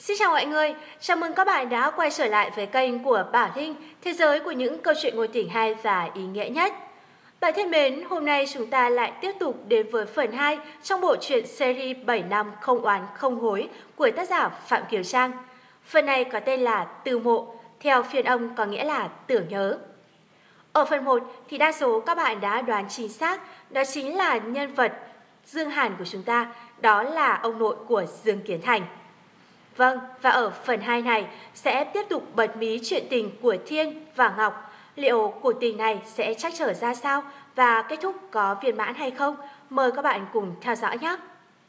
Xin chào mọi người, chào mừng các bạn đã quay trở lại với kênh của Bảo Linh, thế giới của những câu chuyện ngôn tình hay và ý nghĩa nhất. Bạn thân mến, hôm nay chúng ta lại tiếp tục đến với phần 2 trong bộ truyện series 7 năm không oán không hối của tác giả Phạm Kiều Trang. Phần này có tên là Từ Mộ, theo phiên âm có nghĩa là tưởng nhớ. Ở phần 1 thì đa số các bạn đã đoán chính xác, đó chính là nhân vật Dương Hàn của chúng ta, đó là ông nội của Dương Kiến Thành. Vâng, và ở phần 2 này sẽ tiếp tục bật mí chuyện tình của Thiên và Ngọc. Liệu cuộc tình này sẽ trắc trở ra sao và kết thúc có viên mãn hay không? Mời các bạn cùng theo dõi nhé!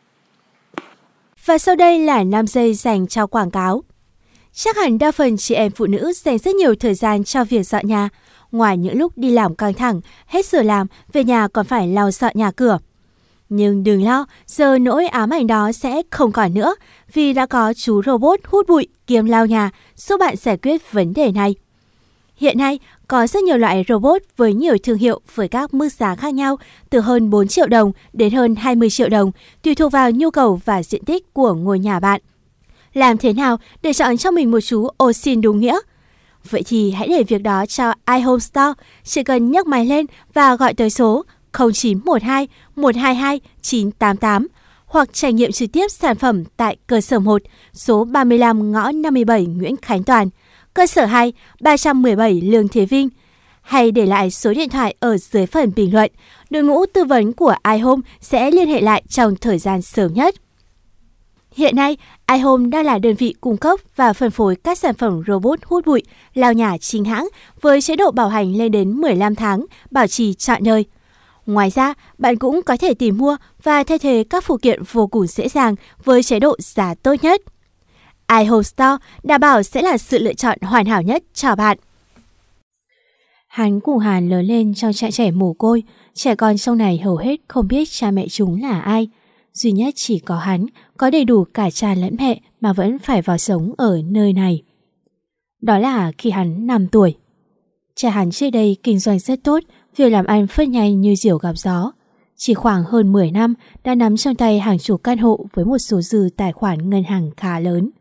Và sau đây là 5 giây dành cho quảng cáo. Chắc hẳn đa phần chị em phụ nữ dành rất nhiều thời gian cho việc dọn nhà. Ngoài những lúc đi làm căng thẳng, hết giờ làm, về nhà còn phải lau dọn nhà cửa. Nhưng đừng lo, giờ nỗi ám ảnh đó sẽ không còn nữa, vì đã có chú robot hút bụi kiêm lau nhà giúp bạn giải quyết vấn đề này. Hiện nay, có rất nhiều loại robot với nhiều thương hiệu với các mức giá khác nhau, từ hơn 4 triệu đồng đến hơn 20 triệu đồng, tùy thuộc vào nhu cầu và diện tích của ngôi nhà bạn. Làm thế nào để chọn cho mình một chú ô xin đúng nghĩa? Vậy thì hãy để việc đó cho iHome Store, chỉ cần nhấc máy lên và gọi tới số 0912 122 988 hoặc trải nghiệm trực tiếp sản phẩm tại cơ sở 1, số 35 ngõ 57 Nguyễn Khánh Toàn, cơ sở 2, 317 Lương Thế Vinh. Hay để lại số điện thoại ở dưới phần bình luận, đội ngũ tư vấn của iHome sẽ liên hệ lại trong thời gian sớm nhất. Hiện nay, iHome đang là đơn vị cung cấp và phân phối các sản phẩm robot hút bụi, lau nhà chính hãng với chế độ bảo hành lên đến 15 tháng, bảo trì trọn đời. Ngoài ra, bạn cũng có thể tìm mua và thay thế các phụ kiện vô cùng dễ dàng với chế độ giá tốt nhất. iHome Store đảm bảo sẽ là sự lựa chọn hoàn hảo nhất cho bạn. Hắn cùng Hàn lớn lên trong trại trẻ mồ côi, trẻ con trong này hầu hết không biết cha mẹ chúng là ai. Duy nhất chỉ có hắn, có đầy đủ cả cha lẫn mẹ mà vẫn phải vào sống ở nơi này. Đó là khi hắn 5 tuổi. Cha hắn trước đây kinh doanh rất tốt, việc làm ăn phất nhanh như diều gặp gió. Chỉ khoảng hơn 10 năm đã nắm trong tay hàng chục căn hộ với một số dư tài khoản ngân hàng khá lớn.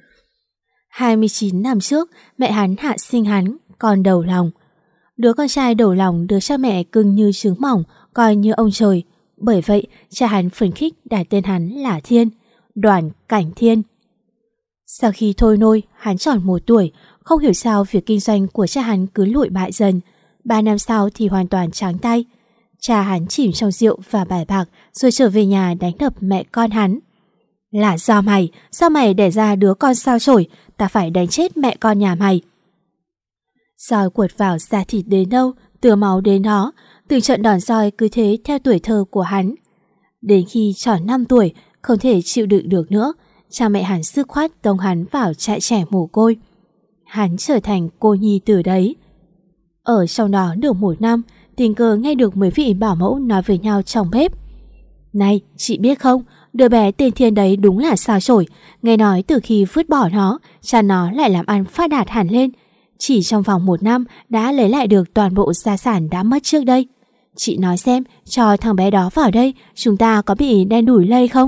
29 năm trước, mẹ hắn hạ sinh hắn, con đầu lòng. Đứa con trai đầu lòng được cha mẹ cưng như trứng mỏng, coi như ông trời. Bởi vậy, cha hắn phấn khích đặt tên hắn là Thiên, Đoàn Cảnh Thiên. Sau khi thôi nôi, hắn tròn 1 tuổi, không hiểu sao việc kinh doanh của cha hắn cứ lụi bại dần. 3 năm sau thì hoàn toàn trắng tay. Cha hắn chìm trong rượu và bài bạc rồi trở về nhà đánh đập mẹ con hắn. Là do mày đẻ ra đứa con sao chổi, ta phải đánh chết mẹ con nhà mày. Roi quật vào da thịt đến đâu, tứa máu đến đó, từng trận đòn roi cứ thế theo tuổi thơ của hắn. Đến khi tròn 5 tuổi, không thể chịu đựng được nữa, cha mẹ hắn dứt khoát tống hắn vào trại trẻ mồ côi. Hắn trở thành cô nhi từ đấy. Ở trong đó được 1 năm, tình cờ nghe được mấy vị bảo mẫu nói với nhau trong bếp. Này, chị biết không, đứa bé tên Thiên đấy đúng là sao chổi. Nghe nói từ khi vứt bỏ nó, cha nó lại làm ăn phát đạt hẳn lên. Chỉ trong vòng 1 năm đã lấy lại được toàn bộ gia sản đã mất trước đây. Chị nói xem, cho thằng bé đó vào đây, chúng ta có bị đen đủi lây không?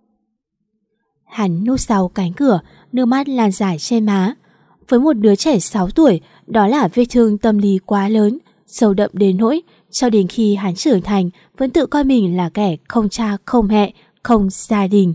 Hắn núp sau cánh cửa, nước mắt lan dài trên má. Với một đứa trẻ 6 tuổi, đó là vết thương tâm lý quá lớn, sâu đậm đến nỗi cho đến khi hắn trưởng thành vẫn tự coi mình là kẻ không cha không mẹ, không gia đình.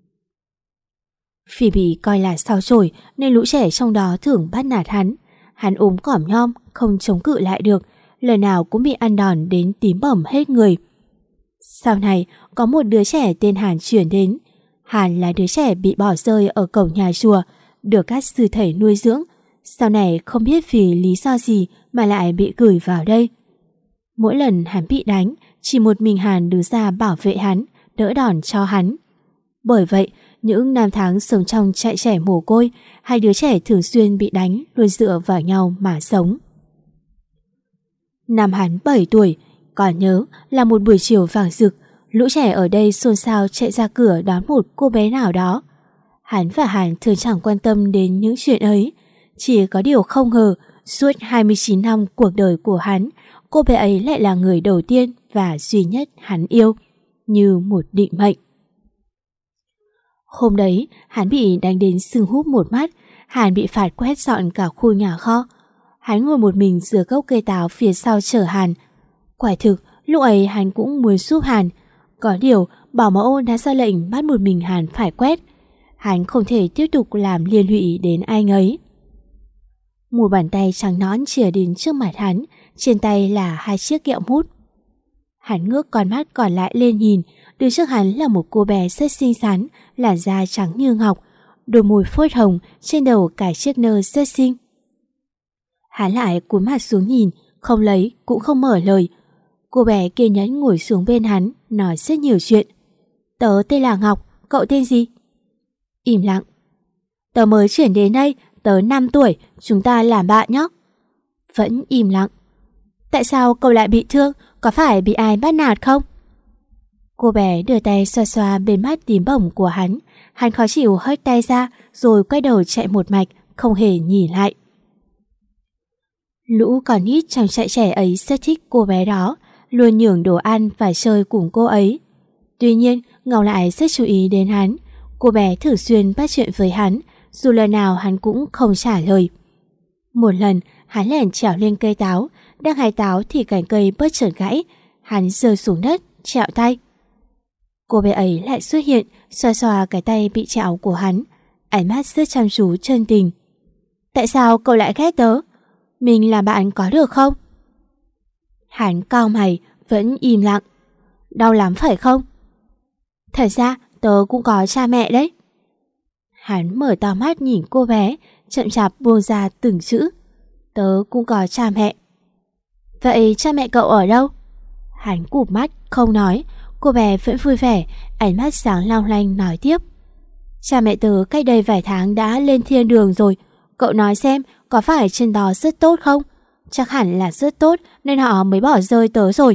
Vì bị coi là sao chổi nên lũ trẻ trong đó thường bắt nạt hắn. Hắn ốm cỏm nhom, không chống cự lại được, lần nào cũng bị ăn đòn đến tím bầm hết người. Sau này có một đứa trẻ tên Hàn chuyển đến. Hàn là đứa trẻ bị bỏ rơi ở cổng nhà chùa, được các sư thầy nuôi dưỡng. Sau này không biết vì lý do gì mà lại bị gửi vào đây. Mỗi lần hắn bị đánh, chỉ một mình Hàn đứng ra bảo vệ hắn, đỡ đòn cho hắn. Bởi vậy, những năm tháng sống trong trại trẻ mồ côi, hai đứa trẻ thường xuyên bị đánh luôn dựa vào nhau mà sống. Năm hắn 7 tuổi, còn nhớ là một buổi chiều vàng rực, lũ trẻ ở đây xôn xao chạy ra cửa đón một cô bé nào đó. Hắn và Hàn thường chẳng quan tâm đến những chuyện ấy. Chỉ có điều không ngờ, suốt 29 năm cuộc đời của hắn, cô bé ấy lại là người đầu tiên và duy nhất hắn yêu, như một định mệnh. Hôm đấy, hắn bị đánh đến sưng húp một mắt, hắn bị phạt quét dọn cả khu nhà kho. Hắn ngồi một mình dưới gốc cây táo phía sau chở Hàn. Quả thực, lúc ấy hắn cũng muốn giúp Hàn. Có điều, bảo mẫu đã ra lệnh bắt một mình Hàn phải quét. Hắn không thể tiếp tục làm liên lụy đến anh ấy. Một bàn tay trắng nõn chìa đến trước mặt hắn, trên tay là 2 chiếc kẹo mút. Hắn ngước con mắt còn lại lên nhìn, đứng trước hắn là một cô bé rất xinh xắn, làn da trắng như ngọc, đôi môi phớt hồng, trên đầu cài chiếc nơ rất xinh. Hắn lại cúi mặt xuống nhìn, không lấy cũng không mở lời. Cô bé kiên nhẫn ngồi xuống bên hắn, nói rất nhiều chuyện. Tớ tên là Ngọc, cậu tên gì? Im lặng. Tớ mới chuyển đến đây, tớ 5 tuổi, chúng ta làm bạn nhé. Vẫn im lặng. Tại sao cậu lại bị thương, có phải bị ai bắt nạt không? Cô bé đưa tay xoa xoa bên mắt tím bỏng của hắn. Hắn khó chịu hất tay ra, rồi quay đầu chạy một mạch, không hề nhìn lại. Lũ con nít trong trại trẻ ấy rất thích cô bé đó, luôn nhường đồ ăn và chơi cùng cô ấy. Tuy nhiên, Ngọc lại rất chú ý đến hắn. Cô bé thường xuyên bắt chuyện với hắn, dù lần nào hắn cũng không trả lời. Một lần, hắn lẻn trèo lên cây táo, đang hái táo thì cành cây bất chợt gãy, hắn rơi xuống đất, trẹo tay. Cô bé ấy lại xuất hiện, xoa xoa cái tay bị trẹo của hắn, ánh mắt rất chăm chú chân tình. Tại sao cậu lại ghét tớ? Mình là bạn có được không? Hắn cau mày, vẫn im lặng. Đau lắm phải không? Thật ra tớ cũng có cha mẹ đấy. Hắn mở to mắt nhìn cô bé, chậm chạp buông ra từng chữ. Tớ cũng có cha mẹ. Vậy cha mẹ cậu ở đâu? Hắn cụp mắt, không nói. Cô bé vẫn vui vẻ, ánh mắt sáng long lanh nói tiếp. Cha mẹ tớ cách đây vài tháng đã lên thiên đường rồi. Cậu nói xem, có phải trên đó rất tốt không? Chắc hẳn là rất tốt nên họ mới bỏ rơi tớ rồi.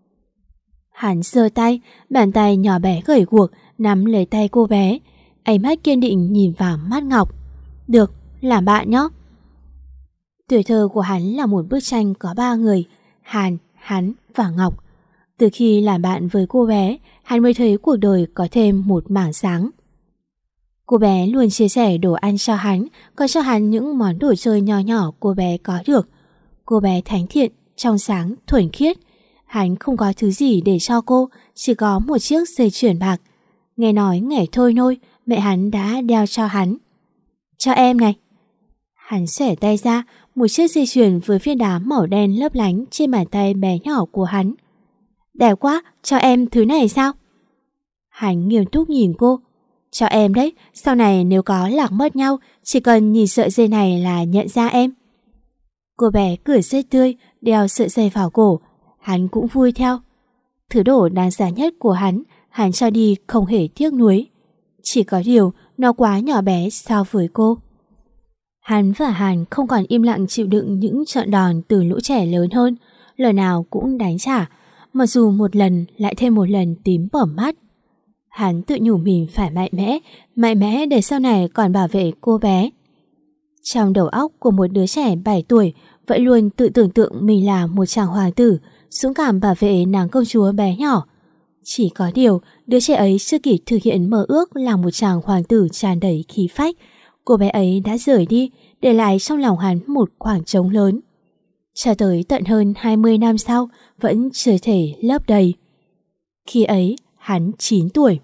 Hắn giơ tay, bàn tay nhỏ bé gầy guộc nắm lấy tay cô bé, ánh mắt kiên định nhìn vào mắt Ngọc. Được, làm bạn nhé. Tuổi thơ của hắn là một bức tranh có 3 người, Hàn, hắn và Ngọc. Từ khi làm bạn với cô bé, hắn mới thấy cuộc đời có thêm một mảng sáng. Cô bé luôn chia sẻ đồ ăn cho hắn, còn cho hắn những món đồ chơi nhỏ nhỏ cô bé có được. Cô bé thánh thiện, trong sáng, thuần khiết. Hắn không có thứ gì để cho cô, chỉ có một chiếc dây chuyền bạc. Nghe nói ngày thôi nôi, mẹ hắn đã đeo cho hắn. Cho em này. Hắn xẻ tay ra, một chiếc dây chuyền với viên đá màu đen lấp lánh trên bàn tay bé nhỏ của hắn. Đẹp quá, cho em thứ này sao? Hắn nghiêm túc nhìn cô. Cho em đấy, sau này nếu có lạc mất nhau, chỉ cần nhìn sợi dây này là nhận ra em. Cô bé cười rất tươi, đeo sợi dây vào cổ. Hắn cũng vui theo. Thứ đồ đáng giá nhất của hắn cho đi không hề tiếc nuối. Chỉ có điều, nó quá nhỏ bé so với cô. Hắn và Hàn không còn im lặng chịu đựng những trận đòn từ lũ trẻ lớn hơn, lần nào cũng đánh trả, mặc dù một lần lại thêm một lần tím bỏng mắt. Hắn tự nhủ mình phải mạnh mẽ để sau này còn bảo vệ cô bé. Trong đầu óc của một đứa trẻ 7 tuổi vẫn luôn tự tưởng tượng mình là một chàng hoàng tử, dũng cảm bảo vệ nàng công chúa bé nhỏ. Chỉ có điều, đứa trẻ ấy chưa kịp thực hiện mơ ước là một chàng hoàng tử tràn đầy khí phách. Cô bé ấy đã rời đi, để lại trong lòng hắn một khoảng trống lớn. Cho tới tận hơn 20 năm sau, vẫn chưa thể lấp đầy. Khi ấy, hắn 9 tuổi.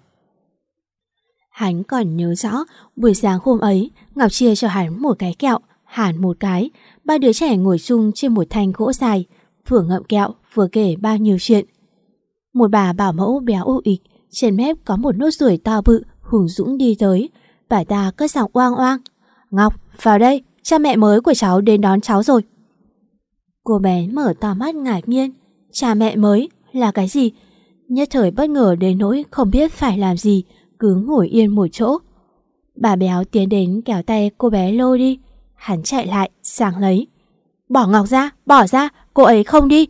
Hắn còn nhớ rõ, buổi sáng hôm ấy, Ngọc chia cho hắn một cái kẹo, Hàn một cái. 3 đứa trẻ ngồi chung trên một thanh gỗ dài, vừa ngậm kẹo vừa kể bao nhiêu chuyện. Một bà bảo mẫu béo ụ ịch, trên mép có một nốt ruồi to bự, hùng dũng đi tới. Bà ta cất giọng oang oang. Ngọc, vào đây, cha mẹ mới của cháu đến đón cháu rồi. Cô bé mở to mắt ngạc nhiên. Cha mẹ mới là cái gì? Nhất thời bất ngờ đến nỗi không biết phải làm gì, cứ ngồi yên một chỗ. Bà béo tiến đến kéo tay cô bé lôi đi. Hắn chạy lại, sang lấy. Bỏ Ngọc ra, bỏ ra, cô ấy không đi.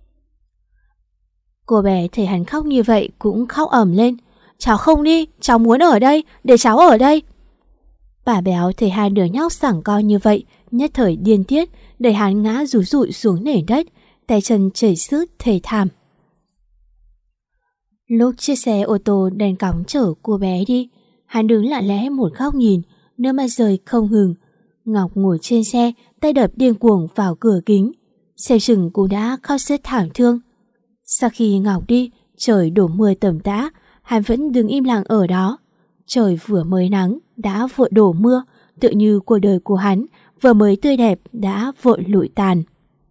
Cô bé thấy hắn khóc như vậy cũng khóc ầm lên. Cháu không đi, cháu muốn ở đây, để cháu ở đây. Bà béo thấy 2 đứa nhóc giằng co như vậy, nhất thời điên tiết, đẩy hắn ngã rúi rụi xuống nền đất, tay chân chảy xước thề thảm. Lúc chiếc xe ô tô đèn còng chở cô bé đi, Hắn đứng lặng lẽ một góc nhìn, nước mắt rơi không ngừng. Ngọc ngồi trên xe, tay đập điên cuồng vào cửa kính. Xem chừng cũng đã khóc rất thảm thương. Sau khi Ngọc đi, trời đổ mưa tầm tã, hắn vẫn đứng im lặng ở đó. Trời vừa mới nắng, đã vội đổ mưa, tựa như cuộc đời của hắn vừa mới tươi đẹp đã vội lụi tàn.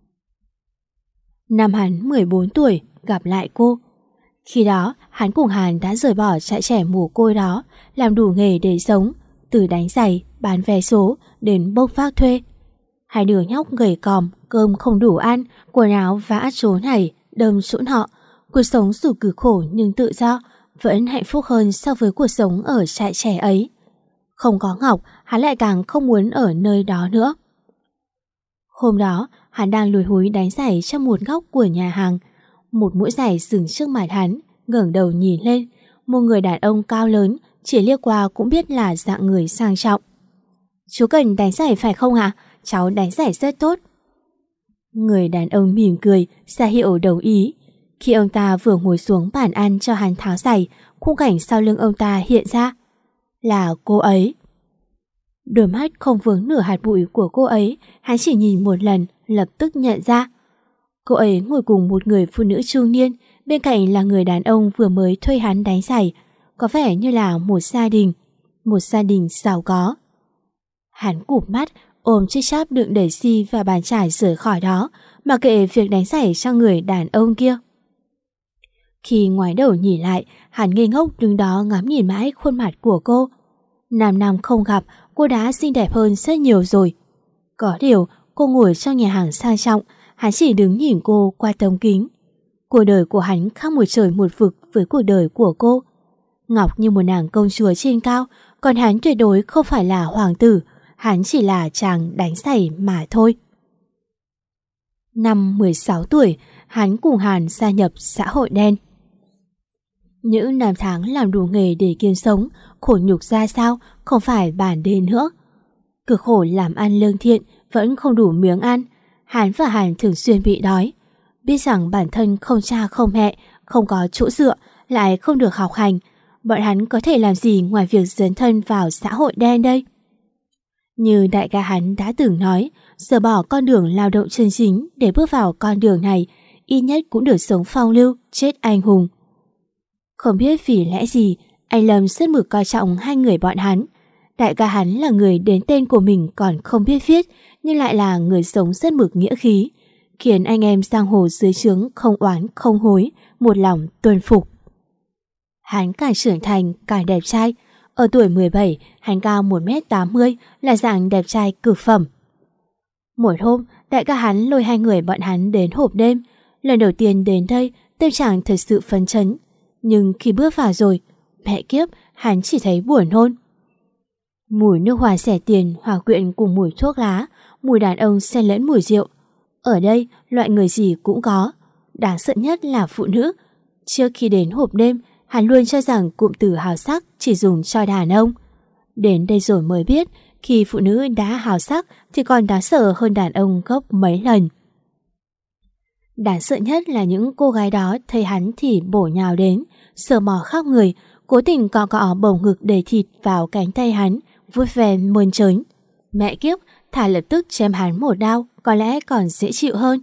Năm hắn 14 tuổi, gặp lại cô. Khi đó, hắn cùng Hàn đã rời bỏ trại trẻ mồ côi đó, làm đủ nghề để sống, từ đánh giày, bán vé số đến bốc vác thuê. Hai đứa nhóc gầy còm, cơm không đủ ăn, quần áo vã chỗ này, đâm chỗ nọ. Cuộc sống dù cực khổ nhưng tự do, vẫn hạnh phúc hơn so với cuộc sống ở trại trẻ ấy. Không có Ngọc, hắn lại càng không muốn ở nơi đó nữa. Hôm đó, hắn đang lùi húi đánh giày trong một góc của nhà hàng. Một mũi giày dừng trước mặt hắn, ngẩng đầu nhìn lên. Một người đàn ông cao lớn, chỉ liếc qua cũng biết là dạng người sang trọng. Chú cần đánh giày phải không ạ? Cháu đánh giày rất tốt. Người đàn ông mỉm cười, ra hiệu đồng ý. Khi ông ta vừa ngồi xuống bàn ăn cho hắn tháo giày, khung cảnh sau lưng ông ta hiện ra. Là cô ấy. Đôi mắt không vướng nửa hạt bụi của cô ấy, hắn chỉ nhìn một lần, lập tức nhận ra. Cô ấy ngồi cùng một người phụ nữ trung niên, bên cạnh là người đàn ông vừa mới thuê hắn đánh giày. Có vẻ như là một gia đình giàu có. Hắn cụp mắt, ôm chiếc cháp đựng đầy xi và bàn chải rời khỏi đó, mà kệ việc đánh giày cho người đàn ông kia. Khi ngoái đầu nhìn lại, hắn ngây ngốc đứng đó ngắm nhìn mãi khuôn mặt của cô. Năm không gặp, cô đã xinh đẹp hơn rất nhiều rồi. Có điều, cô ngồi trong nhà hàng sang trọng, hắn chỉ đứng nhìn cô qua tấm kính. Cuộc đời của hắn khác một trời một vực với cuộc đời của cô. Ngọc như một nàng công chúa trên cao, còn hắn tuyệt đối không phải là hoàng tử, hắn chỉ là chàng đánh giày mà thôi. Năm 16 tuổi, hắn cùng Hàn gia nhập xã hội đen. Những năm tháng làm đủ nghề để kiếm sống, khổ nhục ra sao, không phải bàn đến nữa. Cực khổ làm ăn lương thiện, vẫn không đủ miếng ăn. Hắn và Hàn thường xuyên bị đói. Biết rằng bản thân không cha không mẹ, không có chỗ dựa, lại không được học hành. Bọn hắn có thể làm gì ngoài việc dấn thân vào xã hội đen đây? Như đại ca hắn đã từng nói, giờ bỏ con đường lao động chân chính để bước vào con đường này, ít nhất cũng được sống phong lưu, chết anh hùng. Không biết vì lẽ gì, anh Lâm rất mực coi trọng hai người bọn hắn. Đại ca hắn là người đến tên của mình còn không biết viết, nhưng lại là người sống rất mực nghĩa khí, khiến anh em giang hồ dưới trướng không oán không hối, một lòng tuân phục. Hắn càng trưởng thành càng đẹp trai. Ở tuổi 17, hắn cao 1m80, là dạng đẹp trai cực phẩm. Một hôm, đại ca hắn lôi hai người bọn hắn đến hộp đêm. Lần đầu tiên đến đây, tâm trạng thật sự phấn chấn. Nhưng khi bước vào rồi, mẹ kiếp, hắn chỉ thấy buồn nôn. Mùi nước hoa rẻ tiền hòa quyện cùng mùi thuốc lá, mùi đàn ông xen lẫn mùi rượu. Ở đây, loại người gì cũng có. Đáng sợ nhất là phụ nữ. Trước khi đến hộp đêm, hắn luôn cho rằng cụm từ hào sắc chỉ dùng cho đàn ông. Đến đây rồi mới biết, khi phụ nữ đã hào sắc thì còn đáng sợ hơn đàn ông gấp mấy lần. Đáng sợ nhất là những cô gái đó thấy hắn thì bổ nhào đến, sờ mò khắp người, cố tình cọ cọ bầu ngực đầy thịt vào cánh tay hắn, vuốt ve mơn trớn. Mẹ kiếp, thà lập tức chém hắn một đao, có lẽ còn dễ chịu hơn.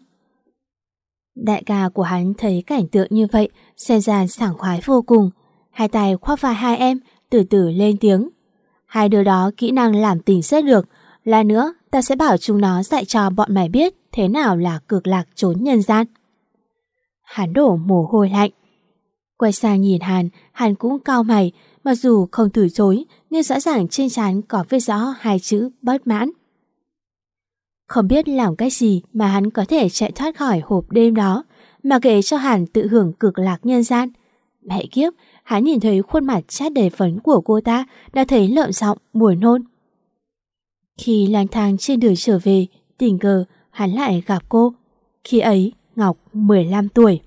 Đại ca của hắn thấy cảnh tượng như vậy, xem ra sảng khoái vô cùng. Hai tay khoác vai hai em, từ từ lên tiếng. Hai đứa đó kỹ năng làm tình rất được. Là nữa, ta sẽ bảo chúng nó dạy cho bọn mày biết thế nào là cực lạc trốn nhân gian. Hắn đổ mồ hôi lạnh. Quay sang nhìn Hàn cũng cau mày, mặc dù không từ chối, nhưng rõ ràng trên trán có viết rõ hai chữ bất mãn. Không biết làm cách gì mà hắn có thể chạy thoát khỏi hộp đêm đó, mà kể cho Hàn tự hưởng cực lạc nhân gian. Mẹ kiếp, hắn nhìn thấy khuôn mặt chát đầy phấn của cô ta, đã thấy lợm giọng buồn nôn. Khi lang thang trên đường trở về, tình cờ hắn lại gặp cô. Khi ấy, Ngọc 15 tuổi.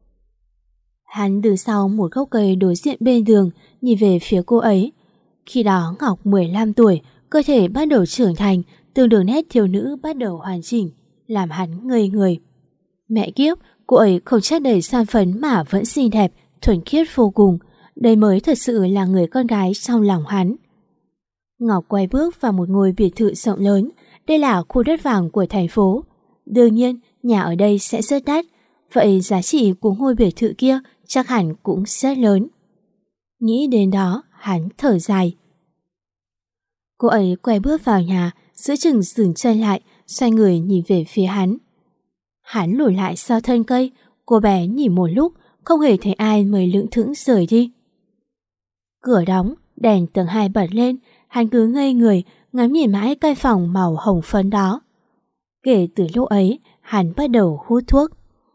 Hắn đứng sau một gốc cây đối diện bên đường, nhìn về phía cô ấy. Khi đó Ngọc 15 tuổi, cơ thể bắt đầu trưởng thành, từng đường nét thiếu nữ bắt đầu hoàn chỉnh, làm hắn ngây người. Mẹ kiếp, cô ấy không chắc đầy son phấn mà vẫn xinh đẹp, thuần khiết vô cùng, đây mới thật sự là người con gái trong lòng hắn. Ngọc quay bước vào một ngôi biệt thự rộng lớn. Đây là khu đất vàng của thành phố. Đương nhiên, nhà ở đây sẽ rất đắt. Vậy giá trị của ngôi biệt thự kia chắc hẳn cũng rất lớn. Nghĩ đến đó, hắn thở dài. Cô ấy quay bước vào nhà, giữa chừng dừng chân lại, xoay người nhìn về phía hắn. Hắn lùi lại sau thân cây, cô bé nhìn một lúc, không hề thấy ai mới lững thững rời đi. Cửa đóng, đèn tầng 2 bật lên, hắn cứ ngây người, ngắm nhìn mãi căn phòng màu hồng phấn đó. Kể từ lúc ấy, hắn bắt đầu hút thuốc.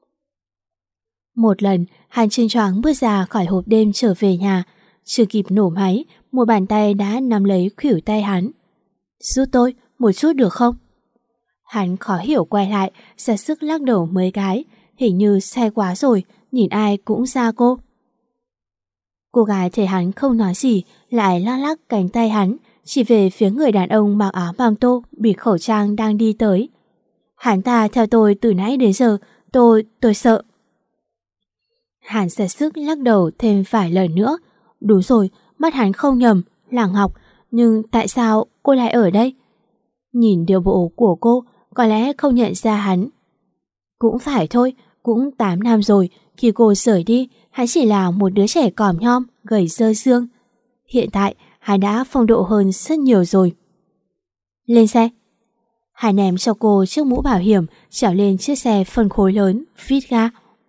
Một lần, hắn chênh choáng bước ra khỏi hộp đêm trở về nhà, chưa kịp nổ máy, một bàn tay đã nắm lấy khuỷu tay hắn. Giúp tôi, một chút được không? Hắn khó hiểu quay lại, ra sức lắc đầu mấy cái, hình như say quá rồi, nhìn ai cũng ra cô. Cô gái thấy hắn không nói gì, lại lắc lắc cánh tay hắn, chỉ về phía người đàn ông mặc áo băng tô, bịt khẩu trang đang đi tới. Hắn ta theo tôi từ nãy đến giờ, tôi sợ. Hắn ra sức lắc đầu thêm vài lần nữa. Đúng rồi, mắt hắn không nhầm, là Ngọc, nhưng tại sao cô lại ở đây? Nhìn điều bộ của cô, có lẽ không nhận ra hắn. Cũng phải thôi, cũng 8 năm rồi, khi cô rời đi, hắn chỉ là một đứa trẻ còm nhom, gầy dơ xương. Hiện tại, hắn đã phong độ hơn rất nhiều rồi. Lên xe. Hắn ném cho cô chiếc mũ bảo hiểm, trèo lên chiếc xe phân khối lớn, vít ga.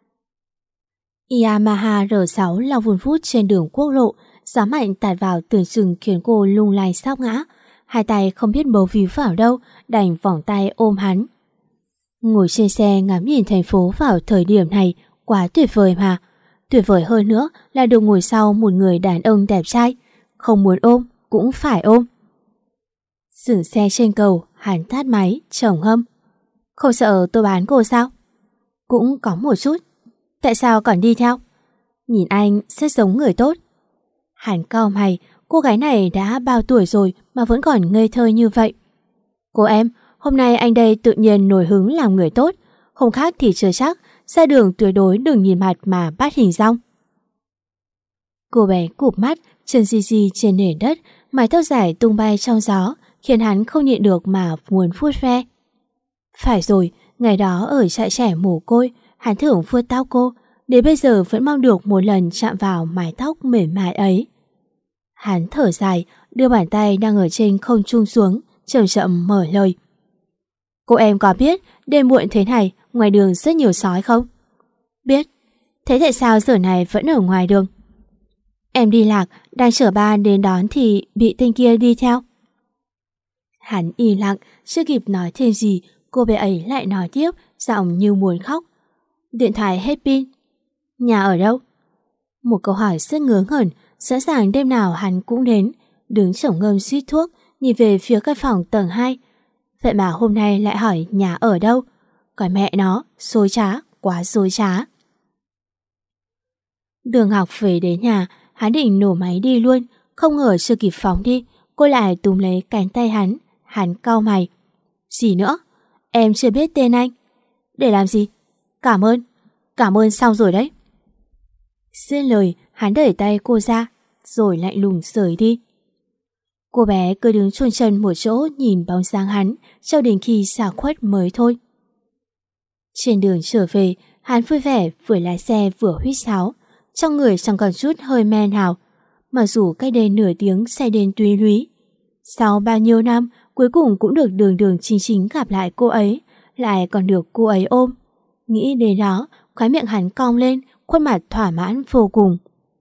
Yamaha R6 lao vun vút trên đường quốc lộ, gió mạnh tạt vào tưởng chừng khiến cô lung lay sắp ngã. Hai tay không biết bấu víu vào đâu, đành vòng tay ôm hắn. Ngồi trên xe ngắm nhìn thành phố vào thời điểm này, quá tuyệt vời mà. Tuyệt vời hơn nữa là được ngồi sau một người đàn ông đẹp trai. Không muốn ôm, cũng phải ôm. Dừng xe trên cầu, hắn tắt máy, trầm ngâm. Không sợ tôi bán cô sao? Cũng có một chút. Tại sao còn đi theo? Nhìn anh rất giống người tốt. Hắn cau mày, cô gái này đã bao tuổi rồi mà vẫn còn ngây thơ như vậy. Cô em, hôm nay anh đây tự nhiên nổi hứng làm người tốt. Không khác thì chưa chắc, ra đường tuyệt đối đừng nhìn mặt mà bắt hình dong. Cô bé cụp mắt, chân di di trên nền đất, mái tóc dài tung bay trong gió, khiến hắn không nhịn được mà muốn vuốt ve. Phải rồi, ngày đó ở trại trẻ mồ côi, hắn thưởng vuốt tóc cô, đến bây giờ vẫn mong được một lần chạm vào mái tóc mềm mại ấy. Hắn thở dài, đưa bàn tay đang ở trên không trung xuống, chậm chậm mở lời. Cô em có biết đêm muộn thế này ngoài đường rất nhiều sói không? Biết. Thế tại sao giờ này vẫn ở ngoài đường? Em đi lạc, đang chở ba đến đón thì bị tên kia đi theo. Hắn im lặng, chưa kịp nói thêm gì, cô bé ấy lại nói tiếp, giọng như muốn khóc. Điện thoại hết pin. Nhà ở đâu? Một câu hỏi rất ngớ ngẩn, sẵn sàng đêm nào hắn cũng đến, đứng trầm ngâm suýt thuốc, nhìn về phía căn phòng tầng 2. Vậy mà hôm nay lại hỏi nhà ở đâu? Còn mẹ nó, dối trá, quá dối trá. Đường Ngọc về đến nhà, hắn định nổ máy đi luôn, không ngờ chưa kịp phóng đi, cô lại túm lấy cánh tay hắn cau mày. Gì nữa? Em chưa biết tên anh. Để làm gì? Cảm ơn xong rồi đấy. Xin lời, hắn đẩy tay cô ra, rồi lạnh lùng rời đi. Cô bé cứ đứng chôn chân một chỗ nhìn bóng dáng hắn, cho đến khi xả khuất mới thôi. Trên đường trở về, hắn vui vẻ vừa lái xe vừa huýt sáo, trong người chẳng còn chút hơi men nào. Mặc dù cách đây nửa tiếng xe đến Túy Lúy, sau bao nhiêu năm cuối cùng cũng được đường đường chính chính gặp lại cô ấy, lại còn được cô ấy ôm. Nghĩ đến đó, khóe miệng hắn cong lên, khuôn mặt thỏa mãn vô cùng.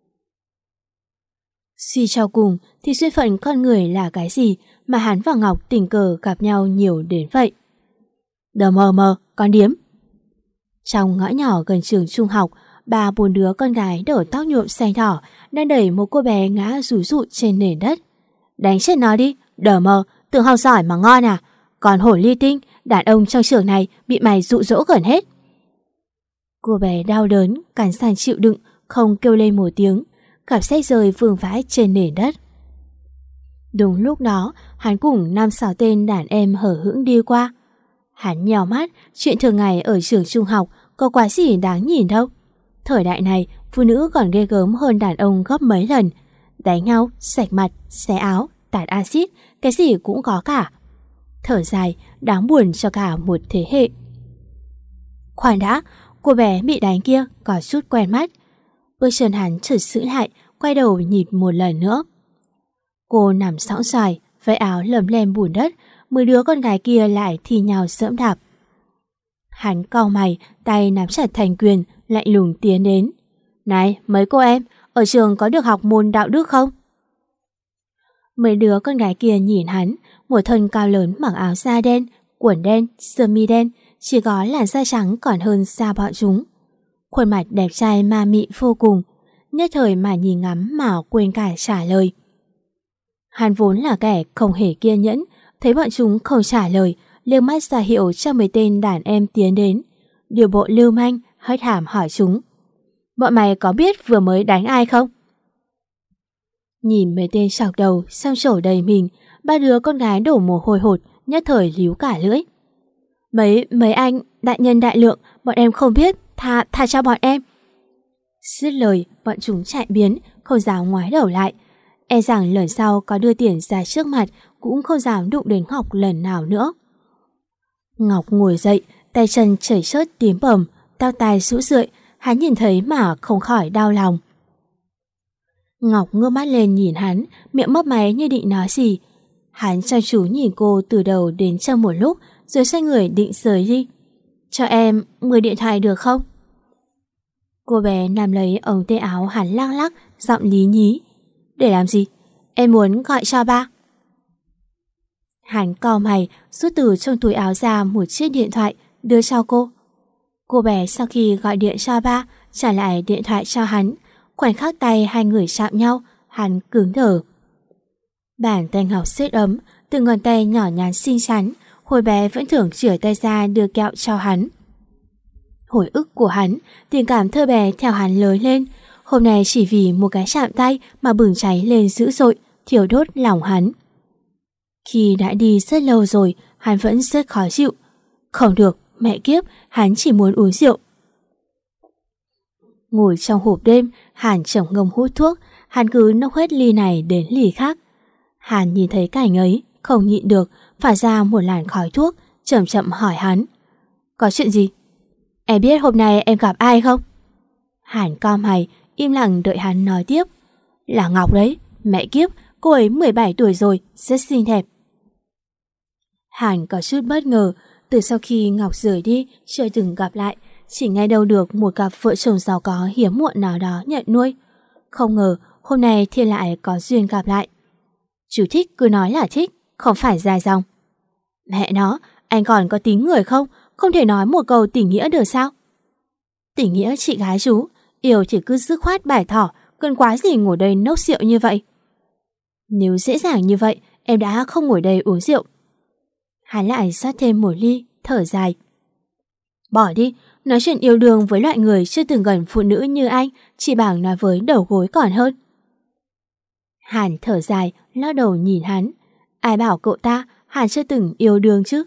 Suy cho cùng thì duyên phận con người là cái gì mà hắn và Ngọc tình cờ gặp nhau nhiều đến vậy? Đờ mờ, con điếm. Trong ngõ nhỏ gần trường trung học, 3-4 đứa con gái đầu tóc nhuộm xanh đỏ đang đẩy một cô bé ngã rúi rụi trên nền đất. Đánh chết nó đi, đờ mờ, tưởng học giỏi mà ngon à? Còn hổ ly tinh, đàn ông trong trường này bị mày dụ dỗ gần hết. Cô bé đau đớn, cắn răng chịu đựng, không kêu lên một tiếng. Cặp sách rơi vương vãi trên nền đất. Đúng lúc đó, hắn cùng 5-6 tên đàn em hở hững đi qua. Hắn nhèo mắt, chuyện thường ngày ở trường trung học có quá gì đáng nhìn đâu. Thời đại này, phụ nữ còn ghê gớm hơn đàn ông gấp mấy lần. Đánh nhau, sạch mặt, xé áo, tạt axit, cái gì cũng có cả. Thở dài, đáng buồn cho cả một thế hệ. Khoan đã, cô bé bị đánh kia có chút quen mắt. Bước chân hắn chợt sững lại, quay đầu nhìn một lần nữa. Cô nằm sõng xoài, váy áo lấm lem bùn đất, 10 đứa con gái kia lại thi nhau giẫm đạp. Hắn cau mày, tay nắm chặt thành quyền, lạnh lùng tiến đến. Này, mấy cô em, ở trường có được học môn đạo đức không? Mấy đứa con gái kia nhìn hắn, một thân cao lớn mặc áo da đen, quần đen, sơ mi đen, chỉ có làn da trắng còn hơn xa bọn chúng. Khuôn mặt đẹp trai ma mị vô cùng, nhất thời mà nhìn ngắm mà quên cả trả lời. Hắn vốn là kẻ không hề kiên nhẫn, thấy bọn chúng không trả lời, liếc mắt ra hiệu cho mấy tên đàn em tiến đến. Điều bộ lưu manh, hất hàm hỏi chúng. Bọn mày có biết vừa mới đánh ai không? Nhìn mấy tên sọc đầu, xăm trổ đầy mình, ba đứa con gái đổ mồ hôi hột, nhất thời líu cả lưỡi. Mấy anh, đại nhân đại lượng, bọn em không biết, tha cho bọn em. Dứt lời, bọn chúng chạy biến, không dám ngoái đầu lại. E rằng lần sau có đưa tiền ra trước mặt cũng không dám đụng đến Ngọc lần nào nữa. Ngọc ngồi dậy, tay chân chảy xước tím bầm, tóc tai rũ rượi, hắn nhìn thấy mà không khỏi đau lòng. Ngọc ngước mắt lên nhìn hắn, miệng mấp máy như định nói gì. Hắn chăm chú nhìn cô từ đầu đến chân một lúc, rồi xoay người định rời đi. Cho em 10 điện thoại được không? Cô bé nắm lấy ống tay áo hắn lắc lắc, giọng lý nhí. Để làm gì? Em muốn gọi cho ba. Hắn cau mày, rút từ trong túi áo ra một chiếc điện thoại, đưa cho cô. Cô bé sau khi gọi điện cho ba, trả lại điện thoại cho hắn. Khoảnh khắc tay hai người chạm nhau, hắn cứng đờ. Bàn tay Ngọc siết ấm, từng ngón tay nhỏ nhắn xinh xắn, hồi bé vẫn thường chìa tay ra đưa kẹo cho hắn. Hồi ức của hắn, tình cảm thơ bé theo hắn lớn lên, hôm nay chỉ vì một cái chạm tay mà bừng cháy lên dữ dội, thiêu đốt lòng hắn. Khi đã đi rất lâu rồi, hắn vẫn rất khó chịu. Không được, mẹ kiếp, hắn chỉ muốn uống rượu. Ngồi trong hộp đêm, hắn trầm ngâm hút thuốc, hắn cứ nốc hết ly này đến ly khác. Hắn nhìn thấy cảnh ấy, không nhịn được, phả ra một làn khói thuốc, chậm chậm hỏi hắn. Có chuyện gì? Em biết hôm nay em gặp ai không? Hắn cau mày, im lặng đợi hắn nói tiếp. Là Ngọc đấy, mẹ kiếp, cô ấy 17 tuổi rồi, rất xinh đẹp. Hắn có chút bất ngờ, từ sau khi Ngọc rời đi, chưa từng gặp lại, chỉ nghe đâu được một cặp vợ chồng giàu có hiếm muộn nào đó nhận nuôi. Không ngờ, hôm nay Thiên lại có duyên gặp lại. Chú thích cứ nói là thích, không phải dài dòng. Mẹ nó, anh còn có tính người không? Không thể nói một câu tình nghĩa được sao? Tình nghĩa chị gái chú, yêu thì cứ dứt khoát bài thỏ, cần quá gì ngồi đây nốc rượu như vậy. Nếu dễ dàng như vậy, em đã không ngồi đây uống rượu. Hắn lại rót thêm một ly, thở dài. Bỏ đi, nói chuyện yêu đương với loại người chưa từng gần phụ nữ như anh, chỉ bằng nói với đầu gối còn hơn. Hắn thở dài, lắc đầu nhìn hắn. Ai bảo cậu ta, hắn chưa từng yêu đương chứ.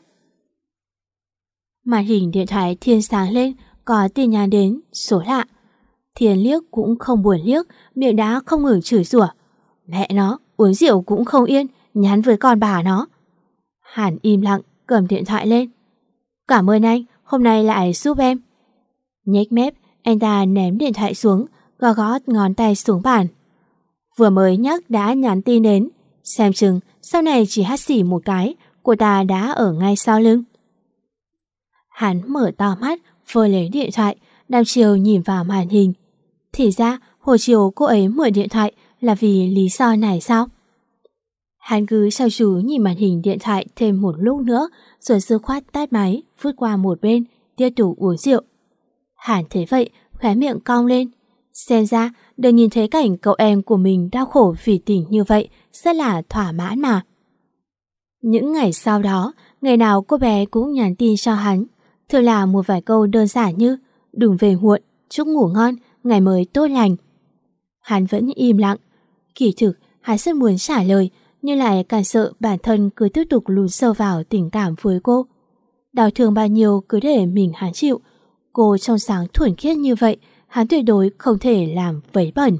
Màn hình điện thoại Thiên sáng lên, có tin nhắn đến, số lạ. Thiên liếc cũng không buồn liếc, miệng đã không ngừng chửi rủa. Mẹ nó, uống rượu cũng không yên, nhắn với con bà nó. Hắn im lặng, cầm điện thoại lên. Cảm ơn anh, hôm nay lại giúp em. Nhếch mép, anh ta ném điện thoại xuống, gõ gõ ngón tay xuống bàn. Vừa mới nhắc đã nhắn tin đến, xem chừng sau này chỉ hắt xỉ một cái, cô ta đã ở ngay sau lưng. Hắn mở to mắt, vơ lấy điện thoại, đăm chiều nhìn vào màn hình. Thì ra, hồi chiều cô ấy mượn điện thoại là vì lý do này sao? Hắn cứ chăm chú nhìn màn hình điện thoại thêm một lúc nữa, rồi dứt khoát tắt máy, vút qua một bên, tiếp tục uống rượu. Hắn thấy vậy, khóe miệng cong lên. Xem ra, được nhìn thấy cảnh cậu em của mình đau khổ vì tình như vậy, rất là thỏa mãn mà. Những ngày sau đó, ngày nào cô bé cũng nhắn tin cho hắn. Thường là một vài câu đơn giản như đừng về muộn, chúc ngủ ngon, ngày mới tốt lành. Hắn vẫn im lặng. Kỳ thực, hắn rất muốn trả lời, nhưng lại càng sợ bản thân cứ tiếp tục lún sâu vào tình cảm với cô. Đau thương bao nhiêu cứ để mình hắn chịu. Cô trong sáng thuần khiết như vậy, hắn tuyệt đối không thể làm vấy bẩn.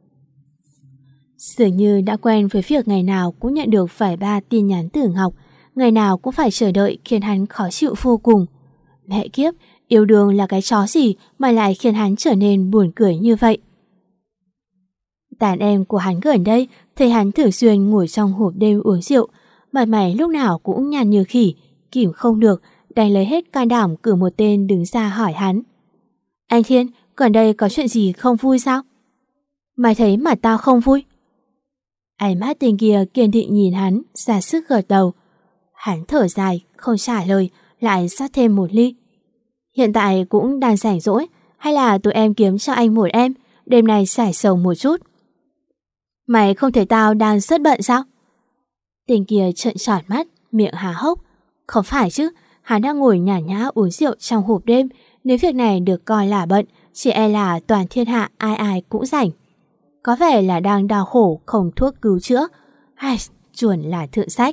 Dường như đã quen với việc ngày nào cũng nhận được vài ba tin nhắn từ Ngọc, ngày nào cũng phải chờ đợi khiến hắn khó chịu vô cùng. Mẹ kiếp, yêu đương là cái chó gì mà lại khiến hắn trở nên buồn cười như vậy. Đàn em của hắn gần đây thấy hắn thường xuyên ngồi trong hộp đêm uống rượu, mặt mày lúc nào cũng nhàn như khỉ, kìm không được, đành lấy hết can đảm cử một tên đứng ra hỏi hắn. Anh Thiên, gần đây có chuyện gì không vui sao? Mày thấy mặt tao không vui? Ánh mắt tên kia kiên định nhìn hắn, ra sức gật đầu. Hắn thở dài, không trả lời, lại rót thêm một ly. Hiện tại cũng đang rảnh rỗi, hay là tụi em kiếm cho anh một em, đêm nay giải sầu một chút. Mày không thấy tao đang rất bận sao? Tên kia trợn tròn mắt, miệng há hốc. Không phải chứ, hắn đang ngồi nhàn nhã uống rượu trong hộp đêm, nếu việc này được coi là bận, chỉ e là toàn thiên hạ ai ai cũng rảnh. Có vẻ là đang đau khổ không thuốc cứu chữa. Hay, chuẩn là thượng sách.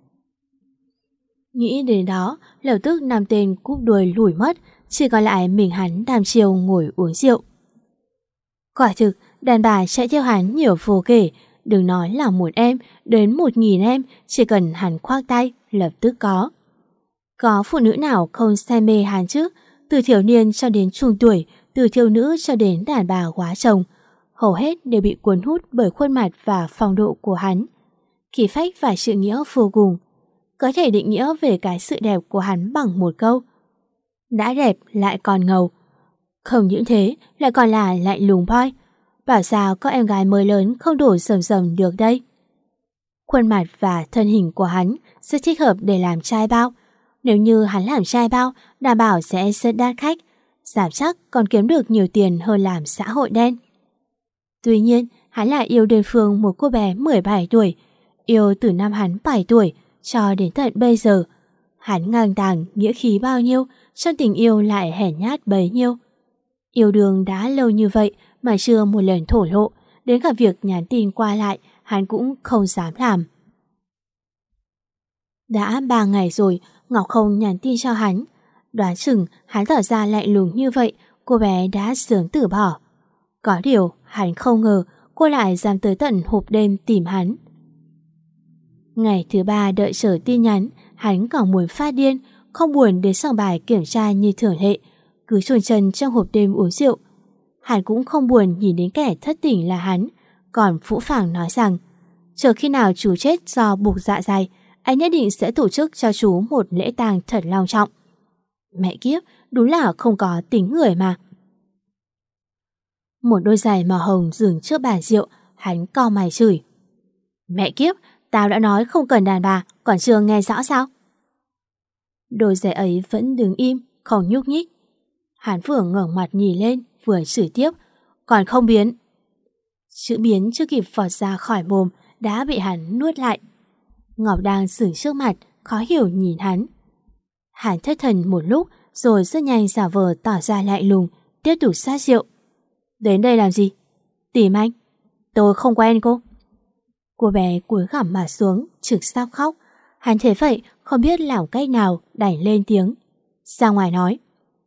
Nghĩ đến đó, lập tức năm tên cúp đuôi lủi mất, chỉ còn lại mình hắn đàm chiều ngồi uống rượu. Quả thực, đàn bà chạy theo hắn nhiều vô kể, đừng nói là một em, đến 1000 em, chỉ cần hắn khoác tay, lập tức có. Có phụ nữ nào không say mê hắn chứ, từ thiếu niên cho đến trung tuổi, từ thiếu nữ cho đến đàn bà quá chồng, hầu hết đều bị cuốn hút bởi khuôn mặt và phong độ của hắn. Khí phách và sự nghĩa vô cùng. Có thể định nghĩa về cái sự đẹp của hắn bằng một câu: đã đẹp lại còn ngầu. Không những thế, lại còn là lạnh lùng boy. Bảo sao có em gái mới lớn không đổ sầm sầm được đây. Khuôn mặt và thân hình của hắn rất thích hợp để làm trai bao. Nếu như hắn làm trai bao, đảm bảo sẽ rất đắt khách, giảm chắc còn kiếm được nhiều tiền hơn làm xã hội đen. Tuy nhiên, hắn lại yêu đơn phương một cô bé 17 tuổi, yêu từ năm hắn 7 tuổi cho đến tận bây giờ. Hắn ngang tàng, nghĩa khí bao nhiêu, trong tình yêu lại hèn nhát bấy nhiêu. Yêu đương đã lâu như vậy mà chưa một lần thổ lộ, đến cả việc nhắn tin qua lại hắn cũng không dám làm. Đã 3 ngày rồi, Ngọc không nhắn tin cho hắn. Đoán chừng hắn tỏ ra lạnh lùng như vậy, cô bé đã sớm từ bỏ. Có điều, hắn không ngờ cô lại dám tới tận hộp đêm tìm hắn. Ngày thứ 3 đợi chờ tin nhắn, hắn còn muốn phát điên, không buồn đến sòng bài kiểm tra như thường lệ, cứ chôn chân trong hộp đêm uống rượu. Hắn cũng không buồn nhìn đến kẻ thất tình là hắn, còn phũ phàng nói rằng chờ khi nào chú chết do bục dạ dày, anh nhất định sẽ tổ chức cho chú một lễ tang thật long trọng. Mẹ kiếp, đúng là không có tính người mà. Một đôi giày màu hồng dừng trước bàn rượu, hắn cau mày chửi. Mẹ kiếp, tao đã nói không cần đàn bà, còn chưa nghe rõ sao? Đôi giày ấy vẫn đứng im, không nhúc nhích. Hắn vừa ngẩng mặt nhìn lên, vừa chửi tiếp. Còn không biến. Chữ biến chưa kịp phọt ra khỏi mồm, đã bị hắn nuốt lại. Ngọc đang sững trước mặt, khó hiểu nhìn hắn. Hắn thất thần một lúc, rồi rất nhanh giả vờ tỏ ra lạnh lùng, tiếp tục sát rượu. Đến đây làm gì? Tìm anh. Tôi không quen cô. Cô bé cúi gằm mặt xuống, trực sắp khóc. Hắn thấy vậy, không biết làm cách nào, đành lên tiếng. Ra ngoài nói.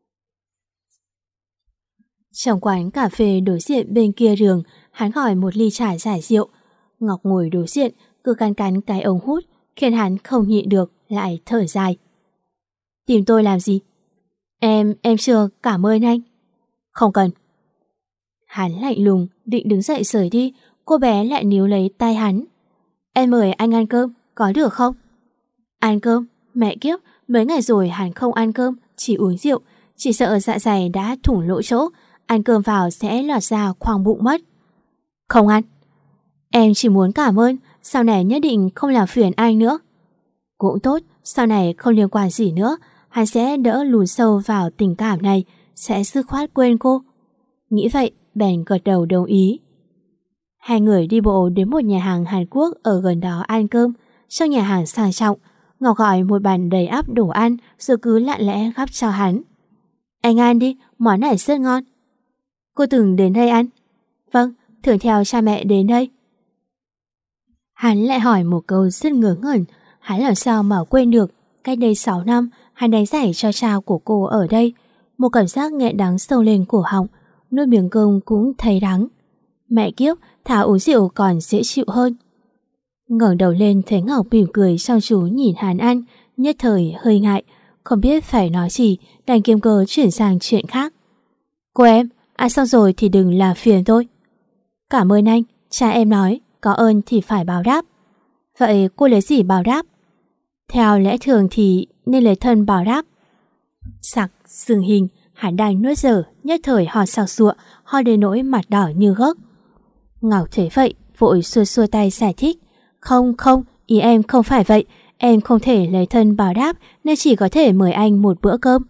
Trong quán cà phê đối diện bên kia đường, hắn gọi một ly trà giải rượu. Ngọc ngồi đối diện, cứ cắn cắn cái ống hút, khiến hắn không nhịn được, lại thở dài. Tìm tôi làm gì? Em chưa cảm ơn anh. Không cần. Hắn lạnh lùng, định đứng dậy rời đi, cô bé lại níu lấy tay hắn. Em mời anh ăn cơm, có được không? Ăn cơm? Mẹ kiếp, mấy ngày rồi hắn không ăn cơm, chỉ uống rượu, chỉ sợ dạ dày đã thủng lỗ chỗ, ăn cơm vào sẽ lọt ra khoang bụng mất. Không ăn. Em chỉ muốn cảm ơn, sau này nhất định không làm phiền anh nữa. Cũng tốt, sau này không liên quan gì nữa, hắn sẽ đỡ lùn sâu vào tình cảm này, sẽ dứt khoát quên cô. Nghĩ vậy, bèn gật đầu đồng ý. Hai người đi bộ đến một nhà hàng Hàn Quốc ở gần đó ăn cơm. Trong nhà hàng sang trọng, Ngọc gọi một bàn đầy ắp đồ ăn rồi cứ lặng lẽ gắp cho hắn. Anh ăn đi, món này rất ngon. Cô từng đến đây ăn? Vâng, thường theo cha mẹ đến đây. Hắn lại hỏi một câu rất ngớ ngẩn. Hắn làm sao mà quên được cách đây 6 năm hắn đánh giải cho cha của cô ở đây. Một cảm giác nghẹn đắng sâu lên cổ họng. nuốt miếng cơm cũng thấy đắng. Mẹ kiếp, thà uống rượu còn dễ chịu hơn. Ngẩng đầu lên thấy Ngọc mỉm cười chăm chú nhìn hắn ăn, nhất thời hơi ngại, không biết phải nói gì, đành kiếm cớ chuyển sang chuyện khác. Cô em, ăn xong rồi thì đừng làm phiền tôi. Cảm ơn anh, cha em nói, có ơn thì phải báo đáp. Vậy cô lấy gì báo đáp? Theo lẽ thường thì nên lấy thân báo đáp. Sặc, dừng hình, hắn đang nuốt dở, nhất thời ho sặc sụa, ho đến nỗi mặt đỏ như gấc. Ngọc thấy vậy, vội xua xua tay giải thích. Không, ý em không phải vậy, em không thể lấy thân báo đáp nên chỉ có thể mời anh một bữa cơm.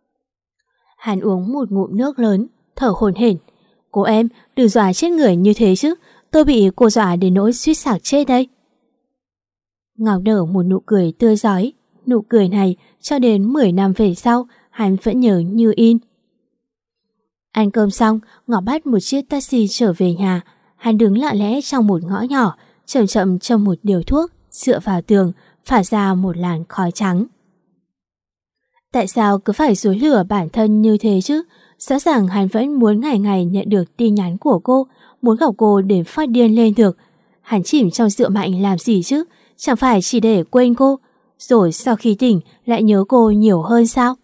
Hắn uống một ngụm nước lớn, thở hổn hển. Cô em, đừng dọa chết người như thế chứ, tôi bị cô dọa đến nỗi suýt sặc chết đây. Ngọc nở một nụ cười tươi rói, nụ cười này cho đến 10 năm về sau, hắn vẫn nhớ như in. Ăn cơm xong, Ngọc bắt một chiếc taxi trở về nhà. Hắn đứng lặng lẽ trong một ngõ nhỏ, chậm chậm châm một điếu thuốc, dựa vào tường, phả ra một làn khói trắng. Tại sao cứ phải dối lừa bản thân như thế chứ? Rõ ràng hắn vẫn muốn ngày ngày nhận được tin nhắn của cô, muốn gặp cô để phát điên lên được. Hắn chìm trong rượu mạnh làm gì chứ? Chẳng phải chỉ để quên cô, rồi sau khi tỉnh lại nhớ cô nhiều hơn sao?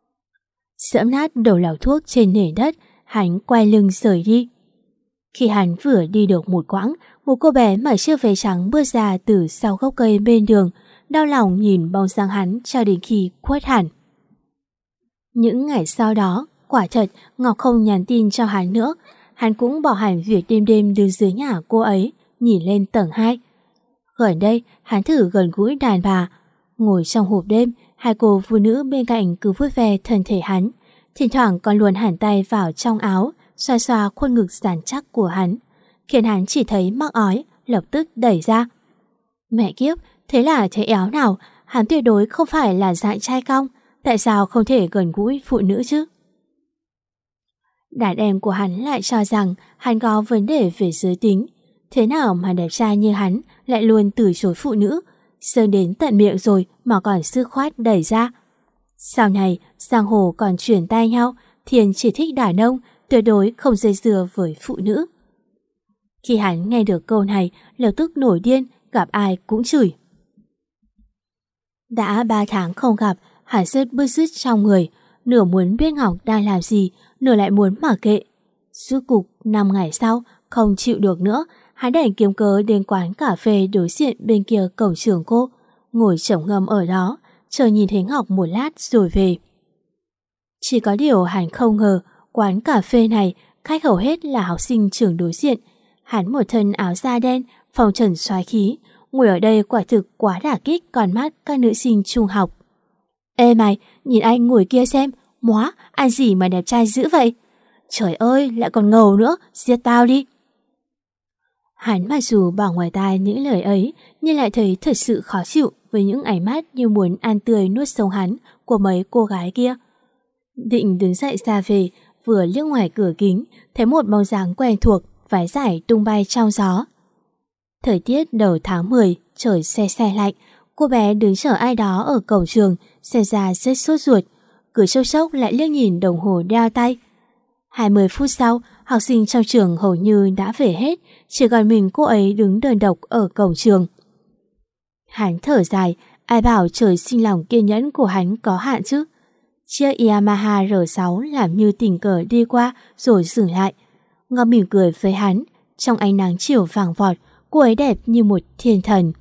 Dẫm nát đầu lọ thuốc trên nền đất, hắn quay lưng rời đi. Khi hắn vừa đi được một quãng, một cô bé mặc chiếc váy trắng bước ra từ sau gốc cây bên đường, đau lòng nhìn bóng dáng hắn cho đến khi khuất hẳn. Những ngày sau đó, quả thật Ngọc không nhắn tin cho hắn nữa. Hắn cũng bỏ hẳn việc đêm đêm đứng dưới nhà cô ấy, nhìn lên tầng 2. Gần đây, hắn thử gần gũi đàn bà. Ngồi trong hộp đêm, hai cô phụ nữ bên cạnh cứ vuốt ve thân thể hắn. Thỉnh thoảng còn luồn hẳn tay vào trong áo, xoa xoa khuôn ngực rắn chắc của hắn, khiến hắn chỉ thấy mắc ói, lập tức đẩy ra. Mẹ kiếp, thế là thế éo nào, hắn tuyệt đối không phải là dạng trai cong, tại sao không thể gần gũi phụ nữ chứ? Đàn em của hắn lại cho rằng hắn có vấn đề về giới tính. Thế nào mà đẹp trai như hắn lại luôn từ chối phụ nữ, sơn đến tận miệng rồi mà còn dứt khoát đẩy ra. Sau này, giang hồ còn chuyển tay nhau, Thiên chỉ thích đàn ông, tuyệt đối không dây dưa với phụ nữ. Khi hắn nghe được câu này, lập tức nổi điên, gặp ai cũng chửi. Đã 3 tháng không gặp, hắn rất bứt rứt trong người, nửa muốn biết Ngọc đang làm gì, nửa lại muốn mặc kệ. Rốt cục 5 ngày sau, không chịu được nữa, hắn đành kiếm cớ đến quán cà phê đối diện bên kia cổng trường cô, ngồi trầm ngâm ở đó, chờ nhìn thấy Ngọc một lát rồi về. Chỉ có điều hắn không ngờ, quán cà phê này khách hầu hết là học sinh trường đối diện. Hắn một thân áo da đen, phong trần xoái khí, ngồi ở đây quả thực quá đả kích con mắt các nữ sinh trung học. Ê mày, nhìn anh ngồi kia xem, móa, ăn gì mà đẹp trai dữ vậy? Trời ơi, lại còn ngầu nữa, giết tao đi. Hắn mặc dù bảo ngoài tai những lời ấy, nhưng lại thấy thật sự khó chịu với những ánh mắt như muốn ăn tươi nuốt sống hắn của mấy cô gái kia. Định đứng dậy ra về, vừa liếc ngoài cửa kính, thấy một bóng dáng quen thuộc, váy dài tung bay trong gió. Thời tiết đầu tháng 10, trời se se lạnh, cô bé đứng chờ ai đó ở cổng trường, xem ra rất sốt ruột, cứ chốc chốc lại liếc nhìn đồng hồ đeo tay. 20 phút sau, học sinh trong trường hầu như đã về hết, chỉ còn mình cô ấy đứng đơn độc ở cổng trường. Hắn thở dài, ai bảo trời sinh lòng kiên nhẫn của hắn có hạn chứ. Chiếc Yamaha R6 làm như tình cờ đi qua rồi dừng lại. Ngọc mỉm cười với hắn, trong ánh nắng chiều vàng vọt, cô ấy đẹp như một thiên thần.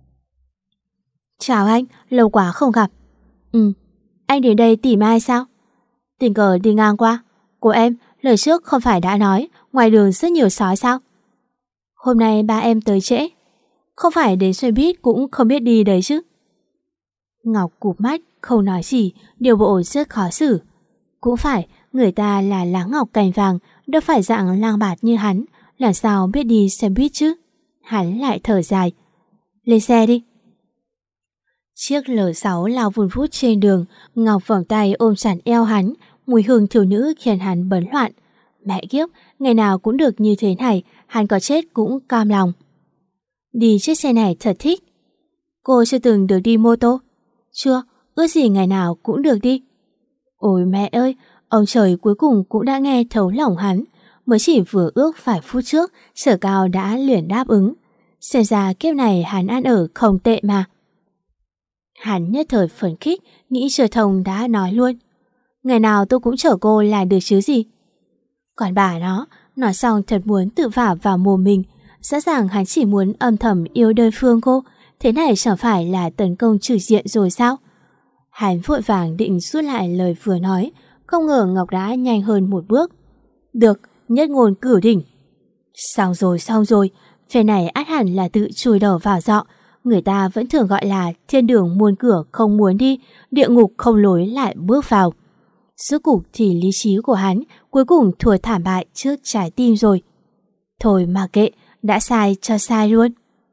Chào anh, lâu quá không gặp. Anh đến đây tìm ai sao? Tình cờ đi ngang qua. Cô em, lời trước không phải đã nói ngoài đường rất nhiều sói sao? Hôm nay ba em tới trễ. Không phải đến xe buýt cũng không biết đi đấy chứ. Ngọc cụp mắt, không nói gì, điều bộ rất khó xử. Cũng phải, người ta là lá ngọc cành vàng, đâu phải dạng lang bạt như hắn, làm sao biết đi xe buýt chứ. Hắn lại thở dài. Lên xe đi. Chiếc L6 lao vun vút trên đường, Ngọc vòng tay ôm chặt eo hắn, mùi hương thiếu nữ khiến hắn bấn loạn. Mẹ kiếp, ngày nào cũng được như thế này, hắn có chết cũng cam lòng. Đi chiếc xe này thật thích. Cô chưa từng được đi mô tô? Chưa, ước gì ngày nào cũng được đi. Ôi mẹ ơi, ông trời cuối cùng cũng đã nghe thấu lòng hắn. Mới chỉ vừa ước vài phút trước, Sở Cao đã liền đáp ứng. Xem ra kiếp này hắn ăn ở không tệ mà. Hắn nhất thời phấn khích, nghĩ Sở Thông đã nói luôn. Ngày nào tôi cũng chở cô là được chứ gì. Còn bà nó, nói xong thật muốn tự vả vào mồm mình. Rõ ràng hắn chỉ muốn âm thầm yêu đơn phương cô. Thế này chẳng phải là tấn công trừ diện rồi sao? Hắn vội vàng định rút lại lời vừa nói. Không ngờ Ngọc đã nhanh hơn một bước. Được, nhất ngôn cửu đỉnh. Xong rồi, phe này ắt hẳn là tự chui đầu vào dọ. Người ta vẫn thường gọi là thiên đường muôn cửa không muốn đi, địa ngục không lối lại bước vào. Rốt cục thì lý trí của hắn cuối cùng thua thảm bại trước trái tim rồi. Thôi mà kệ, đã sai cho sai luôn.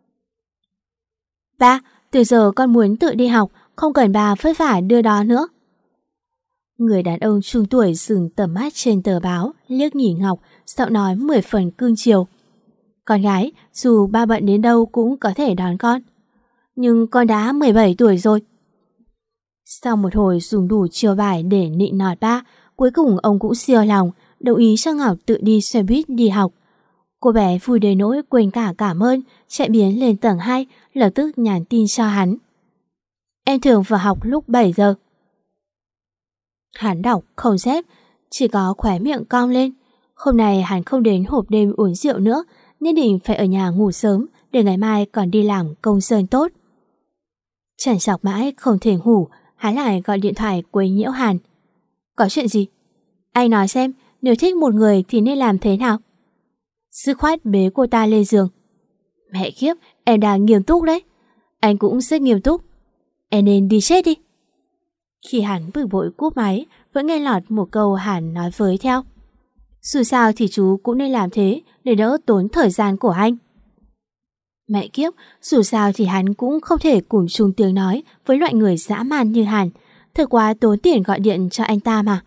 Ba, từ giờ con muốn tự đi học, không cần bà vất vả đưa đó nữa. Người đàn ông trung tuổi dừng tầm mắt trên tờ báo, liếc nhìn Ngọc, giọng nói 10 phần cương chiều. Con gái, dù ba bận đến đâu cũng có thể đón con. Nhưng con đã 17 tuổi rồi. Sau một hồi dùng đủ chiều bài để nịnh nọt ba, cuối cùng ông cũng siêu lòng, đồng ý cho Ngọc tự đi xe buýt đi học. Cô bé vui đến nỗi quên cả cảm ơn, chạy biến lên tầng 2, lập tức nhắn tin cho hắn. Em thường vào học lúc 7 giờ. Hắn đọc không dép, chỉ có khóe miệng cong lên. Hôm nay hắn không đến hộp đêm uống rượu nữa, nhất định phải ở nhà ngủ sớm để ngày mai còn đi làm công sơn tốt. Chẳng chọc mãi không thể ngủ, hắn lại gọi điện thoại quấy nhiễu Hàn. Có chuyện gì? Anh nói xem, nếu thích một người thì nên làm thế nào? Dứt khoát bế cô ta lên giường. Mẹ kiếp, em đang nghiêm túc đấy. Anh cũng rất nghiêm túc. Em nên đi chết đi. Khi hắn bực bội cúp máy, vẫn nghe lọt một câu Hàn nói với theo. Dù sao thì chú cũng nên làm thế để đỡ tốn thời gian của anh. Mẹ kiếp, dù sao thì hắn cũng không thể cùng chung tiếng nói với loại người dã man như Hàn. Thật quá tốn tiền gọi điện cho anh ta mà.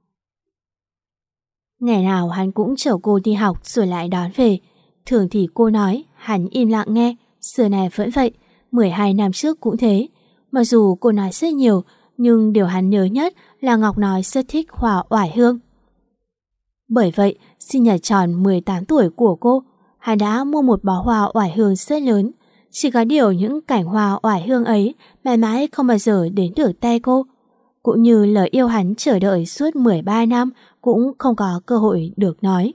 Ngày nào hắn cũng chở cô đi học rồi lại đón về. Thường thì cô nói, hắn im lặng nghe. Xưa này vẫn vậy, 12 năm trước cũng thế. Mặc dù cô nói rất nhiều, nhưng điều hắn nhớ nhất là Ngọc nói rất thích hoa oải hương. Bởi vậy, sinh nhật tròn 18 tuổi của cô, hắn đã mua một bó hoa oải hương rất lớn. Chỉ có điều những cảnh hoa oải hương ấy mãi mãi không bao giờ đến được tay cô. Cũng như lời yêu hắn chờ đợi suốt 13 năm cũng không có cơ hội được nói.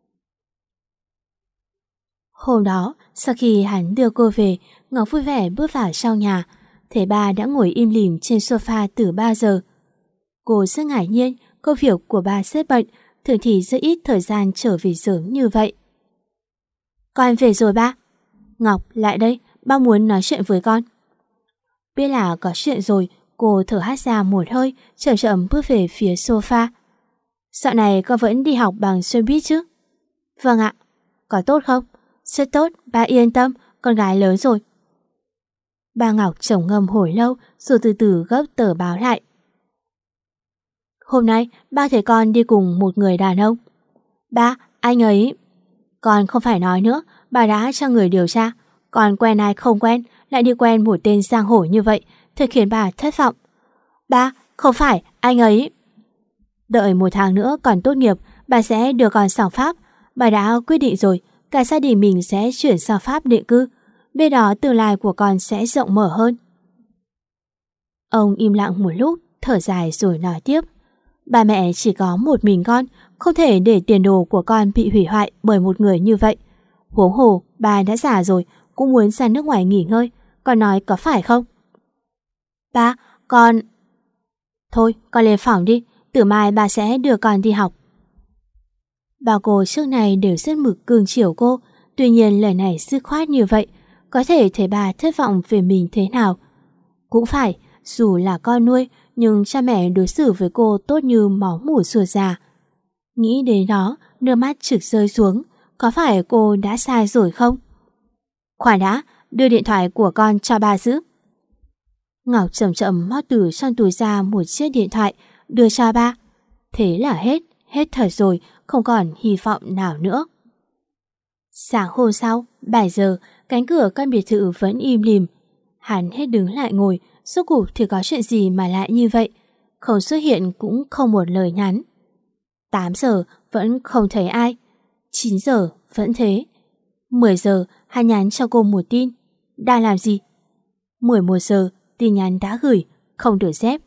Hôm đó, sau khi hắn đưa cô về, Ngọc vui vẻ bước vào trong nhà. Thấy ba đã ngồi im lìm trên sofa từ 3 giờ. Cô rất ngạc nhiên, công việc của ba rất bận, thường thì rất ít thời gian trở về sớm như vậy. Con về rồi ba. Ngọc, lại đây, ba muốn nói chuyện với con. Biết là có chuyện rồi, cô thở hắt ra một hơi, chậm chậm bước về phía sofa. Dạo này con vẫn đi học bằng xe buýt chứ? Vâng ạ. Có tốt không? Rất tốt, ba yên tâm, con gái lớn rồi. Ba Ngọc trầm ngâm hồi lâu rồi từ từ gấp tờ báo lại. Hôm nay ba thấy con đi cùng một người đàn ông. Ba, anh ấy... Con không phải nói nữa, bà đã cho người điều tra. Con quen ai không quen, lại đi quen một tên giang hồ như vậy, thật khiến bà thất vọng. Ba, không phải, anh ấy... Đợi 1 tháng nữa còn tốt nghiệp, bà sẽ đưa con sang Pháp. Bà đã quyết định rồi, cả gia đình mình sẽ chuyển sang Pháp định cư. Bên đó tương lai của con sẽ rộng mở hơn. Ông im lặng một lúc, thở dài rồi nói tiếp. Ba mẹ chỉ có một mình con, không thể để tiền đồ của con bị hủy hoại bởi một người như vậy. Huống hồ, ba đã già rồi, cũng muốn ra nước ngoài nghỉ ngơi. Con nói có phải không? Ba, con... Thôi, con lên phòng đi, từ mai ba sẽ đưa con đi học. Ba cô trước này đều rất mực cưng chiều cô, tuy nhiên lời này dứt khoát như vậy, có thể thấy bà thất vọng về mình thế nào. Cũng phải, dù là con nuôi, nhưng cha mẹ đối xử với cô tốt như máu mủ ruột già. Nghĩ đến đó, nước mắt trực rơi xuống, có phải cô đã sai rồi không? Khoan đã, đưa điện thoại của con cho ba giữ. Ngọc chậm chậm móc từ trong túi ra một chiếc điện thoại, đưa cho ba. Thế là hết thật rồi, không còn hy vọng nào nữa. Sáng hôm sau, 7 giờ, cánh cửa căn biệt thự vẫn im lìm. Hắn hết đứng lại ngồi, rốt cuộc thì có chuyện gì mà lại như vậy. Không xuất hiện cũng không một lời nhắn. 8 giờ vẫn không thấy ai. 9 giờ vẫn thế. 10 giờ hắn nhắn cho cô một tin. Đang làm gì? 11 giờ tin nhắn đã gửi, không được dép.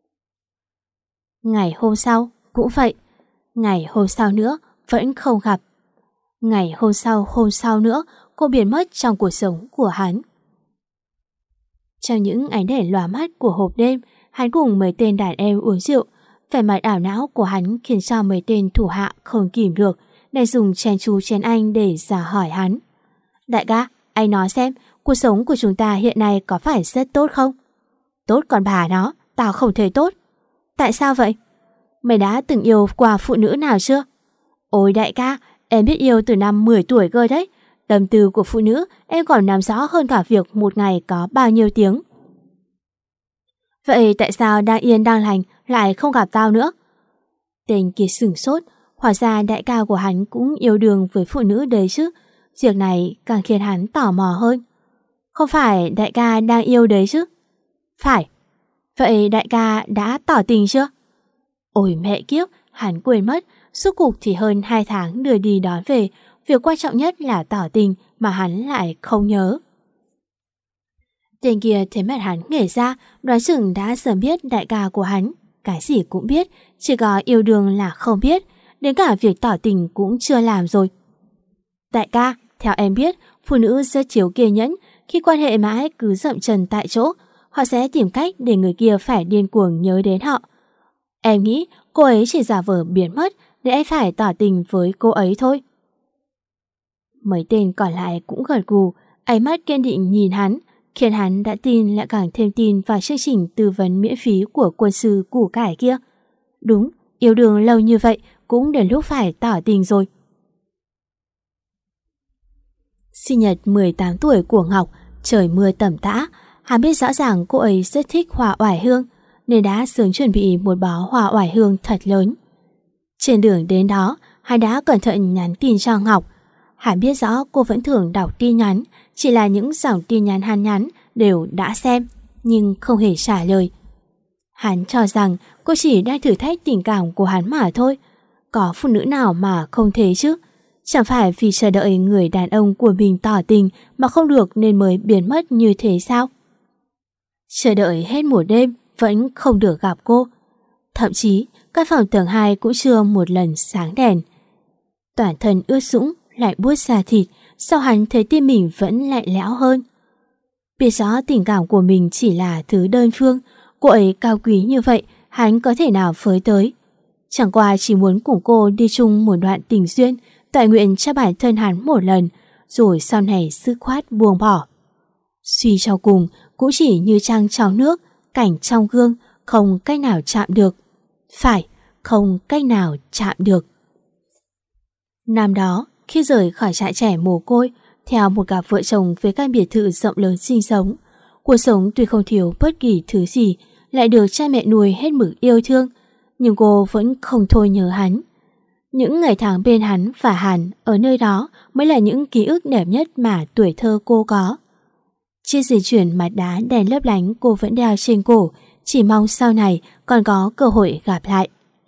Ngày hôm sau cũng vậy. Ngày hôm sau nữa vẫn không gặp. Ngày hôm sau nữa cô biến mất trong cuộc sống của hắn. Trong những ánh đèn lóa mắt của hộp đêm, hắn cùng mấy tên đàn em uống rượu. Vẻ mặt ảo não của hắn khiến cho mấy tên thủ hạ không kìm được, để dùng chén chú chén anh để dò hỏi hắn. Đại ca, anh nói xem, cuộc sống của chúng ta hiện nay có phải rất tốt không? Tốt còn bà nó, tao không thấy tốt. Tại sao vậy? Mày đã từng yêu qua phụ nữ nào chưa? Ôi đại ca, em biết yêu từ năm 10 tuổi cơ đấy. Tâm tư của phụ nữ em còn nắm rõ hơn cả việc một ngày có bao nhiêu tiếng. Vậy tại sao đang yên đang lành lại không gặp tao nữa? Tên kia sửng sốt, hóa ra đại ca của hắn cũng yêu đương với phụ nữ đấy chứ. Việc này càng khiến hắn tò mò hơn. Không phải đại ca đang yêu đấy chứ? Phải. Vậy đại ca đã tỏ tình chưa? Ôi mẹ kiếp, hắn quên mất. Suốt cuộc thì hơn 2 tháng đưa đi đón về. Việc quan trọng nhất là tỏ tình mà hắn lại không nhớ. Tên kia thấy mặt hắn nghề ra, đoán chừng đã sớm biết đại ca của hắn. Cái gì cũng biết, chỉ có yêu đương là không biết. Đến cả việc tỏ tình cũng chưa làm rồi. Đại ca, theo em biết, phụ nữ rất chiếu kiên nhẫn. Khi quan hệ mãi cứ dậm chân tại chỗ, họ sẽ tìm cách để người kia phải điên cuồng nhớ đến họ. Em nghĩ cô ấy chỉ giả vờ biến mất để anh phải tỏ tình với cô ấy thôi. Mấy tên còn lại cũng gật gù, ánh mắt kiên định nhìn hắn, khiến hắn đã tin lại càng thêm tin vào chương trình tư vấn miễn phí của quân sư củ cải kia. Đúng, yêu đương lâu như vậy cũng đến lúc phải tỏ tình rồi. Sinh nhật 18 tuổi của Ngọc, trời mưa tầm tã, hắn biết rõ ràng cô ấy rất thích hoa oải hương, nên đã sớm chuẩn bị một bó hoa oải hương thật lớn. Trên đường đến đó, hắn đã cẩn thận nhắn tin cho Ngọc. Hắn biết rõ cô vẫn thường đọc tin nhắn, chỉ là những dòng tin nhắn hắn nhắn đều đã xem, nhưng không hề trả lời. Hắn cho rằng cô chỉ đang thử thách tình cảm của hắn mà thôi. Có phụ nữ nào mà không thế chứ? Chẳng phải vì chờ đợi người đàn ông của mình tỏ tình mà không được nên mới biến mất như thế sao? Chờ đợi hết một đêm vẫn không được gặp cô. Thậm chí căn phòng tầng 2 cũng chưa một lần sáng đèn. Toàn thân ướt sũng, lạnh buốt da thịt, sao hắn thấy tim mình vẫn lạnh lẽo hơn. Biết rõ tình cảm của mình chỉ là thứ đơn phương, cô ấy cao quý như vậy, hắn có thể nào với tới. Chẳng qua chỉ muốn cùng cô đi chung một đoạn tình duyên, toại nguyện cho bản thân hắn một lần, rồi sau này dứt khoát buông bỏ. Suy cho cùng, cũng chỉ như trăng trong nước, cảnh trong gương, không cách nào chạm được. Phải, không cách nào chạm được. Năm đó, khi rời khỏi trại trẻ mồ côi, theo một cặp vợ chồng với căn biệt thự rộng lớn sinh sống, cuộc sống tuy không thiếu bất kỳ thứ gì, lại được cha mẹ nuôi hết mực yêu thương, nhưng cô vẫn không thôi nhớ hắn. Những ngày tháng bên hắn và hắn ở nơi đó mới là những ký ức đẹp nhất mà tuổi thơ cô có. Chiếc dây chuyền mặt đá đèn lấp lánh cô vẫn đeo trên cổ, chỉ mong sau này còn có cơ hội gặp lại.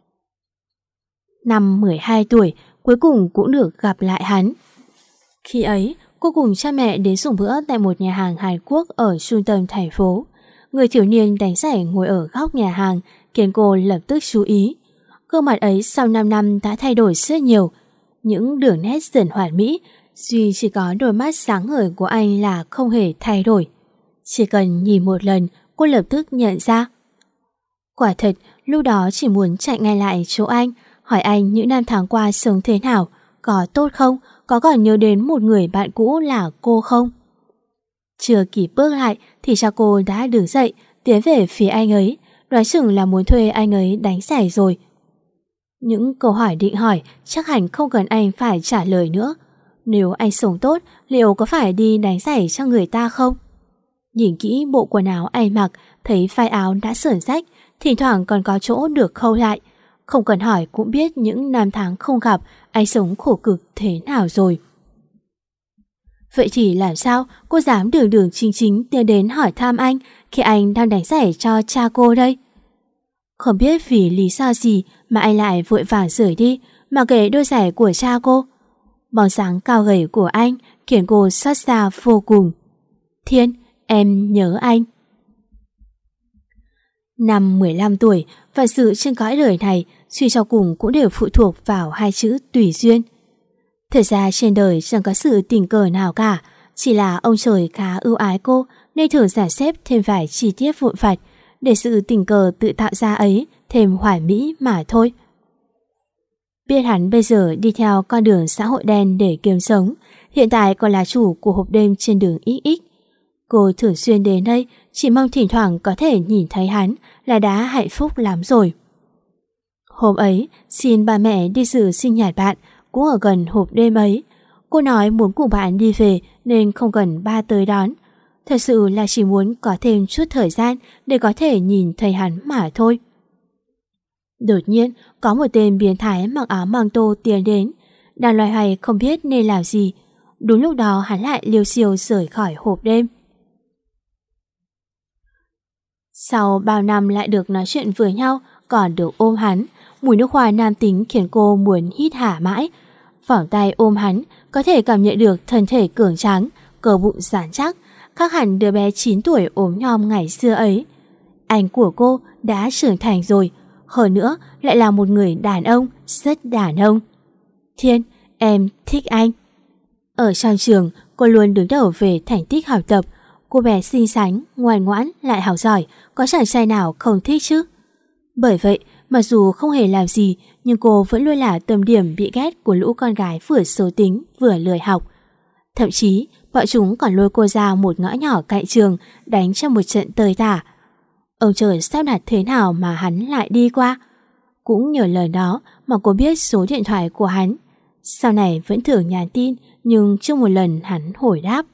Năm 12 tuổi, cuối cùng cũng được gặp lại hắn. Khi ấy, cô cùng cha mẹ đến dùng bữa tại một nhà hàng Hàn Quốc ở trung tâm thành phố. Người thiếu niên đánh giày ngồi ở góc nhà hàng khiến cô lập tức chú ý. Gương mặt ấy sau 5 năm đã thay đổi rất nhiều. Những đường nét dần hoàn mỹ, duy chỉ có đôi mắt sáng ngời của anh là không hề thay đổi. Chỉ cần nhìn một lần, cô lập tức nhận ra. Quả thật, lúc đó chỉ muốn chạy ngay lại chỗ anh, hỏi anh những năm tháng qua sống thế nào, có tốt không, có còn nhớ đến một người bạn cũ là cô không. Chưa kịp bước lại thì cha cô đã đứng dậy, tiến về phía anh ấy, đoán chừng là muốn thuê anh ấy đánh giải rồi. Những câu hỏi định hỏi chắc hẳn không cần anh phải trả lời nữa. Nếu anh sống tốt, liệu có phải đi đánh giải cho người ta không? Nhìn kỹ bộ quần áo anh mặc, thấy vai áo đã sởn rách, thỉnh thoảng còn có chỗ được khâu lại. Không cần hỏi cũng biết những năm tháng không gặp anh sống khổ cực thế nào rồi. Vậy thì làm sao cô dám đường đường chính chính tiến đến hỏi thăm anh khi anh đang đánh giải cho cha cô đây? Không biết vì lý do gì mà anh lại vội vàng rời đi, mà kể đôi giày của cha cô. Bóng dáng cao gầy của anh khiến cô xót xa vô cùng. Thiên, em nhớ anh. Năm 15 tuổi, và sự trên cõi đời này suy cho cùng cũng đều phụ thuộc vào hai chữ tùy duyên. Thật ra trên đời chẳng có sự tình cờ nào cả, chỉ là ông trời khá ưu ái cô nên thường giải xếp thêm vài chi tiết vụn vặt để sự tình cờ tự tạo ra ấy thêm hoàn mỹ mà thôi. Biết hắn bây giờ đi theo con đường xã hội đen để kiếm sống, hiện tại còn là chủ của hộp đêm trên đường XX. Cô thường xuyên đến đây chỉ mong thỉnh thoảng có thể nhìn thấy hắn là đã hạnh phúc lắm rồi. Hôm ấy xin ba mẹ đi dự sinh nhật bạn cũng ở gần hộp đêm ấy. Cô nói muốn cùng bạn đi về nên không cần ba tới đón. Thật sự là chỉ muốn có thêm chút thời gian để có thể nhìn thấy hắn mà thôi. Đột nhiên có một tên biến thái mặc áo măng tô tiến đến, đang loay hoay không biết nên làm gì. Đúng lúc đó hắn lại liêu xiêu rời khỏi hộp đêm. Sau bao năm lại được nói chuyện với nhau, còn được ôm hắn, mùi nước hoa nam tính khiến cô muốn hít hả mãi. Vòng tay ôm hắn, có thể cảm nhận được thân thể cường tráng, cơ bụng rắn chắc, khác hẳn đứa bé 9 tuổi ốm nhom ngày xưa ấy. Anh của cô đã trưởng thành rồi, hơn nữa lại là một người đàn ông, rất đàn ông. Thiên, em thích anh. Ở trong trường, cô luôn đứng đầu về thành tích học tập. Cô bé xinh xắn, ngoan ngoãn, lại học giỏi, có chàng trai nào không thích chứ? Bởi vậy, mặc dù không hề làm gì, nhưng cô vẫn luôn là tâm điểm bị ghét của lũ con gái vừa xấu tính, vừa lười học. Thậm chí, bọn chúng còn lôi cô ra một ngõ nhỏ cạnh trường, đánh cho một trận tơi tả. Ông trời sắp đặt thế nào mà hắn lại đi qua? Cũng nhờ lời đó mà cô biết số điện thoại của hắn. Sau này vẫn thường nhắn tin, nhưng chưa một lần hắn hồi đáp.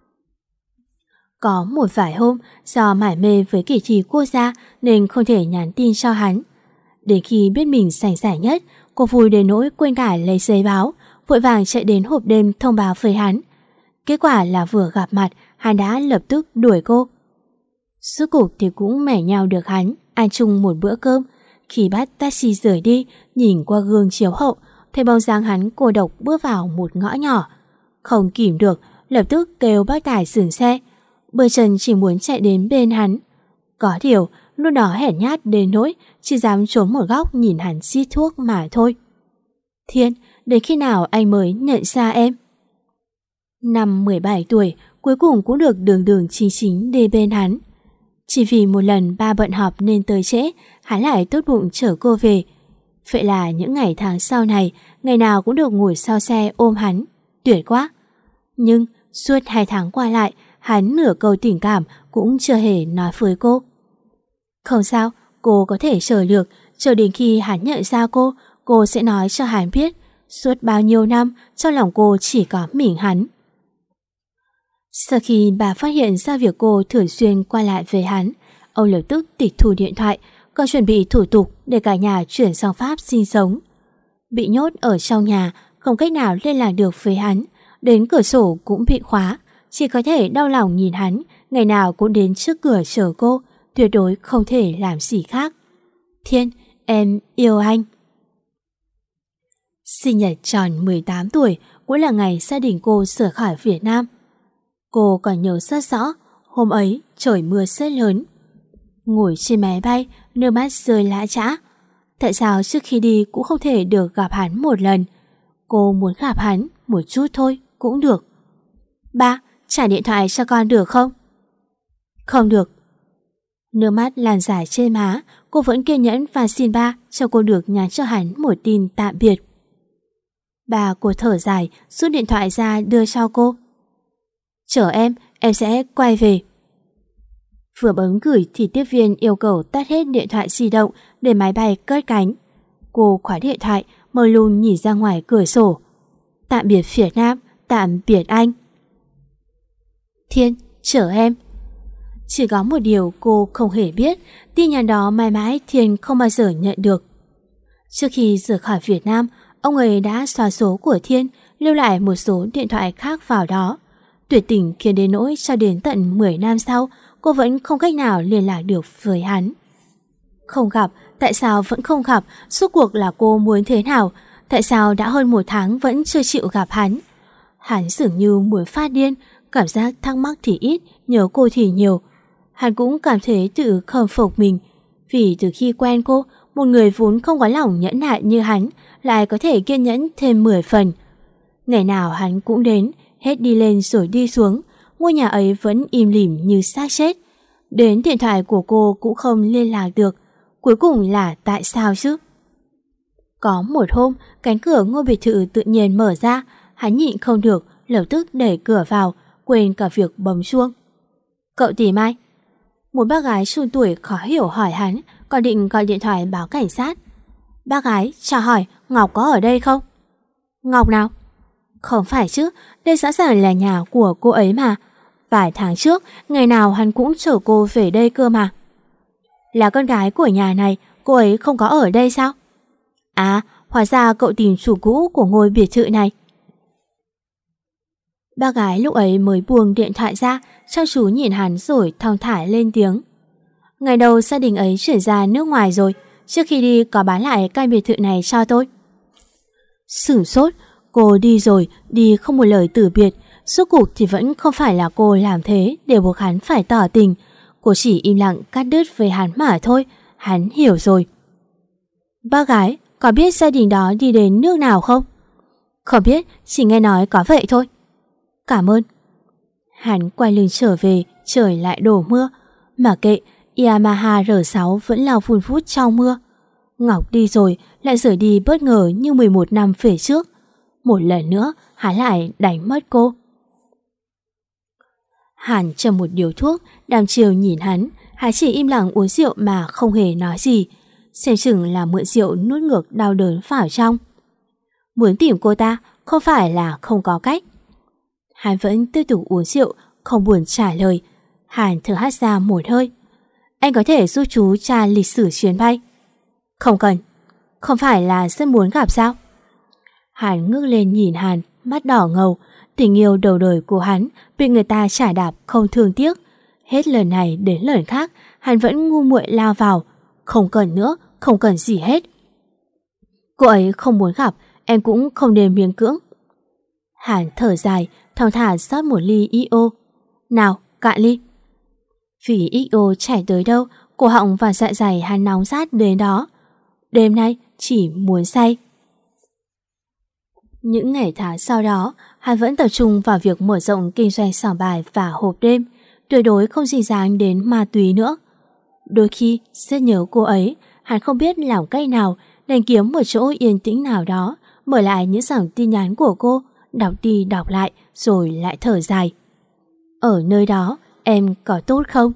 Có một vài hôm, do mải mê với kỳ thi quốc gia nên không thể nhắn tin cho hắn. Đến khi biết mình sành sải nhất, cô vui đến nỗi quên cả lấy giấy báo, vội vàng chạy đến hộp đêm thông báo với hắn. Kết quả là vừa gặp mặt, hắn đã lập tức đuổi cô. Suốt cuộc thì cũng mẻ nhau được hắn, ăn chung một bữa cơm. Khi bắt taxi rời đi, nhìn qua gương chiếu hậu, thấy bóng dáng hắn cô độc bước vào một ngõ nhỏ. Không kìm được, lập tức kêu bác tài dừng xe. Bơi chân chỉ muốn chạy đến bên hắn. Có điều, lúc đó hèn nhát đến nỗi chỉ dám trốn một góc nhìn hắn xít thuốc mà thôi. Thiên, đến khi nào anh mới nhận ra em? Năm 17 tuổi, cuối cùng cũng được đường đường chính chính đi bên hắn. Chỉ vì một lần ba bận họp nên tới trễ, hắn lại tốt bụng chở cô về. Vậy là những ngày tháng sau này, ngày nào cũng được ngồi sau xe ôm hắn. Tuyệt quá! Nhưng suốt 2 tháng qua lại, hắn nửa câu tình cảm cũng chưa hề nói với cô. Không sao, cô có thể chờ được, chờ đến khi hắn nhận ra cô sẽ nói cho hắn biết. Suốt bao nhiêu năm, trong lòng cô chỉ có mình hắn. Sau khi bà phát hiện ra việc cô thường xuyên qua lại với hắn, ông lập tức tịch thu điện thoại, còn chuẩn bị thủ tục để cả nhà chuyển sang Pháp sinh sống. Bị nhốt ở trong nhà, không cách nào liên lạc được với hắn, đến cửa sổ cũng bị khóa, chỉ có thể đau lòng nhìn hắn, ngày nào cũng đến trước cửa chờ cô, tuyệt đối không thể làm gì khác. Thiên, em yêu anh. Sinh nhật tròn 18 tuổi cũng là ngày gia đình cô rời khỏi Việt Nam. Cô còn nhớ rất rõ, hôm ấy trời mưa rất lớn. Ngồi trên máy bay, nước mắt rơi lã chã. Tại sao trước khi đi cũng không thể được gặp hắn một lần? Cô muốn gặp hắn một chút thôi cũng được. Ba, trả điện thoại cho con được không? Không được. Nước mắt làn dài trên má, cô vẫn kiên nhẫn và xin ba cho cô được nhắn cho hắn một tin tạm biệt. Bà cô thở dài, rút điện thoại ra đưa cho cô. Chờ em sẽ quay về. Vừa bấm gửi thì tiếp viên yêu cầu tắt hết điện thoại di động để máy bay cất cánh. Cô khóa điện thoại, mờ lùn nhìn ra ngoài cửa sổ. Tạm biệt Việt Nam, tạm biệt anh. Thiên, chờ em. Chỉ có một điều cô không hề biết, tin nhắn đó mãi mãi Thiên không bao giờ nhận được. Trước khi rời khỏi Việt Nam, ông ấy đã xóa số của Thiên, lưu lại một số điện thoại khác vào đó. Tuyệt tình khiến đến nỗi cho đến tận 10 năm sau, cô vẫn không cách nào liên lạc được với hắn. Không gặp, tại sao vẫn không gặp? Suốt cuộc là cô muốn thế nào? Tại sao đã hơn 1 tháng vẫn chưa chịu gặp hắn? Hắn dường như muốn phát điên, cảm giác thắc mắc thì ít, nhớ cô thì nhiều. Hắn cũng cảm thấy tự khâm phục mình, vì từ khi quen cô, một người vốn không có lòng nhẫn nại như hắn lại có thể kiên nhẫn thêm 10 phần. Ngày nào hắn cũng đến, hết đi lên rồi đi xuống, ngôi nhà ấy vẫn im lìm như xác chết. Đến điện thoại của cô cũng không liên lạc được. Cuối cùng là tại sao chứ? Có một hôm, cánh cửa ngôi biệt thự tự nhiên mở ra, hắn nhịn không được, lập tức đẩy cửa vào, quên cả việc bấm chuông. Cậu tìm ai? Một bác gái trung tuổi khó hiểu hỏi hắn, còn định gọi điện thoại báo cảnh sát. Bác gái chào hỏi, Ngọc có ở đây không? Ngọc nào? Không phải chứ, đây rõ ràng là nhà của cô ấy mà. Vài tháng trước, ngày nào hắn cũng chở cô về đây cơ mà. Là con gái của nhà này, cô ấy không có ở đây sao? À, hóa ra cậu tìm chủ cũ của ngôi biệt thự này. Bác gái lúc ấy mới buông điện thoại ra, chăm chú nhìn hắn rồi thong thả lên tiếng. Ngày đầu gia đình ấy chuyển ra nước ngoài rồi, trước khi đi có bán lại căn biệt thự này cho tôi. Sửng sốt, cô đi rồi, đi không một lời từ biệt. Suốt cuộc thì vẫn không phải là cô làm thế để buộc hắn phải tỏ tình. Cô chỉ im lặng cắt đứt với hắn mà thôi. Hắn hiểu rồi. Bác gái, có biết gia đình đó đi đến nước nào không? Không biết, chỉ nghe nói có vậy thôi. Cảm ơn. Hắn quay lưng trở về, trời lại đổ mưa. Mà kệ, Yamaha R6 vẫn lao vun vút trong mưa. Ngọc đi rồi, lại rời đi bất ngờ như 11 năm về trước. Một lần nữa, hắn lại đánh mất cô. Hắn châm một điếu thuốc, đăm chiều nhìn hắn chỉ im lặng uống rượu mà không hề nói gì. Xem chừng là mượn rượu nuốt ngược đau đớn vào trong. Muốn tìm cô ta không phải là không có cách. Hắn vẫn tiếp tục uống rượu, không buồn trả lời. Hắn thở hắt ra một hơi. Anh có thể giúp chú tra lịch sử chuyến bay. Không cần. Không phải là rất muốn gặp sao? Hắn ngước lên nhìn hắn, mắt đỏ ngầu. Tình yêu đầu đời của hắn bị người ta trả đạp không thương tiếc. Hết lần này đến lần khác, hắn vẫn ngu muội lao vào. Không cần nữa, không cần gì hết. Cô ấy không muốn gặp, em cũng không nên miễn cưỡng. Hắn thở dài, thong thả rót một ly IO. Nào, cạn ly. Vì IO chảy tới đâu, cổ họng và dạ dày hắn nóng rát đến đó. Đêm nay chỉ muốn say. Những ngày tháng sau đó, hắn vẫn tập trung vào việc mở rộng kinh doanh sòng bài và hộp đêm, tuyệt đối không dính dáng đến ma túy nữa. Đôi khi, rất nhớ cô ấy, hắn không biết làm cách nào đành kiếm một chỗ yên tĩnh nào đó, mở lại những dòng tin nhắn của cô, đọc đi đọc lại rồi lại thở dài. Ở nơi đó, em có tốt không?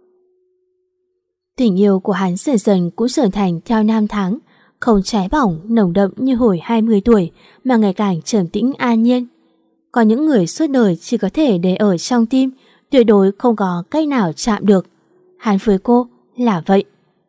Tình yêu của hắn dần dần cũng trưởng thành theo năm tháng, không cháy bỏng, nồng đậm như hồi 20 tuổi mà ngày càng trầm tĩnh an nhiên. Có những người suốt đời chỉ có thể để ở trong tim, tuyệt đối không có cách nào chạm được. Hắn với cô là vậy.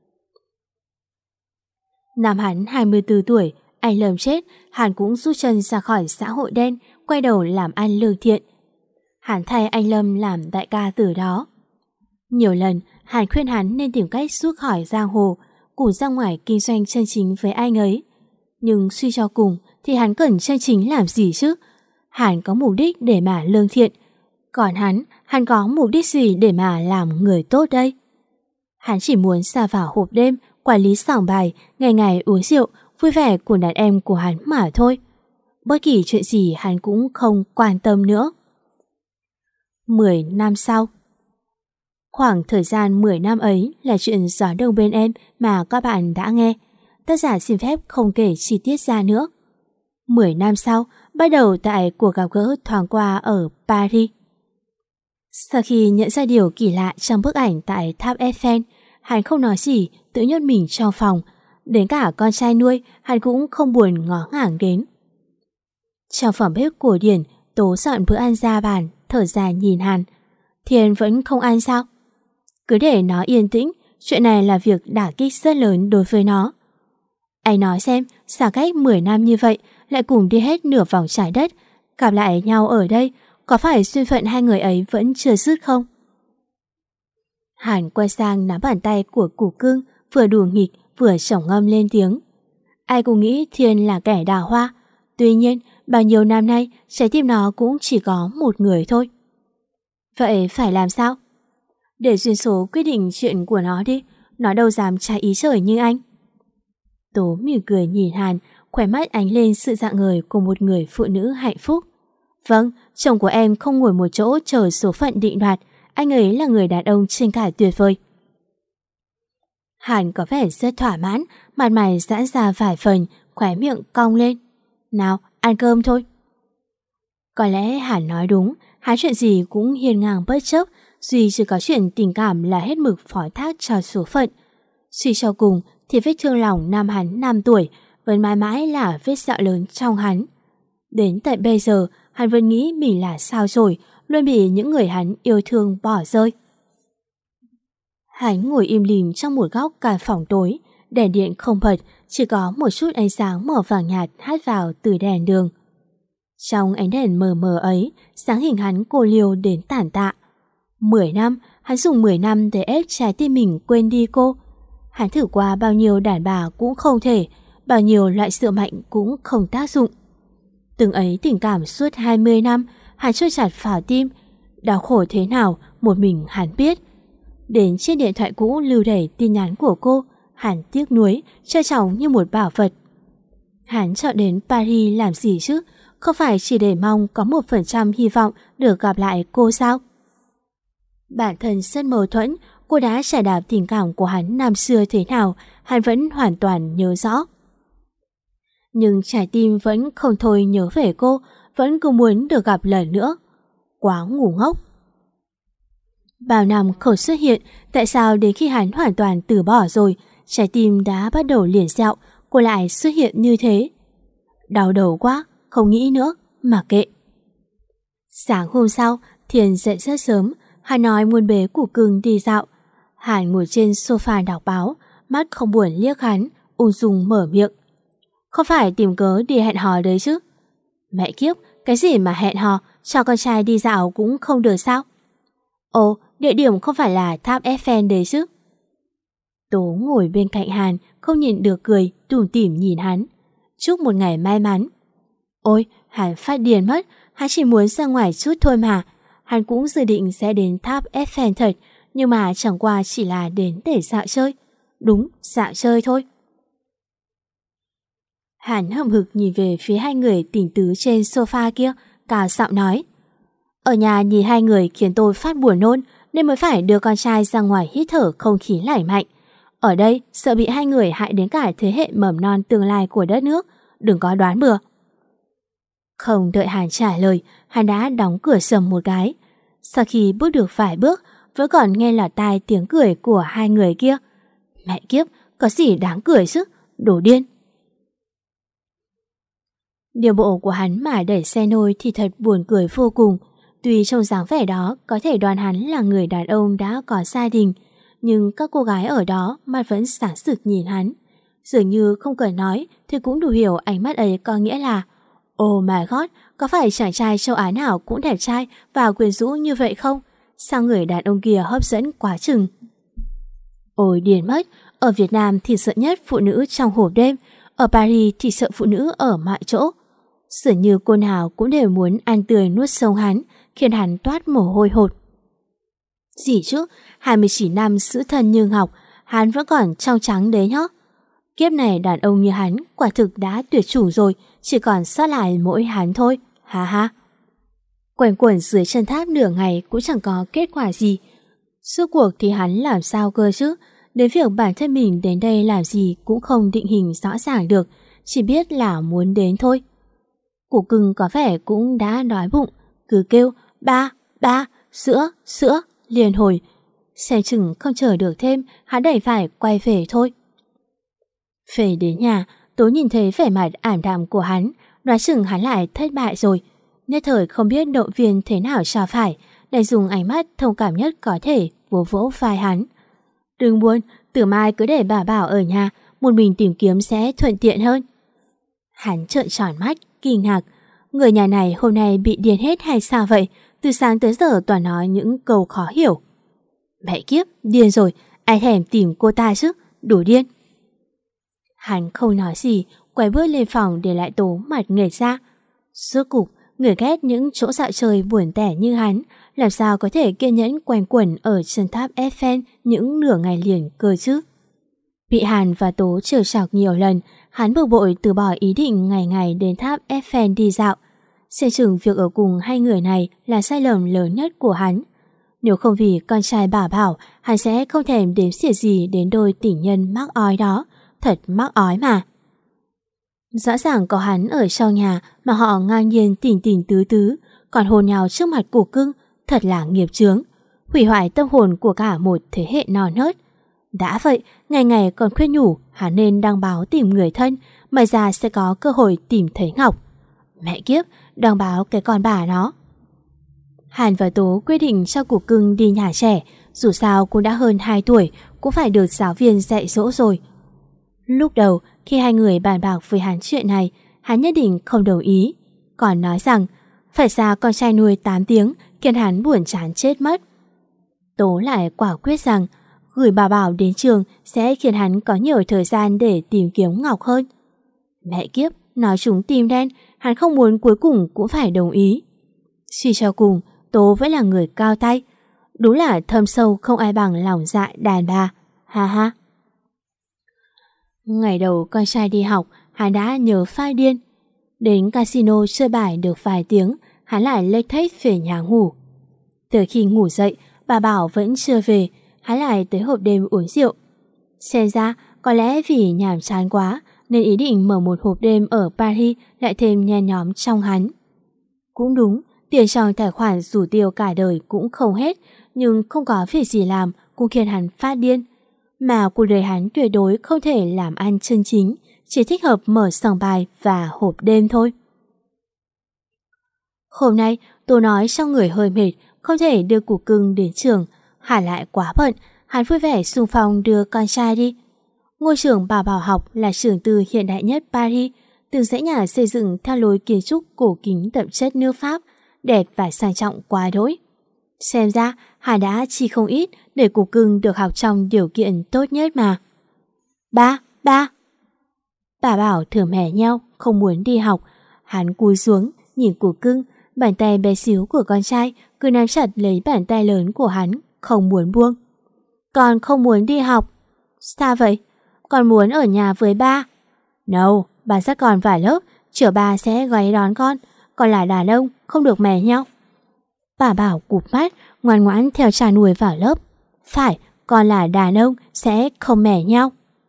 Năm hắn 24 tuổi, anh Lâm chết, hắn cũng rút chân ra khỏi xã hội đen, quay đầu làm ăn lương thiện. Hắn thay anh Lâm làm đại ca từ đó. Nhiều lần, hắn khuyên hắn nên tìm cách rút khỏi giang hồ, củ ra ngoài kinh doanh chân chính với anh ấy. Nhưng suy cho cùng thì hắn cần chân chính làm gì chứ? Hắn có mục đích để mà lương thiện. Còn hắn có mục đích gì để mà làm người tốt đây? Hắn chỉ muốn xa vào hộp đêm, quản lý sòng bài, ngày ngày uống rượu, vui vẻ của đàn em của hắn mà thôi. Bất kỳ chuyện gì hắn cũng không quan tâm nữa. 10 năm sau. Khoảng thời gian 10 năm ấy là chuyện gió đông bên em mà các bạn đã nghe. Tác giả xin phép không kể chi tiết ra nữa. 10 năm sau, bắt đầu tại cuộc gặp gỡ thoáng qua ở Paris. Sau khi nhận ra điều kỳ lạ trong bức ảnh tại tháp Eiffel, hắn không nói gì, tự nhốt mình trong phòng. Đến cả con trai nuôi, hắn cũng không buồn ngó ngàng đến. Trong phòng bếp cổ điển, Tố dọn bữa ăn ra bàn, thở dài nhìn hắn. Thiên vẫn không ăn sao? Cứ để nó yên tĩnh, chuyện này là việc đả kích rất lớn đối với nó. Anh nói xem, xa cách 10 năm như vậy, lại cùng đi hết nửa vòng trái đất, gặp lại nhau ở đây, có phải duyên phận hai người ấy vẫn chưa dứt không? Hắn quay sang nắm bàn tay của Củ Cưng, vừa đùa nghịch vừa sổng ngâm lên tiếng. Ai cũng nghĩ Thiên là kẻ đào hoa. Tuy nhiên, bao nhiêu năm nay trái tim nó cũng chỉ có một người thôi. Vậy phải làm sao? Để duyên số quyết định chuyện của nó đi. Nó đâu dám trái ý trời như anh. Tố mỉm cười nhìn Hàn, khóe mắt ánh lên sự rạng ngời của một người phụ nữ hạnh phúc. Vâng, chồng của em không ngồi một chỗ chờ số phận định đoạt. Anh ấy là người đàn ông trên cả tuyệt vời. Hàn có vẻ rất thỏa mãn, mặt mày giãn ra vài phần, khóe miệng cong lên. Nào, ăn cơm thôi. Có lẽ Hàn nói đúng, hắn chuyện gì cũng hiên ngang bất chấp, duy chỉ có chuyện tình cảm là hết mực phó thác cho số phận. Suy cho cùng thì vết thương lòng năm hắn 5 tuổi vẫn mãi mãi là vết sẹo lớn trong hắn. Đến tận bây giờ, hắn vẫn nghĩ mình là sao rồi, luôn bị những người hắn yêu thương bỏ rơi. Hắn ngồi im lìm trong một góc căn phòng tối, đèn điện không bật, chỉ có một chút ánh sáng màu vàng nhạt hắt vào từ đèn đường. Trong ánh đèn mờ mờ ấy, sáng hình hắn cô liêu đến tàn tạ. 10 năm, hắn dùng 10 năm để ép trái tim mình quên đi cô. Hắn thử qua bao nhiêu đàn bà cũng không thể, bao nhiêu loại rượu mạnh cũng không tác dụng. Từng ấy tình cảm suốt 20 năm, hắn trôi chặt vào tim. Đau khổ thế nào, một mình hắn biết. Đến trên điện thoại cũ lưu đầy tin nhắn của cô, hắn tiếc nuối, trân trọng như một bảo vật. Hắn chọn đến Paris làm gì chứ? Không phải chỉ để mong có 1% hy vọng được gặp lại cô sao? Bản thân rất mâu thuẫn, cô đã trải đạp tình cảm của hắn năm xưa thế nào, hắn vẫn hoàn toàn nhớ rõ. Nhưng trái tim vẫn không thôi nhớ về cô, vẫn cứ muốn được gặp lần nữa. Quá ngu ngốc. Bao năm không xuất hiện, tại sao đến khi hắn hoàn toàn từ bỏ rồi, trái tim đã bắt đầu liền dẹo, cô lại xuất hiện như thế? Đau đầu quá, không nghĩ nữa, mà kệ. Sáng hôm sau, Thiên dậy rất sớm, hắn nói muốn bế Củ Cưng đi dạo. Hắn ngồi trên sofa đọc báo, mắt không buồn liếc hắn, ung dung mở miệng. Không phải tìm cớ đi hẹn hò đấy chứ? Mẹ kiếp, cái gì mà hẹn hò, cho con trai đi dạo cũng không được sao? Ồ, địa điểm không phải là tháp Eiffel đấy chứ? Tố ngồi bên cạnh Hàn, không nhịn được cười, tủm tỉm nhìn hắn. Chúc một ngày may mắn. Ôi, hắn phát điên mất, hắn chỉ muốn ra ngoài chút thôi mà. Hắn cũng dự định sẽ đến tháp Eiffel thật, nhưng mà chẳng qua chỉ là đến để dạo chơi. Đúng, dạo chơi thôi. Hắn hậm hực nhìn về phía hai người tỉnh tứ trên sofa kia, cao giọng nói. Ở nhà nhìn hai người khiến tôi phát buồn nôn, nên mới phải đưa con trai ra ngoài hít thở không khí lạnh mạnh. Ở đây sợ bị hai người hại đến cả thế hệ mầm non tương lai của đất nước, đừng có đoán bừa. Không đợi Hàn trả lời, hắn đã đóng cửa sầm một cái. Sau khi bước được vài bước, vẫn còn nghe lọt tai tiếng cười của hai người kia. Mẹ kiếp, có gì đáng cười chứ, đồ điên. Điều bộ của hắn mà đẩy xe nôi thì thật buồn cười vô cùng. Tuy trong dáng vẻ đó có thể đoán hắn là người đàn ông đã có gia đình, nhưng các cô gái ở đó mắt vẫn sáng rực nhìn hắn. Dường như không cần nói thì cũng đủ hiểu ánh mắt ấy có nghĩa là oh my god, có phải chàng trai châu Á nào cũng đẹp trai và quyến rũ như vậy không? Sao người đàn ông kia hấp dẫn quá chừng? Ôi điên mất, ở Việt Nam thì sợ nhất phụ nữ trong hộp đêm, ở Paris thì sợ phụ nữ ở mọi chỗ. Dường như cô nào cũng đều muốn ăn tươi nuốt sống hắn, khiến hắn toát mồ hôi hột. Gì chứ, 29 năm giữ thân như ngọc, hắn vẫn còn trong trắng đấy nhá. Kiếp này đàn ông như hắn quả thực đã tuyệt chủng rồi, chỉ còn sót lại mỗi hắn thôi, ha ha. Quanh quẩn dưới chân tháp nửa ngày cũng chẳng có kết quả gì. Suốt cuộc thì hắn làm sao cơ chứ? Đến việc bản thân mình đến đây làm gì cũng không định hình rõ ràng được, chỉ biết là muốn đến thôi. Củ Cưng có vẻ cũng đã đói bụng, cứ kêu ba, ba, sữa, sữa, liền hồi. Xem chừng không chờ được thêm, hắn đành phải quay về thôi. Về đến nhà, Tố nhìn thấy vẻ mặt ảm đạm của hắn, đoán chừng hắn lại thất bại rồi. Nhất thời không biết động viên thế nào cho phải, để dùng ánh mắt thông cảm nhất có thể vỗ vỗ vai hắn. Đừng buồn, từ mai cứ để bà Bảo ở nhà, một mình tìm kiếm sẽ thuận tiện hơn. Hắn trợn tròn mắt, kinh ngạc. Người nhà này hôm nay bị điên hết hay sao vậy? Từ sáng tới giờ toàn nói những câu khó hiểu. Mẹ kiếp, điên rồi, ai thèm tìm cô ta chứ? đủ điên. Hắn không nói gì, quay bước lên phòng để lại Tố mặt nghệt ra. Rốt cục, người ghét những chỗ dạo chơi buồn tẻ như hắn, làm sao có thể kiên nhẫn quanh quẩn ở chân tháp Eiffel những nửa ngày liền cơ chứ. Bị Hàn và Tố trêu chọc nhiều lần, hắn bực bội từ bỏ ý định ngày ngày đến tháp Eiffel đi dạo. Xem chừng việc ở cùng hai người này là sai lầm lớn nhất của hắn. Nếu không vì con trai bà bảo, hắn sẽ không thèm đếm xỉa gì đến đôi tình nhân mắc ói đó. Thật mắc ói mà. Rõ ràng có hắn ở sau nhà mà họ ngang nhiên tình tình tứ tứ, còn hôn nhau trước mặt Cục Cưng, thật là nghiệp chướng, hủy hoại tâm hồn của cả một thế hệ non nớt. Đã vậy, ngày ngày còn khuyên nhủ hắn nên đăng báo tìm người thân, mai ra sẽ có cơ hội tìm thấy Ngọc. Mẹ kiếp, đăng báo cái con bà nó. Hàn và Tố quyết định cho Cục Cưng đi nhà trẻ, dù sao cũng đã hơn 2 tuổi, cũng phải được giáo viên dạy dỗ rồi. Lúc đầu, khi hai người bàn bạc với hắn chuyện này, hắn nhất định không đồng ý, còn nói rằng phải xa con trai nuôi 8 tiếng khiến hắn buồn chán chết mất. Tố lại quả quyết rằng gửi bà Bảo đến trường sẽ khiến hắn có nhiều thời gian để tìm kiếm Ngọc hơn. Mẹ kiếp, nói chúng tim đen, hắn không muốn cuối cùng cũng phải đồng ý. Suy cho cùng, Tố vẫn là người cao tay. Đúng là thâm sâu không ai bằng lòng dạ đàn bà. Ha ha. Ngày đầu con trai đi học, hắn đã nhớ phai điên. Đến casino chơi bài được vài tiếng, hắn lại lếch thếch về nhà ngủ. Từ khi ngủ dậy, bà Bảo vẫn chưa về, hắn lại tới hộp đêm uống rượu. Xem ra, có lẽ vì nhàm chán quá, nên ý định mở một hộp đêm ở Paris lại thêm nhen nhóm trong hắn. Cũng đúng, tiền trong tài khoản rủ tiêu cả đời cũng không hết, nhưng không có việc gì làm cũng khiến hắn phát điên. Mà cuộc đời hắn tuyệt đối không thể làm ăn chân chính, chỉ thích hợp mở sòng bài và hộp đêm thôi. Hôm nay, tôi nói trong người hơi mệt, không thể đưa Cục Cưng đến trường. Hắn lại quá bận, hắn vui vẻ xung phong đưa con trai đi. Ngôi trường bà Bảo học là trường tư hiện đại nhất Paris, từng dãy nhà xây dựng theo lối kiến trúc cổ kính đậm chất nước Pháp, đẹp và sang trọng quá đỗi. Xem ra, hắn đã chi không ít để Cục Cưng được học trong điều kiện tốt nhất mà. Ba. Bà Bảo thở mẻ nheo, không muốn đi học. Hắn cúi xuống, nhìn Cục Cưng, bàn tay bé xíu của con trai cứ nắm chặt lấy bàn tay lớn của hắn, không muốn buông. Con không muốn đi học. Sao vậy? Con muốn ở nhà với ba. No, bà dắt con vào lớp, chiều ba sẽ ghé đón con. Con là đàn ông, không được mè nhau. Bà Bảo cụp mắt, ngoan ngoãn theo cha nuôi vào lớp. Phải, con là đàn ông, sẽ không mè nhau.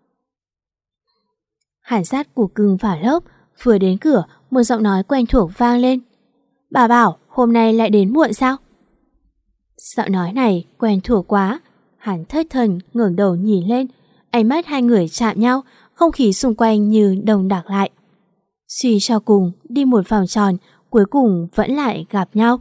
Hắn dắt Cục Cưng vào lớp, vừa đến cửa, một giọng nói quen thuộc vang lên. Bà Bảo, hôm nay lại đến muộn sao? Giọng nói này quen thuộc quá. Hắn thất thần ngẩng đầu nhìn lên, ánh mắt hai người chạm nhau, không khí xung quanh như đông đặc lại. Suy cho cùng, đi một vòng tròn, cuối cùng vẫn lại gặp nhau.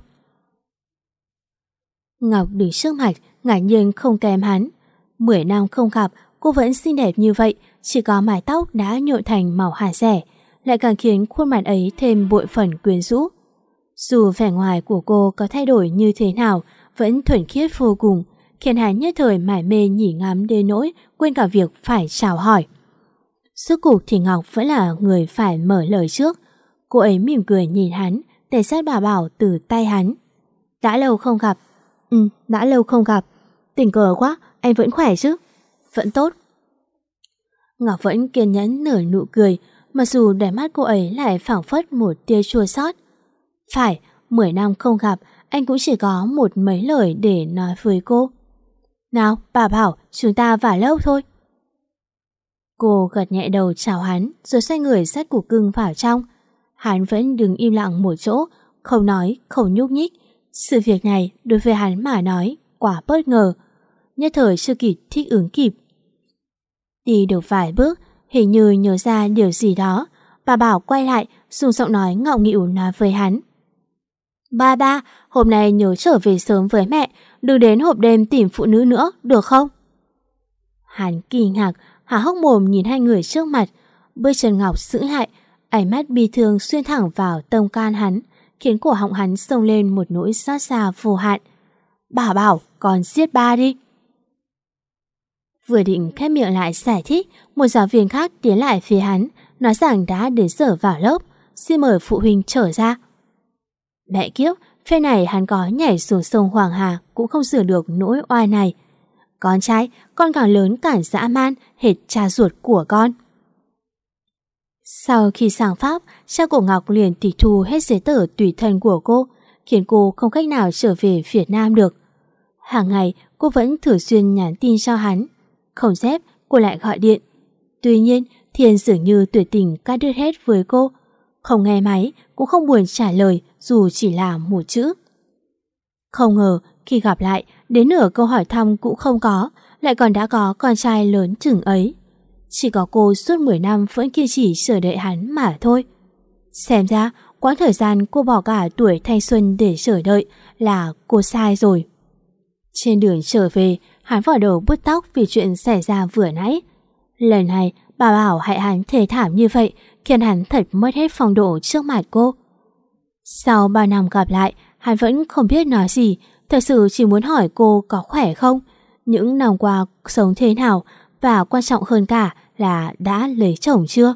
Ngọc đứng trước mặt, ngạc nhiên không kém hắn. 10 năm không gặp, cô vẫn xinh đẹp như vậy, chỉ có mái tóc đã nhuộm thành màu hạt rẻ, lại càng khiến khuôn mặt ấy thêm bội phần quyến rũ. Dù vẻ ngoài của cô có thay đổi như thế nào, vẫn thuần khiết vô cùng, khiến hắn nhất thời mải mê nhỉ ngắm đến nỗi quên cả việc phải chào hỏi. Suốt cuộc thì Ngọc vẫn là người phải mở lời trước. Cô ấy mỉm cười nhìn hắn, để sát bà Bảo từ tay hắn. Đã lâu không gặp. Đã lâu không gặp. Tình cờ quá, anh vẫn khỏe chứ? Vẫn tốt. Ngọc vẫn kiên nhẫn nở nụ cười, mặc dù đáy mắt cô ấy lại phảng phất một tia chua xót. Phải, 10 năm không gặp, anh cũng chỉ có một mấy lời để nói với cô. Nào, bà Bảo, chúng ta vào lớp thôi. Cô gật nhẹ đầu chào hắn, rồi xoay người dắt Cục Cưng vào trong. Hắn vẫn đứng im lặng một chỗ, không nói, không nhúc nhích. Sự việc này đối với hắn mà nói quá bất ngờ, nhất thời chưa kịp thích ứng kịp. Đi được vài bước, hình như nhớ ra điều gì đó, bà Bảo quay lại, dùng giọng nói ngạo nghịu nói với hắn. Ba, hôm nay nhớ trở về sớm với mẹ, đừng đến hộp đêm tìm phụ nữ nữa, được không? Hắn kỳ ngạc, há hốc mồm nhìn hai người trước mặt, bước chân Ngọc sững lại, ánh mắt bi thương xuyên thẳng vào tâm can hắn, khiến cổ họng hắn xông lên một nỗi xót xa vô hạn. Bà Bảo, còn giết ba đi. Vừa định khép miệng lại giải thích, một giáo viên khác tiến lại phía hắn, nói rằng đã đến giờ vào lớp, xin mời phụ huynh trở ra. Mẹ kiếp, phe này hắn có nhảy xuống sông Hoàng Hà cũng không sửa được nỗi oai này. Con trai, con càng lớn càng dã man, hệt cha ruột của con. Sau khi sang Pháp, cha của Ngọc liền tịch thu hết giấy tờ tùy thân của cô, khiến cô không cách nào trở về Việt Nam được. Hàng ngày, cô vẫn thường xuyên nhắn tin cho hắn. Không dép, cô lại gọi điện. Tuy nhiên, Thiên dường như tuyệt tình cắt đứt hết với cô. Không nghe máy, cũng không buồn trả lời dù chỉ là một chữ. Không ngờ, khi gặp lại, đến nửa câu hỏi thăm cũng không có, lại còn đã có con trai lớn chừng ấy. Chỉ có cô suốt 10 năm vẫn kiên trì chờ đợi hắn mà thôi. Xem ra, quãng thời gian cô bỏ cả tuổi thanh xuân để chờ đợi là cô sai rồi. Trên đường trở về, hắn vò đầu bứt tóc vì chuyện xảy ra vừa nãy. Lần này, bà bảo hại hắn thê thảm như vậy, khiến hắn thật mất hết phong độ trước mặt cô. Sau 3 năm gặp lại, hắn vẫn không biết nói gì, thật sự chỉ muốn hỏi cô có khỏe không, những năm qua sống thế nào, và quan trọng hơn cả là đã lấy chồng chưa.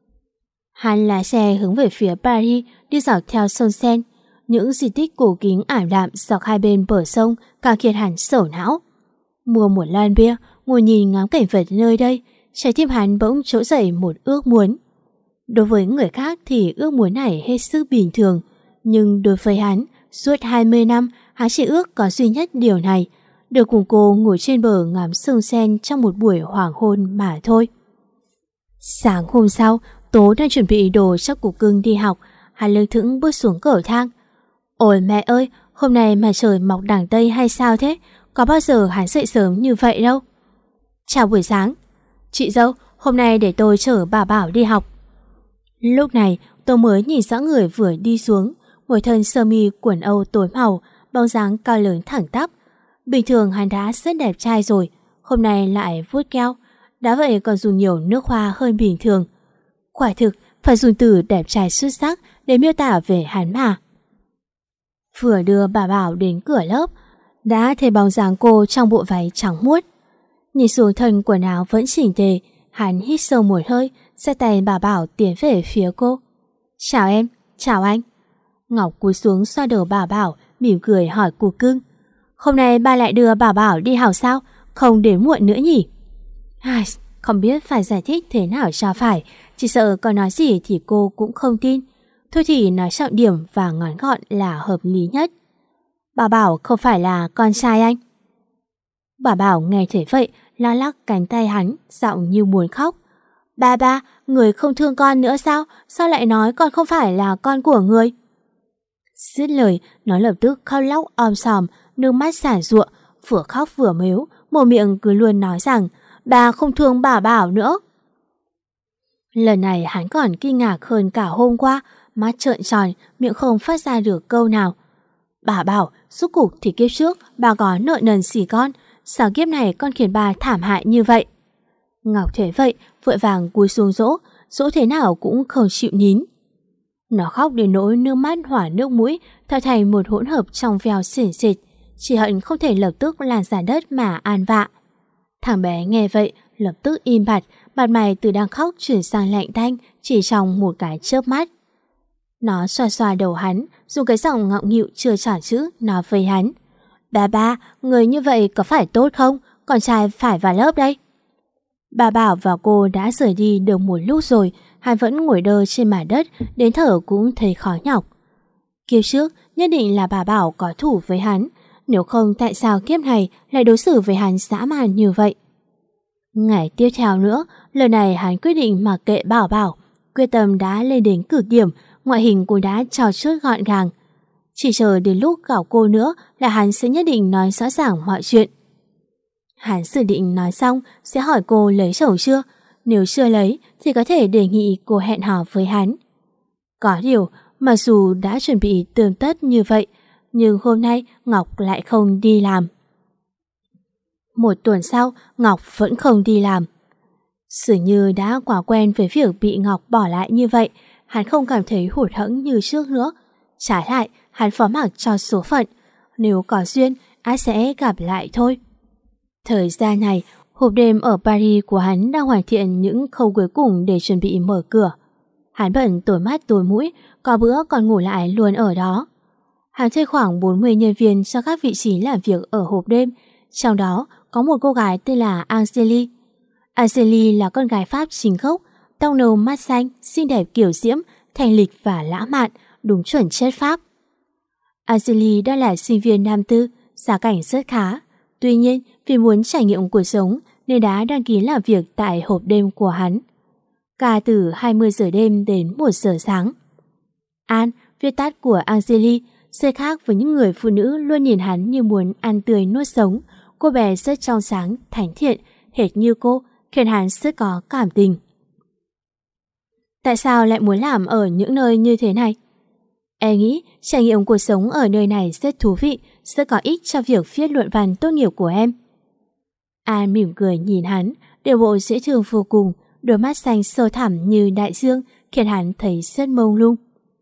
Hắn lái xe hướng về phía Paris, đi dọc theo sông Seine. Những di tích cổ kính ảm đạm dọc hai bên bờ sông càng khiến hắn sầu não. Mua một lon bia, ngồi nhìn ngắm cảnh vật nơi đây, trái tim hắn bỗng trỗi dậy một ước muốn. Đối với người khác thì ước muốn này hết sức bình thường, nhưng đối với hắn, suốt 20 năm, hắn chỉ ước có duy nhất điều này, được cùng cô ngồi trên bờ ngắm sông Seine trong một buổi hoàng hôn mà thôi. Sáng hôm sau, Tố đang chuẩn bị đồ cho cục cưng đi học, hắn lững thững bước xuống cầu thang. Ôi mẹ ơi, hôm nay mà trời mọc đằng Tây hay sao thế? Có bao giờ hắn dậy sớm như vậy đâu. Chào buổi sáng. Chị dâu, hôm nay để tôi chở bà Bảo đi học. Lúc này, tôi mới nhìn rõ người vừa đi xuống, một thân sơ mi quần âu tối màu, bóng dáng cao lớn thẳng tắp. Bình thường hắn đã rất đẹp trai rồi, hôm nay lại vuốt keo, đã vậy còn dùng nhiều nước hoa hơn bình thường. Quả thực, phải dùng từ đẹp trai xuất sắc để miêu tả về hắn mà. Vừa đưa bà Bảo đến cửa lớp, đã thấy bóng dáng cô trong bộ váy trắng muốt. Nhìn xuống thân quần áo vẫn chỉnh tề, hắn hít sâu một hơi, giơ tay bà Bảo tiến về phía cô. Chào em, chào anh. Ngọc cúi xuống xoa đầu bà Bảo, mỉm cười hỏi cô cưng. Hôm nay ba lại đưa bà Bảo đi học sao? Không đến muộn nữa nhỉ? Không biết phải giải thích thế nào cho phải, chỉ sợ có nói gì thì cô cũng không tin. Thôi thì nói trọng điểm và ngắn gọn là hợp lý nhất. Bà Bảo không phải là con trai anh. Bà Bảo nghe thấy vậy, la lắc cánh tay hắn, giọng như muốn khóc. Ba, người không thương con nữa sao? Sao lại nói con không phải là con của người? Dứt lời, nó lập tức khóc lóc om sòm, nước mắt giản giụa, vừa khóc vừa mếu, mồm miệng cứ luôn nói rằng bà không thương bà Bảo nữa. Lần này hắn còn kinh ngạc hơn cả hôm qua, mắt trợn tròn, miệng không phát ra được câu nào. Bà Bảo, rốt cục thì kiếp trước bà có nợ nần gì con, sao kiếp này con khiến bà thảm hại như vậy? Ngọc thấy vậy, vội vàng cúi xuống dỗ thế nào cũng không chịu nín. Nó khóc đến nỗi nước mắt hỏa nước mũi tạo thành một hỗn hợp trong veo xỉn xịt, chỉ hận không thể lập tức lăn ra đất mà an vạ. Thằng bé nghe vậy, lập tức im bặt, mặt mày từ đang khóc chuyển sang lạnh tanh chỉ trong một cái chớp mắt. Nó xoa xoa đầu hắn, dùng cái giọng ngọng nghịu chưa trả chữ nói với hắn. Ba, người như vậy có phải tốt không? Con trai phải vào lớp đây. Bà Bảo và cô đã rời đi được một lúc rồi, hắn vẫn ngồi đơ trên mặt đất, đến thở cũng thấy khó nhọc. Kiếp trước nhất định là bà Bảo có thủ với hắn, nếu không tại sao kiếp này lại đối xử với hắn dã man như vậy. Ngày tiếp theo nữa, lần này hắn quyết định mặc kệ Bảo, quyết tâm đã lên đến cực điểm, ngoại hình cũng đã trau chuốt gọn gàng. Chỉ chờ đến lúc gặp cô nữa là hắn sẽ nhất định nói rõ ràng mọi chuyện. Hắn dự định nói xong sẽ hỏi cô lấy chồng chưa, nếu chưa lấy thì có thể đề nghị cô hẹn hò với hắn. Có điều, mặc dù đã chuẩn bị tươm tất như vậy, nhưng hôm nay Ngọc lại không đi làm. Một tuần sau, Ngọc vẫn không đi làm. Dường như đã quá quen với việc bị Ngọc bỏ lại như vậy, hắn không cảm thấy hụt hẫng như trước nữa. Trái lại, hắn phó mặc cho số phận. Nếu có duyên, ai sẽ gặp lại thôi. Thời gian này, Hộp đêm ở Paris của hắn đang hoàn thiện những khâu cuối cùng để chuẩn bị mở cửa. Hắn bận tối mắt tối mũi, có bữa còn ngủ lại luôn ở đó. Hắn thuê khoảng 40 nhân viên cho các vị trí làm việc ở hộp đêm, trong đó có một cô gái tên là Angélie. Angélie là con gái Pháp chính gốc, tóc nâu mắt xanh, xinh đẹp kiểu diễm, thanh lịch và lãng mạn, đúng chuẩn chất Pháp. Angélie đang là sinh viên năm tư, gia cảnh rất khá. Tuy nhiên, vì muốn trải nghiệm cuộc sống nên đã đăng ký làm việc tại hộp đêm của hắn. Ca từ 20 giờ đêm đến 1 giờ sáng. An, viết tắt của Angélie, sẽ khác với những người phụ nữ luôn nhìn hắn như muốn ăn tươi nuốt sống. Cô bé rất trong sáng, thánh thiện, hệt như cô, khiến hắn rất có cảm tình. Tại sao lại muốn làm ở những nơi như thế này? Em nghĩ trải nghiệm cuộc sống ở nơi này rất thú vị, rất có ích cho việc viết luận văn tốt nghiệp của em. An mỉm cười nhìn hắn, điệu bộ dễ thương vô cùng, đôi mắt xanh sâu thẳm như đại dương khiến hắn thấy rất mông lung.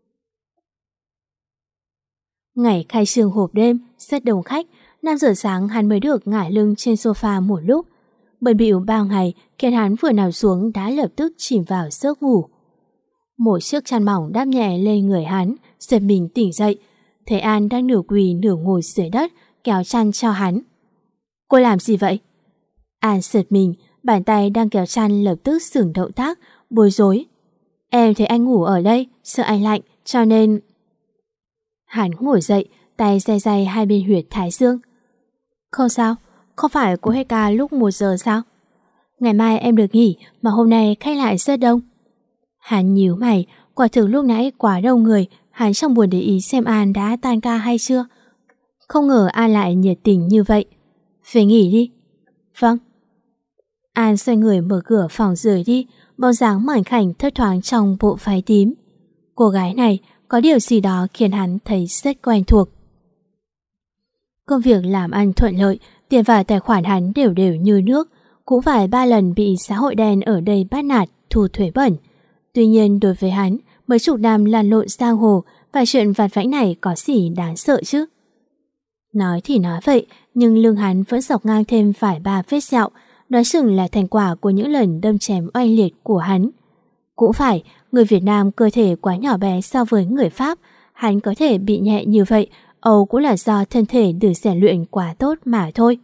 Ngày khai trương hộp đêm, rất đông khách, 5 giờ sáng hắn mới được ngả lưng trên sofa một lúc. Bận bịu bao ngày khiến hắn vừa nằm xuống đã lập tức chìm vào giấc ngủ. Một chiếc chăn mỏng đắp nhẹ lên người hắn, giật mình tỉnh dậy. Thấy An đang nửa quỳ nửa ngồi dưới đất, kéo chăn cho hắn. Cô làm gì vậy? An giật mình, bàn tay đang kéo chăn lập tức dừng động tác, bối rối. Em thấy anh ngủ ở đây, sợ anh lạnh, cho nên... Hắn ngồi dậy, tay day day hai bên huyệt thái dương. Không sao, không phải cô hết ca lúc 1 giờ sao? Ngày mai em được nghỉ mà hôm nay khách lại rất đông. Hắn nhíu mày, quả thực lúc nãy quá đông người, hắn chẳng buồn để ý xem An đã tan ca hay chưa. Không ngờ An lại nhiệt tình như vậy. Về nghỉ đi. Vâng. An xoay người mở cửa phòng rời đi, bóng dáng mảnh khảnh thấp thoáng trong bộ váy tím. Cô gái này có điều gì đó khiến hắn thấy rất quen thuộc. Công việc làm ăn thuận lợi, tiền vào tài khoản hắn đều đều như nước, cũng vài 3 lần bị xã hội đen ở đây bắt nạt, thu thuế bẩn. Tuy nhiên đối với hắn, mấy chục năm lăn lộn giang hồ và chuyện vặt vãnh này có gì đáng sợ chứ? Nói thì nói vậy, nhưng lưng hắn vẫn dọc ngang thêm vài 3 vết sẹo, nói chừng là thành quả của những lần đâm chém oanh liệt của hắn. Cũng phải, người Việt Nam cơ thể quá nhỏ bé so với người Pháp, hắn có thể bị nhẹ như vậy, Âu cũng là do thân thể được rèn luyện quá tốt mà thôi.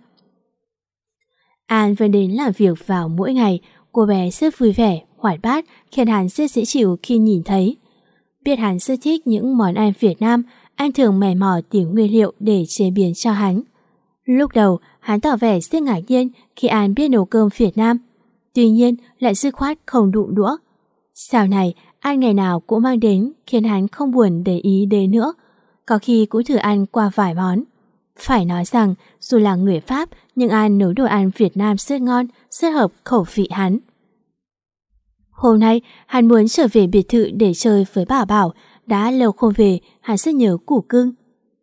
An vẫn đến làm việc vào mỗi ngày, cô bé rất vui vẻ, hoạt bát, khiến hắn rất dễ chịu khi nhìn thấy. Biết hắn rất thích những món ăn Việt Nam, anh thường mày mò tìm nguyên liệu để chế biến cho hắn. Lúc đầu, hắn tỏ vẻ rất ngạc nhiên khi An biết nấu cơm Việt Nam, tuy nhiên lại dứt khoát không đụng đũa. Sau này, An ngày nào cũng mang đến khiến hắn không buồn để ý đến nữa, có khi cũng thử ăn qua vài món. Phải nói rằng, dù là người Pháp, nhưng An nấu đồ ăn Việt Nam rất ngon, rất hợp khẩu vị hắn. Hôm nay, hắn muốn trở về biệt thự để chơi với Bảo Bảo, đã lâu không về, hắn rất nhớ củ cưng.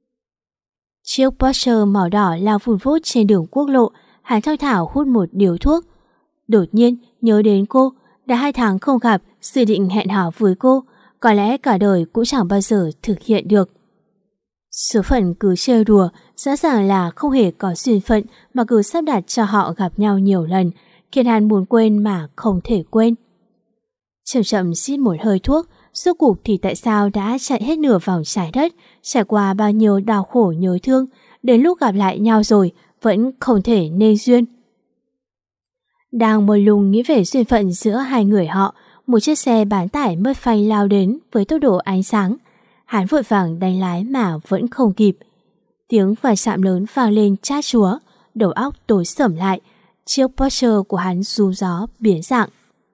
Chiếc Porsche màu đỏ lao vun vút trên đường quốc lộ, hắn thao thảo hút một điếu thuốc. Đột nhiên, nhớ đến cô, đã 2 tháng không gặp, dự định hẹn hò với cô, có lẽ cả đời cũng chẳng bao giờ thực hiện được. Số phận cứ trêu đùa, rõ ràng là không hề có duyên phận mà cứ sắp đặt cho họ gặp nhau nhiều lần, khiến hắn muốn quên mà không thể quên. Chậm chậm xít một hơi thuốc, rốt cuộc thì tại sao đã chạy hết nửa vòng trái đất, trải qua bao nhiêu đau khổ nhớ thương, đến lúc gặp lại nhau rồi vẫn không thể nên duyên. Đang mông lung nghĩ về duyên phận giữa hai người họ, một chiếc xe bán tải mất phanh lao đến với tốc độ ánh sáng. Hắn vội vàng đánh lái mà vẫn không kịp. Tiếng va chạm lớn vang lên chát chúa, đầu óc tối sầm lại, chiếc Porsche của hắn rú gió biến dạng.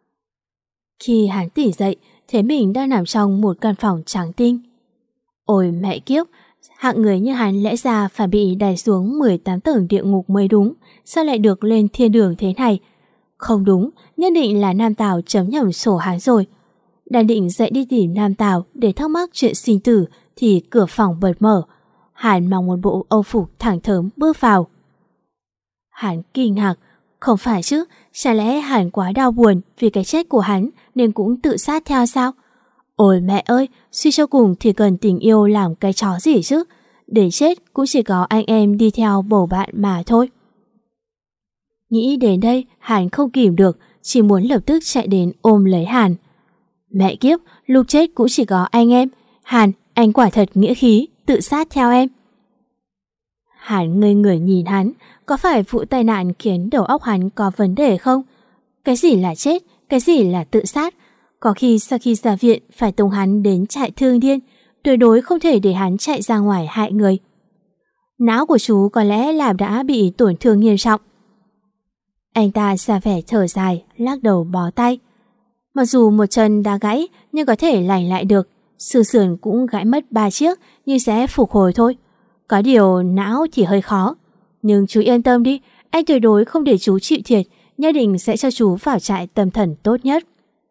Khi hắn tỉnh dậy, thấy mình đang nằm trong một căn phòng trắng tinh. Ôi mẹ kiếp, hạng người như hắn lẽ ra phải bị đày xuống 18 tầng địa ngục mới đúng, sao lại được lên thiên đường thế này? Không đúng, nhất định là Nam Tào chấm nhầm sổ hắn rồi. Đang định dậy đi tìm Nam Tào để thắc mắc chuyện sinh tử thì cửa phòng bật mở. Hắn mang một bộ âu phục thẳng thớm bước vào. Hắn kinh ngạc, không phải chứ, chả lẽ hắn quá đau buồn vì cái chết của hắn nên cũng tự sát theo sao? Ôi mẹ ơi, suy cho cùng thì cần tình yêu làm cái chó gì chứ? Để chết cũng chỉ có anh em đi theo bầu bạn mà thôi. Nghĩ đến đây, Hàn không kìm được, chỉ muốn lập tức chạy đến ôm lấy Hàn. Mẹ kiếp, lúc chết cũng chỉ có anh em. Hàn, anh quả thật nghĩa khí, tự sát theo em. Hàn ngây người nhìn hắn, có phải vụ tai nạn khiến đầu óc hắn có vấn đề không? Cái gì là chết, cái gì là tự sát? Có khi sau khi ra viện phải tung hắn đến trại thương điên, tuyệt đối không thể để hắn chạy ra ngoài hại người. Não của chú có lẽ là đã bị tổn thương nghiêm trọng. Anh ta ra vẻ thở dài, lắc đầu bó tay. Mặc dù một chân đã gãy nhưng có thể lành lại được, xương sườn cũng gãy mất 3 chiếc nhưng sẽ phục hồi thôi. Có điều não thì hơi khó. Nhưng chú yên tâm đi, anh tuyệt đối không để chú chịu thiệt, nhất định sẽ cho chú vào trại tâm thần tốt nhất.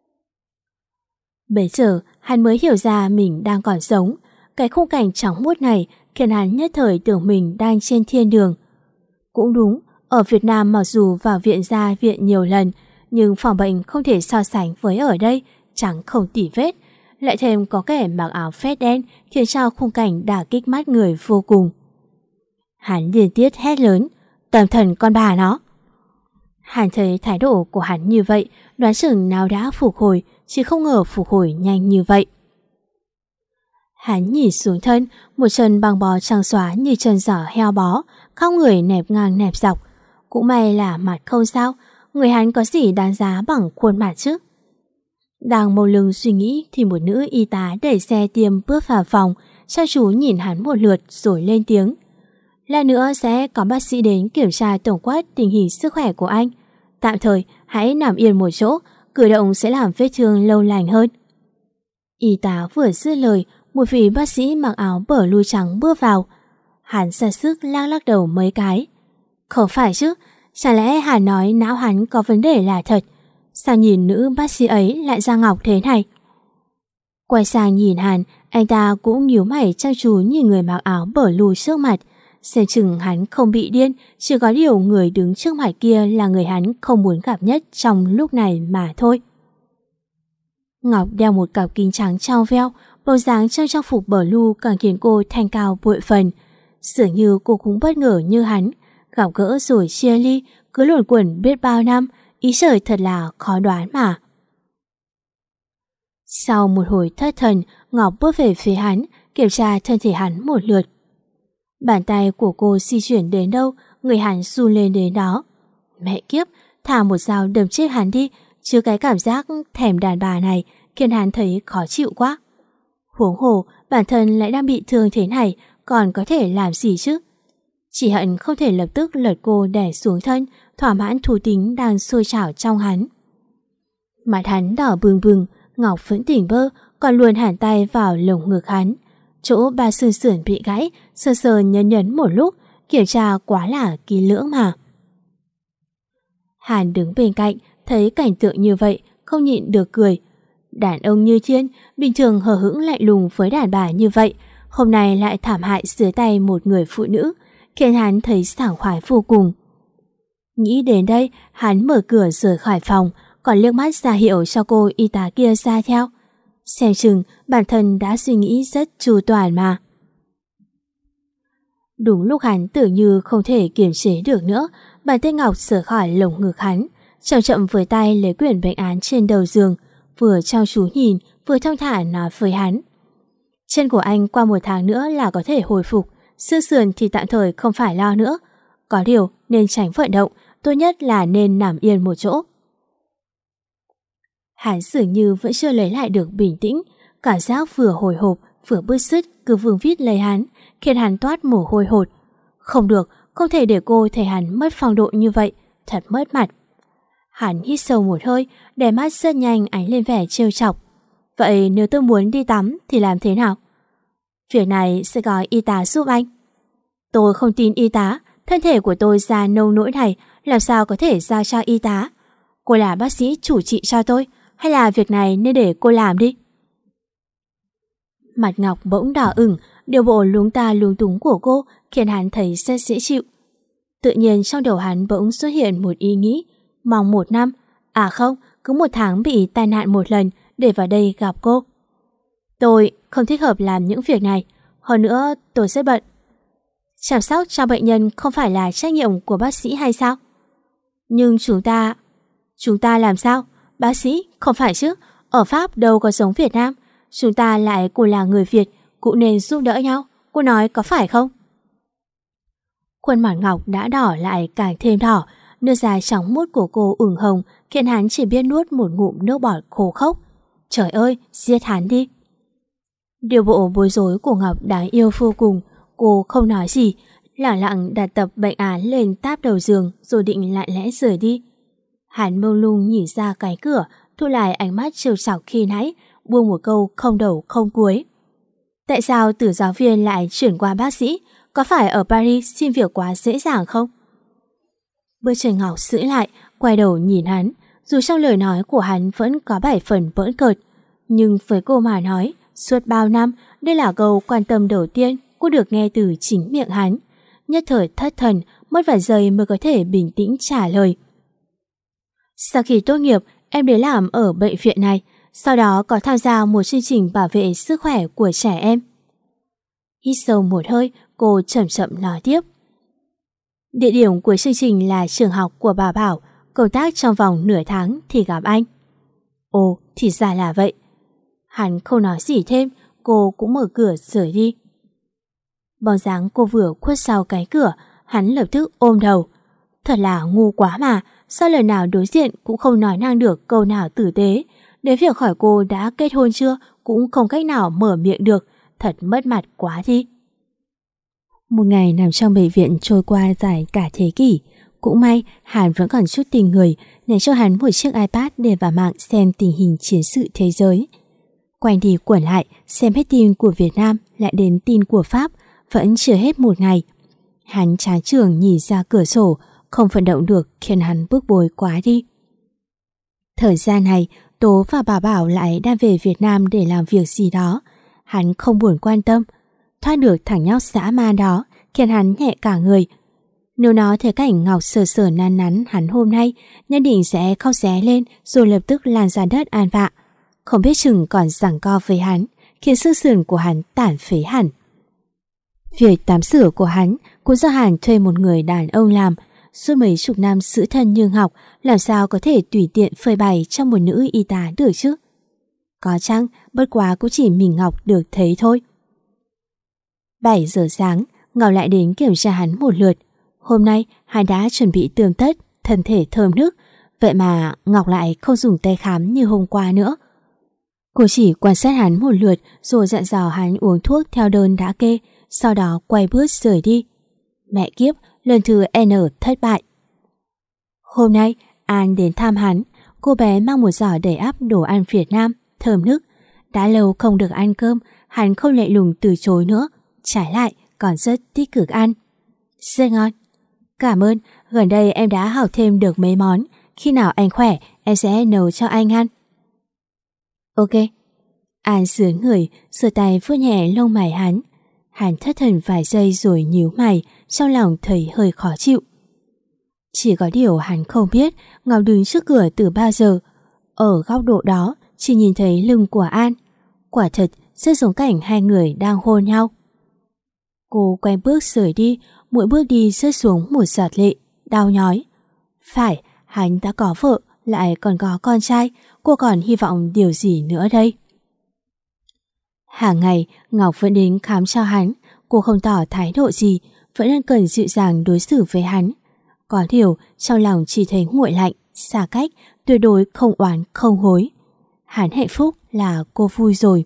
Bây giờ hắn mới hiểu ra mình đang còn sống. Cái khung cảnh trắng muốt này khiến hắn nhất thời tưởng mình đang trên thiên đường. Cũng đúng, ở Việt Nam mặc dù vào viện ra viện nhiều lần, nhưng phòng bệnh không thể so sánh với ở đây, trắng không tỉ vết. Lại thêm có kẻ mặc áo vest đen khiến cho khung cảnh đả kích mắt người vô cùng. Hắn liên tiếp hét lớn, tâm thần con bà nó. Hắn thấy thái độ của hắn như vậy, đoán chừng nào đã phục hồi, chứ không ngờ phục hồi nhanh như vậy. Hắn nhìn xuống thân, một chân băng bó trắng xóa như chân giỏ heo bó, khóc người nẹp ngang nẹp dọc. Cũng may là mặt không sao, người hắn có gì đáng giá bằng khuôn mặt chứ. Đang mâu lưng suy nghĩ thì một nữ y tá đẩy xe tiêm bước vào phòng, chăm chú nhìn hắn một lượt rồi lên tiếng. Lát nữa sẽ có bác sĩ đến kiểm tra tổng quát tình hình sức khỏe của anh. Tạm thời hãy nằm yên một chỗ, cử động sẽ làm vết thương lâu lành hơn. Y tá vừa dứt lời, một vị bác sĩ mặc áo bờ blue trắng bước vào. Hắn ra sức lắc đầu mấy cái. Không phải chứ, chẳng lẽ hắn nói não hắn có vấn đề là thật? Sao nhìn nữ bác sĩ ấy lại da ngọc thế này? Quay sang nhìn Hàn, anh ta cũng nhíu mày chăm chú nhìn người mặc áo bờ blue trước mặt. Xem chừng hắn không bị điên, chỉ có điều người đứng trước mặt kia là người hắn không muốn gặp nhất trong lúc này mà thôi. Ngọc đeo một cặp kính trắng trao veo, bộ dáng trong trang phục blue càng khiến cô thanh cao bội phần. Dường như cô cũng bất ngờ như hắn, gặp gỡ rồi chia ly, cứ luẩn quẩn biết bao năm, ý trời thật là khó đoán mà. Sau một hồi thất thần, Ngọc bước về phía hắn, kiểm tra thân thể hắn một lượt. Bàn tay của cô di chuyển đến đâu, người hắn run lên đến đó. Mẹ kiếp, thả một dao đâm chết hắn đi, chứ cái cảm giác thèm đàn bà này khiến hắn thấy khó chịu quá. Huống hồ, bản thân lại đang bị thương thế này, còn có thể làm gì chứ? Chỉ hận không thể lập tức lật cô đè xuống thân, thỏa mãn thú tính đang sôi trào trong hắn. Mặt hắn đỏ bừng bừng, Ngọc vẫn tỉnh bơ, còn luồn hẳn tay vào lồng ngực hắn. Chỗ ba xương sườn bị gãy, sờ sờ nhấn một lúc, kiểm tra quá là kỹ lưỡng mà. Hàn đứng bên cạnh, thấy cảnh tượng như vậy, không nhịn được cười. Đàn ông như Thiên, bình thường hờ hững lạnh lùng với đàn bà như vậy, hôm nay lại thảm hại dưới tay một người phụ nữ, khiến hắn thấy sảng khoái vô cùng. Nghĩ đến đây, hắn mở cửa rời khỏi phòng, còn liếc mắt ra hiệu cho cô y tá kia ra theo. Xem chừng bản thân đã suy nghĩ rất chu toàn mà. Đúng lúc hắn tưởng như không thể kiềm chế được nữa, bàn tay Ngọc sờ khỏi lồng ngực hắn, chậm chậm với tay lấy quyển bệnh án trên đầu giường, vừa trao chú nhìn, vừa thong thả nói với hắn. Chân của anh qua 1 tháng nữa là có thể hồi phục, xương sườn thì tạm thời không phải lo nữa. Có điều nên tránh vận động, tốt nhất là nên nằm yên một chỗ. Hắn dường như vẫn chưa lấy lại được bình tĩnh, cảm giác vừa hồi hộp vừa bứt rứt cứ vương vít lấy hắn, khiến hắn toát mồ hôi hột. Không được, không thể để cô thấy hắn mất phong độ như vậy, thật mất mặt. Hắn hít sâu một hơi, đè mắt rất nhanh ánh lên vẻ trêu chọc. Vậy nếu tôi muốn đi tắm thì làm thế nào? Việc này sẽ có y tá giúp anh. Tôi không tin y tá, thân thể của tôi già nông nỗi này làm sao có thể giao cho y tá. Cô là bác sĩ chủ trị cho tôi, hay là việc này nên để cô làm đi? Mặt Ngọc bỗng đỏ ửng, điều bộ luống ta luống túng của cô khiến hắn thấy rất dễ chịu. Tự nhiên trong đầu hắn bỗng xuất hiện một ý nghĩ, mong 1 năm, à không, cứ 1 tháng bị tai nạn 1 lần để vào đây gặp cô. Tôi không thích hợp làm những việc này, hơn nữa tôi rất bận. Chăm sóc cho bệnh nhân không phải là trách nhiệm của bác sĩ hay sao? Nhưng chúng ta làm sao? Bác sĩ, không phải chứ, ở Pháp đâu có giống Việt Nam. Chúng ta lại cùng là người Việt, cũng nên giúp đỡ nhau. Cô nói có phải không? Khuôn mặt Ngọc đã đỏ lại càng thêm đỏ, nước da trắng muốt của cô ửng hồng khiến hắn chỉ biết nuốt một ngụm nước bọt khô khốc. Trời ơi, giết hắn đi! Điều bộ bối rối của Ngọc đáng yêu vô cùng. Cô không nói gì, lẳng lặng đặt tập bệnh án lên táp đầu giường rồi định lặng lẽ rời đi. Hắn mông lung nhìn ra cái cửa, thu lại ánh mắt trêu chọc khi nãy, buông một câu không đầu không cuối. Tại sao từ giáo viên lại chuyển qua bác sĩ? Có phải ở Paris xin việc quá dễ dàng không? Bước chân Ngọc giữ lại, quay đầu nhìn hắn. Dù trong lời nói của hắn vẫn có 7 phần bỡn cợt, nhưng với cô mà nói, suốt bao năm, đây là câu quan tâm đầu tiên cô được nghe từ chính miệng hắn. Nhất thời thất thần, mất vài giây mới có thể bình tĩnh trả lời. Sau khi tốt nghiệp, em đến làm ở bệnh viện này, sau đó có tham gia một chương trình bảo vệ sức khỏe của trẻ em. Hít sâu một hơi, cô chậm chậm nói tiếp. Địa điểm của chương trình là trường học của bà Bảo, công tác trong vòng nửa tháng thì gặp anh. Ồ, thì ra là vậy. Hắn không nói gì thêm, cô cũng mở cửa rời đi. Bóng dáng cô vừa khuất sau cái cửa, hắn lập tức ôm đầu. Thật là ngu quá mà, sao lần nào đối diện cũng không nói năng được câu nào tử tế. Đến việc hỏi cô đã kết hôn chưa cũng không cách nào mở miệng được, thật mất mặt quá đi. Một ngày nằm trong bệnh viện trôi qua dài cả thế kỷ. Cũng may Hàn vẫn còn chút tình người, nhảy cho hắn một chiếc iPad để vào mạng xem tình hình chiến sự thế giới. Quanh đi quẩn lại, xem hết tin của Việt Nam lại đến tin của Pháp, vẫn chưa hết một ngày. Hắn chán chường nhìn ra cửa sổ, không vận động được khiến hắn bức bối quá đi. Thời gian này, Tố và bà Bảo lại đang về Việt Nam để làm việc gì đó. Hắn không buồn quan tâm. Thoát được thằng nhóc dã man đó khiến hắn nhẹ cả người. Nếu nó thấy cảnh Ngọc sờ sờ nắn nắn hắn hôm nay, nhất định sẽ khóc ré lên rồi lập tức lan ra đất an vạ. Không biết chừng còn giằng co với hắn, khiến xương sườn của hắn tàn phế hẳn. Việc tắm rửa của hắn cũng do hắn thuê một người đàn ông làm. Suốt mấy chục năm giữ thân như Ngọc, làm sao có thể tùy tiện phơi bày cho một nữ y tá được chứ? Có chăng, bất quá cũng chỉ mình Ngọc được thấy thôi. 7 giờ sáng, Ngọc lại đến kiểm tra hắn một lượt. Hôm nay, hắn đã chuẩn bị tươm tất, thân thể thơm nức. Vậy mà Ngọc lại không dùng tay khám như hôm qua nữa. Cô chỉ quan sát hắn một lượt rồi dặn dò hắn uống thuốc theo đơn đã kê, sau đó quay bước rời đi. Mẹ kiếp, lần thứ N thất bại. Hôm nay, An đến thăm hắn. Cô bé mang một giỏ đầy ắp đồ ăn Việt Nam, thơm nức. Đã lâu không được ăn cơm, hắn không lạnh lùng từ chối nữa. Trái lại, còn rất tích cực ăn. Rất ngon. Cảm ơn, gần đây em đã học thêm được mấy món. Khi nào anh khỏe, em sẽ nấu cho anh ăn. Ok. An sướng người, sờ tay vuốt nhẹ lông mày hắn. Hắn thất thần vài giây rồi nhíu mày, trong lòng thấy hơi khó chịu. Chỉ có điều hắn không biết Ngọc đứng trước cửa từ bao giờ. Ở góc độ đó, chỉ nhìn thấy lưng của An. Quả thật, rất giống cảnh hai người đang hôn nhau. Cô quay bước rời đi, mỗi bước đi rớt xuống một giọt lệ, đau nhói. Phải, hắn đã có vợ, lại còn có con trai, cô còn hy vọng điều gì nữa đây? Hàng ngày, Ngọc vẫn đến khám cho hắn, cô không tỏ thái độ gì, vẫn ân cần dịu dàng đối xử với hắn. Có điều, trong lòng chỉ thấy nguội lạnh, xa cách, tuyệt đối không oán không hối. Hắn hạnh phúc là cô vui rồi.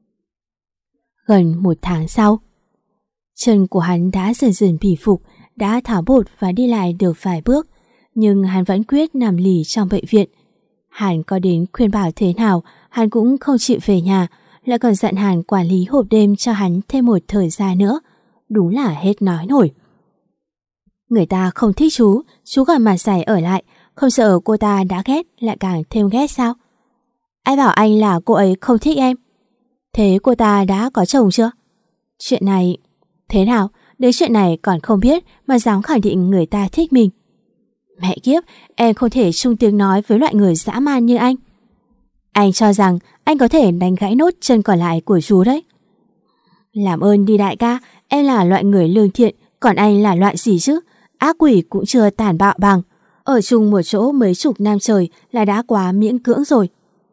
Gần 1 tháng sau, chân của hắn đã dần dần bỉ phục, đã tháo bột và đi lại được vài bước, nhưng hắn vẫn quyết nằm lì trong bệnh viện. Hắn có đến khuyên bảo thế nào, hắn cũng không chịu về nhà, lại còn dặn hắn quản lý hộp đêm cho hắn thêm một thời gian nữa. Đúng là hết nói nổi. Người ta không thích chú còn mặt dày ở lại, không sợ cô ta đã ghét lại càng thêm ghét sao? Ai bảo anh là cô ấy không thích em? Thế cô ta đã có chồng chưa? Chuyện này... Thế nào? Đến chuyện này còn không biết mà dám khẳng định người ta thích mình. Mẹ kiếp, em không thể chung tiếng nói với loại người dã man như anh. Anh cho rằng anh có thể đánh gãy nốt chân còn lại của chú đấy. Làm ơn đi đại ca, em là loại người lương thiện, còn anh là loại gì chứ? Ác quỷ cũng chưa tàn bạo bằng. Ở chung một chỗ mấy chục năm trời là đã quá miễn cưỡng rồi.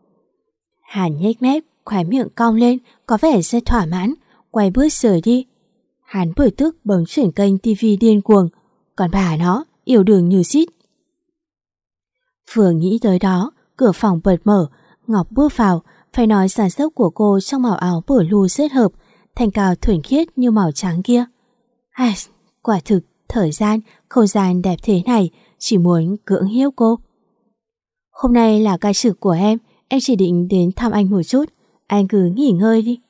Hắn nhếch mép, khóe miệng cong lên, có vẻ rất thỏa mãn, quay bước rời đi. Hắn bực tức bấm chuyển kênh tivi điên cuồng, còn bà nó yêu đương như xít. Vừa nghĩ tới đó, cửa phòng bật mở, Ngọc bước vào. Phải nói dáng dấp của cô trong màu áo blue rất hợp, thanh cao thuần khiết như màu trắng kia. Quả thực, thời gian, không gian đẹp thế này, chỉ muốn cưỡng hiếp cô. Hôm nay là ca trực của em chỉ định đến thăm anh một chút, anh cứ nghỉ ngơi đi.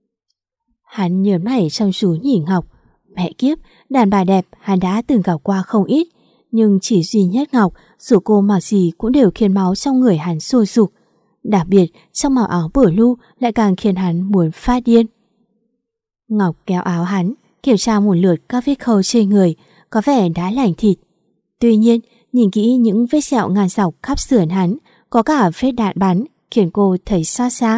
Hắn nhớn mày chăm chú nhìn Ngọc. Mẹ kiếp, đàn bà đẹp hắn đã từng gặp qua không ít, nhưng chỉ duy nhất Ngọc, dù cô mặc gì cũng đều khiến máu trong người hắn sôi sục. Đặc biệt trong màu áo blue lại càng khiến hắn muốn phát điên. Ngọc kéo áo hắn, kiểm tra một lượt các vết khâu trên người, có vẻ đã lành thịt. Tuy nhiên, nhìn kỹ những vết sẹo ngàn dọc khắp sườn hắn, có cả vết đạn bắn, khiến cô thấy xót xa.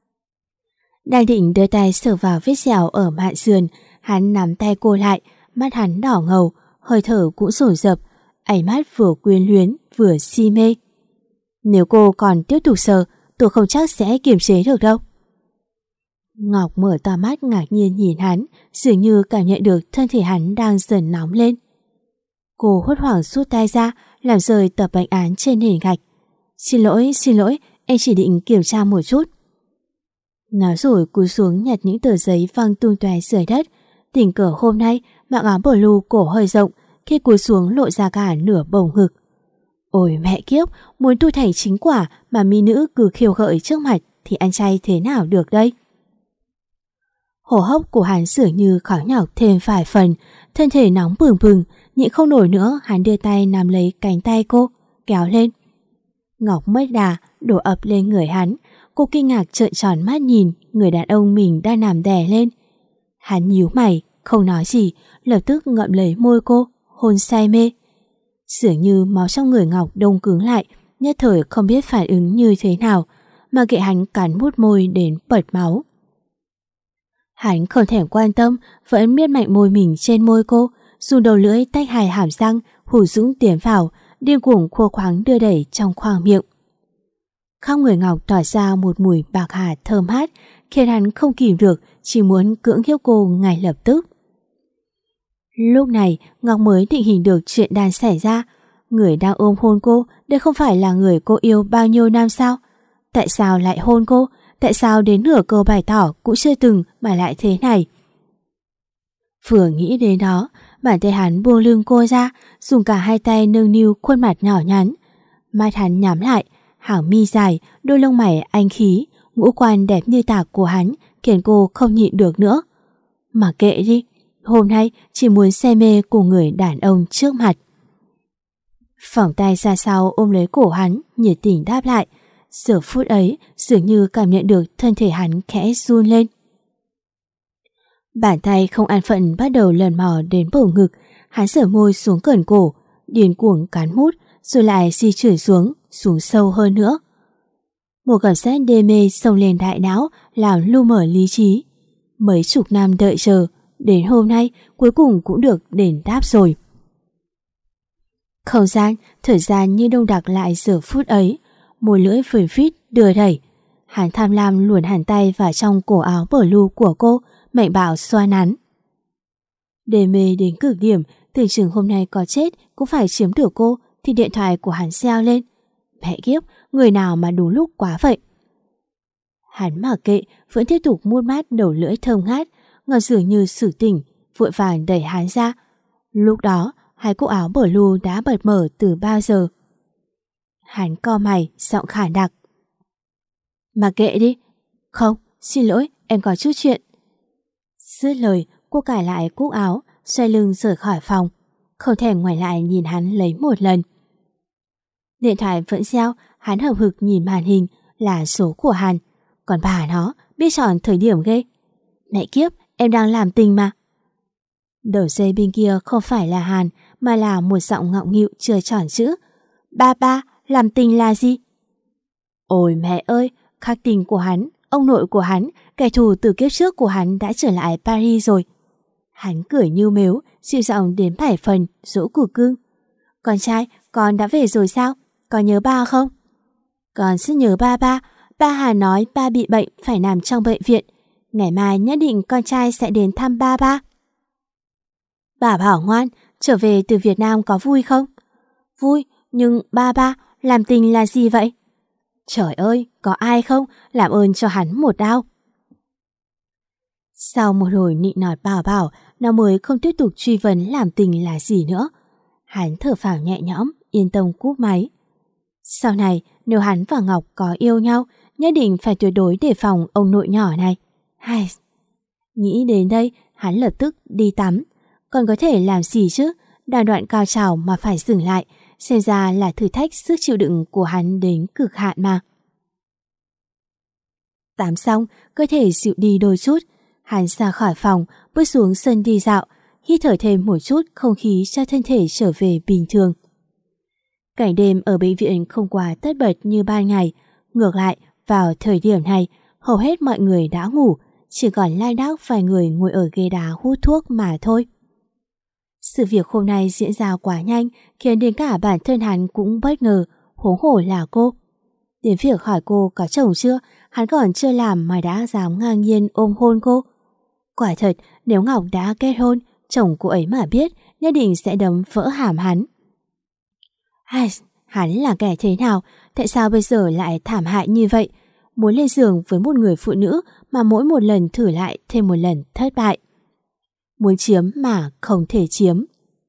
Đang định đưa tay sờ vào vết sẹo ở mạn sườn, hắn nắm tay cô lại, mắt hắn đỏ ngầu, hơi thở cũng dồn dập, ánh mắt vừa quyến luyến vừa si mê. Nếu cô còn tiếp tục sờ, tôi không chắc sẽ kiềm chế được đâu. Ngọc mở to mắt ngạc nhiên nhìn hắn, dường như cảm nhận được thân thể hắn đang dần nóng lên. Cô hốt hoảng rút tay ra, làm rơi tập bệnh án trên nền gạch. Xin lỗi, em chỉ định kiểm tra một chút. Nói rồi cúi xuống nhặt những tờ giấy văng tung tóe dưới đất. Tình cờ hôm nay mặc áo blue cổ hơi rộng, khi cúi xuống lộ ra cả nửa bầu ngực. Ôi mẹ kiếp, muốn tu thành chính quả mà mỹ nữ cứ khiêu gợi trước mặt thì ăn chay thế nào được đây? Hô hấp của hắn dường như khó nhọc thêm vài phần, thân thể nóng bừng bừng, nhịn không nổi nữa, hắn đưa tay nắm lấy cánh tay cô, kéo lên. Ngọc mất đà, đổ ập lên người hắn, cô kinh ngạc trợn tròn mắt nhìn người đàn ông mình đang nằm đè lên. Hắn nhíu mày, không nói gì, lập tức ngậm lấy môi cô, hôn say mê. Dường như máu trong người Ngọc đông cứng lại, nhất thời không biết phản ứng như thế nào, mà kệ hắn cắn mút môi đến bật máu. Hắn không thèm quan tâm, vẫn miết mạnh môi mình trên môi cô, dùng đầu lưỡi tách hai hàm răng, hù dũng tiến vào, điên cuồng khua khoáng đưa đẩy trong khoang miệng. Khắp người Ngọc tỏa ra một mùi bạc hà thơm mát, khiến hắn không kìm được, chỉ muốn cưỡng hiếp cô ngay lập tức. Lúc này Ngọc mới định hình được chuyện đang xảy ra. Người đang ôm hôn cô, đây không phải là người cô yêu bao nhiêu năm sao? Tại sao lại hôn cô? Tại sao đến nửa câu bày tỏ cũng chưa từng mà lại thế này? Vừa nghĩ đến đó, bàn tay hắn buông lưng cô ra, dùng cả hai tay nâng niu khuôn mặt nhỏ nhắn. Mắt hắn nhắm lại, hàng mi dài, đôi lông mày anh khí, ngũ quan đẹp như tạc của hắn khiến cô không nhịn được nữa. Mà kệ đi, hôm nay chỉ muốn say mê của người đàn ông trước mặt. Phỏng tay ra sau ôm lấy cổ hắn, nhiệt tình đáp lại. Giờ phút ấy dường như cảm nhận được thân thể hắn khẽ run lên. Bàn tay không an phận bắt đầu lần mò đến bầu ngực. Hắn sờ môi xuống cẩn cổ, điên cuồng cắn mút, rồi lại di chuyển xuống sâu hơn nữa. Một cảm giác đê mê xông lên đại não, làm lu mờ lý trí. Mấy chục năm đợi chờ, đến hôm nay cuối cùng cũng được đền đáp rồi. Không gian, thời gian như đông đặc lại giờ phút ấy. Môi lưỡi phủi phít đưa đẩy. Hắn tham lam luồn hẳn tay vào trong cổ áo blue của cô, mạnh bạo xoa nắn. Đê mê đến cực điểm, tưởng chừng hôm nay có chết cũng phải chiếm được cô, thì điện thoại của hắn reo lên. Mẹ kiếp, người nào mà đúng lúc quá vậy? Hắn mặc kệ, vẫn tiếp tục muôn mát đầu lưỡi thơm ngát. Ngọc dường như sử tỉnh, vội vàng đẩy hắn ra. Lúc đó, hai cúc áo blue đã bật mở từ bao giờ. Hắn co mày, giọng khản đặc. Mà kệ đi. Không, xin lỗi, em có chút chuyện. Dứt lời, cô cài lại cúc áo, xoay lưng rời khỏi phòng, không thèm ngoảnh lại nhìn hắn lấy một lần. Điện thoại vẫn reo, hắn hậm hực nhìn màn hình là số của Hàn. Còn bà nó biết chọn thời điểm ghê. Mẹ kiếp, em đang làm tình mà. Đầu dây bên kia không phải là Hàn, mà là một giọng ngọng nghịu chưa tròn chữ. Ba, làm tình là gì? Ôi mẹ ơi, khắc tình của hắn, ông nội của hắn, kẻ thù từ kiếp trước của hắn đã trở lại Paris rồi. Hắn cười như mếu, dịu giọng đến 7 phần, dỗ củ cưng. Con trai, con đã về rồi sao? Con nhớ ba không? Con rất nhớ ba. Ba Hà nói ba bị bệnh phải nằm trong bệnh viện. Ngày mai nhất định con trai sẽ đến thăm ba. Bà bảo ngoan, trở về từ Việt Nam có vui không? Vui, nhưng ba làm tình là gì vậy? Trời ơi, có ai không? Làm ơn cho hắn một đao. Sau một hồi nịnh nọt bảo, nó mới không tiếp tục truy vấn làm tình là gì nữa. Hắn thở phào nhẹ nhõm, yên tâm cúp máy. Sau này, nếu hắn và Ngọc có yêu nhau, nhất định phải tuyệt đối đề phòng ông nội nhỏ này. Nghĩ đến đây, hắn lập tức đi tắm. Còn có thể làm gì chứ? Đoạn cao trào mà phải dừng lại, xem ra là thử thách sức chịu đựng của hắn đến cực hạn mà. Tắm xong, cơ thể dịu đi đôi chút. Hắn ra khỏi phòng, bước xuống sân đi dạo, hít thở thêm một chút không khí cho thân thể trở về bình thường. Cảnh đêm ở bệnh viện không quá tất bật như ban ngày. Ngược lại, vào thời điểm này, hầu hết mọi người đã ngủ, chỉ còn lai đác vài người ngồi ở ghế đá hút thuốc mà thôi. Sự việc hôm nay diễn ra quá nhanh, khiến đến cả bản thân hắn cũng bất ngờ, huống hồ là cô. Đến việc hỏi cô có chồng chưa, hắn còn chưa làm mà đã dám ngang nhiên ôm hôn cô. Quả thật, nếu Ngọc đã kết hôn, chồng cô ấy mà biết, nhất định sẽ đấm vỡ hàm hắn. Hắn là kẻ thế nào? Tại sao bây giờ lại thảm hại như vậy? Muốn lên giường với một người phụ nữ mà mỗi một lần thử lại thêm một lần thất bại. Muốn chiếm mà không thể chiếm.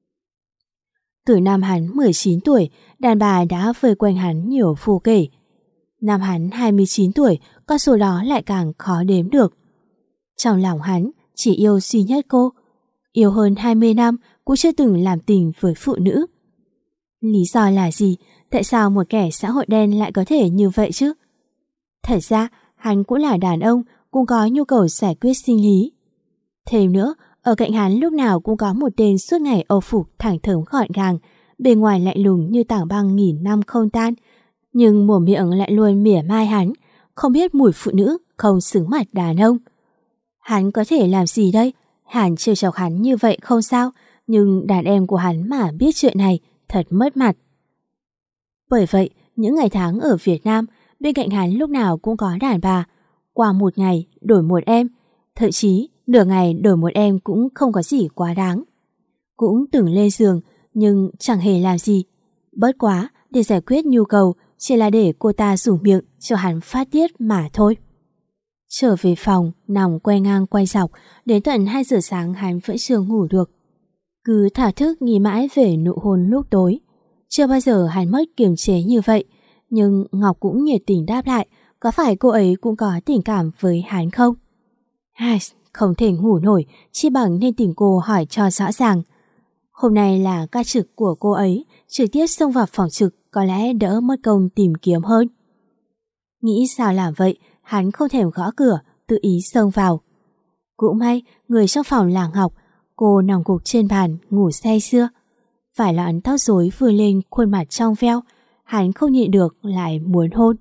Từ năm hắn 19 tuổi, đàn bà đã vây quanh hắn nhiều vô kể. Năm hắn 29 tuổi, con số đó lại càng khó đếm được. Trong lòng hắn chỉ yêu duy nhất cô. Yêu hơn 20 năm cũng chưa từng làm tình với phụ nữ. Lý do là gì? Tại sao một kẻ xã hội đen lại có thể như vậy chứ? Thật ra, hắn cũng là đàn ông, cũng có nhu cầu giải quyết sinh lý. Thêm nữa, ở cạnh hắn lúc nào cũng có một tên suốt ngày âu phục thẳng thớm gọn gàng, bề ngoài lạnh lùng như tảng băng nghìn năm không tan, nhưng mồm miệng lại luôn mỉa mai hắn, không biết mùi phụ nữ, không xứng mặt đàn ông. Hắn có thể làm gì đây? Hắn trêu chọc hắn như vậy không sao, nhưng đàn em của hắn mà biết chuyện này, thật mất mặt. Bởi vậy, những ngày tháng ở Việt Nam, bên cạnh hắn lúc nào cũng có đàn bà. Qua một ngày đổi một em, thậm chí nửa ngày đổi một em cũng không có gì quá đáng. Cũng từng lên giường, nhưng chẳng hề làm gì. Bất quá, để giải quyết nhu cầu, chỉ là để cô ta rủ miệng cho hắn phát tiết mà thôi. Trở về phòng, nằm quay ngang quay dọc, đến tận 2 giờ sáng hắn vẫn chưa ngủ được. Cứ thả thức nghĩ mãi về nụ hôn lúc tối. Chưa bao giờ hắn mất kiềm chế như vậy, nhưng Ngọc cũng nhiệt tình đáp lại, có phải cô ấy cũng có tình cảm với hắn không? Không thể ngủ nổi, chỉ bằng nên tìm cô hỏi cho rõ ràng. Hôm nay là ca trực của cô ấy, trực tiếp xông vào phòng trực có lẽ đỡ mất công tìm kiếm hơn. Nghĩ sao làm vậy, hắn không thèm gõ cửa, tự ý xông vào. Cũng may, người trong phòng là Ngọc, cô nằm gục trên bàn, ngủ say sưa. Vài lọn tóc rối vừa lên khuôn mặt trong veo, hắn không nhịn được lại muốn hôn.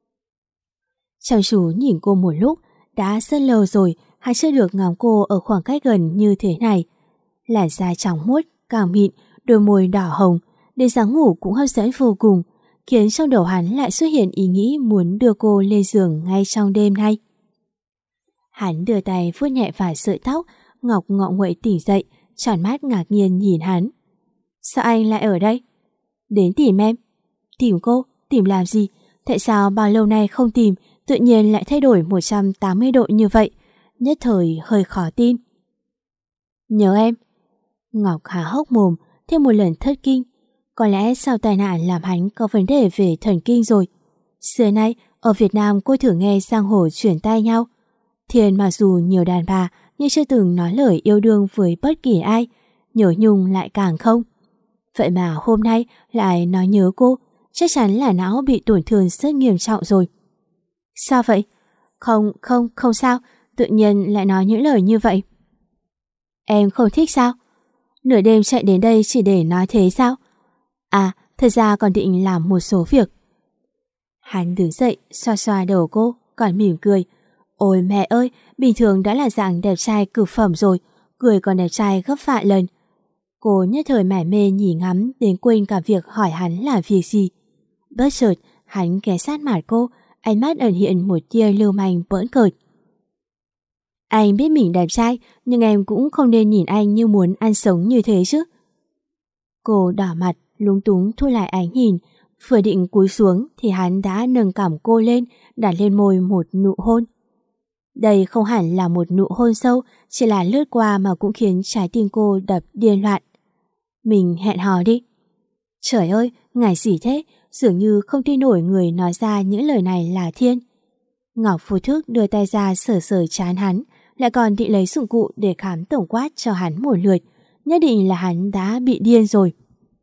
Chăm chú nhìn cô một lúc, đã rất lâu rồi hắn chưa được ngắm cô ở khoảng cách gần như thế này. Làn da trắng muốt, càng mịn, đôi môi đỏ hồng, đến dáng ngủ cũng hấp dẫn vô cùng, khiến trong đầu hắn lại xuất hiện ý nghĩ muốn đưa cô lên giường ngay trong đêm nay. Hắn đưa tay vuốt nhẹ vài sợi tóc, Ngọc ngọ nguậy tỉnh dậy, tròn mắt ngạc nhiên nhìn hắn. Sao anh lại ở đây? Đến tìm em. Tìm cô? Tìm làm gì? Tại sao bao lâu nay không tìm, tự nhiên lại thay đổi 180 độ như vậy? Nhất thời hơi khó tin. Nhớ em. Ngọc há hốc mồm, thêm một lần thất kinh. Có lẽ sau tai nạn làm hắn có vấn đề về thần kinh rồi. Xưa nay, ở Việt Nam cô thử nghe giang hồ chuyển tay nhau. Thiên mặc dù nhiều đàn bà nhưng chưa từng nói lời yêu đương với bất kỳ ai, nhớ nhung lại càng không. Vậy mà hôm nay lại nói nhớ cô, chắc chắn là não bị tổn thương rất nghiêm trọng rồi. Sao vậy? Không sao, tự nhiên lại nói những lời như vậy. Em không thích sao? Nửa đêm chạy đến đây chỉ để nói thế sao? À, thật ra còn định làm một số việc. Hắn đứng dậy, xoa xoa đầu cô, còn mỉm cười. Ôi mẹ ơi, bình thường đã là dạng đẹp trai cực phẩm rồi, cười còn đẹp trai gấp vạn lần. Cô nhất thời mải mê nhìn ngắm đến quên cả việc hỏi hắn là việc gì. Bất chợt, hắn ghé sát mặt cô, ánh mắt ẩn hiện một tia lưu manh bỡn cợt. Anh biết mình đẹp trai, nhưng em cũng không nên nhìn anh như muốn ăn sống như thế chứ. Cô đỏ mặt, lúng túng thu lại ánh nhìn, vừa định cúi xuống thì hắn đã nâng cằm cô lên, đặt lên môi một nụ hôn. Đây không hẳn là một nụ hôn sâu, chỉ là lướt qua mà cũng khiến trái tim cô đập điên loạn. Mình hẹn hò đi. Trời ơi, ngài gì thế, dường như không tin nổi người nói ra những lời này là Thiên. Ngọc vô thức đưa tay ra sờ sờ trán hắn, lại còn định lấy dụng cụ để khám tổng quát cho hắn một lượt, nhất định là hắn đã bị điên rồi.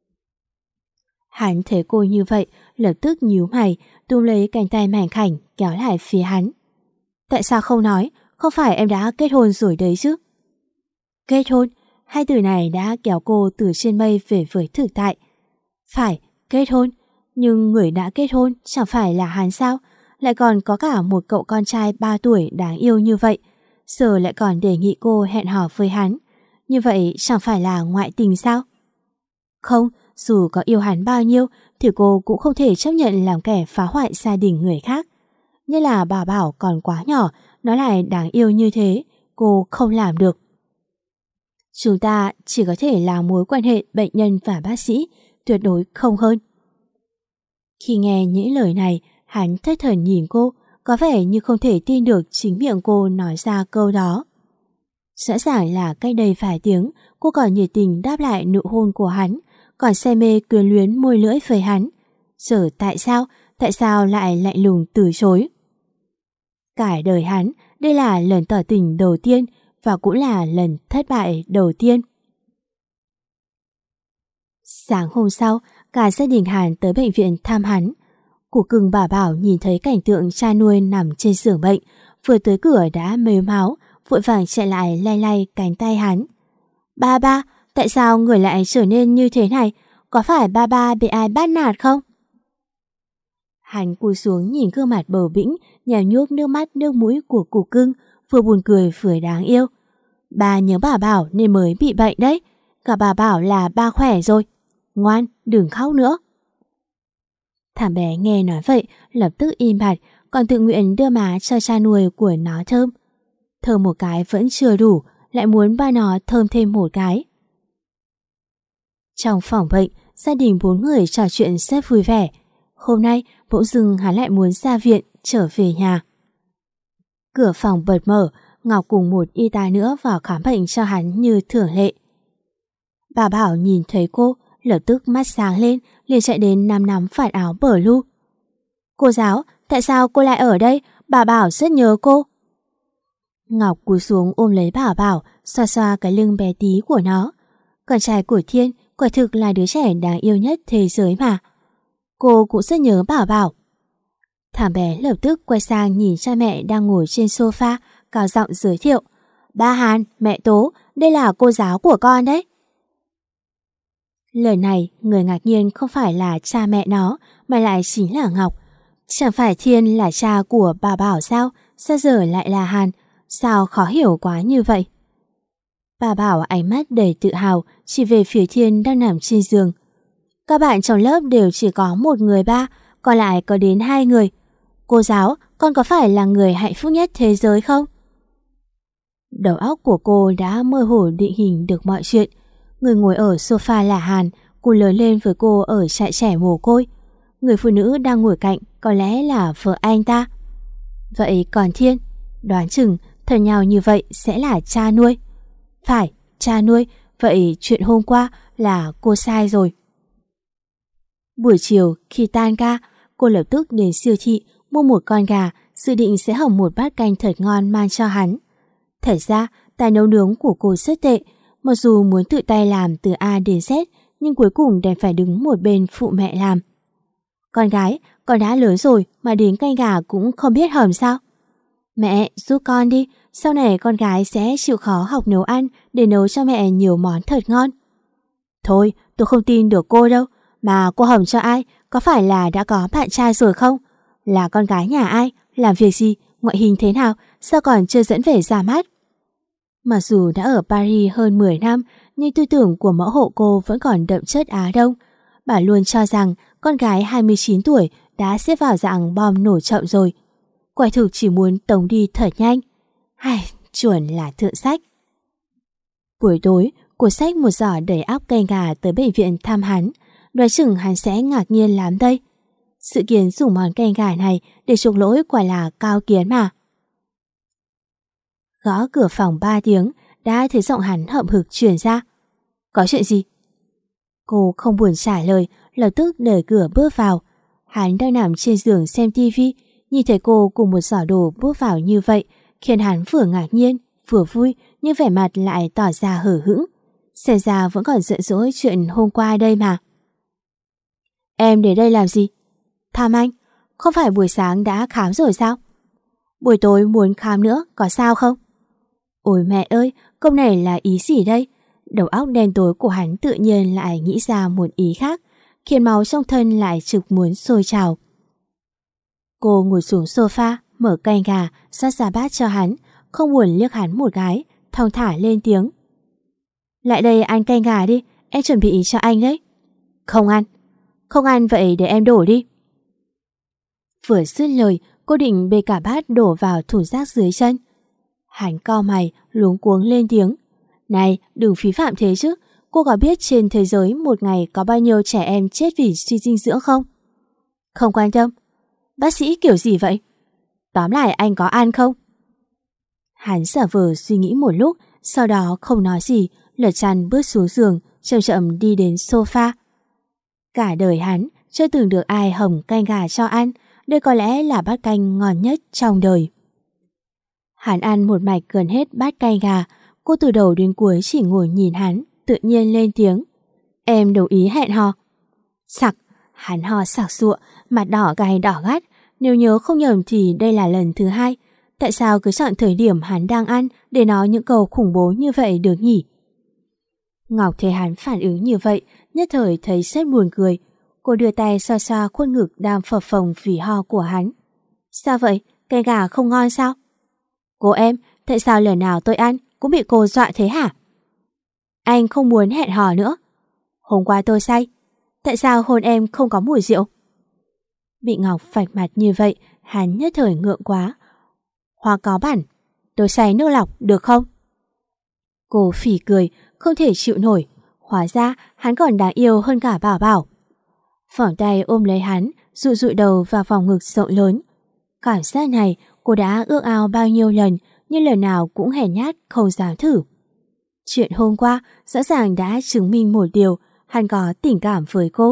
Hắn thấy cô như vậy, lập tức nhíu mày, túm lấy cánh tay mảnh khảnh kéo lại phía hắn. Tại sao không nói, không phải em đã kết hôn rồi đấy chứ? Kết hôn, hai từ này đã kéo cô từ trên mây về với thực tại. Phải, kết hôn, nhưng người đã kết hôn chẳng phải là hắn sao? Lại còn có cả một cậu con trai 3 tuổi đáng yêu như vậy, giờ lại còn đề nghị cô hẹn hò với hắn. Như vậy chẳng phải là ngoại tình sao? Không, dù có yêu hắn bao nhiêu thì cô cũng không thể chấp nhận làm kẻ phá hoại gia đình người khác. Như là bà Bảo còn quá nhỏ, nó lại đáng yêu như thế, cô không làm được. Chúng ta chỉ có thể là mối quan hệ bệnh nhân và bác sĩ, tuyệt đối không hơn. Khi nghe những lời này, hắn thất thần nhìn cô, có vẻ như không thể tin được chính miệng cô nói ra câu đó. Rõ ràng là cách đây vài tiếng, cô còn nhiệt tình đáp lại nụ hôn của hắn, còn say mê quyến luyến môi lưỡi với hắn. Giờ tại sao lại lạnh lùng từ chối? Cả đời hắn, đây là lần tỏ tình đầu tiên và cũng là lần thất bại đầu tiên. Sáng hôm sau, cả gia đình Hàn tới bệnh viện thăm hắn. Cụ Cưng bà Bảo nhìn thấy cảnh tượng cha nuôi nằm trên giường bệnh, vừa tới cửa đã mếu máu, vội vàng chạy lại lay lay cánh tay hắn. Ba, tại sao người lại trở nên như thế này? Có phải ba bị ai bắt nạt không? Hắn cúi xuống nhìn gương mặt bầu bĩnh, nhào nhuốc nước mắt nước mũi của Cụ Cưng, vừa buồn cười vừa đáng yêu. Ba nhớ bà Bảo nên mới bị bệnh đấy. Cả bà Bảo là ba khỏe rồi. Ngoan, đừng khóc nữa. Thằng bé nghe nói vậy, lập tức im bặt, còn tự nguyện đưa má cho cha nuôi của nó thơm. Thơm một cái vẫn chưa đủ, lại muốn ba nó thơm thêm một cái. Trong phòng bệnh, gia đình 4 người trò chuyện rất vui vẻ. Hôm nay, bỗng dưng hắn lại muốn ra viện, trở về nhà. Cửa phòng bật mở, Ngọc cùng một y tá nữa vào khám bệnh cho hắn như thường lệ. Bà Bảo nhìn thấy cô, lập tức mắt sáng lên, liền chạy đến nắm vạt áo bờ lu. Cô giáo, tại sao cô lại ở đây? Bà Bảo rất nhớ cô. Ngọc cúi xuống ôm lấy bà Bảo, xoa xoa cái lưng bé tí của nó. Con trai của Thiên quả thực là đứa trẻ đáng yêu nhất thế giới mà. Cô cũng rất nhớ bà Bảo. Thằng bé lập tức quay sang nhìn cha mẹ đang ngồi trên sofa, cao giọng giới thiệu. Ba Hàn, mẹ Tố, đây là cô giáo của con đấy. Lời này, người ngạc nhiên không phải là cha mẹ nó, mà lại chính là Ngọc. Chẳng phải Thiên là cha của bà Bảo sao? Sao giờ lại là Hàn? Sao khó hiểu quá như vậy? Bà Bảo ánh mắt đầy tự hào, chỉ về phía Thiên đang nằm trên giường. Các bạn trong lớp đều chỉ có một người ba, còn lại có đến 2 người. Cô giáo, con có phải là người hạnh phúc nhất thế giới không? Đầu óc của cô đã mơ hồ định hình được mọi chuyện. Người ngồi ở sofa là Hàn, cô lớn lên với cô ở trại trẻ mồ côi. Người phụ nữ đang ngồi cạnh có lẽ là vợ anh ta. Vậy còn Thiên, đoán chừng thân nhau như vậy sẽ là cha nuôi. Phải, cha nuôi, vậy chuyện hôm qua là cô sai rồi. Buổi chiều khi tan ca, cô lập tức đến siêu thị mua một con gà, dự định sẽ hầm một bát canh thật ngon mang cho hắn. Thật ra, tài nấu nướng của cô rất tệ, mặc dù muốn tự tay làm từ A đến Z, nhưng cuối cùng đành phải đứng một bên phụ mẹ làm. Con gái, con đã lớn rồi mà đến canh gà cũng không biết hầm sao? Mẹ, giúp con đi, sau này con gái sẽ chịu khó học nấu ăn để nấu cho mẹ nhiều món thật ngon. Thôi, tôi không tin được cô đâu, mà cô hầm cho ai, có phải là đã có bạn trai rồi không? Là con gái nhà ai, làm việc gì, ngoại hình thế nào, sao còn chưa dẫn về ra mắt? Mặc dù đã ở Paris hơn 10 năm, nhưng tư tưởng của mẫu hộ cô vẫn còn đậm chất Á Đông. Bà luôn cho rằng con gái 29 tuổi đã xếp vào dạng bom nổ chậm rồi. Quả thực chỉ muốn tống đi thật nhanh. Chuẩn là thượng sách. Buổi tối, cô xách một giỏ đầy óc canh gà tới bệnh viện thăm hắn. Đoán chừng hắn sẽ ngạc nhiên lắm đây. Sự kiến dùng món canh gà này để chuộc lỗi quả là cao kiến mà. Gõ cửa phòng 3 tiếng, đã thấy giọng hắn hậm hực truyền ra. Có chuyện gì? Cô không buồn trả lời, lập tức đẩy cửa bước vào. Hắn đang nằm trên giường xem tivi, nhìn thấy cô cùng một giỏ đồ bước vào như vậy, khiến hắn vừa ngạc nhiên, vừa vui, nhưng vẻ mặt lại tỏ ra hờ hững. Xem ra vẫn còn giận dỗi chuyện hôm qua đây mà. Em đến đây làm gì? Thăm anh, không phải buổi sáng đã khám rồi sao? Buổi tối muốn khám nữa, có sao không? Ôi mẹ ơi, câu này là ý gì đây? Đầu óc đen tối của hắn tự nhiên lại nghĩ ra một ý khác, khiến máu trong thân lại trực muốn sôi trào. Cô ngồi xuống sofa, mở canh gà, rót ra bát cho hắn, không buồn liếc hắn một cái, thong thả lên tiếng. Lại đây ăn canh gà đi, em chuẩn bị cho anh đấy. Không ăn. Không ăn vậy để em đổ đi. Vừa dứt lời, cô định bê cả bát đổ vào thùng rác dưới chân. Hắn cau mày, luống cuống lên tiếng. Này, đừng phí phạm thế chứ. Cô có biết trên thế giới một ngày có bao nhiêu trẻ em chết vì suy dinh dưỡng không? Không quan tâm. Bác sĩ kiểu gì vậy? Tóm lại anh có ăn không? Hắn giả vờ suy nghĩ một lúc, sau đó không nói gì, lật chăn bước xuống giường, chậm chậm đi đến sofa. Cả đời hắn chưa từng được ai hầm canh gà cho ăn, đây có lẽ là bát canh ngon nhất trong đời. Hắn ăn một mạch gần hết bát canh gà, cô từ đầu đến cuối chỉ ngồi nhìn hắn, tự nhiên lên tiếng. Em đồng ý hẹn hò. Sặc, hắn ho sặc sụa, mặt đỏ gay đỏ gắt, nếu nhớ không nhầm thì đây là lần thứ 2. Tại sao cứ chọn thời điểm hắn đang ăn để nói những câu khủng bố như vậy được nhỉ? Ngọc thấy hắn phản ứng như vậy, nhất thời thấy rất buồn cười. Cô đưa tay xoa xoa khuôn ngực đang phập phồng vì ho của hắn. Sao vậy? Canh gà không ngon sao? Cô em, tại sao lần nào tôi ăn cũng bị cô dọa thế hả? Anh không muốn hẹn hò nữa. Hôm qua tôi say. Tại sao hôn em không có mùi rượu? Bị Ngọc vạch mặt như vậy, hắn nhất thời ngượng quá. Hoa có bản, tôi say nước lọc được không? Cô phì cười, không thể chịu nổi. Hóa ra hắn còn đáng yêu hơn cả Bảo Bảo. Vòng tay ôm lấy hắn, dụi dụi đầu vào vòng ngực rộng lớn. Cảm giác này cô đã ước ao bao nhiêu lần, nhưng lần nào cũng hèn nhát không dám thử. Chuyện hôm qua rõ ràng đã chứng minh một điều, hắn có tình cảm với cô.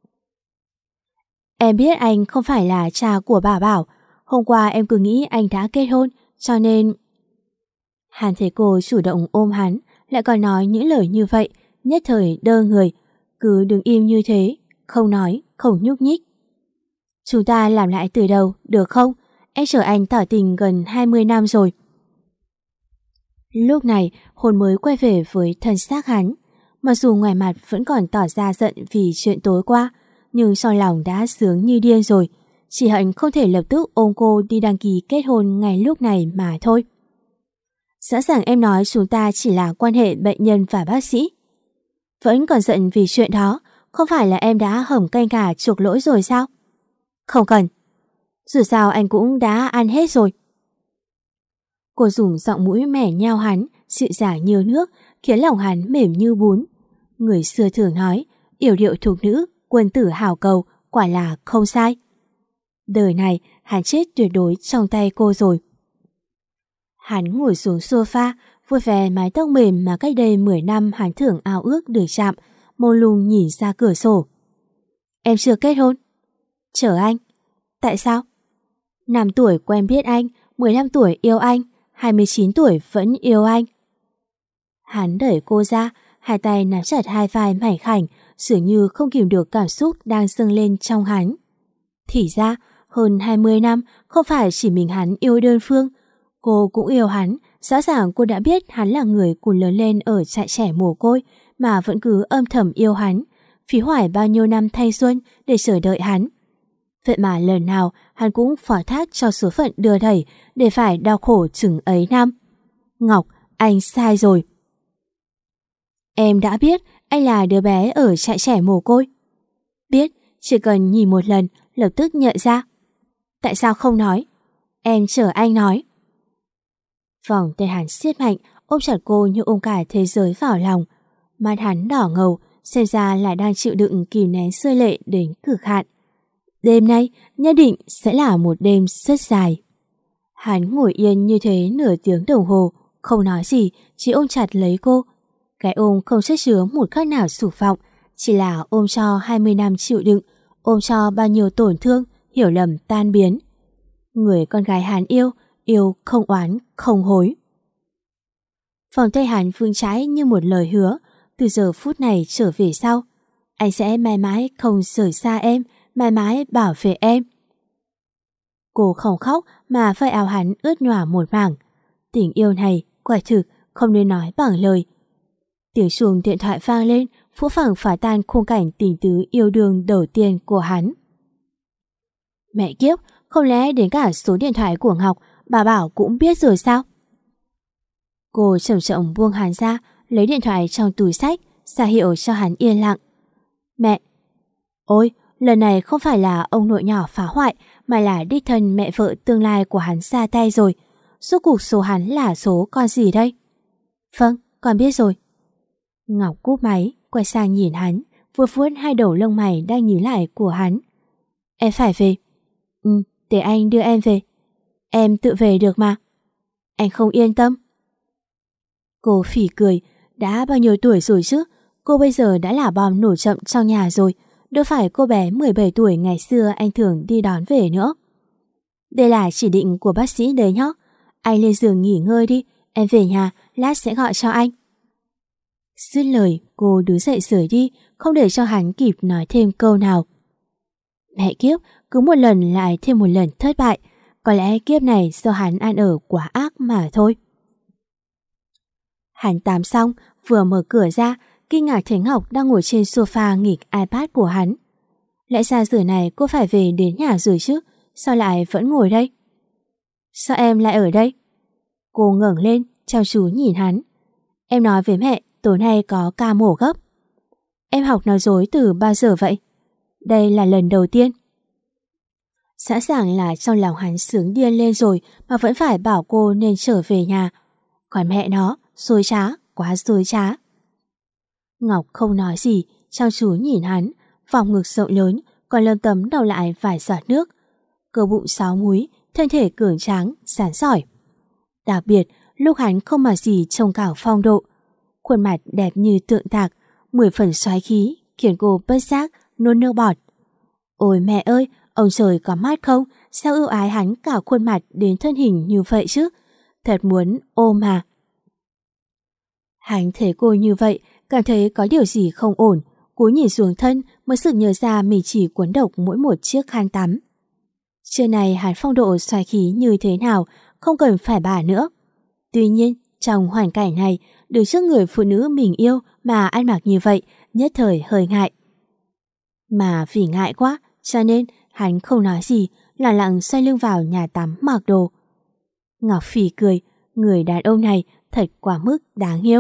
Em biết anh không phải là cha của Bảo Bảo. Hôm qua em cứ nghĩ anh đã kết hôn, cho nên... Hắn thấy cô chủ động ôm hắn, lại còn nói những lời như vậy, nhất thời đơ người. Cứ đứng im như thế, không nói, không nhúc nhích. Chúng ta làm lại từ đầu, được không? Em chờ anh tỏ tình gần 20 năm rồi. Lúc này, hồn mới quay về với thân xác hắn. Mặc dù ngoài mặt vẫn còn tỏ ra giận vì chuyện tối qua, nhưng trong lòng đã sướng như điên rồi. Chỉ hận không thể lập tức ôm cô đi đăng ký kết hôn ngay lúc này mà thôi. Rõ ràng em nói chúng ta chỉ là quan hệ bệnh nhân và bác sĩ. Vẫn còn giận vì chuyện đó, không phải là em đã hầm canh gà chuộc lỗi rồi sao? Không cần. Dù sao anh cũng đã ăn hết rồi. Cô dùng giọng mũi mẻ nhao hắn, dịu dàng như nước, khiến lòng hắn mềm như bún. Người xưa thường nói, yểu điệu thục nữ, quân tử hào cầu, quả là không sai. Đời này, hắn chết tuyệt đối trong tay cô rồi. Hắn ngồi xuống sofa, vuốt ve mái tóc mềm mà cách đây 10 năm hắn thường ao ước được chạm, mông lung nhìn ra cửa sổ. Em chưa kết hôn. Chờ anh. Tại sao? 5 tuổi quen biết anh, 15 tuổi yêu anh, 29 tuổi vẫn yêu anh. Hắn đẩy cô ra, hai tay nắm chặt hai vai mảnh khảnh, dường như không kìm được cảm xúc đang dâng lên trong hắn. Thì ra, hơn 20 năm không phải chỉ mình hắn yêu đơn phương, cô cũng yêu hắn. Rõ ràng cô đã biết hắn là người cùng lớn lên ở trại trẻ mồ côi mà vẫn cứ âm thầm yêu hắn, phí hoài bao nhiêu năm thanh xuân để chờ đợi hắn. Vậy mà lần nào hắn cũng phó thác cho số phận đưa đẩy để phải đau khổ chừng ấy năm. Ngọc, anh sai rồi. Em đã biết anh là đứa bé ở trại trẻ mồ côi. Biết, chỉ cần nhìn một lần lập tức nhận ra. Tại sao không nói? Em chờ anh nói. Vòng tay hắn siết mạnh, ôm chặt cô như ôm cả thế giới vào lòng. Mắt hắn đỏ ngầu, xem ra lại đang chịu đựng kìm nén rơi lệ đến cực hạn. Đêm nay nhất định sẽ là một đêm rất dài. Hắn ngồi yên như thế nửa tiếng đồng hồ, không nói gì, chỉ ôm chặt lấy cô. Cái ôm không chất chứa một khắc nào sụp vọng, chỉ là ôm cho 20 năm chịu đựng, ôm cho bao nhiêu tổn thương, hiểu lầm tan biến. Người con gái hắn yêu, yêu không oán, không hối. Vòng tay hắn vững chãi như một lời hứa, từ giờ phút này trở về sau. Anh sẽ mãi mãi không rời xa em, mãi mãi bảo vệ em. Cô không khóc mà vai áo hắn ướt nhòa một mảng. Tình yêu này quả thực không nên nói bằng lời. Tiếng chuông điện thoại vang lên, phũ phàng phá tan khung cảnh tình tứ yêu đương đầu tiên của hắn. Mẹ kiếp, không lẽ đến cả số điện thoại của Ngọc bà Bảo cũng biết rồi sao? Cô chậm chậm buông hắn ra, lấy điện thoại trong túi xách, ra hiệu cho hắn yên lặng. Mẹ! Ôi, lần này không phải là ông nội nhỏ phá hoại, mà là đích thân mẹ vợ tương lai của hắn ra tay rồi. Rốt cuộc số hắn là số con gì đây? Vâng, con biết rồi. Ngọc cúp máy, quay sang nhìn hắn, vuốt vuốt hai đầu lông mày đang nhíu lại của hắn. Em phải về. Để anh đưa em về. Em tự về được mà. Anh không yên tâm. Cô phỉ cười, đã bao nhiêu tuổi rồi chứ? Cô bây giờ đã là bom nổ chậm trong nhà rồi, đâu phải cô bé 17 tuổi ngày xưa anh thường đi đón về nữa. Đây là chỉ định của bác sĩ đấy nhá. Anh lên giường nghỉ ngơi đi, em về nhà, lát sẽ gọi cho anh. Dứt lời, cô đứng dậy rời đi, không để cho hắn kịp nói thêm câu nào. Mẹ kiếp, cứ một lần lại thêm một lần thất bại. Có lẽ kiếp này do hắn ăn ở quá ác mà thôi. Hắn tắm xong, vừa mở cửa ra, kinh ngạc thấy Ngọc đang ngồi trên sofa nghịch iPad của hắn. Lẽ ra giờ này cô phải về đến nhà rồi chứ, sao lại vẫn ngồi đây? Sao em lại ở đây? Cô ngẩng lên, chăm chú nhìn hắn. Em nói với mẹ, tối nay có ca mổ gấp. Em học nói dối từ bao giờ vậy? Đây là lần đầu tiên. Sẵn sàng là trong lòng hắn sướng điên lên rồi mà vẫn phải bảo cô nên trở về nhà. Còn mẹ nó, dối trá, quá dối trá. Ngọc không nói gì, chăm chú nhìn hắn, vòng ngực rộng lớn, còn lấm tấm đầu lại vài giọt nước. Cơ bụng sáu múi, thân thể cường tráng, sáng sỏi. Đặc biệt, lúc hắn không mà gì trông cả phong độ. Khuôn mặt đẹp như tượng tạc, 10 phần xoáy khí, khiến cô bất giác nôn nước bọt. Ôi mẹ ơi, ông trời có mắt không? Sao ưu ái hắn cả khuôn mặt đến thân hình như vậy chứ? Thật muốn ôm mà. Hắn thấy cô như vậy, cảm thấy có điều gì không ổn, cúi nhìn xuống thân mới sực nhớ ra mình chỉ quấn độc mỗi một chiếc khăn tắm. Trưa này hắn phong độ xoáy khí như thế nào, không cần phải bà nữa. Tuy nhiên, trong hoàn cảnh này, đứng trước người phụ nữ mình yêu mà ăn mặc như vậy, nhất thời hơi ngại. Mà vì ngại quá, cho nên hắn không nói gì, lặng lặng xoay lưng vào nhà tắm mặc đồ. Ngọc phỉ cười, người đàn ông này thật quá mức đáng yêu.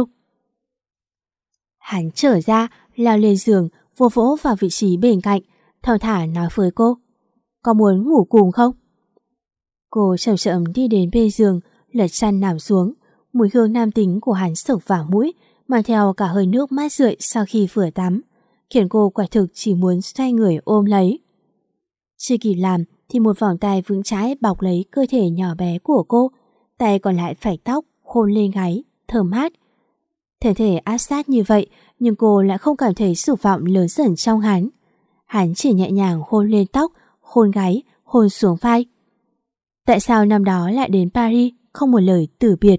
Hắn trở ra, leo lên giường, vỗ vỗ vào vị trí bên cạnh, thong thả nói với cô. Có muốn ngủ cùng không? Cô chậm chậm đi đến bên giường, lật chăn nằm xuống, mùi hương nam tính của hắn sộc vào mũi, mang theo cả hơi nước mát rượi sau khi vừa tắm, khiến cô quả thực chỉ muốn xoay người ôm lấy. Chưa kịp làm thì một vòng tay vững chãi bọc lấy cơ thể nhỏ bé của cô, tay còn lại phẩy tóc, hôn lên gáy, thơm mát. Thể thể áp sát như vậy, nhưng cô lại không cảm thấy dục vọng lớn dần trong hắn. Hắn chỉ nhẹ nhàng hôn lên tóc, hôn gáy, hôn xuống vai. Tại sao năm đó lại đến Paris không một lời từ biệt?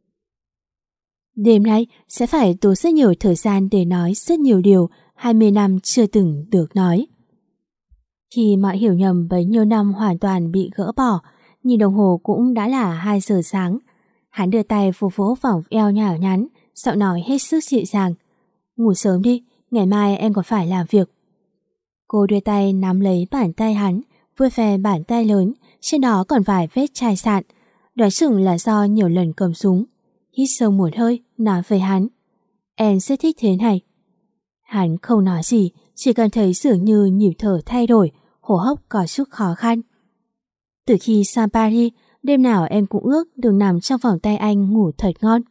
Đêm nay sẽ phải tốn rất nhiều thời gian để nói rất nhiều điều 20 năm chưa từng được nói. Khi mọi hiểu nhầm bấy nhiêu năm hoàn toàn bị gỡ bỏ, nhìn đồng hồ cũng đã là 2 giờ sáng. Hắn đưa tay vỗ vỗ vào eo nhỏ nhắn, giọng nói hết sức dịu dàng. Ngủ sớm đi, ngày mai em còn phải làm việc. Cô đưa tay nắm lấy bàn tay hắn, vuốt ve bàn tay lớn, trên đó còn vài vết chai sạn. Đoán chừng là do nhiều lần cầm súng. Hít sâu một hơi, nói với hắn. Em rất thích thế này. Hắn không nói gì, chỉ cảm thấy dường như nhịp thở thay đổi, hô hấp có chút khó khăn. Từ khi sang Paris, đêm nào em cũng ước được nằm trong vòng tay anh ngủ thật ngon.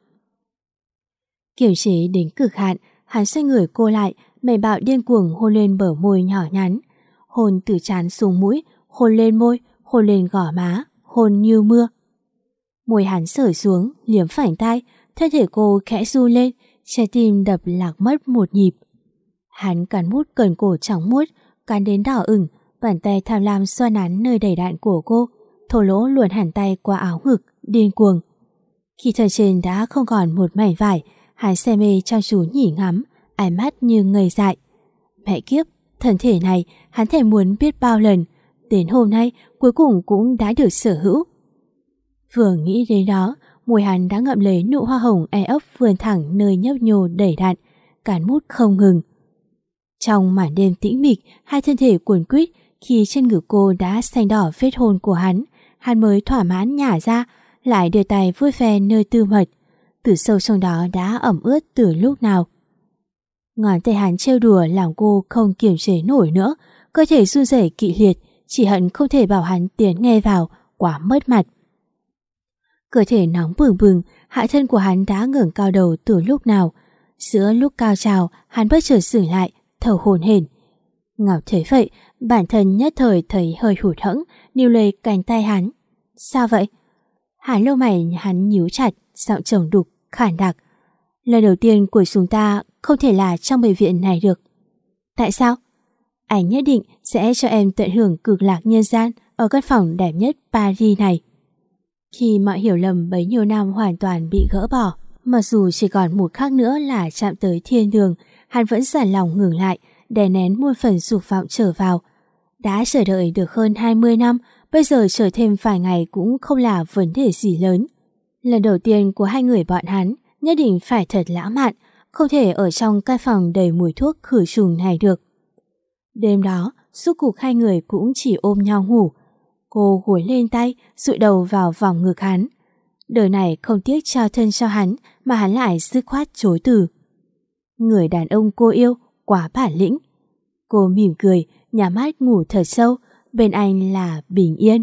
Kiềm chế đến cực hạn, hắn xoay người cô lại, mày bạo điên cuồng hôn lên bờ môi nhỏ nhắn. Hôn từ trán xuống mũi, hôn lên môi, hôn lên gò má, hôn như mưa. Môi hắn sởi xuống, liếm phảnh tai, thân thể cô khẽ run lên, trái tim đập lạc mất một nhịp. Hắn cắn mút cần cổ trắng muốt, cắn đến đỏ ửng, bàn tay tham lam xoa nắn nơi đầy đặn của cô, thô lỗ luồn hẳn tay qua áo ngực, điên cuồng. Khi thân trên đã không còn một mảnh vải, hắn say mê chăm chú nhìn ngắm, ánh mắt như ngây dại. Mẹ kiếp, thân thể này hắn thèm muốn biết bao lần, đến hôm nay cuối cùng cũng đã được sở hữu. Vừa nghĩ đến đó, môi hắn đã ngậm lấy nụ hoa hồng e ấp vươn thẳng nơi nhấp nhô đầy đặn, cắn mút không ngừng. Trong màn đêm tĩnh mịch, hai thân thể cuồn quýt, khi trên ngực cô đã xanh đỏ vết hôn của hắn mới thỏa mãn nhả ra, lại đưa tay vuốt ve nơi tư mật, từ sâu trong đó đã ẩm ướt từ lúc nào. Ngón tay hắn trêu đùa làm cô không kiềm chế nổi nữa, cơ thể run rẩy kịch liệt, chỉ hận không thể bảo hắn tiến nghe vào, quá mất mặt. Cơ thể nóng bừng bừng, hạ thân của hắn đã ngẩng cao đầu từ lúc nào. Giữa lúc cao trào, hắn bất chợt dừng lại, thở hổn hển. Ngọc thấy vậy, bản thân nhất thời thấy hơi hụt hẫng, níu lấy cánh tay hắn. Sao vậy? Hắn lông mày hắn nhíu chặt, giọng trầm đục, khản đặc. Lần đầu tiên của chúng ta không thể là trong bệnh viện này được. Tại sao? Anh nhất định sẽ cho em tận hưởng cực lạc nhân gian ở căn phòng đẹp nhất Paris này. Khi mọi hiểu lầm bấy nhiêu năm hoàn toàn bị gỡ bỏ, mặc dù chỉ còn một khắc nữa là chạm tới thiên đường, hắn vẫn dằn lòng ngừng lại, đè nén muôn phần dục vọng trở vào. Đã chờ đợi được hơn 20 năm, bây giờ chờ thêm vài ngày cũng không là vấn đề gì lớn. Lần đầu tiên của hai người bọn hắn nhất định phải thật lãng mạn, không thể ở trong căn phòng đầy mùi thuốc khử trùng này được. Đêm đó, suốt cuộc hai người cũng chỉ ôm nhau ngủ. Cô gối lên tay, dụi đầu vào vòng ngực hắn. Đời này không tiếc trao thân cho hắn, mà hắn lại dứt khoát chối từ. Người đàn ông cô yêu, quá bản lĩnh. Cô mỉm cười, nhắm mắt ngủ thật sâu, bên anh là bình yên.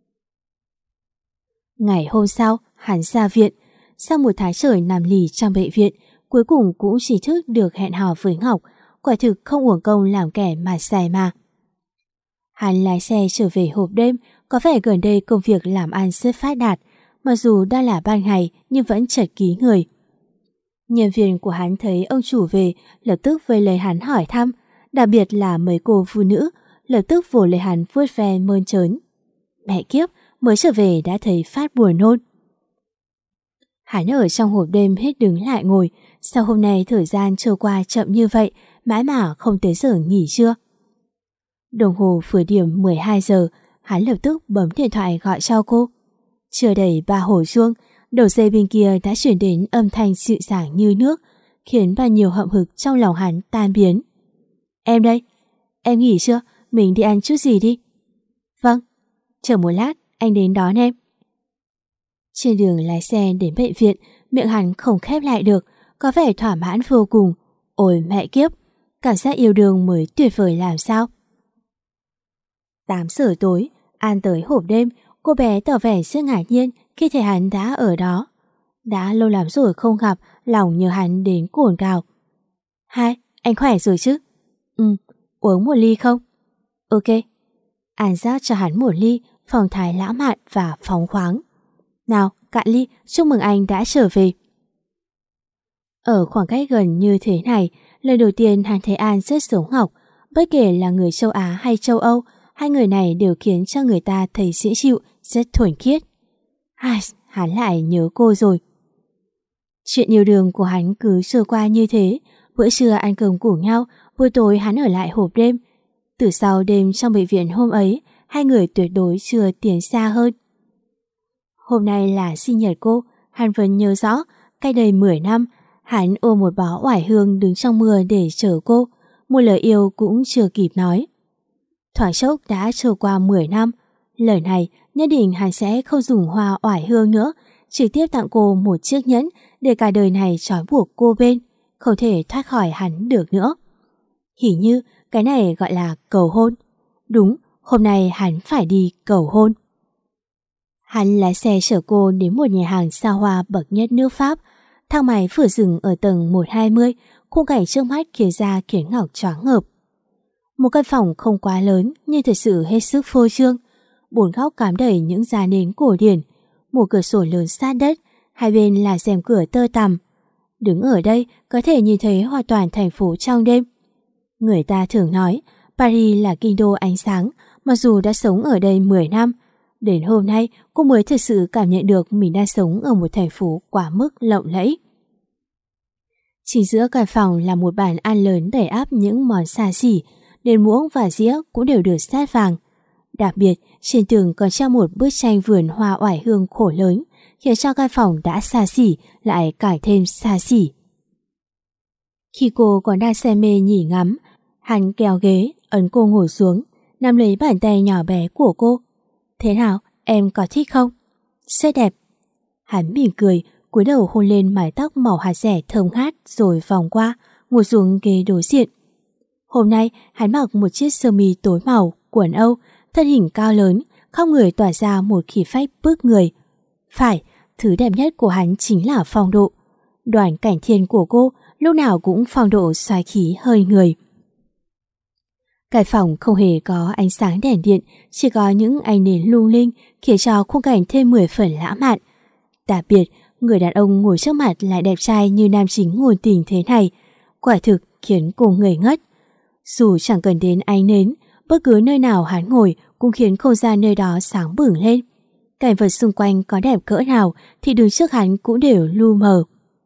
Ngày hôm sau, hắn ra viện. Sau một tháng trời nằm lì trong bệnh viện, cuối cùng cũng chính thức được hẹn hò với Ngọc. Quả thực không uổng công làm kẻ mà xài mà. Hắn lái xe trở về hộp đêm, có vẻ gần đây công việc làm ăn rất phát đạt, mặc dù đang là ban ngày nhưng vẫn chật ký người. Nhân viên của hắn thấy ông chủ về, lập tức vây lấy hắn hỏi thăm, đặc biệt là mấy cô phụ nữ, lập tức vồ lấy hắn vuốt ve mơn trớn. Mẹ kiếp, mới trở về đã thấy phát buồn nôn. Hắn ở trong hộp đêm hết đứng lại ngồi, sao hôm nay thời gian trôi qua chậm như vậy, mãi mà không tới giờ nghỉ trưa. Đồng hồ vừa điểm 12 giờ, hắn lập tức bấm điện thoại gọi cho cô. Chưa đầy 3 hồi chuông, đầu dây bên kia đã chuyển đến âm thanh dịu dàng như nước, khiến bao nhiêu hậm hực trong lòng hắn tan biến. Em đây, em nghỉ chưa? Mình đi ăn chút gì đi. Vâng, chờ một lát, anh đến đón em. Trên đường lái xe đến bệnh viện, miệng hắn không khép lại được, có vẻ thỏa mãn vô cùng. Ôi mẹ kiếp, cảm giác yêu đương mới tuyệt vời làm sao. 8 giờ tối, An tới hộp đêm, cô bé tỏ vẻ rất ngạc nhiên khi thấy hắn đã ở đó. Đã lâu lắm rồi không gặp, lòng nhớ hắn đến cồn cào. Hai, anh khỏe rồi chứ? Uống một ly không? Ok. An rót cho hắn một ly, phong thái lãng mạn và phóng khoáng. Nào, cạn ly, chúc mừng anh đã trở về. Ở khoảng cách gần như thế này, lần đầu tiên hắn thấy An rất giống Ngọc. Bất kể là người châu Á hay châu Âu, hai người này đều khiến cho người ta thấy dễ chịu, rất thuần khiết. Hắn lại nhớ cô rồi. Chuyện yêu đương của hắn cứ trôi qua như thế. Bữa trưa ăn cơm cùng nhau, buổi tối hắn ở lại hộp đêm. Từ sau đêm trong bệnh viện hôm ấy, hai người tuyệt đối chưa tiến xa hơn. Hôm nay là sinh nhật cô, hắn vẫn nhớ rõ, cách đây 10 năm, hắn ôm một bó oải hương đứng trong mưa để chờ cô, một lời yêu cũng chưa kịp nói. Thoáng chốc đã trôi qua 10 năm, lần này nhất định hắn sẽ không dùng hoa oải hương nữa, trực tiếp tặng cô một chiếc nhẫn để cả đời này trói buộc cô bên, không thể thoát khỏi hắn được nữa. Hình như cái này gọi là cầu hôn. Đúng, hôm nay hắn phải đi cầu hôn. Hắn lái xe chở cô đến một nhà hàng xa hoa bậc nhất nước Pháp. Thang máy vừa dừng ở tầng 120, khung cảnh trước mắt khiến Ngọc choáng ngợp. Một căn phòng không quá lớn nhưng thật sự hết sức phô trương. 4 góc cắm đầy những giá nến cổ điển, một cửa sổ lớn sát đất, hai bên là rèm cửa tơ tằm. Đứng ở đây có thể nhìn thấy hoàn toàn thành phố trong đêm. Người ta thường nói Paris là kinh đô ánh sáng, mặc dù đã sống ở đây 10 năm. Đến hôm nay cô mới thực sự cảm nhận được mình đang sống ở một thành phố quá mức lộng lẫy. Chính giữa căn phòng là một bàn ăn lớn đầy ắp những món xa xỉ, đến muỗng và dĩa cũng đều được sát vàng. Đặc biệt, trên tường còn treo một bức tranh vườn hoa oải hương khổ lớn, khiến cho căn phòng đã xa xỉ lại càng thêm xa xỉ. Khi cô còn đang say mê nhỉ ngắm, hắn kéo ghế, ấn cô ngồi xuống, nắm lấy bàn tay nhỏ bé của cô. Thế nào, em có thích không? Rất đẹp. Hắn mỉm cười, cúi đầu hôn lên mái tóc màu hạt rẻ thơm ngát rồi vòng qua, ngồi xuống ghế đối diện. Hôm nay hắn mặc một chiếc sơ mi tối màu, quần Âu, thân hình cao lớn, khắp người tỏa ra một khí phách bước người. Phải, thứ đẹp nhất của hắn chính là phong độ. Đoàn Cảnh Thiên của cô lúc nào cũng phong độ xoáy khí hơi người. Căn phòng không hề có ánh sáng đèn điện, chỉ có những ánh nến lung linh khiến cho khung cảnh thêm 10 phần lãng mạn. Đặc biệt, người đàn ông ngồi trước mặt lại đẹp trai như nam chính ngôn tình thế này, quả thực khiến cô ngây ngất. Dù chẳng cần đến ánh nến, bất cứ nơi nào hắn ngồi cũng khiến không gian nơi đó sáng bừng lên. Cảnh vật xung quanh có đẹp cỡ nào thì đứng trước hắn cũng đều lu mờ.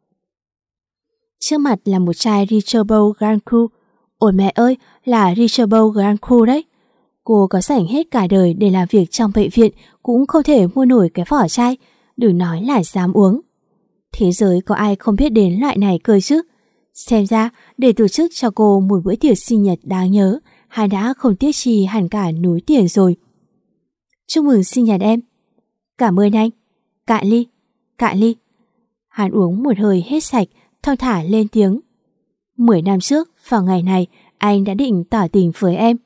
Trước mặt là một chai Richebold Grand Cru. Ôi mẹ ơi, là Richebold Grand Cru đấy. Cô có rảnh hết cả đời để làm việc trong bệnh viện cũng không thể mua nổi cái vỏ chai, đừng nói là dám uống. Thế giới có ai không biết đến loại này cơ chứ? Xem ra để tổ chức cho cô một bữa tiệc sinh nhật đáng nhớ, hắn đã không tiếc chi hẳn cả núi tiền rồi. Chúc mừng sinh nhật em. Cảm ơn anh. Cạn ly, cạn ly. Hắn uống một hơi hết sạch, thong thả lên tiếng. 10 năm trước, vào ngày này, anh đã định tỏ tình với em.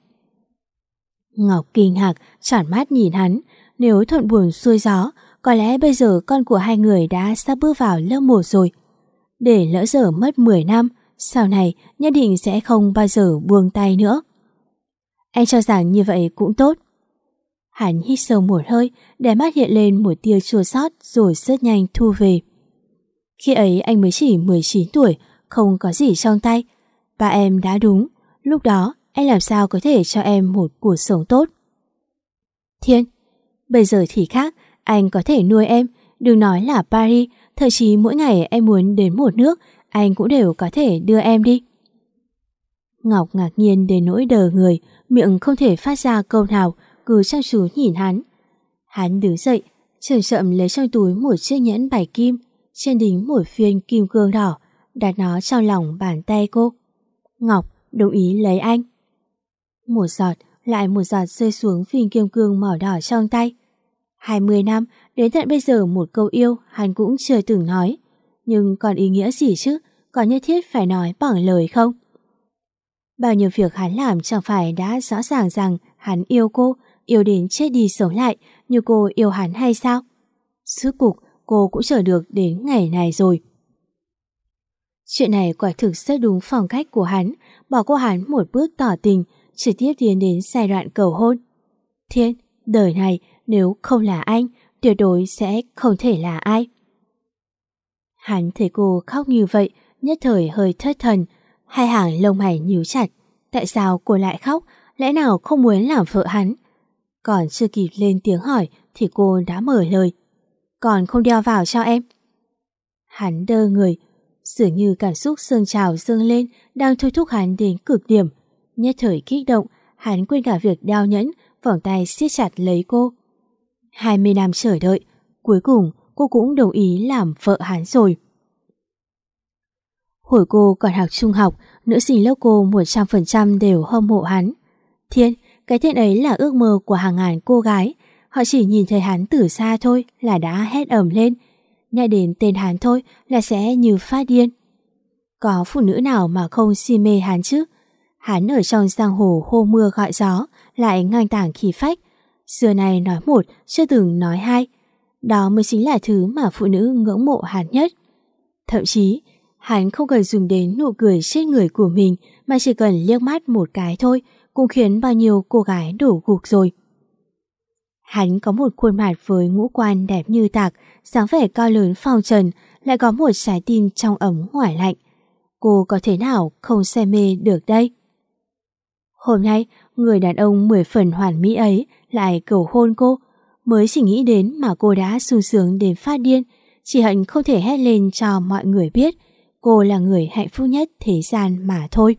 Ngọc kinh ngạc, tròn mắt nhìn hắn. Nếu thuận buồm xuôi gió, có lẽ bây giờ con của hai người đã sắp bước vào lớp 1 rồi. Để lỡ dở mất 10 năm, sau này nhất định sẽ không bao giờ buông tay nữa. Anh cho rằng như vậy cũng tốt. Hắn hít sâu một hơi, để mắt hiện lên một tia chua xót rồi rất nhanh thu về. Khi ấy anh mới chỉ 19 tuổi, không có gì trong tay. Ba em đã đúng, lúc đó anh làm sao có thể cho em một cuộc sống tốt. Thiên, bây giờ thì khác, anh có thể nuôi em, đừng nói là Paris, thậm chí mỗi ngày em muốn đến một nước, anh cũng đều có thể đưa em đi. Ngọc ngạc nhiên đến nỗi đờ người, miệng không thể phát ra câu nào, cứ chăm chú nhìn hắn. Hắn đứng dậy, chậm chậm lấy trong túi một chiếc nhẫn bạch kim, trên đính một viên kim cương đỏ, đặt nó trong lòng bàn tay cô. Ngọc đồng ý lấy anh. Một giọt, lại một giọt rơi xuống viên kim cương màu đỏ trong tay. 20 năm, đến tận bây giờ một câu yêu hắn cũng chưa từng nói. Nhưng còn ý nghĩa gì chứ, có nhất thiết phải nói bằng lời không? Bao nhiêu việc hắn làm chẳng phải đã rõ ràng rằng hắn yêu cô, yêu đến chết đi sống lại, như cô yêu hắn hay sao? Rốt cuộc cô cũng chờ được đến ngày này rồi. Chuyện này quả thực rất đúng phong cách của hắn, bỏ qua hắn một bước tỏ tình, trực tiếp tiến đến giai đoạn cầu hôn. Thiên, đời này nếu không là anh, tuyệt đối sẽ không thể là ai. Hắn thấy cô khóc như vậy, nhất thời hơi thất thần, hai hàng lông mày nhíu chặt. Tại sao cô lại khóc, lẽ nào không muốn làm vợ hắn? Còn chưa kịp lên tiếng hỏi thì cô đã mở lời. Còn không đeo vào cho em. Hắn đơ người, dường như cảm xúc dâng trào dâng lên đang thôi thúc hắn đến cực điểm. Nhất thời kích động, hắn quên cả việc đeo nhẫn, vòng tay siết chặt lấy cô. 20 năm chờ đợi, cuối cùng cô cũng đồng ý làm vợ hắn rồi. Hồi cô còn học trung học, nữ sinh lớp cô 100% đều hâm mộ hắn. Thiên, cái tên ấy là ước mơ của hàng ngàn cô gái. Họ chỉ nhìn thấy hắn từ xa thôi là đã hét ầm lên. Nhắc đến tên hắn thôi là sẽ như phát điên. Có phụ nữ nào mà không si mê hắn chứ? Hắn ở trong giang hồ hô mưa gọi gió, lại ngang tàng khí phách. Xưa này nói một, chưa từng nói hai. Đó mới chính là thứ mà phụ nữ ngưỡng mộ hắn nhất. Thậm chí, hắn không cần dùng đến nụ cười chết người của mình mà chỉ cần liếc mắt một cái thôi cũng khiến bao nhiêu cô gái đổ gục rồi. Hắn có một khuôn mặt với ngũ quan đẹp như tạc, dáng vẻ cao lớn phong trần, lại có một trái tim trong ấm ngoài lạnh. Cô có thể nào không say mê được đây? Hôm nay, người đàn ông 10 phần hoàn mỹ ấy lại cầu hôn cô. Mới chỉ nghĩ đến mà cô đã sung sướng đến phát điên, chỉ hận không thể hét lên cho mọi người biết cô là người hạnh phúc nhất thế gian mà thôi.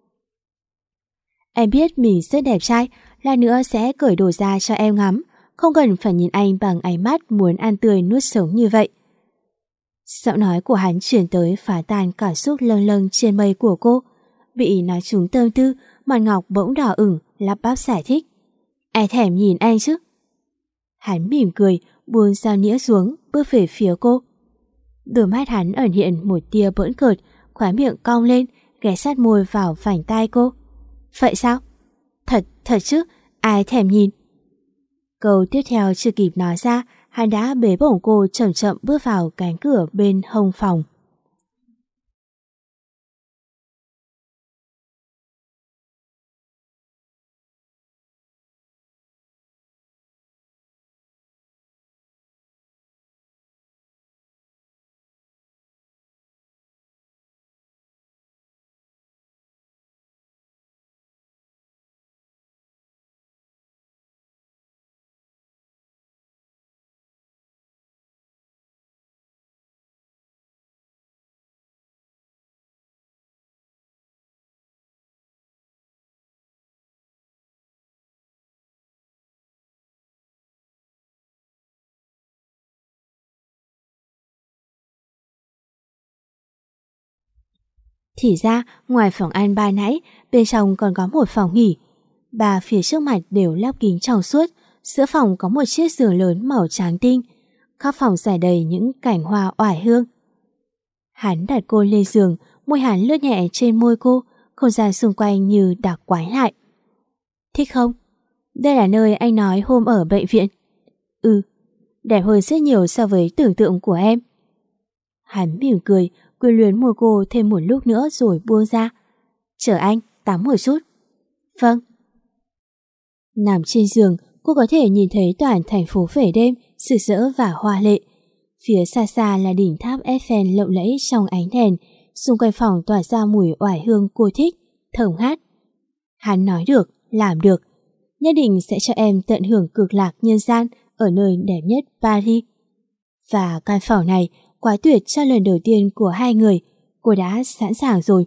Em biết mình rất đẹp trai, lát nữa sẽ cởi đồ ra cho em ngắm, không cần phải nhìn anh bằng ánh mắt muốn ăn tươi nuốt sống như vậy. Giọng nói của hắn chuyển tới phá tan cảm xúc lâng lâng trên mây của cô. Bị nói trúng tâm tư, mặt ngọc bỗng đỏ ửng, lắp bắp giải thích. Ai thèm nhìn anh chứ? Hắn mỉm cười, buông dao nĩa xuống, bước về phía cô. Đôi mắt hắn ẩn hiện một tia bỡn cợt, khóe miệng cong lên, ghé sát môi vào vành tai cô. Vậy sao? Thật chứ, ai thèm nhìn? Câu tiếp theo chưa kịp nói ra, hắn đã bế bổng cô chậm chậm bước vào cánh cửa bên hông phòng. Thì ra, ngoài phòng ăn ban nãy, bên trong còn có một phòng nghỉ. Ba phía trước mặt đều lắp kính trong suốt, giữa phòng có một chiếc giường lớn màu trắng tinh. Khắp phòng trải đầy những cảnh hoa oải hương. Hắn đặt cô lên giường, môi hắn lướt nhẹ trên môi cô, không gian xung quanh như đặc quái lại. Thích không? Đây là nơi anh nói hôm ở bệnh viện. Ừ, đẹp hơn rất nhiều so với tưởng tượng của em. Hắn mỉm cười, quyến luyến môi cô thêm một lúc nữa rồi buông ra. Chờ anh, tắm một chút. Vâng. Nằm trên giường, cô có thể nhìn thấy toàn thành phố về đêm, rực rỡ và hoa lệ. Phía xa xa là đỉnh tháp Eiffel lộng lẫy trong ánh đèn, xung quanh phòng tỏa ra mùi oải hương cô thích, thơm ngát. Hắn nói được, làm được. Nhất định sẽ cho em tận hưởng cực lạc nhân gian ở nơi đẹp nhất Paris. Và căn phòng này quá tuyệt cho lần đầu tiên của hai người, cô đã sẵn sàng rồi.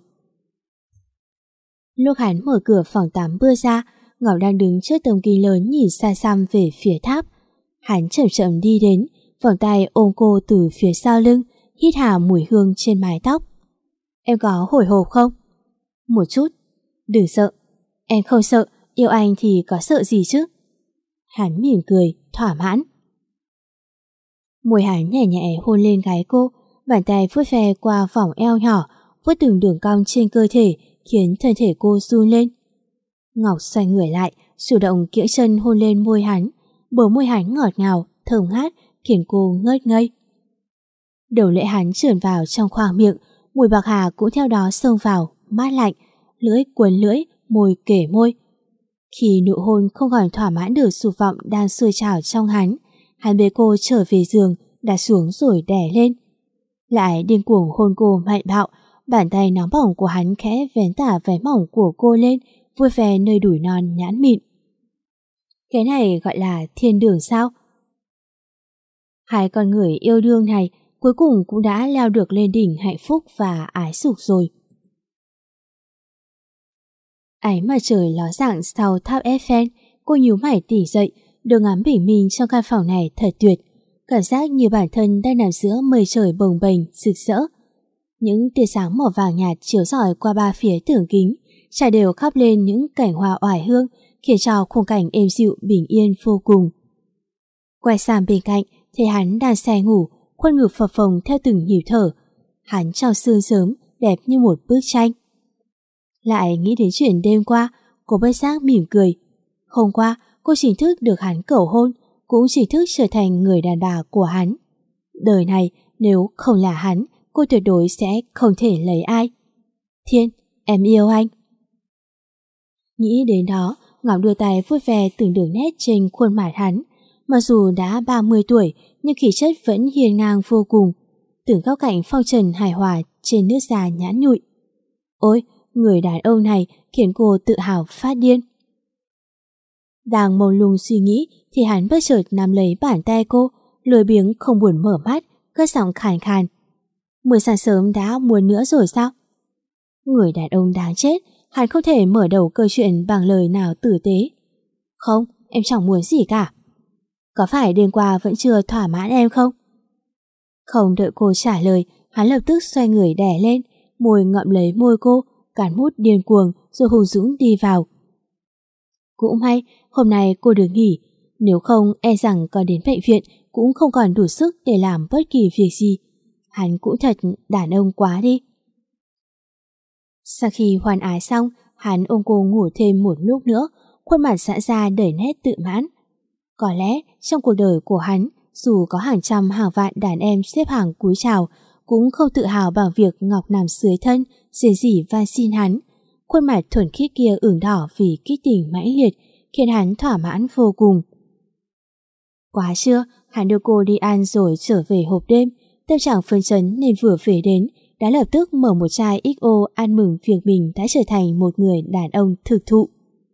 Lúc hắn mở cửa phòng tắm bước ra, Ngọc đang đứng trước tấm kính lớn nhìn xa xăm về phía tháp. Hắn chậm chậm đi đến, vòng tay ôm cô từ phía sau lưng, hít hà mùi hương trên mái tóc. Em có hồi hộp không? Một chút. Đừng sợ. Em không sợ, yêu anh thì có sợ gì chứ? Hắn mỉm cười, thỏa mãn. Môi hắn nhẹ nhẹ hôn lên gáy cô, bàn tay vuốt ve qua vòng eo nhỏ, vuốt từng đường cong trên cơ thể, khiến thân thể cô run lên. Ngọc xoay người lại, chủ động kiễng chân hôn lên môi hắn, bờ môi hắn ngọt ngào, thơm ngát, khiến cô ngất ngây. Đầu lưỡi hắn trườn vào trong khoang miệng, mùi bạc hà cũng theo đó xông vào, mát lạnh, lưỡi cuốn lưỡi, môi kể môi. Khi nụ hôn không còn thỏa mãn được dục vọng đang sôi trào trong hắn bế cô trở về giường, đặt xuống rồi đè lên. Lại điên cuồng hôn cô mạnh bạo, bàn tay nóng bỏng của hắn khẽ vén tả váy mỏng của cô lên, vui vẻ nơi đùi non nhãn mịn. Cái này gọi là thiên đường sao? Hai con người yêu đương này cuối cùng cũng đã leo được lên đỉnh hạnh phúc và ái dục rồi. Ánh mặt trời ló dạng sau tháp Eiffel, cô nhíu mày tỉnh dậy, được ngắm bình minh trong căn phòng này thật tuyệt. Cảm giác như bản thân đang nằm giữa mây trời bồng bềnh, rực rỡ. Những tia sáng màu vàng nhạt chiếu rọi qua ba phía tường kính, trải đều khắp lên những cảnh hoa oải hương, khiến cho khung cảnh êm dịu bình yên vô cùng. Quay sang bên cạnh, thấy hắn đang say ngủ, khuôn ngực phập phồng theo từng nhịp thở. Hắn trong sương sớm, đẹp như một bức tranh. Lại nghĩ đến chuyện đêm qua, cô bất giác mỉm cười. Hôm qua, cô chính thức được hắn cầu hôn, cũng chính thức trở thành người đàn bà của hắn. Đời này, nếu không là hắn, cô tuyệt đối sẽ không thể lấy ai. Thiên, em yêu anh. Nghĩ đến đó, Ngọc đưa tay vuốt ve từng đường nét trên khuôn mặt hắn. Mặc dù đã 30 tuổi, nhưng khí chất vẫn hiền ngang vô cùng. Từng góc cạnh phong trần hài hòa trên nước da nhãn nhụi. Ôi, người đàn ông này khiến cô tự hào phát điên. Đang mông lung suy nghĩ thì hắn bất chợt nắm lấy bàn tay cô, lười biếng không buồn mở mắt, cất giọng khàn khàn. Mới sáng sớm đã muốn nữa rồi sao? Người đàn ông đáng chết, hắn không thể mở đầu câu chuyện bằng lời nào tử tế. Không, em chẳng muốn gì cả. Có phải đêm qua vẫn chưa thỏa mãn em không? Không đợi cô trả lời, hắn lập tức xoay người đè lên, môi ngậm lấy môi cô, cắn mút điên cuồng rồi hùng dũng đi vào. Cũng may, hôm nay cô được nghỉ, nếu không e rằng có đến bệnh viện cũng không còn đủ sức để làm bất kỳ việc gì. Hắn cũng thật đàn ông quá đi. Sau khi hoan ái xong, hắn ôm cô ngủ thêm một lúc nữa, khuôn mặt giãn ra đầy nét tự mãn. Có lẽ trong cuộc đời của hắn, dù có hàng trăm hàng vạn đàn em xếp hàng cúi chào, cũng không tự hào bằng việc Ngọc nằm dưới thân, rên rỉ van xin hắn. Khuôn mặt thuần khiết kia ửng đỏ vì kích tình mãnh liệt, khiến hắn thỏa mãn vô cùng. Quá trưa, hắn đưa cô đi ăn rồi trở về hộp đêm. Tâm trạng phấn chấn nên vừa về đến, đã lập tức mở một chai XO ăn mừng việc mình đã trở thành một người đàn ông thực thụ.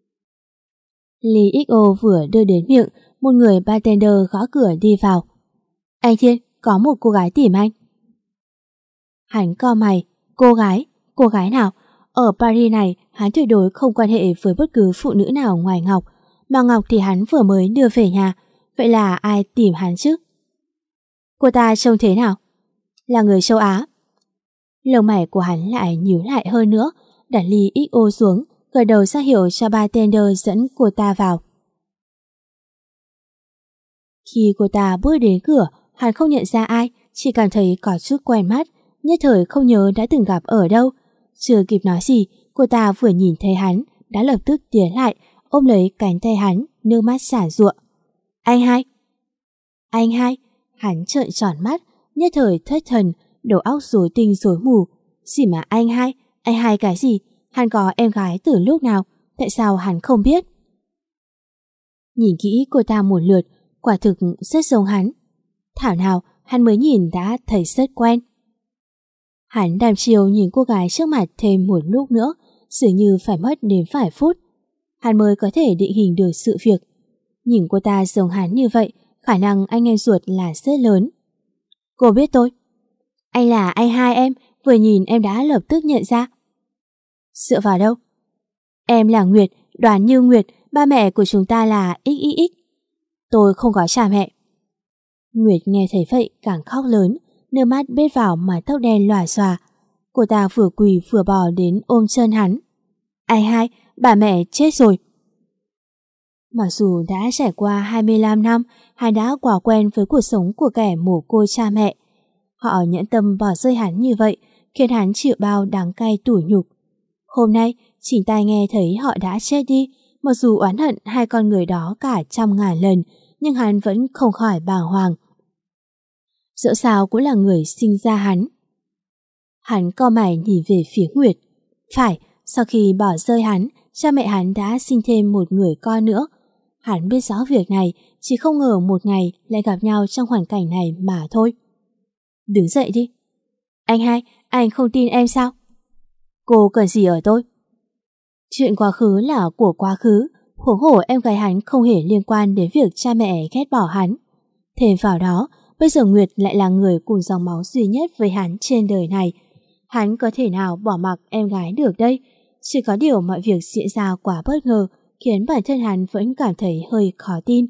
Ly XO vừa đưa đến miệng, một người bartender gõ cửa đi vào. Anh Thiên, có một cô gái tìm anh. Hắn cau mày, cô gái nào? Ở Paris này, hắn tuyệt đối không quan hệ với bất cứ phụ nữ nào ngoài Ngọc, mà Ngọc thì hắn vừa mới đưa về nhà, vậy là ai tìm hắn chứ? Cô ta trông thế nào? Là người châu Á. Lông mày của hắn lại nhíu lại hơn nữa, đặt ly XO xuống, gật đầu ra hiệu cho bartender dẫn cô ta vào. Khi cô ta bước đến cửa, hắn không nhận ra ai, chỉ cảm thấy có chút quen mắt, nhất thời không nhớ đã từng gặp ở đâu. Chưa kịp nói gì, cô ta vừa nhìn thấy hắn, đã lập tức tiến lại, ôm lấy cánh tay hắn, nước mắt xả giụa. Anh hai, hắn trợn tròn mắt, nhất thời thất thần, đầu óc rối tinh rối mù. Gì mà anh hai cái gì? Hắn có em gái từ lúc nào? Tại sao hắn không biết? Nhìn kỹ cô ta một lượt, quả thực rất giống hắn. Thảo nào hắn mới nhìn đã thấy rất quen. Hắn đăm chiêu nhìn cô gái trước mặt thêm một lúc nữa, dường như phải mất đến vài phút. Hắn mới có thể định hình được sự việc. Nhìn cô ta giống hắn như vậy, khả năng anh em ruột là rất lớn. Cô biết tôi. Anh là anh hai em, vừa nhìn em đã lập tức nhận ra. Dựa vào đâu? Em là Nguyệt, Đoàn Như Nguyệt, ba mẹ của chúng ta là XXX. Tôi không có cha mẹ. Nguyệt nghe thấy vậy càng khóc lớn, nước mắt bết vào mái tóc đen lòa xòa. Cô ta vừa quỳ vừa bò đến ôm chân hắn. Anh hai, bà mẹ chết rồi. Mặc dù đã trải qua 25 năm, hắn đã quá quen với cuộc sống của kẻ mồ côi cha mẹ. Họ nhẫn tâm bỏ rơi hắn như vậy, khiến hắn chịu bao đắng cay tủi nhục. Hôm nay, chính tai nghe thấy họ đã chết đi, mặc dù oán hận hai con người đó cả trăm ngàn lần, nhưng hắn vẫn không khỏi bàng hoàng. Dẫu sao cũng là người sinh ra hắn. Hắn cau mày nhìn về phía Nguyệt. Phải, sau khi bỏ rơi hắn, cha mẹ hắn đã sinh thêm một người con nữa. Hắn biết rõ việc này, chỉ không ngờ một ngày lại gặp nhau trong hoàn cảnh này mà thôi. Đứng dậy đi. Anh hai, anh không tin em sao? Cô cần gì ở tôi? Chuyện quá khứ là của quá khứ, huống hồ em gái hắn không hề liên quan đến việc cha mẹ ghét bỏ hắn. Thêm vào đó, bây giờ Nguyệt lại là người cùng dòng máu duy nhất với hắn trên đời này. Hắn có thể nào bỏ mặc em gái được đây? Chỉ có điều mọi việc diễn ra quá bất ngờ, khiến bản thân hắn vẫn cảm thấy hơi khó tin.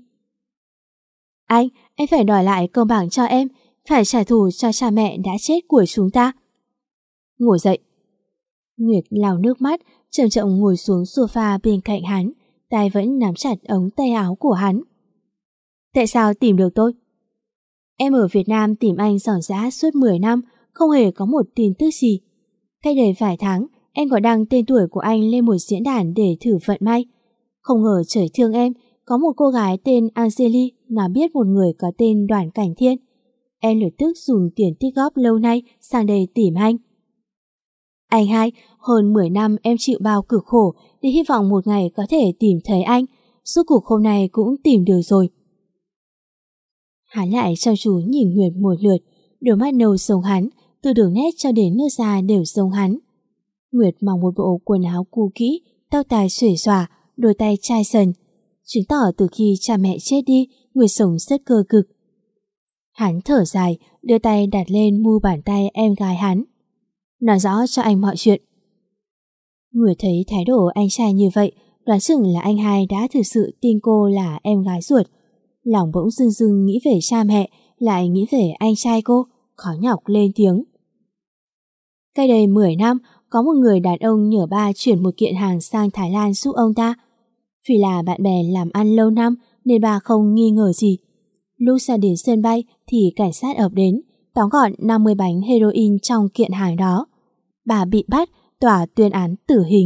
Anh phải đòi lại công bằng cho em, phải trả thù cho cha mẹ đã chết của chúng ta. Ngồi dậy. Nguyệt lau nước mắt, chậm chậm ngồi xuống sofa bên cạnh hắn, tay vẫn nắm chặt ống tay áo của hắn. Tại sao tìm được tôi? Em ở Việt Nam tìm anh ròng rã suốt 10 năm, không hề có một tin tức gì. Cách đây vài tháng, em có đăng tên tuổi của anh lên một diễn đàn để thử vận may. Không ngờ trời thương em, có một cô gái tên Angeli nói biết một người có tên Đoàn Cảnh Thiên. Em lập tức dùng tiền tích góp lâu nay sang đây tìm anh. Anh hai, hơn 10 năm em chịu bao cực khổ để hy vọng một ngày có thể tìm thấy anh. Rốt cuộc hôm nay cũng tìm được rồi. Hắn lại chăm chú nhìn Nguyệt một lượt, đôi mắt nâu giống hắn, từ đường nét cho đến nước da đều giống hắn. Nguyệt mặc một bộ quần áo cũ kỹ, tóc tai xuể xòa, đôi tay chai sần, chứng tỏ từ khi cha mẹ chết đi, Nguyệt sống rất cơ cực. Hắn thở dài, đưa tay đặt lên mu bàn tay em gái hắn. Nói rõ cho anh mọi chuyện. Nguyệt thấy thái độ anh trai như vậy, đoán chừng là anh hai đã thực sự tin cô là em gái ruột. Lòng bỗng dưng dưng nghĩ về cha mẹ, lại nghĩ về anh trai cô, khó nhọc lên tiếng. Cách đây 10 năm, có một người đàn ông nhờ ba chuyển một kiện hàng sang Thái Lan giúp ông ta. Vì là bạn bè làm ăn lâu năm nên bà không nghi ngờ gì. Lúc ra đến sân bay thì cảnh sát ập đến, tóm gọn 50 bánh heroin trong kiện hàng đó. Bà bị bắt, tòa tuyên án tử hình.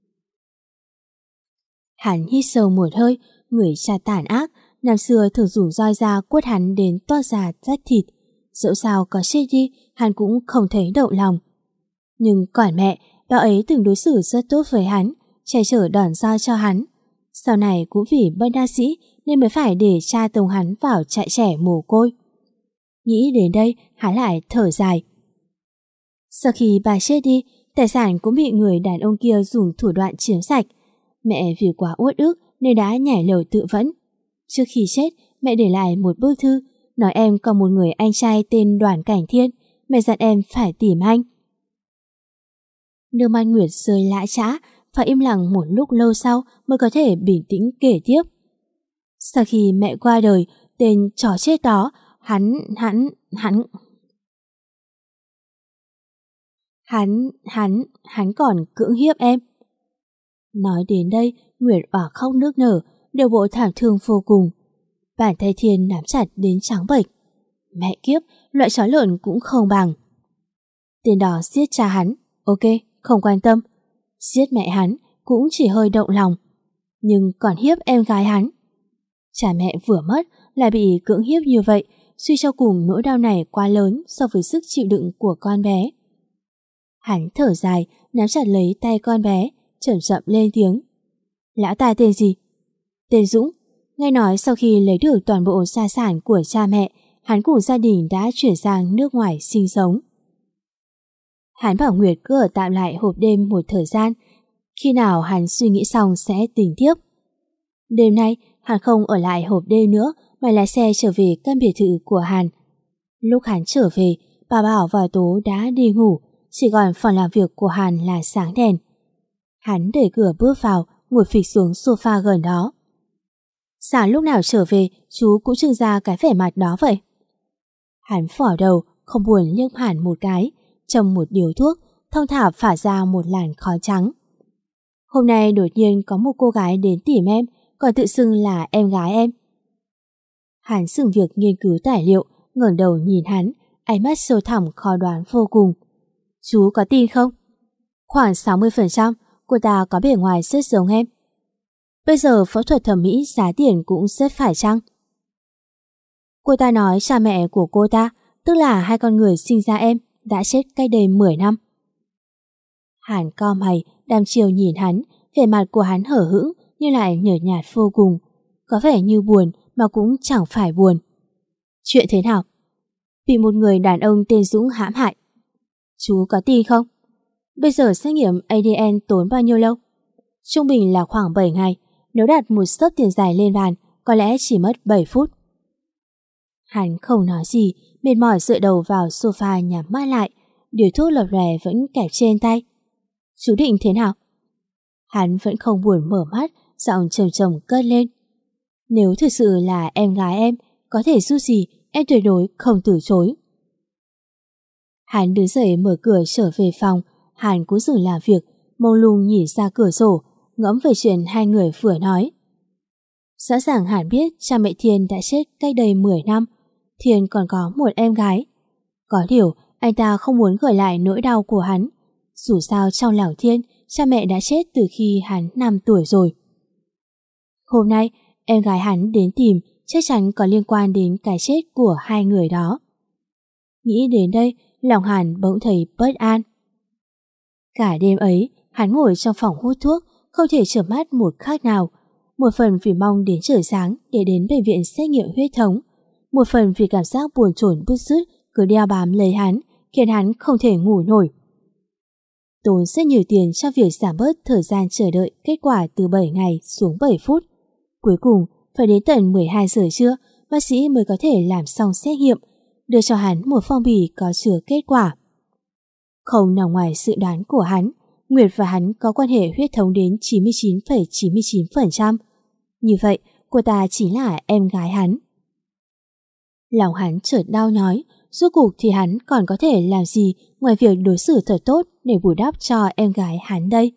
Hắn hít sâu một hơi, người cha tàn ác, năm xưa thường dùng roi da quất hắn đến toa già rách thịt. Dẫu sao có chết đi, hắn cũng không thấy động lòng. Nhưng còn mẹ, bà ấy từng đối xử rất tốt với hắn, che chở đòn roi cho hắn. Sau này cũng vì bất đắc dĩ nên mới phải để cha tống hắn vào trại trẻ mồ côi. Nghĩ đến đây, hắn lại thở dài. Sau khi bà chết đi, tài sản cũng bị người đàn ông kia dùng thủ đoạn chiếm sạch. Mẹ vì quá uất ức nên đã nhảy lầu tự vẫn. Trước khi chết, mẹ để lại một bức thư, nói em có một người anh trai tên Đoàn Cảnh Thiên, mẹ dặn em phải tìm anh. Nước mắt Nguyệt rơi lã chã, phải im lặng một lúc lâu sau mới có thể bình tĩnh kể tiếp. Sau khi mẹ qua đời, tên chó chết đó, hắn còn cưỡng hiếp em. Nói đến đây, Nguyệt òa khóc nức nở, điều bộ thảm thương vô cùng. Bàn tay Thiên nắm chặt đến trắng bệch. Mẹ kiếp, loại chó lợn cũng không bằng. Tên đó giết cha hắn, ok, không quan tâm. Giết mẹ hắn cũng chỉ hơi động lòng. Nhưng còn hiếp em gái hắn. Cha mẹ vừa mất lại bị cưỡng hiếp như vậy, suy cho cùng nỗi đau này quá lớn so với sức chịu đựng của con bé. Hắn thở dài, nắm chặt lấy tay con bé, chậm chậm lên tiếng. Lão ta tên gì? Tên Dũng. Nghe nói sau khi lấy được toàn bộ gia sản của cha mẹ, hắn cùng gia đình đã chuyển sang nước ngoài sinh sống. Hắn bảo Nguyệt cứ ở tạm lại hộp đêm một thời gian, khi nào hắn suy nghĩ xong sẽ tính tiếp. Đêm nay, hắn không ở lại hộp đêm nữa mà lái xe trở về căn biệt thự của hắn. Lúc hắn trở về, bà Bảo và Tố đã đi ngủ, chỉ còn phòng làm việc của hắn là sáng đèn. Hắn đẩy cửa bước vào, ngồi phịch xuống sofa gần đó. Sáng lúc nào trở về, chú cũng trưng ra cái vẻ mặt đó vậy. Hắn phỏ đầu, không buồn liếc hẳn một cái, châm một điếu thuốc, thong thả phả ra một làn khói trắng. Hôm nay đột nhiên có một cô gái đến tìm em, còn tự xưng là em gái em. Hắn dừng việc nghiên cứu tài liệu, ngẩng đầu nhìn hắn, ánh mắt sâu thẳm khó đoán vô cùng. Chú có tin không? Khoảng 60%, cô ta có bề ngoài rất giống em. Bây giờ phẫu thuật thẩm mỹ giá tiền cũng rất phải chăng? Cô ta nói cha mẹ của cô ta, tức là hai con người sinh ra em, đã chết cách đây 10 năm. Hắn cau mày, đăm chiều nhìn hắn, vẻ mặt của hắn hở hững nhưng lại nhợt nhạt vô cùng, có vẻ như buồn mà cũng chẳng phải buồn. Chuyện thế nào? Bị một người đàn ông tên Dũng hãm hại. Chú có tin không? Bây giờ xét nghiệm ADN tốn bao nhiêu lâu? Trung bình là khoảng 7 ngày, nếu đặt một xấp tiền dài lên bàn, có lẽ chỉ mất 7 phút. Hắn không nói gì, mệt mỏi dựa đầu vào sofa nhắm mắt lại, điếu thuốc lập lòe vẫn kẹp trên tay. Chú định thế nào? Hắn vẫn không buồn mở mắt, giọng trầm trầm cất lên. Nếu thực sự là em gái em, có thể giúp gì, em tuyệt đối không từ chối. Hắn đứng dậy mở cửa trở về phòng, hắn cũng dừng làm việc, mông lung nhìn ra cửa sổ, ngẫm về chuyện hai người vừa nói. Rõ ràng hắn biết cha mẹ Thiên đã chết cách đây 10 năm, Thiên còn có một em gái. Có điều anh ta không muốn gợi lại nỗi đau của hắn, Dù sao trong lòng Thiên, cha mẹ đã chết từ khi hắn 5 tuổi rồi. Hôm nay, em gái hắn đến tìm chắc chắn có liên quan đến cái chết của hai người đó. Nghĩ đến đây, lòng hắn bỗng thấy bất an. Cả đêm ấy, hắn ngồi trong phòng hút thuốc, không thể chợp mắt một khắc nào. Một phần vì mong đến trời sáng để đến bệnh viện xét nghiệm huyết thống, một phần vì cảm giác buồn chồn bứt rứt cứ đeo bám lấy hắn, khiến hắn không thể ngủ nổi. Tốn rất nhiều tiền cho việc giảm bớt thời gian chờ đợi kết quả từ 7 ngày xuống 7 phút. Cuối cùng, phải đến tận 12 giờ trưa, bác sĩ mới có thể làm xong xét nghiệm, đưa cho hắn một phong bì có chứa kết quả. Không nằm ngoài dự đoán của hắn, Nguyệt và hắn có quan hệ huyết thống đến 99,99%. Như vậy, cô ta chính là em gái hắn. Lòng hắn chợt đau nhói, rốt cuộc thì hắn còn có thể làm gì ngoài việc đối xử thật tốt để bù đắp cho em gái hắn đây.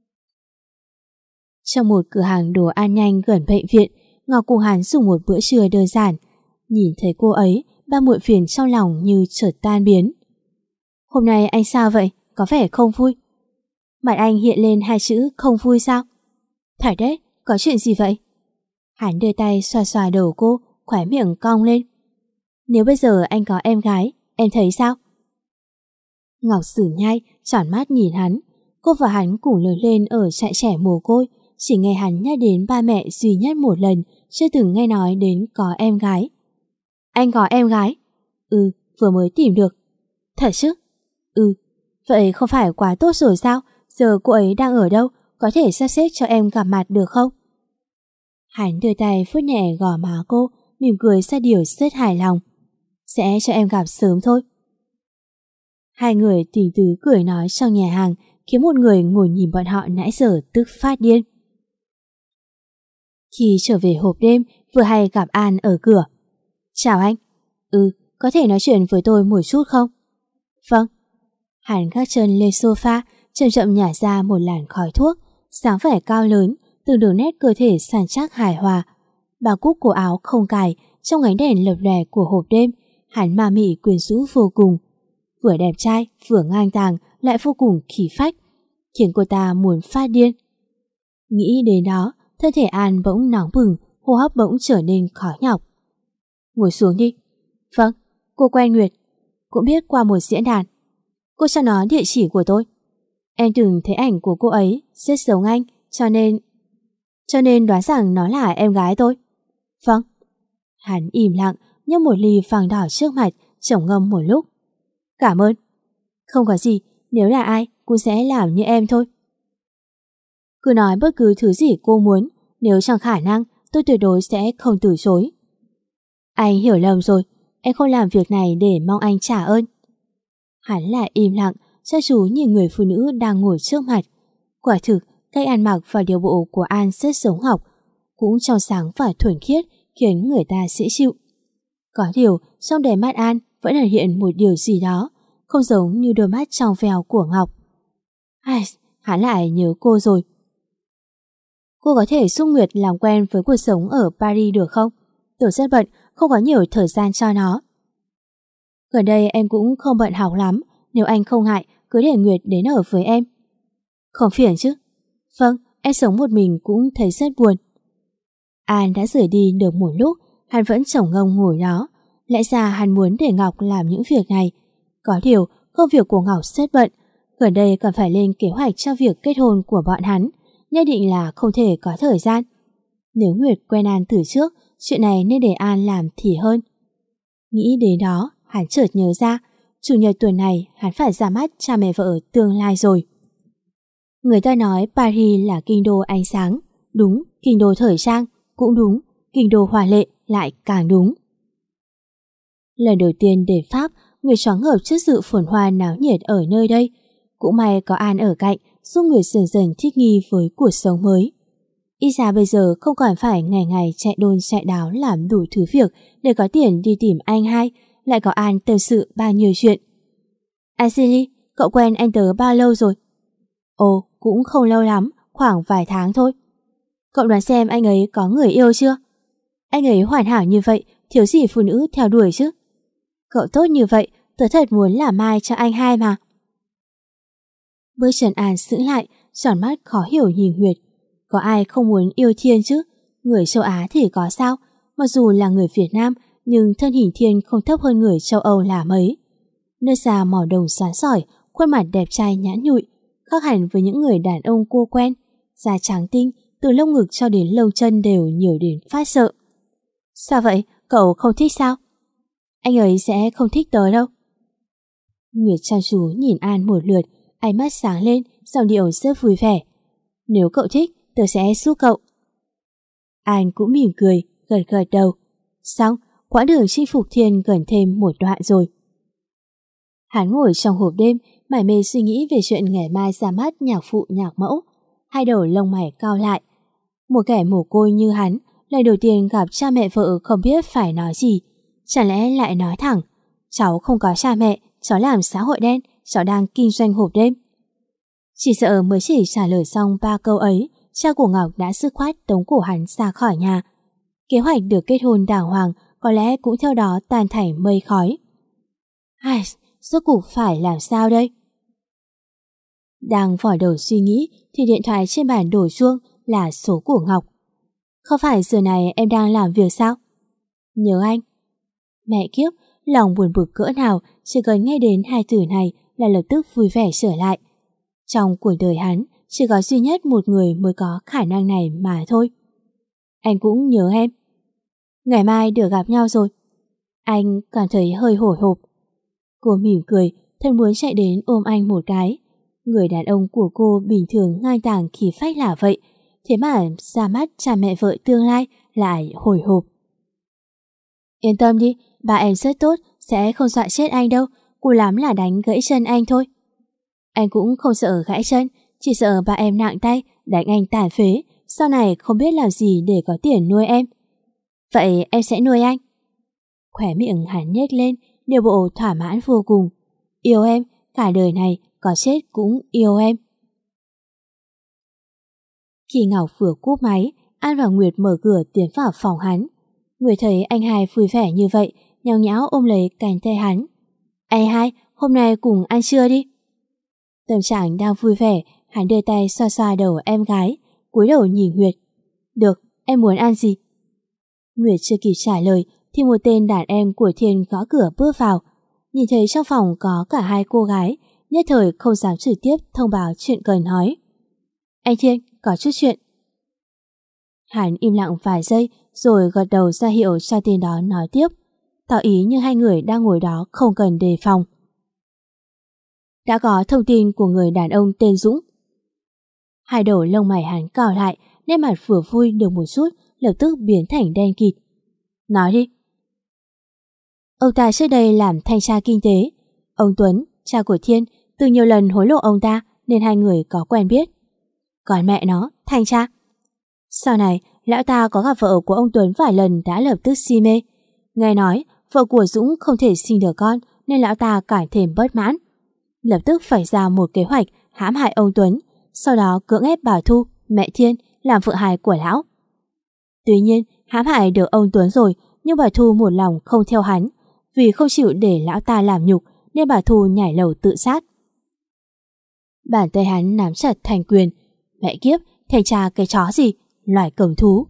Trong một cửa hàng đồ ăn nhanh gần bệnh viện, Ngọc cùng hắn dùng một bữa trưa đơn giản. Nhìn thấy cô ấy, ba muội phiền trong lòng như chợt tan biến. Hôm nay anh sao vậy? Có vẻ không vui. Mặt anh hiện lên hai chữ không vui sao? Phải đấy, có chuyện gì vậy? Hắn đưa tay xoa xoa đầu cô, khóe miệng cong lên. Nếu bây giờ anh có em gái, em thấy sao? Ngọc sửng nhai, tròn mắt nhìn hắn. Cô và hắn cùng lớn lên ở trại trẻ mồ côi, chỉ nghe hắn nhắc đến ba mẹ duy nhất một lần, chưa từng nghe nói đến có em gái. Anh có em gái? Ừ, vừa mới tìm được. Thật chứ? Ừ, vậy không phải quá tốt rồi sao? Giờ cô ấy đang ở đâu? Có thể sắp xếp cho em gặp mặt được không? Hắn đưa tay vuốt nhẹ gò má cô, mỉm cười ra điều rất hài lòng. Sẽ cho em gặp sớm thôi. Hai người tình tứ cười nói trong nhà hàng, khiến một người ngồi nhìn bọn họ nãy giờ tức phát điên. Khi trở về hộp đêm, vừa hay gặp An ở cửa. Chào anh. Ừ, có thể nói chuyện với tôi một chút không? Vâng. Hắn gác chân lên sofa, chậm chậm nhả ra một làn khói thuốc, dáng vẻ cao lớn, từng đường nét cơ thể săn chắc hài hòa. Bà cúc cổ áo không cài, trong ánh đèn lập lòe của hộp đêm, hắn ma mị quyến rũ vô cùng. Vừa đẹp trai, vừa ngang tàng, lại vô cùng khí phách, khiến cô ta muốn phát điên. Nghĩ đến đó, thân thể An bỗng nóng bừng, hô hấp bỗng trở nên khó nhọc. Ngồi xuống đi. Vâng, cô quen Nguyệt. Cũng biết qua một diễn đàn. Cô cho nó địa chỉ của tôi. Em từng thấy ảnh của cô ấy, rất giống anh, cho nên đoán rằng nó là em gái tôi. Vâng. Hắn im lặng, nhấp một ly vàng đỏ trước mặt, trầm ngâm một lúc. Cảm ơn. Không có gì, nếu là ai, cô sẽ làm như em thôi. Cứ nói bất cứ thứ gì cô muốn, nếu trong khả năng, tôi tuyệt đối sẽ không từ chối. Anh hiểu lầm rồi, em không làm việc này để mong anh trả ơn. Hắn lại im lặng, chăm chú nhìn người phụ nữ đang ngồi trước mặt. Quả thực, cách ăn mặc và điều bộ của An rất giống Ngọc, cũng trong sáng và thuần khiết, khiến người ta dễ chịu. Có điều, trong đáy mắt An vẫn ẩn hiện một điều gì đó, không giống như đôi mắt trong veo của Ngọc. Hắn lại nhớ cô rồi. Cô có thể giúp Nguyệt làm quen với cuộc sống ở Paris được không? Tôi rất bận, không có nhiều thời gian cho nó. Gần đây em cũng không bận học lắm, nếu anh không ngại, cứ để Nguyệt đến ở với em. Không phiền chứ? Vâng, em sống một mình cũng thấy rất buồn. An đã rời đi được một lúc, hắn vẫn chổng ngông ngồi đó. Lẽ ra hắn muốn để Ngọc làm những việc này. Có điều, công việc của Ngọc rất bận, gần đây còn phải lên kế hoạch cho việc kết hôn của bọn hắn, nhất định là không thể có thời gian. Nếu Nguyệt quen An từ trước, chuyện này nên để An làm thì hơn. Nghĩ đến đó, hắn chợt nhớ ra, chủ nhật tuần này hắn phải ra mắt cha mẹ vợ tương lai rồi. Người ta nói Paris là kinh đô ánh sáng, đúng, kinh đô thời trang, cũng đúng, kinh đô hoa lệ lại càng đúng. Lần đầu tiên đến Pháp, Nguyệt choáng ngợp trước sự phồn hoa náo nhiệt ở nơi đây. Cũng may có An ở cạnh, giúp Nguyệt dần dần thích nghi với cuộc sống mới. Ít ra bây giờ không còn phải ngày ngày chạy đôn chạy đáo làm đủ thứ việc để có tiền đi tìm anh hai, lại có An tâm sự bao nhiêu chuyện. Ashley, cậu quen anh tớ bao lâu rồi? Ồ, cũng không lâu lắm, khoảng vài tháng thôi. Cậu đoán xem anh ấy có người yêu chưa? Anh ấy hoàn hảo như vậy, thiếu gì phụ nữ theo đuổi chứ? Cậu tốt như vậy, tớ thật muốn làm mai cho anh hai mà. Bước chân An sững lại, tròn mắt khó hiểu nhìn Nguyệt. Có ai không muốn yêu Thiên chứ? Người châu Á thì có sao? Mặc dù là người Việt Nam, nhưng thân hình Thiên không thấp hơn người châu Âu là mấy. Nơi da màu đồng sáng sỏi, khuôn mặt đẹp trai nhãn nhụi, khác hẳn với những người đàn ông cô quen. Da trắng tinh, từ lông ngực cho đến lông chân đều nhiều đến phát sợ. Sao vậy? Cậu không thích sao? Anh ấy sẽ không thích tớ đâu. Nguyệt chăm chú nhìn An một lượt, ánh mắt sáng lên, giọng điệu rất vui vẻ. Nếu cậu thích, tớ sẽ giúp cậu. An cũng mỉm cười, gật gật đầu. Xong, quãng đường chinh phục Thiên gần thêm một đoạn rồi. Hắn ngồi trong hộp đêm, mải mê suy nghĩ về chuyện ngày mai ra mắt nhạc phụ nhạc mẫu. Hai đầu lông mày cao lại. Một kẻ mồ côi như hắn, lần đầu tiên gặp cha mẹ vợ không biết phải nói gì. Chẳng lẽ lại nói thẳng, cháu không có cha mẹ, cháu làm xã hội đen, cháu đang kinh doanh hộp đêm. Chỉ sợ mới chỉ trả lời xong 3 câu ấy, cha của Ngọc đã dứt khoát tống cổ hắn ra khỏi nhà. Kế hoạch được kết hôn đàng hoàng có lẽ cũng theo đó tan thành mây khói. Ai, rốt cuộc phải làm sao đây? Đang vò đầu suy nghĩ thì điện thoại trên bàn đổ chuông là số của Ngọc. Không phải giờ này em đang làm việc sao? Nhớ anh. Mẹ kiếp, lòng buồn bực cỡ nào chỉ cần nghe đến hai từ này là lập tức vui vẻ trở lại. Trong cuộc đời hắn chỉ có duy nhất một người mới có khả năng này mà thôi. Anh cũng nhớ em. Ngày mai được gặp nhau rồi. Anh cảm thấy hơi hồi hộp. Cô mỉm cười, thân muốn chạy đến ôm anh một cái. Người đàn ông của cô bình thường ngang tàng khí phách là vậy, thế mà ra mắt cha mẹ vợ tương lai lại hồi hộp. Yên tâm đi, ba em rất tốt, sẽ không dọa chết anh đâu, cùng lắm là đánh gãy chân anh thôi. Anh cũng không sợ gãy chân, chỉ sợ ba em nặng tay, đánh anh tàn phế, sau này không biết làm gì để có tiền nuôi em. Vậy em sẽ nuôi anh. Khóe miệng hắn nhếch lên, điều bộ thỏa mãn vô cùng. Yêu em, cả đời này có chết cũng yêu em. Khi Ngọc vừa cúp máy, An và Nguyệt mở cửa tiến vào phòng hắn. Nguyệt thấy anh hai vui vẻ như vậy, nhão nhão ôm lấy cánh tay hắn. Anh hai, hôm nay cùng ăn trưa đi. Tâm trạng đang vui vẻ, hắn đưa tay xoa xoa đầu em gái, cúi đầu nhìn Nguyệt. Được, em muốn ăn gì? Nguyệt chưa kịp trả lời thì một tên đàn em của Thiên gõ cửa bước vào. Nhìn thấy trong phòng có cả hai cô gái, nhất thời không dám trực tiếp thông báo chuyện cần nói. Anh Thiên, có chút chuyện. Hắn im lặng vài giây rồi gật đầu ra hiệu cho tên đó nói tiếp, tỏ ý như hai người đang ngồi đó không cần đề phòng. Đã có thông tin của người đàn ông tên Dũng. Hai đầu lông mày hắn cào lại, nét mặt vừa vui được một chút lập tức biến thành đen kịt. Nói đi. Ông ta trước đây làm thanh tra kinh tế. Ông Tuấn, cha của Thiên, từ nhiều lần hối lộ ông ta nên hai người có quen biết. Còn mẹ nó, thanh tra. Sau này, lão ta có gặp vợ của ông Tuấn vài lần đã lập tức si mê. Nghe nói, vợ của Dũng không thể sinh được con nên lão ta càng thêm bất mãn. Lập tức phải ra một kế hoạch hãm hại ông Tuấn, sau đó cưỡng ép bà Thu, mẹ Thiên, làm vợ hài của lão. Tuy nhiên, hãm hại được ông Tuấn rồi, nhưng bà Thu một lòng không theo hắn. Vì không chịu để lão ta làm nhục nên bà Thu nhảy lầu tự sát. Bàn tay hắn nắm chặt thành quyền. Mẹ kiếp, thanh tra cái chó gì, loài cầm thú.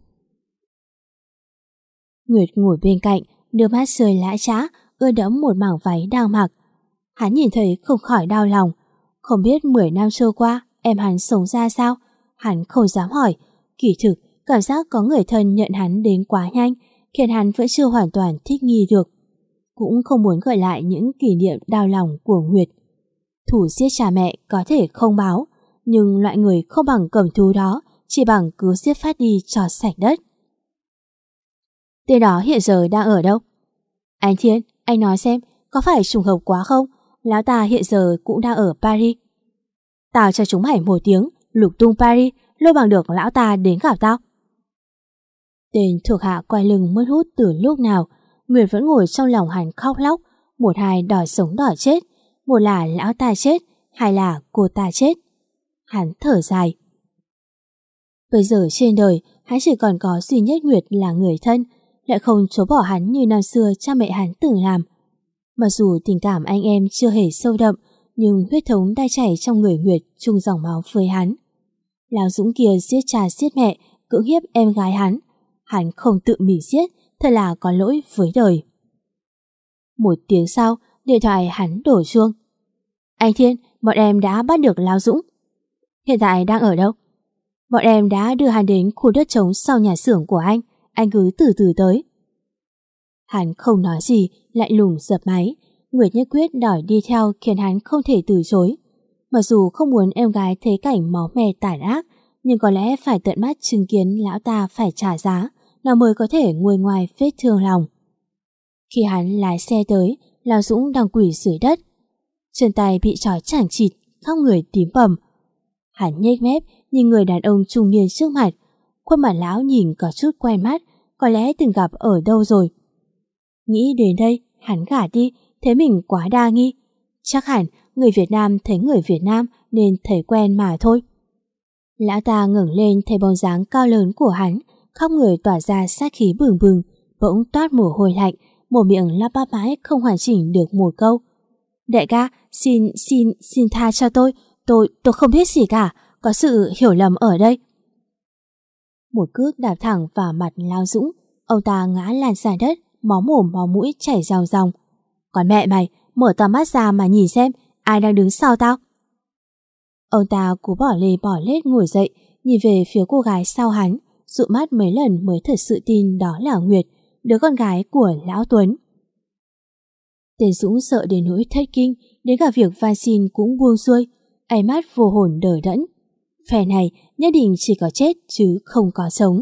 Nguyệt ngồi bên cạnh, đôi mắt rơi lã chã, ướt đẫm một mảng váy đang mặc. Hắn nhìn thấy không khỏi đau lòng. Không biết 10 năm trôi qua em hắn sống ra sao. Hắn không dám hỏi. Kỳ thực, cảm giác có người thân nhận hắn đến quá nhanh, khiến hắn vẫn chưa hoàn toàn thích nghi được. Cũng không muốn gợi lại những kỷ niệm đau lòng của Nguyệt. Thủ giết cha mẹ có thể không báo, nhưng loại người không bằng cầm thú đó chỉ bằng cứ giết phát đi cho sạch đất. Tên đó hiện giờ đang ở đâu? Anh Thiên, anh nói xem, có phải trùng hợp quá không? Lão ta hiện giờ cũng đang ở Paris. Tao cho chúng mày một tiếng, lục tung Paris, lôi bằng được lão ta đến gặp tao. Tên thuộc hạ quay lưng mất hút từ lúc nào. Nguyệt vẫn ngồi trong lòng hắn khóc lóc. Một hai đòi sống đòi chết. Một là lão ta chết, hai là cô ta chết. Hắn thở dài. Bây giờ trên đời, hắn chỉ còn có duy nhất Nguyệt là người thân, lại không chối bỏ hắn như năm xưa cha mẹ hắn từng làm. Mặc dù tình cảm anh em chưa hề sâu đậm, nhưng huyết thống đang chảy trong người Nguyệt chung dòng máu với hắn. Lão Dũng kia giết cha giết mẹ, cưỡng hiếp em gái hắn không tự mình giết, thật là có lỗi với đời. Một tiếng sau, điện thoại hắn đổ chuông. Anh Thiên, bọn em đã bắt được Lão Dũng. Hiện tại đang ở đâu? Bọn em đã đưa hắn đến khu đất trống sau nhà xưởng của anh cứ từ từ tới. Hắn không nói gì, lạnh lùng dập máy. Nguyệt nhất quyết đòi đi theo khiến hắn không thể từ chối. Mặc dù không muốn em gái thấy cảnh máu me tàn ác, nhưng có lẽ phải tận mắt chứng kiến lão ta phải trả giá, nào mới có thể nguôi ngoai vết thương lòng. Khi hắn lái xe tới, Lão Dũng đang quỳ dưới đất. Chân tay bị trói chằng chịt, khắp người tím bầm. Hắn nhếch mép nhìn người đàn ông trung niên trước mặt. Khuôn mặt lão nhìn có chút quen mắt, có lẽ từng gặp ở đâu rồi. Nghĩ đến đây, hắn gạt đi, thấy mình quá đa nghi. Chắc hẳn người Việt Nam thấy người Việt Nam nên thấy quen mà thôi. Lão ta ngẩng lên thấy bóng dáng cao lớn của hắn, khắp người tỏa ra sát khí bừng bừng, bỗng toát mồ hôi lạnh, mồm miệng lắp bắp mãi không hoàn chỉnh được một câu. Đại ca, xin tha cho tôi không biết gì cả, có sự hiểu lầm ở đây. Một cước đạp thẳng vào mặt Lão Dũng, ông ta ngã lăn ra đất, máu mồm máu mũi chảy ròng ròng. Còn mẹ mày, mở to mắt ra mà nhìn xem, ai đang đứng sau tao? Ông ta cố bỏ lê bỏ lết ngồi dậy, nhìn về phía cô gái sau hắn, dụ mắt mấy lần mới thật sự tin đó là Nguyệt, đứa con gái của Lão Tuấn. Tên Dũng sợ đến nỗi thất kinh, đến cả việc van xin cũng buông xuôi, ánh mắt vô hồn đờ đẫn. Phe này nhất định chỉ có chết chứ không có sống.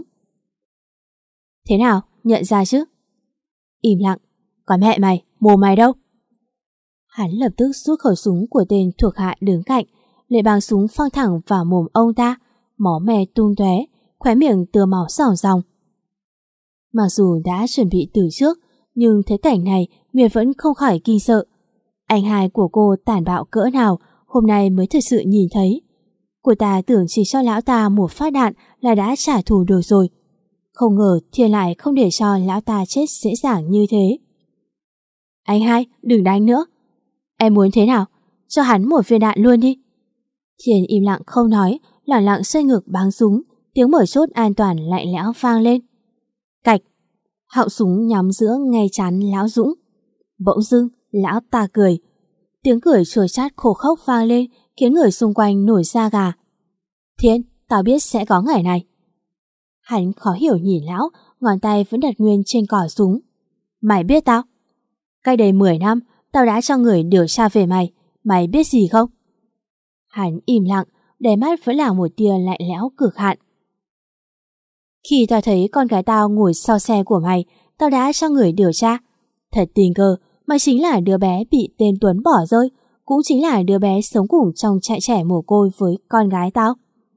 Thế nào, nhận ra chứ? Im lặng. Còn mẹ mày, mồm mày đâu? Hắn lập tức rút khẩu súng của tên thuộc hạ đứng cạnh, lấy băng súng phang thẳng vào mồm ông ta, máu me tung tóe, khóe miệng tưa máu ròng ròng. Mặc dù đã chuẩn bị từ trước, nhưng thấy cảnh này Nguyệt vẫn không khỏi kinh sợ. Anh hai của cô tàn bạo cỡ nào hôm nay mới thực sự nhìn thấy. Cô ta tưởng chỉ cho lão ta một phát đạn là đã trả thù được rồi. Không ngờ Thiên lại không để cho lão ta chết dễ dàng như thế. Anh hai, đừng đánh nữa. Em muốn thế nào? Cho hắn một viên đạn luôn đi. Thiên im lặng không nói, lẳng lặng xoay ngược báng súng, tiếng mở chốt an toàn lạnh lẽo vang lên. Cạch, họng súng nhắm giữa ngay trán Lão Dũng. Bỗng dưng, lão ta cười. Tiếng cười chua chát khô khốc vang lên, khiến người xung quanh nổi da gà. Thiên, tao biết sẽ có ngày này. Hắn khó hiểu nhìn lão, ngón tay vẫn đặt nguyên trên cò súng. Mày biết tao? Cách đây 10 năm, tao đã cho người điều tra về mày. Mày biết gì không? Hắn im lặng, đáy mắt vẫn là một tia lạnh lẽo cực hạn. Khi tao thấy con gái tao ngồi sau xe của mày, tao đã cho người điều tra. Thật tình cờ, mày chính là đứa bé bị tên Tuấn bỏ rơi, cũng chính là đứa bé sống cùng trong trại trẻ mồ côi với con gái tao.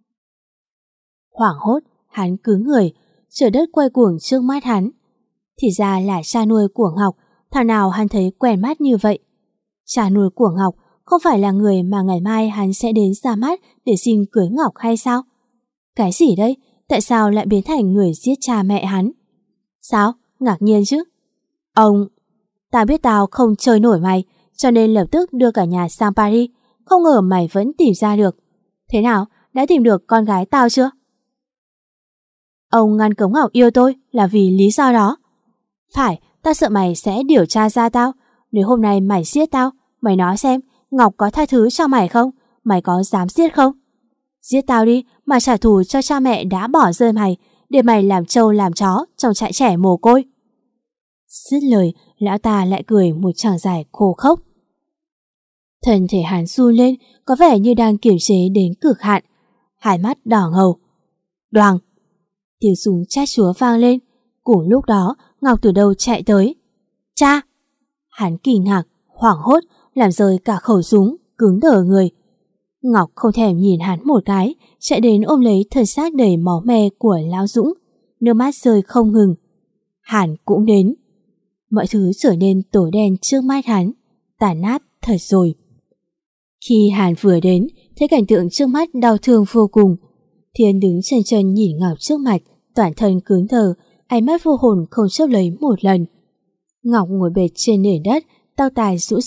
Hoảng hốt, hắn cứng người, trời đất quay cuồng trước mắt hắn. Thì ra là cha nuôi của Ngọc, thằng nào hắn thấy quen mắt như vậy. Cha nuôi của Ngọc không phải là người mà ngày mai hắn sẽ đến ra mắt để xin cưới Ngọc hay sao? Cái gì đây? Tại sao lại biến thành người giết cha mẹ hắn? Sao? Ngạc nhiên chứ? Tao biết tao không chơi nổi mày, cho nên lập tức đưa cả nhà sang Paris. Không ngờ mày vẫn tìm ra được. Thế nào? Đã tìm được con gái tao chưa? Ông ngăn cấm Ngọc yêu tôi là vì lý do đó. Phải, tao sợ mày sẽ điều tra ra tao. Nếu hôm nay mày giết tao, mày nói xem Ngọc có tha thứ cho mày không? Mày có dám giết không? Giết tao đi mà trả thù cho cha mẹ đã bỏ rơi mày, để mày làm trâu làm chó trong trại trẻ mồ côi. Dứt lời, lão ta lại cười một tràng dài khô khốc. Thân thể hắn run lên, có vẻ như đang kiềm chế đến cực hạn. Hai mắt đỏ ngầu. Đoàng! Tiếng súng chát chúa vang lên. Cùng lúc đó, Ngọc từ đâu chạy tới. Cha! Hắn kinh ngạc, hoảng hốt, làm rơi cả khẩu súng, cứng đờ người. Ngọc không thèm nhìn hắn một cái, chạy đến ôm lấy thân xác đầy máu me của Lão Dũng, nước mắt rơi không ngừng. Hắn cũng đến. Mọi thứ trở nên tối đen trước mắt hắn, tàn nát thật rồi. Khi hắn vừa đến, thấy cảnh tượng trước mắt đau thương vô cùng. Thiên đứng chân chân nhìn Ngọc trước mặt, toàn thân cứng đờ, ánh mắt vô hồn không chớp lấy một lần. Ngọc ngồi bệt trên nền đất, tao tài rũ rượi,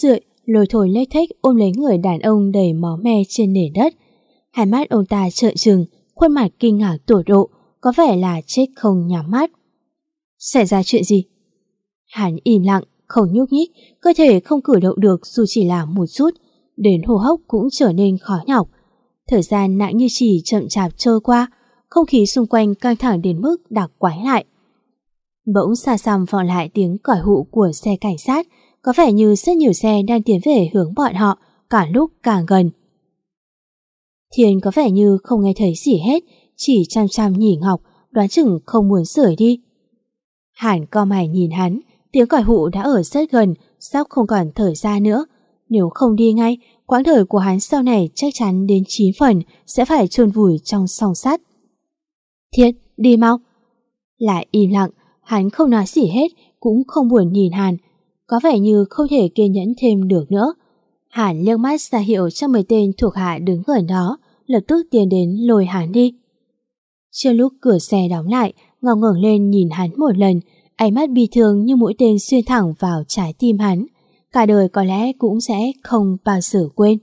lôi thôi lếch thếch ôm lấy người đàn ông đầy máu me trên nền đất. Hai mắt ông ta trợn trừng, khuôn mặt kinh ngạc tột độ, có vẻ là chết không nhắm mắt. Xảy ra chuyện gì? Hắn im lặng, không nhúc nhích, cơ thể không cử động được dù chỉ là một chút, đến hô hấp cũng trở nên khó nhọc. Thời gian nặng như chỉ chậm chạp trôi qua, không khí xung quanh căng thẳng đến mức đặc quái lại. Bỗng xa xăm vọng lại tiếng còi hụ của xe cảnh sát, có vẻ như rất nhiều xe đang tiến về hướng bọn họ, cả lúc càng gần. Thiên có vẻ như không nghe thấy gì hết, chỉ chăm chăm nhìn Ngọc, đoán chừng không muốn rời đi. Hàn cau mày nhìn hắn, tiếng còi hụ đã ở rất gần, sắp không còn thở ra nữa. Nếu không đi ngay, quãng đời của hắn sau này chắc chắn đến 9 phần sẽ phải chôn vùi trong song sắt. Thiên, đi mau. Lại im lặng, hắn không nói gì hết, cũng không buồn nhìn Hàn, có vẻ như không thể kiên nhẫn thêm được nữa. Hàn liếc mắt ra hiệu cho mấy tên thuộc hạ đứng gần đó, lập tức tiến đến lôi hắn đi. Trước lúc cửa xe đóng lại, Ngọc ngẩng lên nhìn hắn một lần, ánh mắt bi thương như mũi tên xuyên thẳng vào trái tim hắn. Cả đời có lẽ cũng sẽ không bao giờ quên.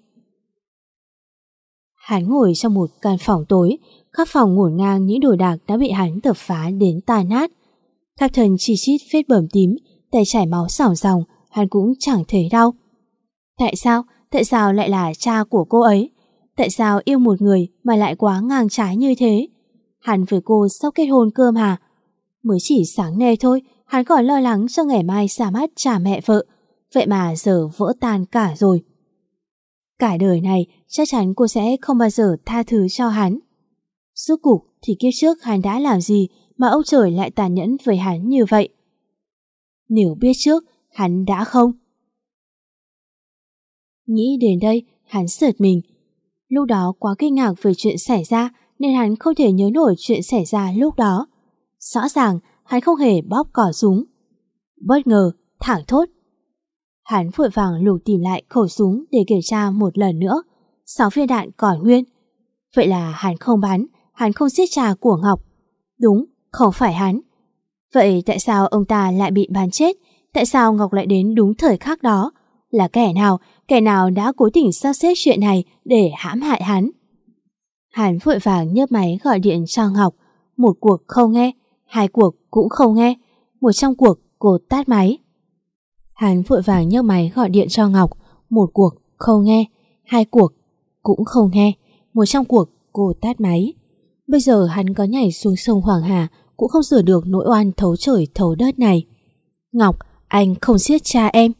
Hắn ngồi trong một căn phòng tối, khắp phòng ngổn ngang những đồ đạc đã bị hắn tập phá đến tan nát. Khắp thân chi chít vết bầm tím, tay chảy máu ròng ròng, hắn cũng chẳng thấy đau. Tại sao lại là cha của cô ấy? Tại sao yêu một người mà lại quá ngang trái như thế? Hắn với cô sắp kết hôn cơ mà. Mới chỉ sáng nay thôi, hắn còn lo lắng cho ngày mai ra mắt trả mẹ vợ. Vậy mà giờ vỡ tan cả rồi. Cả đời này chắc chắn cô sẽ không bao giờ tha thứ cho hắn. Rốt cuộc thì kiếp trước hắn đã làm gì mà ông trời lại tàn nhẫn với hắn như vậy? Nếu biết trước, hắn đã không. Nghĩ đến đây, hắn giật mình. Lúc đó quá kinh ngạc về chuyện xảy ra nên hắn không thể nhớ nổi chuyện xảy ra lúc đó. Rõ ràng hắn không hề bóp cò súng. Bất ngờ, thảng thốt. Hắn vội vàng lục tìm lại khẩu súng để kiểm tra một lần nữa. 6 viên đạn còn nguyên. Vậy là hắn không bắn, hắn không giết cha của Ngọc. Đúng, không phải hắn. Vậy tại sao ông ta lại bị bắn chết? Tại sao Ngọc lại đến đúng thời khắc đó? Là kẻ nào đã cố tình sắp xếp chuyện này để hãm hại hắn? Hắn vội vàng nhấc máy gọi điện cho Ngọc. Một cuộc không nghe, 2 cuộc cũng không nghe. Một trong cuộc cô tắt máy. Hắn vội vàng nhấc máy gọi điện cho Ngọc. Một cuộc không nghe, 2 cuộc cũng không nghe. Một trong cuộc cô tắt máy. Bây giờ hắn có nhảy xuống sông Hoàng Hà cũng không sửa được nỗi oan thấu trời thấu đất này. Ngọc, anh không giết cha em.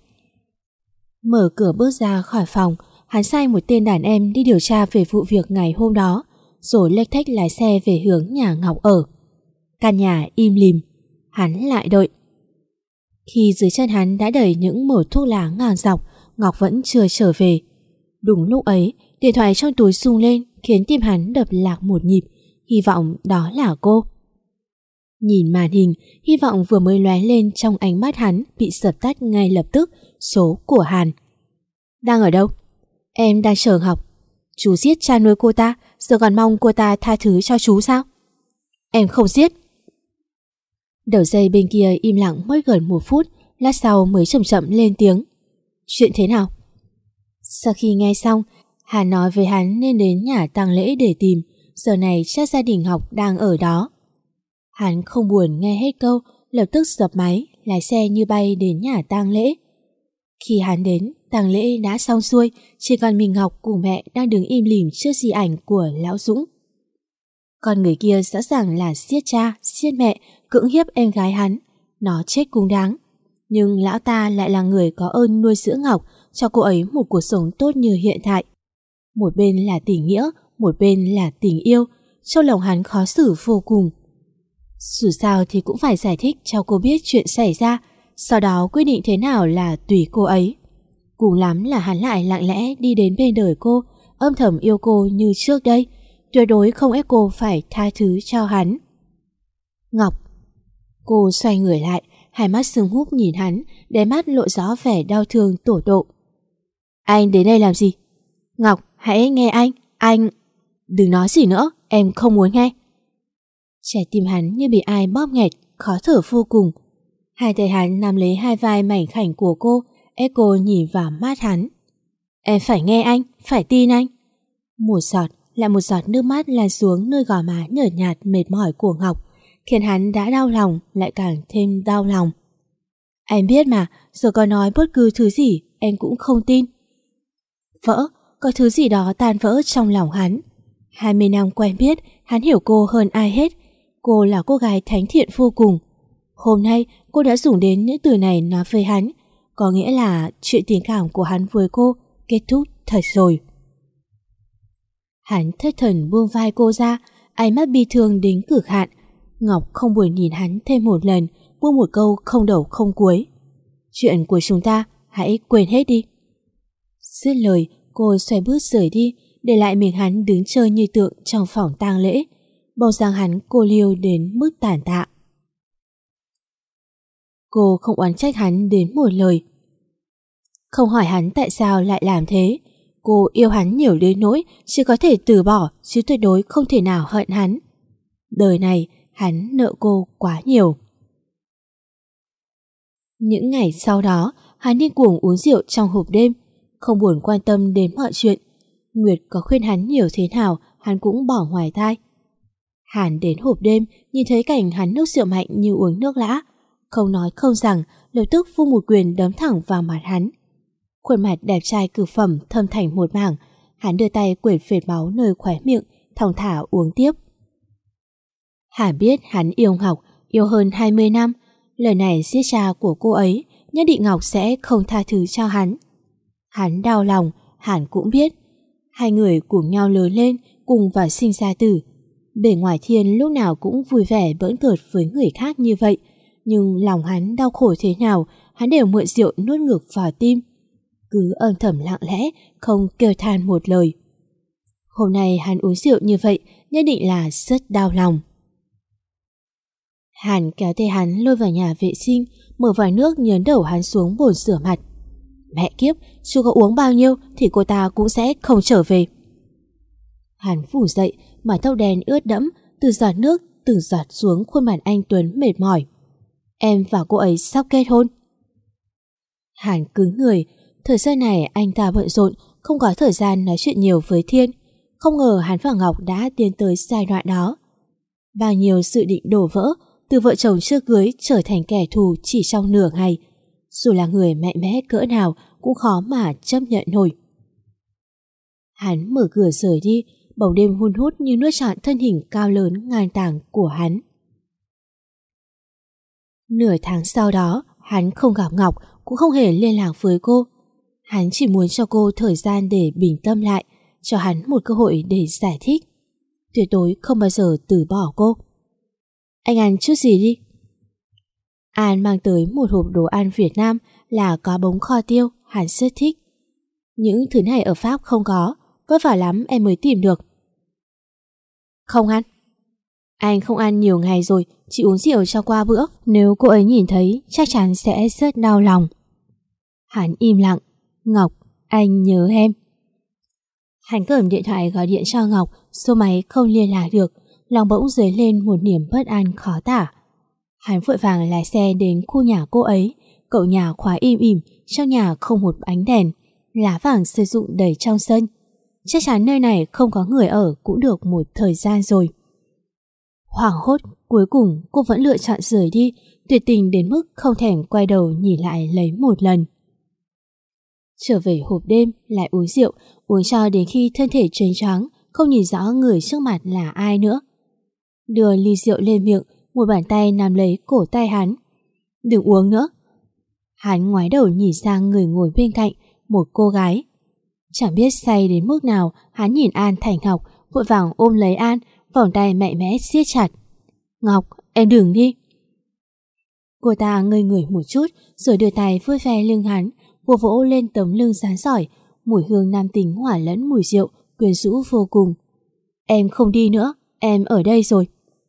Mở cửa bước ra khỏi phòng, hắn sai một tên đàn em đi điều tra về vụ việc ngày hôm đó, rồi lếch thếch lái xe về hướng nhà Ngọc ở. Căn nhà im lìm, hắn lại đợi. Khi dưới chân hắn đã đầy những mẩu thuốc lá ngang dọc, Ngọc vẫn chưa trở về. Đúng lúc ấy, điện thoại trong túi rung lên khiến tim hắn đập lạc một nhịp, hy vọng đó là cô. Nhìn màn hình, hy vọng vừa mới lóe lên trong ánh mắt hắn bị dập tắt ngay lập tức. Số của Hàn. Đang ở đâu? Em đang chờ Ngọc. Chú giết cha nuôi cô ta, giờ còn mong cô ta tha thứ cho chú sao? Em không giết. Đầu dây bên kia im lặng mất gần 1 phút, lát sau mới chậm chậm lên tiếng. Chuyện thế nào? Sau khi nghe xong, Hàn nói với hắn nên đến nhà tang lễ để tìm, giờ này chắc gia đình Ngọc đang ở đó. Hắn không buồn nghe hết câu, lập tức dập máy, lái xe như bay đến nhà tang lễ. Khi hắn đến, tang lễ đã xong xuôi, chỉ còn mình Ngọc cùng mẹ đang đứng im lìm trước di ảnh của lão Dũng. Con người kia rõ ràng là giết cha, giết mẹ, cưỡng hiếp em gái hắn. Nó chết cũng đáng. Nhưng lão ta lại là người có ơn nuôi dưỡng Ngọc, cho cô ấy một cuộc sống tốt như hiện tại. Một bên là tình nghĩa, một bên là tình yêu. Trong lòng hắn khó xử vô cùng. Dù sao thì cũng phải giải thích cho cô biết chuyện xảy ra, sau đó quyết định thế nào là tùy cô ấy. Cùng lắm là hắn lại lặng lẽ đi đến bên đời cô, âm thầm yêu cô như trước đây, tuyệt đối không ép cô phải tha thứ cho hắn. Ngọc. Cô xoay người lại, hai mắt sưng húp nhìn hắn, đáy mắt lộ rõ vẻ đau thương tột độ. Anh đến đây làm gì? Ngọc, hãy nghe anh... Đừng nói gì nữa, em không muốn nghe. Trái tim hắn như bị ai bóp nghẹt, khó thở vô cùng. Hai tay hắn nắm lấy hai vai mảnh khảnh của cô, ép cô nhìn vào mắt hắn. Em phải nghe anh, phải tin anh. Một giọt là một giọt nước mắt lan xuống nơi gò má nhợt nhạt mệt mỏi của Ngọc, khiến hắn đã đau lòng lại càng thêm đau lòng. Em biết mà, giờ có nói bất cứ thứ gì em cũng không tin. Vỡ, có thứ gì đó tan vỡ trong lòng hắn. 20 năm quen biết, hắn hiểu cô hơn ai hết. Cô là cô gái thánh thiện vô cùng. Hôm nay cô đã dùng đến những từ này nói với hắn, có nghĩa là chuyện tình cảm của hắn với cô kết thúc thật rồi. Hắn thất thần buông vai cô ra, ánh mắt bi thương đến cực hạn. Ngọc không buồn nhìn hắn thêm một lần, buông một câu không đầu không cuối. Chuyện của chúng ta hãy quên hết đi. Dứt lời, cô xoay bước rời đi, để lại mình hắn đứng chơi như tượng trong phòng tang lễ. Bóng dáng hắn cô liêu đến mức tàn tạ. Cô không oán trách hắn đến một lời, không hỏi hắn tại sao lại làm thế. Cô yêu hắn nhiều đến nỗi chỉ có thể từ bỏ, chứ tuyệt đối không thể nào hận hắn. Đời này hắn nợ cô quá nhiều. Những ngày sau đó, hắn điên cuồng uống rượu trong hộp đêm, không buồn quan tâm đến mọi chuyện. Nguyệt có khuyên hắn nhiều thế nào, hắn cũng bỏ ngoài tai. Hắn đến hộp đêm, nhìn thấy cảnh hắn nốc rượu mạnh như uống nước lã, không nói không rằng, lập tức vung một quyền đấm thẳng vào mặt hắn. Khuôn mặt đẹp trai cực phẩm thâm thành một mảng, hắn đưa tay quệt phệt máu nơi khóe miệng, thong thả uống tiếp. Hắn biết hắn yêu Ngọc, yêu hơn 20 năm. Lời này giết cha của cô ấy, nhất định Ngọc sẽ không tha thứ cho hắn. Hắn đau lòng, hắn cũng biết. Hai người cùng nhau lớn lên, cùng vào sinh ra tử. Bề ngoài Thiên lúc nào cũng vui vẻ bỡn cợt với người khác như vậy, nhưng lòng hắn đau khổ thế nào, hắn đều mượn rượu nuốt ngược vào tim. Cứ âm thầm lặng lẽ, không kêu than một lời. Hôm nay hắn uống rượu như vậy, nhất định là rất đau lòng. Hắn kéo tay hắn lôi vào nhà vệ sinh, mở vòi nước nhấn đầu hắn xuống bồn rửa mặt. Mẹ kiếp, chú có uống bao nhiêu thì cô ta cũng sẽ không trở về. Hắn phủ dậy, mái tóc đen ướt đẫm, từ giọt nước từng giọt xuống khuôn mặt anh Tuấn mệt mỏi. Em và cô ấy sắp kết hôn. Hắn cứng người, thời gian này anh ta bận rộn, không có thời gian nói chuyện nhiều với Thiên. Không ngờ hắn và Ngọc đã tiến tới giai đoạn đó. Bao nhiêu dự định đổ vỡ, từ vợ chồng chưa cưới trở thành kẻ thù chỉ trong nửa ngày. Dù là người mạnh mẽ cỡ nào cũng khó mà chấp nhận nổi. Hắn mở cửa rời đi, bóng đêm hun hút như nuốt trọn thân hình cao lớn ngang tàng của hắn. Nửa tháng sau đó, hắn không gặp Ngọc, cũng không hề liên lạc với cô. Hắn chỉ muốn cho cô thời gian để bình tâm lại, cho hắn một cơ hội để giải thích. Tuyệt đối không bao giờ từ bỏ cô. Anh ăn chút gì đi. An mang tới một hộp đồ ăn Việt Nam là có bống kho tiêu, hắn rất thích. Những thứ này ở Pháp không có, vất vả lắm em mới tìm được. Không ăn. Anh không ăn nhiều ngày rồi, chỉ uống rượu cho qua bữa. Nếu cô ấy nhìn thấy chắc chắn sẽ rất đau lòng. Hắn im lặng. Ngọc, anh nhớ em. Hắn cầm điện thoại gọi điện cho Ngọc, số máy không liên lạc được, lòng bỗng dấy lên một niềm bất an khó tả. Hắn vội vàng lái xe đến khu nhà cô ấy. Cậu nhà khóa im ỉm, trong nhà không một ánh đèn, lá vàng sử dụng đầy trong sân. Chắc chắn nơi này không có người ở cũng được một thời gian rồi. Hoảng hốt, cuối cùng cô vẫn lựa chọn rời đi, tuyệt tình đến mức không thèm quay đầu nhìn lại lấy một lần. Trở về hộp đêm, lại uống rượu, uống cho đến khi thân thể choáng choáng, không nhìn rõ người trước mặt là ai nữa. Đưa ly rượu lên miệng, một bàn tay nắm lấy cổ tay hắn. Đừng uống nữa. Hắn ngoái đầu nhìn sang người ngồi bên cạnh, một cô gái. Chẳng biết say đến mức nào, hắn nhìn An Thành Ngọc, vội vàng ôm lấy An, vòng tay mạnh mẽ siết chặt. Ngọc, em đừng đi. Cô ta ngây người một chút, rồi đưa tay vuốt ve lưng hắn, vỗ vỗ lên tấm lưng rắn giỏi, mùi hương nam tính hòa lẫn mùi rượu, quyến rũ vô cùng. Em không đi nữa, em ở đây rồi.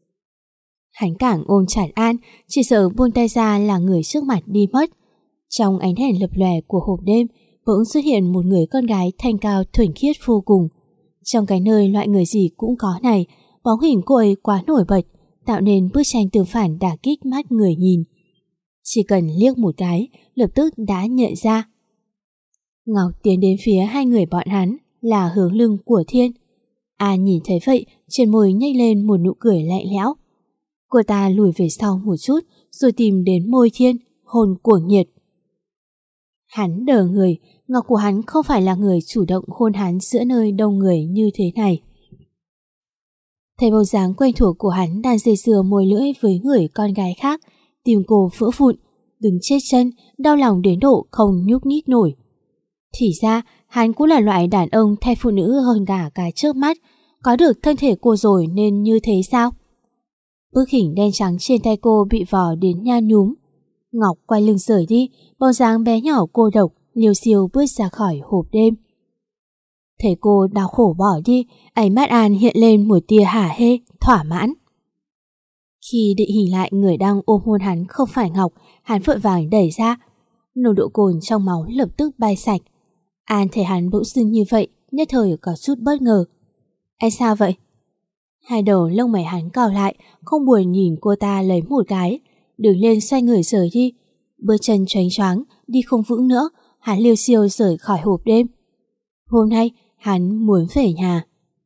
Hắn càng ôm chặt An, chỉ sợ buông tay ra là người trước mặt đi mất. Trong ánh đèn lập lòe của hộp đêm, bỗng xuất hiện một người con gái thanh cao thuần khiết vô cùng. Trong cái nơi loại người gì cũng có này, bóng hình cô ấy quá nổi bật, tạo nên bức tranh tương phản đả kích mắt người nhìn. Chỉ cần liếc một cái, lập tức đã nhận ra. Ngọc tiến đến phía hai người bọn hắn là hướng lưng của Thiên. An nhìn thấy vậy, trên môi nhếch lên một nụ cười lạnh lẽo. Cô ta lùi về sau một chút rồi tìm đến môi Thiên, hôn cuồng nhiệt. Hắn đờ người, Ngọc của hắn không phải là người chủ động hôn hắn giữa nơi đông người như thế này. Thấy bóng dáng quen thuộc của hắn đang dây dưa môi lưỡi với người con gái khác, tim cô vỡ vụn, đứng chết chân, đau lòng đến độ không nhúc nhích nổi. Thì ra, hắn cũng là loại đàn ông thay phụ nữ hơn cả cái trước mắt, có được thân thể cô rồi nên như thế sao? Bức hình đen trắng trên tay cô bị vò đến nha nhúm. Ngọc quay lưng rời đi, bóng dáng bé nhỏ cô độc, liều xiêu bước ra khỏi hộp đêm. Thấy cô đau khổ bỏ đi, ánh mắt An hiện lên một tia hả hê, thỏa mãn. Khi định hình lại người đang ôm hôn hắn không phải Ngọc, hắn vội vàng đẩy ra. Nồng độ cồn trong máu lập tức bay sạch. An thấy hắn bỗng dưng như vậy, nhất thời có chút bất ngờ. Anh sao vậy? Hai đầu lông mày hắn cau lại, không buồn nhìn cô ta lấy một cái, đứng lên xoay người rời đi. Bước chân choáng choáng, đi không vững nữa, hắn liều xiêu rời khỏi hộp đêm. Hôm nay, hắn muốn về nhà.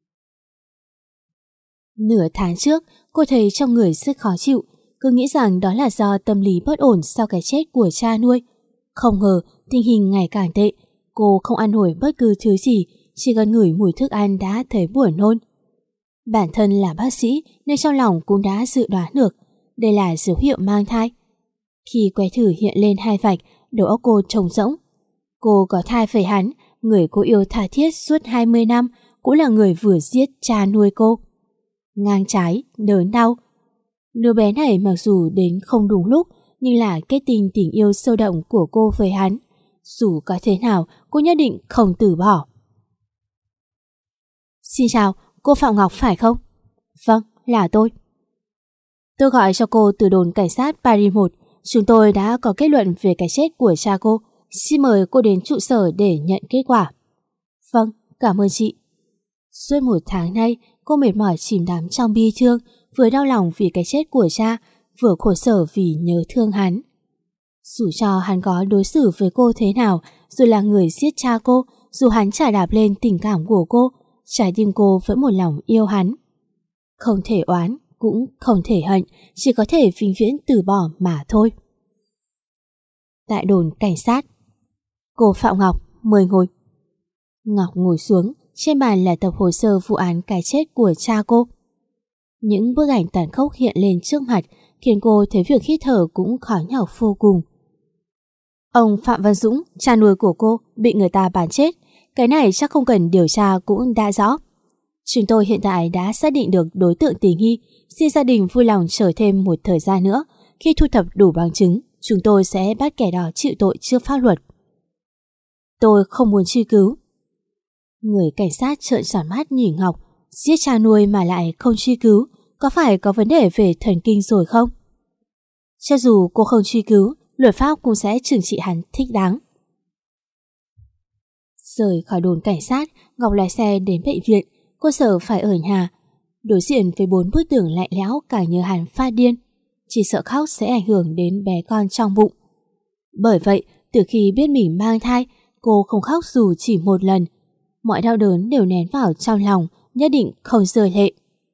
Nửa tháng trước, cô thấy trong người rất khó chịu, cứ nghĩ rằng đó là do tâm lý bất ổn sau cái chết của cha nuôi. Không ngờ, tình hình ngày càng tệ, cô không ăn nổi bất cứ thứ gì, chỉ cần ngửi mùi thức ăn đã thấy buồn nôn. Bản thân là bác sĩ nên trong lòng cũng đã dự đoán được đây là dấu hiệu mang thai. Khi que thử hiện lên hai vạch, đầu óc cô trống rỗng. Cô có thai với hắn, người cô yêu tha thiết suốt 20 năm, cũng là người vừa giết cha nuôi cô. Ngang trái, đớn đau. Đứa bé này mặc dù đến không đúng lúc, nhưng là kết tinh tình yêu sâu đậm của cô với hắn. Dù có thế nào, cô nhất định không từ bỏ. Xin chào, cô Phạm Ngọc phải không? Vâng, là tôi. Tôi gọi cho cô từ đồn cảnh sát Paris 1. Chúng tôi đã có kết luận về cái chết của cha cô. Xin mời cô đến trụ sở để nhận kết quả. Vâng, cảm ơn chị. Suốt một tháng nay, cô mệt mỏi chìm đắm trong bi thương, vừa đau lòng vì cái chết của cha, vừa khổ sở vì nhớ thương hắn. Dù cho hắn có đối xử với cô thế nào, dù là người giết cha cô, dù hắn chà đạp lên tình cảm của cô, trái tim cô vẫn một lòng yêu hắn. Không thể oán, cũng không thể hận, chỉ có thể vĩnh viễn từ bỏ mà thôi. Tại đồn cảnh sát. Cô Phạm Ngọc, mời ngồi. Ngọc ngồi xuống, trên bàn là tập hồ sơ vụ án cái chết của cha cô. Những bức ảnh tàn khốc hiện lên trước mặt khiến cô thấy việc hít thở cũng khó nhọc vô cùng. Ông Phạm Văn Dũng, cha nuôi của cô, bị người ta bán chết. Cái này chắc không cần điều tra cũng đã rõ. Chúng tôi hiện tại đã xác định được đối tượng tình nghi, xin gia đình vui lòng chờ thêm một thời gian nữa. Khi thu thập đủ bằng chứng, chúng tôi sẽ bắt kẻ đó chịu tội trước pháp luật. Tôi không muốn truy cứu. Người cảnh sát trợn tròn mắt nhìn Ngọc, giết cha nuôi mà lại không truy cứu, có phải có vấn đề về thần kinh rồi không? Cho dù cô không truy cứu, luật pháp cũng sẽ trừng trị hắn thích đáng. Rời khỏi đồn cảnh sát, Ngọc lái xe đến bệnh viện. Cô sợ phải ở nhà. Đối diện với 4 bức tường lạnh lẽo càng như hắn phát điên. Chỉ sợ khóc sẽ ảnh hưởng đến bé con trong bụng. Bởi vậy, từ khi biết mình mang thai, cô không khóc dù chỉ một lần. Mọi đau đớn đều nén vào trong lòng, nhất định không rơi lệ.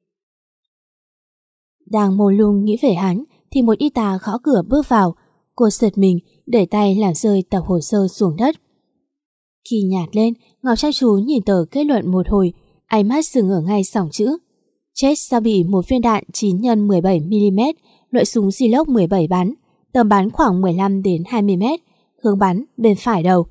Đang mông lung nghĩ về hắn, thì một y tá gõ cửa bước vào. Cô giật mình, đẩy tay làm rơi tập hồ sơ xuống đất. Khi nhạt lên, Ngọc chăm chú nhìn tờ kết luận một hồi, ánh mắt dừng ở ngay dòng chữ: chết do bị một viên đạn 9x17mm, loại súng Glock 17 bắn, tầm bắn khoảng 15 đến 20m, hướng bắn bên phải đầu.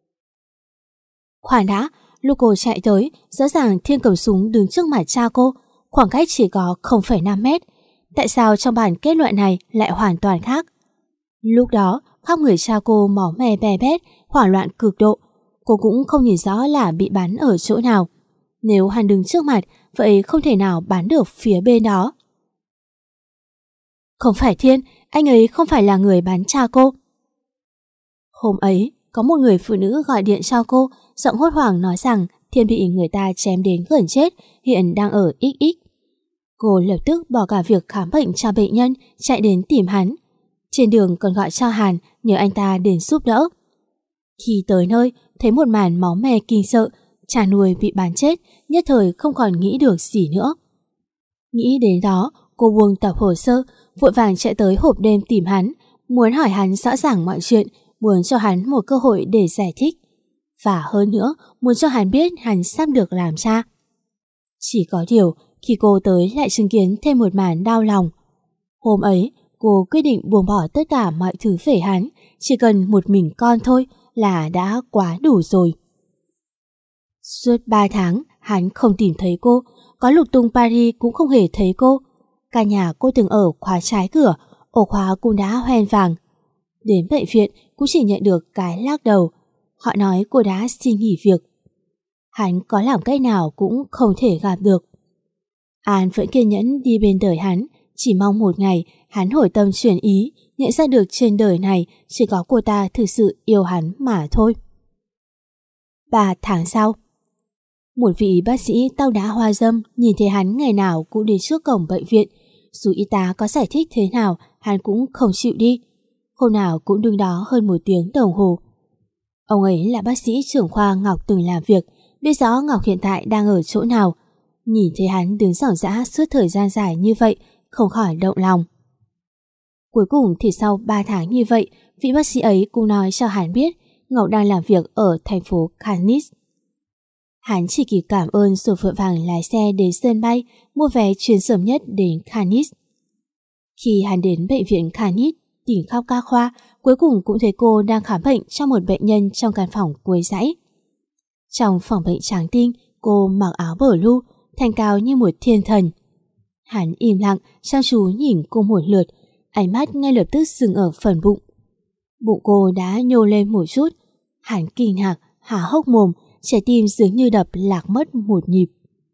Khoan đã, lúc cô chạy tới, rõ ràng Thiên cầm súng đứng trước mặt cha cô, khoảng cách chỉ có 0,5m. Tại sao trong bản kết luận này lại hoàn toàn khác? Lúc đó, khắp người cha cô máu me be bét, hoảng loạn cực độ. Cô cũng không nhìn rõ là bị bắn ở chỗ nào. Nếu hắn đứng trước mặt, vậy không thể nào bắn được phía bên đó. Không phải Thiên, anh ấy không phải là người bắn cha cô. Hôm ấy, có một người phụ nữ gọi điện cho cô, giọng hốt hoảng nói rằng Thiên bị người ta chém đến gần chết, hiện đang ở XX. Cô lập tức bỏ cả việc khám bệnh cho bệnh nhân, chạy đến tìm hắn. Trên đường còn gọi cho Hàn, nhờ anh ta đến giúp đỡ. Khi tới nơi, thấy một màn máu me kinh sợ, cha nuôi bị bắn chết, nhất thời không còn nghĩ được gì nữa. Nghĩ đến đó, cô buông tập hồ sơ, vội vàng chạy tới hộp đêm tìm hắn, muốn hỏi hắn rõ ràng mọi chuyện, muốn cho hắn một cơ hội để giải thích. Và hơn nữa, muốn cho hắn biết hắn sắp được làm cha. Chỉ có điều, khi cô tới lại chứng kiến thêm một màn đau lòng. Hôm ấy, cô quyết định buông bỏ tất cả mọi thứ về hắn, chỉ cần một mình con thôi là đã quá đủ rồi. Suốt 3 tháng, hắn không tìm thấy cô, có lục tung Paris cũng không hề thấy cô. Cả nhà cô từng ở khóa trái cửa, ổ khóa cũng đã hoen vàng. Đến bệnh viện cũng chỉ nhận được cái lắc đầu. Họ nói cô đã xin nghỉ việc. Hắn có làm cách nào cũng không thể gặp được. An vẫn kiên nhẫn đi bên đời hắn, chỉ mong một ngày hắn hồi tâm chuyển ý, nhận ra được trên đời này chỉ có cô ta thực sự yêu hắn mà thôi. 3 tháng sau, một vị bác sĩ tao đá hoa dâm nhìn thấy hắn ngày nào cũng đến trước cổng bệnh viện. Dù y tá có giải thích thế nào, hắn cũng không chịu đi. Hôm nào cũng đứng đó hơn 1 tiếng đồng hồ. Ông ấy là bác sĩ trưởng khoa Ngọc từng làm việc, biết rõ Ngọc hiện tại đang ở chỗ nào. Nhìn thấy hắn đứng ròng rã suốt thời gian dài như vậy, không khỏi động lòng. Cuối cùng thì sau 3 tháng như vậy, vị bác sĩ ấy cũng nói cho hắn biết Ngọc đang làm việc ở thành phố Cannes. Hắn chỉ kịp cảm ơn rồi vội vàng lái xe đến sân bay, mua vé chuyến sớm nhất đến Cannes. Khi hắn đến bệnh viện Cannes, tìm khắp các khoa, cuối cùng cũng thấy cô đang khám bệnh cho một bệnh nhân trong căn phòng cuối dãy. Trong phòng bệnh trắng tinh, cô mặc áo blue, thanh cao như một thiên thần. Hắn im lặng, chăm chú nhìn cô một lượt, ánh mắt ngay lập tức dừng ở phần bụng. Bụng cô đã nhô lên một chút. Hắn kinh ngạc, há hốc mồm, trái tim dường như đập lạc mất một nhịp.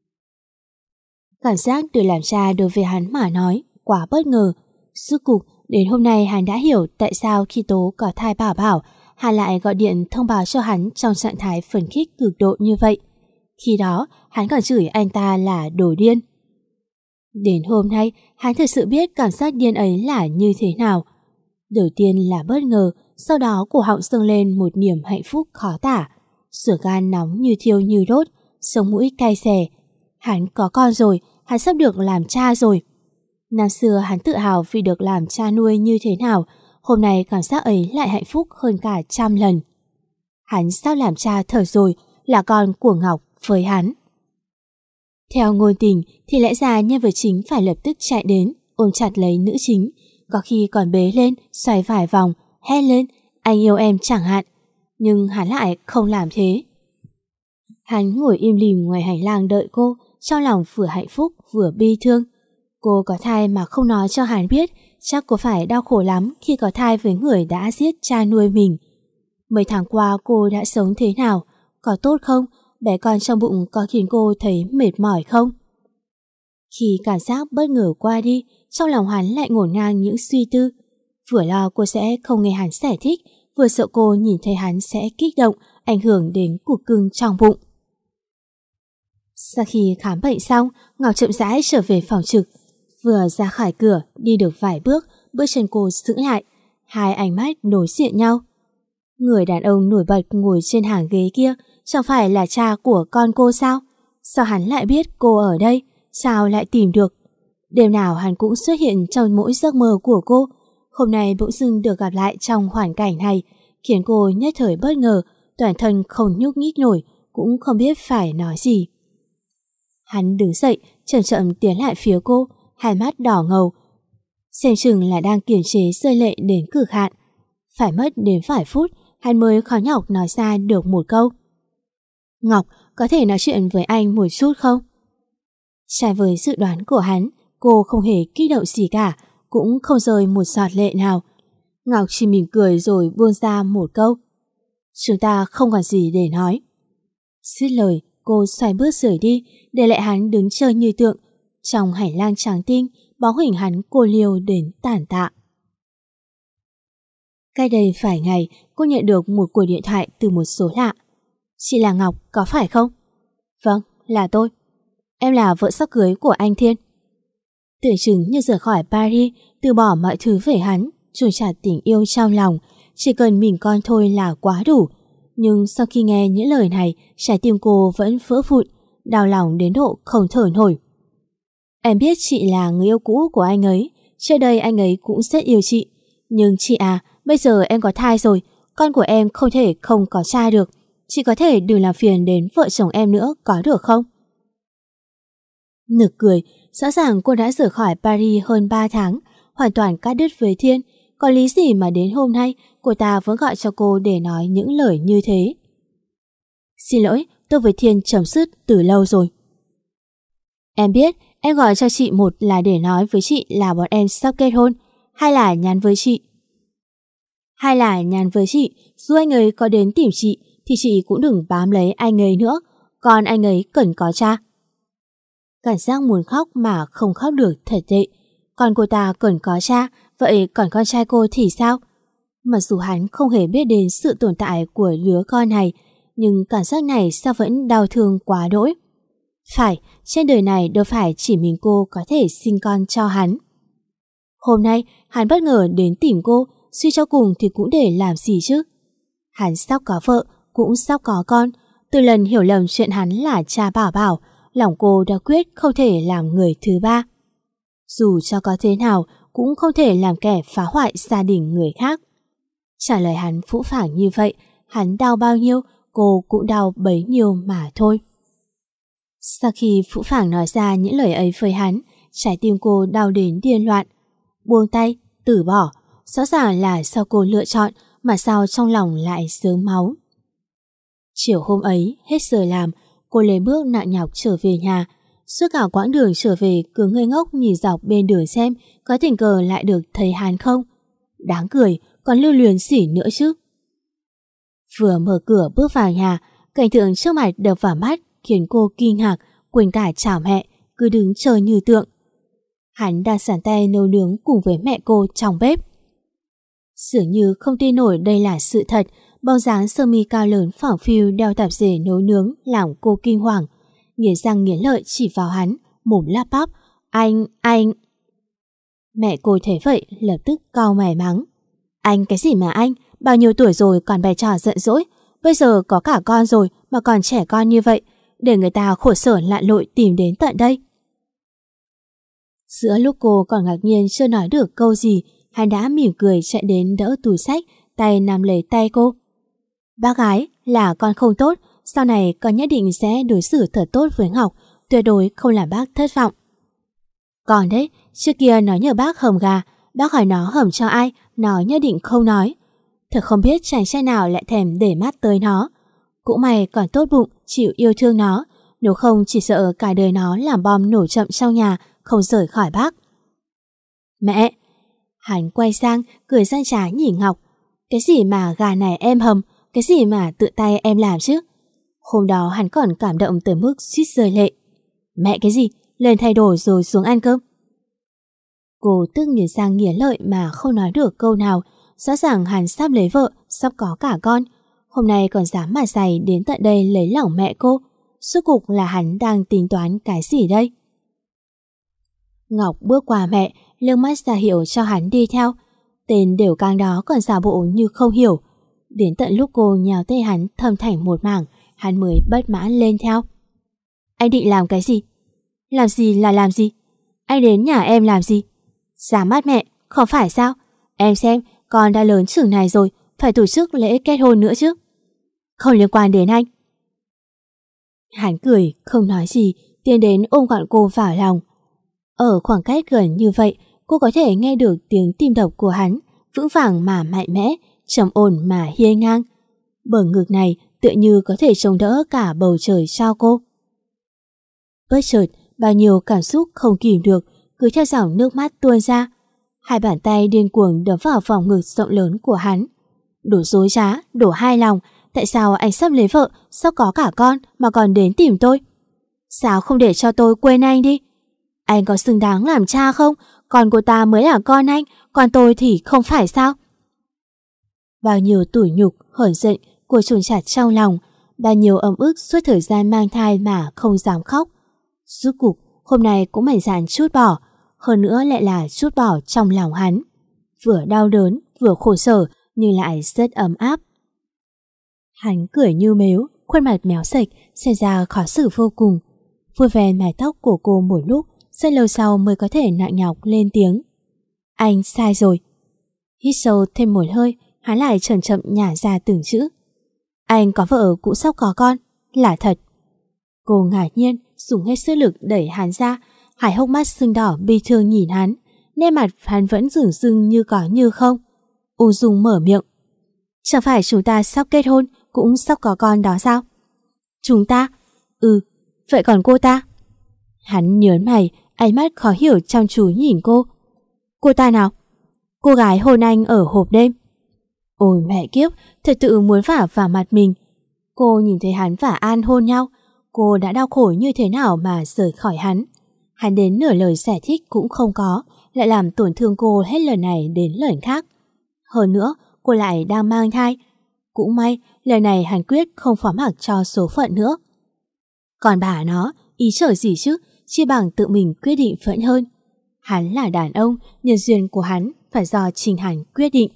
Cảm giác được làm cha đối với hắn mà nói quá bất ngờ. Rốt cục đến hôm nay hắn đã hiểu tại sao khi Tố có thai bảo bảo, hắn lại gọi điện thông báo cho hắn trong trạng thái phấn khích cực độ như vậy. Khi đó hắn còn chửi anh ta là đồ điên. Đến hôm nay hắn thực sự biết cảm giác điên ấy là như thế nào. Đầu tiên là bất ngờ, sau đó cổ họng dâng lên một niềm hạnh phúc khó tả. Sữa gan nóng như thiêu như đốt, sống mũi cay xè. Hắn có con rồi, hắn sắp được làm cha rồi. Năm xưa hắn tự hào vì được làm cha nuôi như thế nào, hôm nay cảm giác ấy lại hạnh phúc hơn cả 100 lần. Hắn sắp làm cha thật rồi, là con của Ngọc với hắn. Theo ngôn tình thì lẽ ra nhân vật chính phải lập tức chạy đến, ôm chặt lấy nữ chính, có khi còn bế lên, xoay vài vòng, hét lên, anh yêu em chẳng hạn. Nhưng hắn lại không làm thế. Hắn ngồi im lìm ngoài hành lang đợi cô, trong lòng vừa hạnh phúc vừa bi thương. Cô có thai mà không nói cho hắn biết, chắc cô phải đau khổ lắm khi có thai với người đã giết cha nuôi mình. Mấy tháng qua cô đã sống thế nào? Có tốt không? Bé con trong bụng có khiến cô thấy mệt mỏi không? Khi cảm giác bất ngờ qua đi, trong lòng hắn lại ngổn ngang những suy tư. Vừa lo cô sẽ không nghe hắn giải thích, vừa sợ cô nhìn thấy hắn sẽ kích động, ảnh hưởng đến cục cưng trong bụng. Sau khi khám bệnh xong, Ngọc chậm rãi trở về phòng trực. Vừa ra khỏi cửa, đi được vài bước, bước chân cô sững lại. Hai ánh mắt đối diện nhau. Người đàn ông nổi bật ngồi trên hàng ghế kia, chẳng phải là cha của con cô sao? Sao hắn lại biết cô ở đây? Sao lại tìm được? Đêm nào hắn cũng xuất hiện trong mỗi giấc mơ của cô. Hôm nay bỗng dưng được gặp lại trong hoàn cảnh này, khiến cô nhất thời bất ngờ, toàn thân không nhúc nhích nổi, cũng không biết phải nói gì. Hắn đứng dậy, chậm chậm tiến lại phía cô, hai mắt đỏ ngầu, xem chừng là đang kiềm chế rơi lệ đến cực hạn. Phải mất đến vài phút, hắn mới khó nhọc nói ra được một câu. Ngọc, có thể nói chuyện với anh một chút không? Trái với dự đoán của hắn, cô không hề kích động gì cả, cũng không rơi một giọt lệ nào. Ngọc chỉ mỉm cười rồi buông ra một câu. Chúng ta không còn gì để nói. Dứt lời, cô xoay bước rời đi, để lại hắn đứng chơi như tượng. Trong hành lang trắng tinh, bóng hình hắn cô liêu đến tàn tạ. Cách đây vài ngày, cô nhận được một cuộc điện thoại từ một số lạ. Chị là Ngọc, có phải không? Vâng, là tôi. Em là vợ sắp cưới của anh Thiên. Tưởng chừng như rời khỏi Paris, từ bỏ mọi thứ về hắn, chôn chặt tình yêu trong lòng, chỉ cần mình con thôi là quá đủ. Nhưng sau khi nghe những lời này, trái tim cô vẫn vỡ vụn, đau lòng đến độ không thở nổi. Em biết chị là người yêu cũ của anh ấy, trước đây anh ấy cũng rất yêu chị. Nhưng chị à, bây giờ em có thai rồi, con của em không thể không có trai được. Chị có thể đừng làm phiền đến vợ chồng em nữa, có được không? Nực cười, rõ ràng cô đã rời khỏi Paris hơn 3 tháng, hoàn toàn cắt đứt với Thiên. Có lý gì mà đến hôm nay cô ta vẫn gọi cho cô để nói những lời như thế? Xin lỗi, tôi với Thiên chấm dứt từ lâu rồi. Em biết, em gọi cho chị một là để nói với chị là bọn em sắp kết hôn, hai là nhắn với chị. Dù anh ấy có đến tìm chị thì chị cũng đừng bám lấy anh ấy nữa, còn anh ấy cần có cha. Cảm giác muốn khóc mà không khóc được thật tệ. Còn cô ta cần có cha, vậy còn con trai cô thì sao? Mặc dù hắn không hề biết đến sự tồn tại của đứa con này, nhưng cảm giác này sao vẫn đau thương quá đỗi. Phải, trên đời này đâu phải chỉ mình cô có thể sinh con cho hắn. Hôm nay, hắn bất ngờ đến tìm cô, suy cho cùng thì cũng để làm gì chứ? Hắn sắp có vợ, cũng sắp có con. Từ lần hiểu lầm chuyện hắn là cha Bảo Bảo, lòng cô đã quyết không thể làm người thứ ba. Dù cho có thế nào, cũng không thể làm kẻ phá hoại gia đình người khác. Trả lời hắn phũ phàng như vậy, hắn đau bao nhiêu, cô cũng đau bấy nhiêu mà thôi. Sau khi phũ phàng nói ra những lời ấy với hắn, trái tim cô đau đến điên loạn. Buông tay, từ bỏ, rõ ràng là sao cô lựa chọn mà sao trong lòng lại sớm máu. Chiều hôm ấy, hết giờ làm, cô lấy bước nặng nhọc trở về nhà. Suốt cả quãng đường trở về cứ ngây ngốc nhìn dọc bên đường xem có tình cờ lại được thấy hắn không. Đáng cười, còn lưu luyến xỉ nữa chứ. Vừa mở cửa bước vào nhà, cảnh tượng trước mặt đập vào mắt khiến cô kinh ngạc, quên cả chào mẹ, cứ đứng chờ như tượng. Hắn đang sẵn tay nấu nướng cùng với mẹ cô trong bếp. Dường như không tin nổi đây là sự thật, bóng dáng sơ mi cao lớn phẳng phiu đeo tạp dề nấu nướng làm cô kinh hoàng. Nghiến răng nghiến lợi chỉ vào hắn, mồm lắp bắp. Anh... Mẹ cô thấy vậy lập tức cau mày mắng. Anh cái gì mà anh, bao nhiêu tuổi rồi còn bày trò giận dỗi, bây giờ có cả con rồi mà còn trẻ con như vậy, để người ta khổ sở lặn lội tìm đến tận đây. Giữa lúc cô còn ngạc nhiên chưa nói được câu gì, hắn đã mỉm cười chạy đến đỡ túi sách, tay nắm lấy tay cô. Bác gái, là con không tốt, sau này con nhất định sẽ đối xử thật tốt với Ngọc, tuyệt đối không làm bác thất vọng. Còn đấy, trước kia nó nhờ bác hầm gà, bác hỏi nó hầm cho ai, nó nhất định không nói. Thật không biết chàng trai nào lại thèm để mắt tới nó. Cũng may còn tốt bụng, chịu yêu thương nó, nếu không chỉ sợ cả đời nó làm bom nổ chậm trong nhà, không rời khỏi bác. Mẹ! Hắn quay sang, cười gian trá nhìn Ngọc. Cái gì mà gà này em hầm, cái gì mà tự tay em làm chứ? Hôm đó hắn còn cảm động tới mức suýt rơi lệ. Mẹ cái gì? Lên thay đổi rồi xuống ăn cơm. Cô tức nghiến răng nghiến lợi mà không nói được câu nào. Rõ ràng hắn sắp lấy vợ, sắp có cả con. Hôm nay còn dám mà giày đến tận đây lấy lòng mẹ cô. Suốt cục là hắn đang tính toán cái gì đây? Ngọc bước qua mẹ, lương mắt ra hiệu cho hắn đi theo. Tên đều cang đó còn giả bộ như không hiểu. Đến tận lúc cô nhào tay hắn thâm thành một mảng, hắn mới bất mãn lên theo. Anh định làm cái gì? Làm gì là làm gì? Anh đến nhà em làm gì? Giả mắt mẹ, không phải sao? Em xem, con đã lớn chừng này rồi, phải tổ chức lễ kết hôn nữa chứ. Không liên quan đến anh. Hắn cười, không nói gì, tiến đến ôm gọn cô vào lòng. Ở khoảng cách gần như vậy, cô có thể nghe được tiếng tim đập của hắn, vững vàng mà mạnh mẽ, trầm ổn mà hiên ngang. Bờ ngực này tựa như có thể chống đỡ cả bầu trời cho cô. Bất chợt, bao nhiêu cảm xúc không kìm được, cứ theo dòng nước mắt tuôn ra. Hai bàn tay điên cuồng đấm vào vòng ngực rộng lớn của hắn. Đổ dối trá, đổ hai lòng. Tại sao anh sắp lấy vợ, sắp có cả con mà còn đến tìm tôi? Sao không để cho tôi quên anh đi? Anh có xứng đáng làm cha không? Con cô ta mới là con anh, còn tôi thì không phải sao? Bao nhiêu tủi nhục, hờn giận cô chôn chặt trong lòng, bao nhiêu ấm ức suốt thời gian mang thai mà không dám khóc. Rốt cục, hôm nay cũng mạnh dạn trút bỏ, hơn nữa lại là trút bỏ trong lòng hắn. Vừa đau đớn, vừa khổ sở nhưng lại rất ấm áp. Hắn cười như mếu, khuôn mặt méo sạch, xem ra khó xử vô cùng. Vui vẻ mái tóc của cô một lúc, rất lâu sau mới có thể nặng nhọc lên tiếng. Anh sai rồi. Hít sâu thêm một hơi, hắn lại chậm chậm nhả ra từng chữ. Anh có vợ cũng sắp có con, là thật. Cô ngạc nhiên, dùng hết sức lực đẩy hắn ra, hai hốc mắt sưng đỏ bi thương nhìn hắn, nét mặt hắn vẫn dửng dưng như có như không. Ung dung mở miệng. Chẳng phải chúng ta sắp kết hôn, cũng sắp có con đó sao? Chúng ta? Ừ, vậy còn cô ta? Hắn nhớn mày, ánh mắt khó hiểu chăm chú nhìn cô. Cô ta nào? Cô gái hôn anh ở hộp đêm. Ôi mẹ kiếp, thật tự muốn vả vào mặt mình. Cô nhìn thấy hắn và An hôn nhau, cô đã đau khổ như thế nào mà rời khỏi hắn. Hắn đến nửa lời giải thích cũng không có, lại làm tổn thương cô hết lần này đến lần khác. Hơn nữa, cô lại đang mang thai. Cũng may, lần này hắn quyết không phó mặc cho số phận nữa. Còn bà nó, ý trời gì chứ, chỉ bằng tự mình quyết định vẫn hơn. Hắn là đàn ông, nhân duyên của hắn phải do chính hắn quyết định.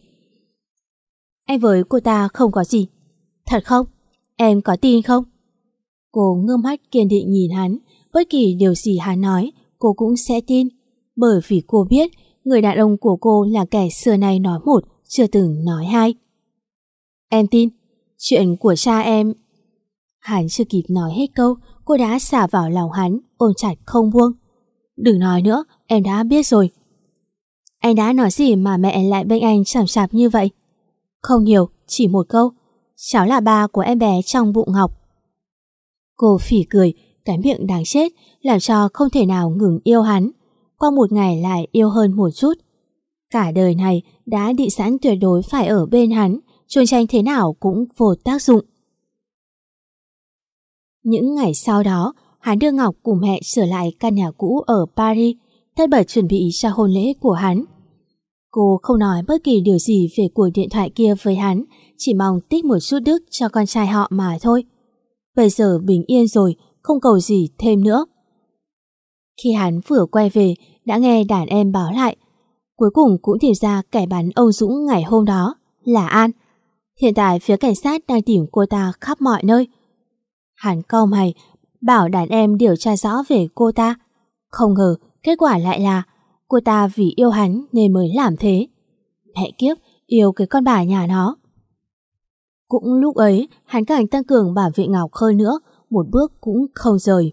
Anh với cô ta không có gì. Thật không? Em có tin không? Cô ngước mắt kiên định nhìn hắn, bất kỳ điều gì hắn nói, cô cũng sẽ tin. Bởi vì cô biết, người đàn ông của cô là kẻ xưa nay nói một, chưa từng nói hai. Em tin, chuyện của cha em... Hắn chưa kịp nói hết câu, cô đã xả vào lòng hắn, ôm chặt không buông. Đừng nói nữa, em đã biết rồi. Anh đã nói gì mà mẹ lại bênh anh chằm chạp như vậy? Không nhiều, chỉ một câu. Cháu là ba của em bé trong bụng Ngọc. Cô phỉ cười, cái miệng đáng chết, làm cho không thể nào ngừng yêu hắn. Qua một ngày lại yêu hơn một chút. Cả đời này đã định sẵn tuyệt đối phải ở bên hắn, chôn tranh thế nào cũng vô tác dụng. Những ngày sau đó, hắn đưa Ngọc cùng mẹ trở lại căn nhà cũ ở Paris, tất bật chuẩn bị cho hôn lễ của hắn. Cô không nói bất kỳ điều gì về cuộc điện thoại kia với hắn, chỉ mong tích một chút đức cho con trai họ mà thôi. Bây giờ bình yên rồi, không cầu gì thêm nữa. Khi hắn vừa quay về, đã nghe đàn em báo lại. Cuối cùng cũng tìm ra kẻ bắn Âu Dũng ngày hôm đó, là An. Hiện tại phía cảnh sát đang tìm cô ta khắp mọi nơi. Hắn cau mày, bảo đàn em điều tra rõ về cô ta. Không ngờ, kết quả lại là cô ta vì yêu hắn nên mới làm thế. Mẹ kiếp, yêu cái con bà nhà nó. Cũng lúc ấy, hắn càng tăng cường bảo vệ Ngọc hơn nữa, một bước cũng không rời.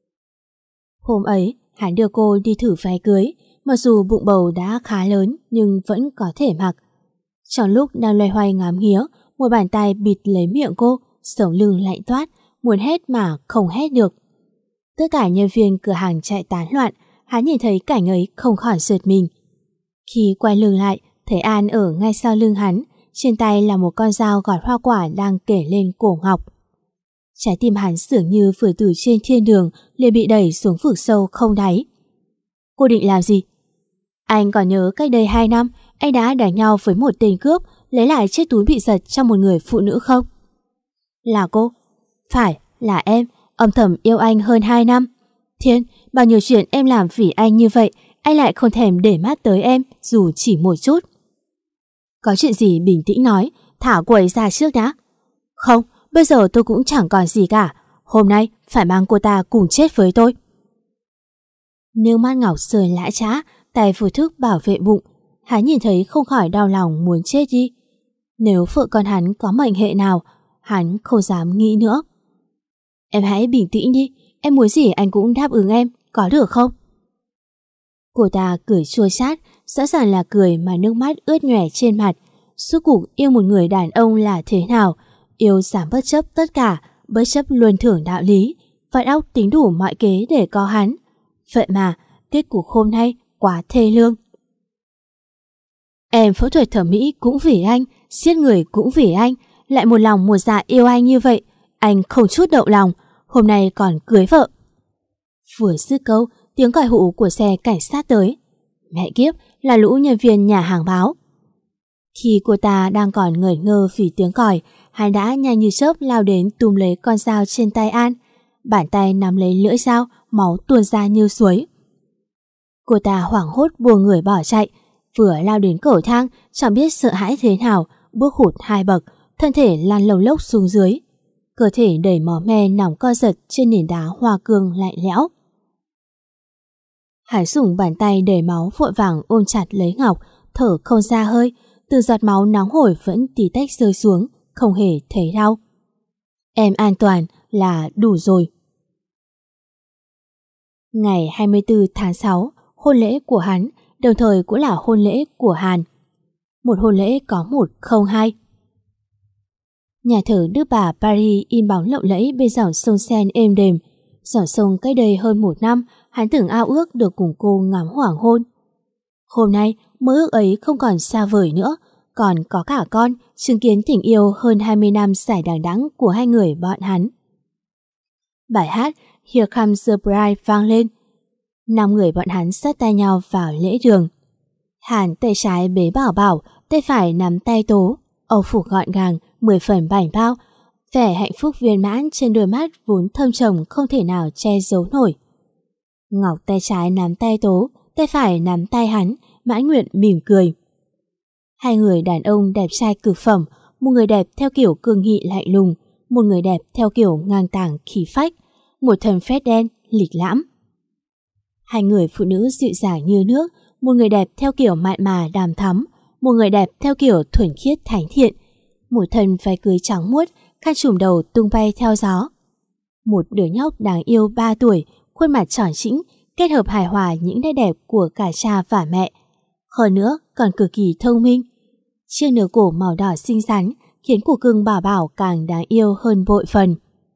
Hôm ấy, hắn đưa cô đi thử váy cưới, mặc dù bụng bầu đã khá lớn nhưng vẫn có thể mặc. Trong lúc đang loay hoay ngắm nghía, một bàn tay bịt lấy miệng cô, sống lưng lạnh toát, muốn hét mà không hét được. Tất cả nhân viên cửa hàng chạy tán loạn, hắn nhìn thấy cảnh ấy không khỏi giật mình. Khi quay lưng lại, thấy An ở ngay sau lưng hắn, trên tay là một con dao gọt hoa quả đang kể lên cổ Ngọc. Trái tim hắn dường như vừa từ trên thiên đường liền bị đẩy xuống vực sâu không đáy. Cô định làm gì? Anh còn nhớ cách đây 2 năm, anh đã đánh nhau với một tên cướp, lấy lại chiếc túi bị giật trong một người phụ nữ không? Là cô? Phải, là em, âm thầm yêu anh hơn 2 năm. Thiên, bao nhiêu chuyện em làm vì anh như vậy, anh lại không thèm để mắt tới em, dù chỉ một chút. Có chuyện gì bình tĩnh nói, thả cô ấy ra trước đã. Không, bây giờ tôi cũng chẳng còn gì cả. Hôm nay phải mang cô ta cùng chết với tôi. Nước mắt Ngọc rơi lã chã, tay vô thức bảo vệ bụng. Hắn nhìn thấy không khỏi đau lòng muốn chết đi. Nếu vợ con hắn có mệnh hệ nào, hắn không dám nghĩ nữa. Em hãy bình tĩnh đi, em muốn gì anh cũng đáp ứng em, có được không? Cô ta cười chua chát, rõ ràng là cười mà nước mắt ướt nhòe trên mặt. Suốt cuộc yêu một người đàn ông là thế nào? Yêu dám bất chấp tất cả, bất chấp luân thưởng đạo lý, vắt óc tính đủ mọi kế để có hắn. Vậy mà, kết cục hôm nay quá thê lương. Em phẫu thuật thẩm mỹ cũng vì anh, giết người cũng vì anh, lại một lòng một dạ yêu anh như vậy, anh không chút động lòng, hôm nay còn cưới vợ. Vừa dứt câu, tiếng còi hụ của xe cảnh sát tới. Mẹ kiếp, là lũ nhân viên nhà hàng báo. Khi cô ta đang còn ngẩn ngơ vì tiếng còi, hắn đã nhanh như chớp lao đến túm lấy con dao trên tay An. Bàn tay nắm lấy lưỡi dao, máu tuôn ra như suối. Cô ta hoảng hốt buông người bỏ chạy, vừa lao đến cầu thang, chẳng biết sợ hãi thế nào, bước hụt 2 bậc, thân thể lăn lồng lốc xuống dưới. Cơ thể đầy máu me nằm co giật trên nền đá hoa cương lạnh lẽo. Hắn dùng bàn tay đầy máu vội vàng ôm chặt lấy Ngọc, thở không ra hơi, từ giọt máu nóng hổi vẫn tí tách rơi xuống, không hề thấy đau. Em an toàn là đủ rồi. Ngày 24 tháng 6, hôn lễ của hắn, đồng thời cũng là hôn lễ của Hàn. Một hôn lễ có 102. Nhà thờ Đức Bà Paris in bóng lộng lẫy bên dòng sông Seine êm đềm. Dòng sông cách đây hơn 1 năm, hắn từng ao ước được cùng cô ngắm hoàng hôn. Hôm nay, mơ ước ấy không còn xa vời nữa, còn có cả con chứng kiến tình yêu hơn 20 năm dài đằng đẵng của hai người bọn hắn. Bài hát Here Comes the Bride vang lên. 5 người bọn hắn sát tay nhau vào lễ đường. Hàn tay trái bế Bảo Bảo, tay phải nắm tay Tố, âu phục gọn gàng, 10 phần bảnh bao, vẻ hạnh phúc viên mãn trên đôi mắt vốn thâm trầm không thể nào che giấu nổi. Ngọc tay trái nắm tay Tố, tay phải nắm tay hắn, mãn nguyện mỉm cười. Hai người đàn ông đẹp trai cực phẩm, một người đẹp theo kiểu cương nghị lạnh lùng, một người đẹp theo kiểu ngang tàng khí phách, một thân phét đen, lịch lãm. Hai người phụ nữ dịu dàng như nước, một người đẹp theo kiểu mặn mà đàm thắm, một người đẹp theo kiểu thuần khiết thánh thiện, một thân váy cưới trắng muốt, khăn trùm đầu tung bay theo gió. Một đứa nhóc đáng yêu 3 tuổi, khuôn mặt tròn trĩnh, kết hợp hài hòa những nét đẹp của cả cha và mẹ. Hơn nữa còn cực kỳ thông minh. Chiếc nửa cổ màu đỏ xinh xắn khiến của cưng Bảo Bảo càng đáng yêu hơn bội phần.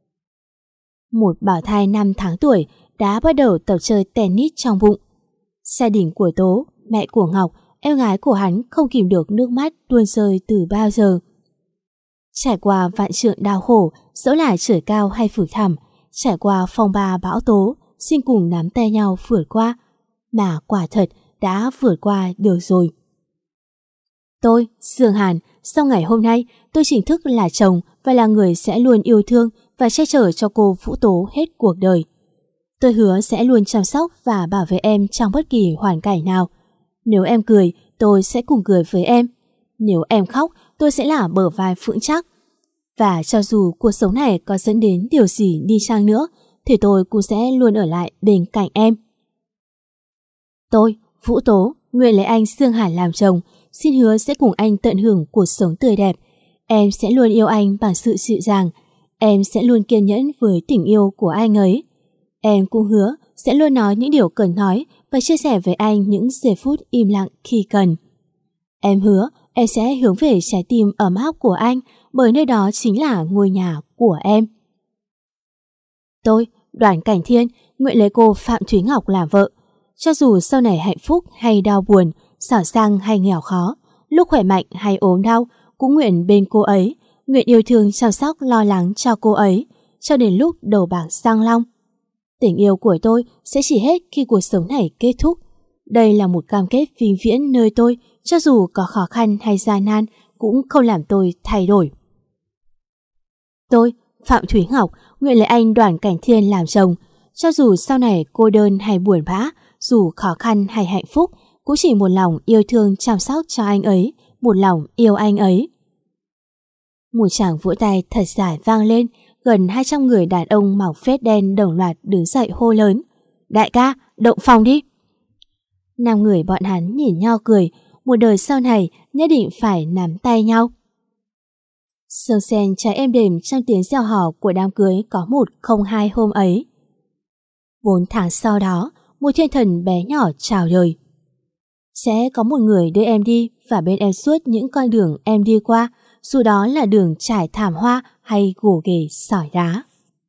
Một bảo thai 5 tháng tuổi đã bắt đầu tập chơi tennis trong bụng. Gia đình của Tố, mẹ của Ngọc, em gái của hắn không kìm được nước mắt tuôn rơi từ bao giờ. Trải qua vạn trượng đau khổ, dẫu là trời cao hay vực thẳm, trải qua phong ba bão tố, xin cùng nắm tay nhau vượt qua, mà quả thật đã vượt qua được rồi. Tôi, Dương Hàn, sau ngày hôm nay, tôi chính thức là chồng và là người sẽ luôn yêu thương và che chở cho cô Vũ Tố hết cuộc đời. Tôi hứa sẽ luôn chăm sóc và bảo vệ em trong bất kỳ hoàn cảnh nào. Nếu em cười, tôi sẽ cùng cười với em. Nếu em khóc, tôi sẽ là bờ vai vững chắc. Và cho dù cuộc sống này có dẫn đến điều gì đi chăng nữa, thì tôi cũng sẽ luôn ở lại bên cạnh em. Tôi, Vũ Tố, nguyện lấy anh Dương Hàn làm chồng, xin hứa sẽ cùng anh tận hưởng cuộc sống tươi đẹp. Em sẽ luôn yêu anh bằng sự dịu dàng. Em sẽ luôn kiên nhẫn với tình yêu của anh ấy. Em cũng hứa sẽ luôn nói những điều cần nói và chia sẻ với anh những giây phút im lặng khi cần. Em hứa em sẽ hướng về trái tim ấm áp của anh, bởi nơi đó chính là ngôi nhà của em. Tôi, Đoàn Cảnh Thiên, nguyện lấy cô Phạm Thúy Ngọc làm vợ. Cho dù sau này hạnh phúc hay đau buồn, giàu sang hay nghèo khó, lúc khỏe mạnh hay ốm đau, cũng nguyện bên cô ấy, nguyện yêu thương chăm sóc lo lắng cho cô ấy, cho đến lúc đầu bạc răng long. Tình yêu của tôi sẽ chỉ hết khi cuộc sống này kết thúc. Đây là một cam kết vĩnh viễn nơi tôi, cho dù có khó khăn hay gian nan, cũng không làm tôi thay đổi. Tôi, Phạm Thúy Ngọc, nguyện lấy anh Đoàn Cảnh Thiên làm chồng. Cho dù sau này cô đơn hay buồn bã, dù khó khăn hay hạnh phúc, cũng chỉ một lòng yêu thương chăm sóc cho anh ấy, một lòng yêu anh ấy. Một tràng vỗ tay thật dài vang lên, gần 200 người đàn ông mặc vest đen đồng loạt đứng dậy hô lớn. Đại ca, động phòng đi! 5 người bọn hắn nhìn nhau cười, một đời sau này nhất định phải nắm tay nhau. Sương sen trái êm đềm trong tiếng reo hò của đám cưới có 102 hôm ấy. 4 tháng sau đó, một thiên thần bé nhỏ chào đời. Sẽ có một người đưa em đi và bên em suốt những con đường em đi qua, dù đó là đường trải thảm hoa hay gồ ghề sỏi đá.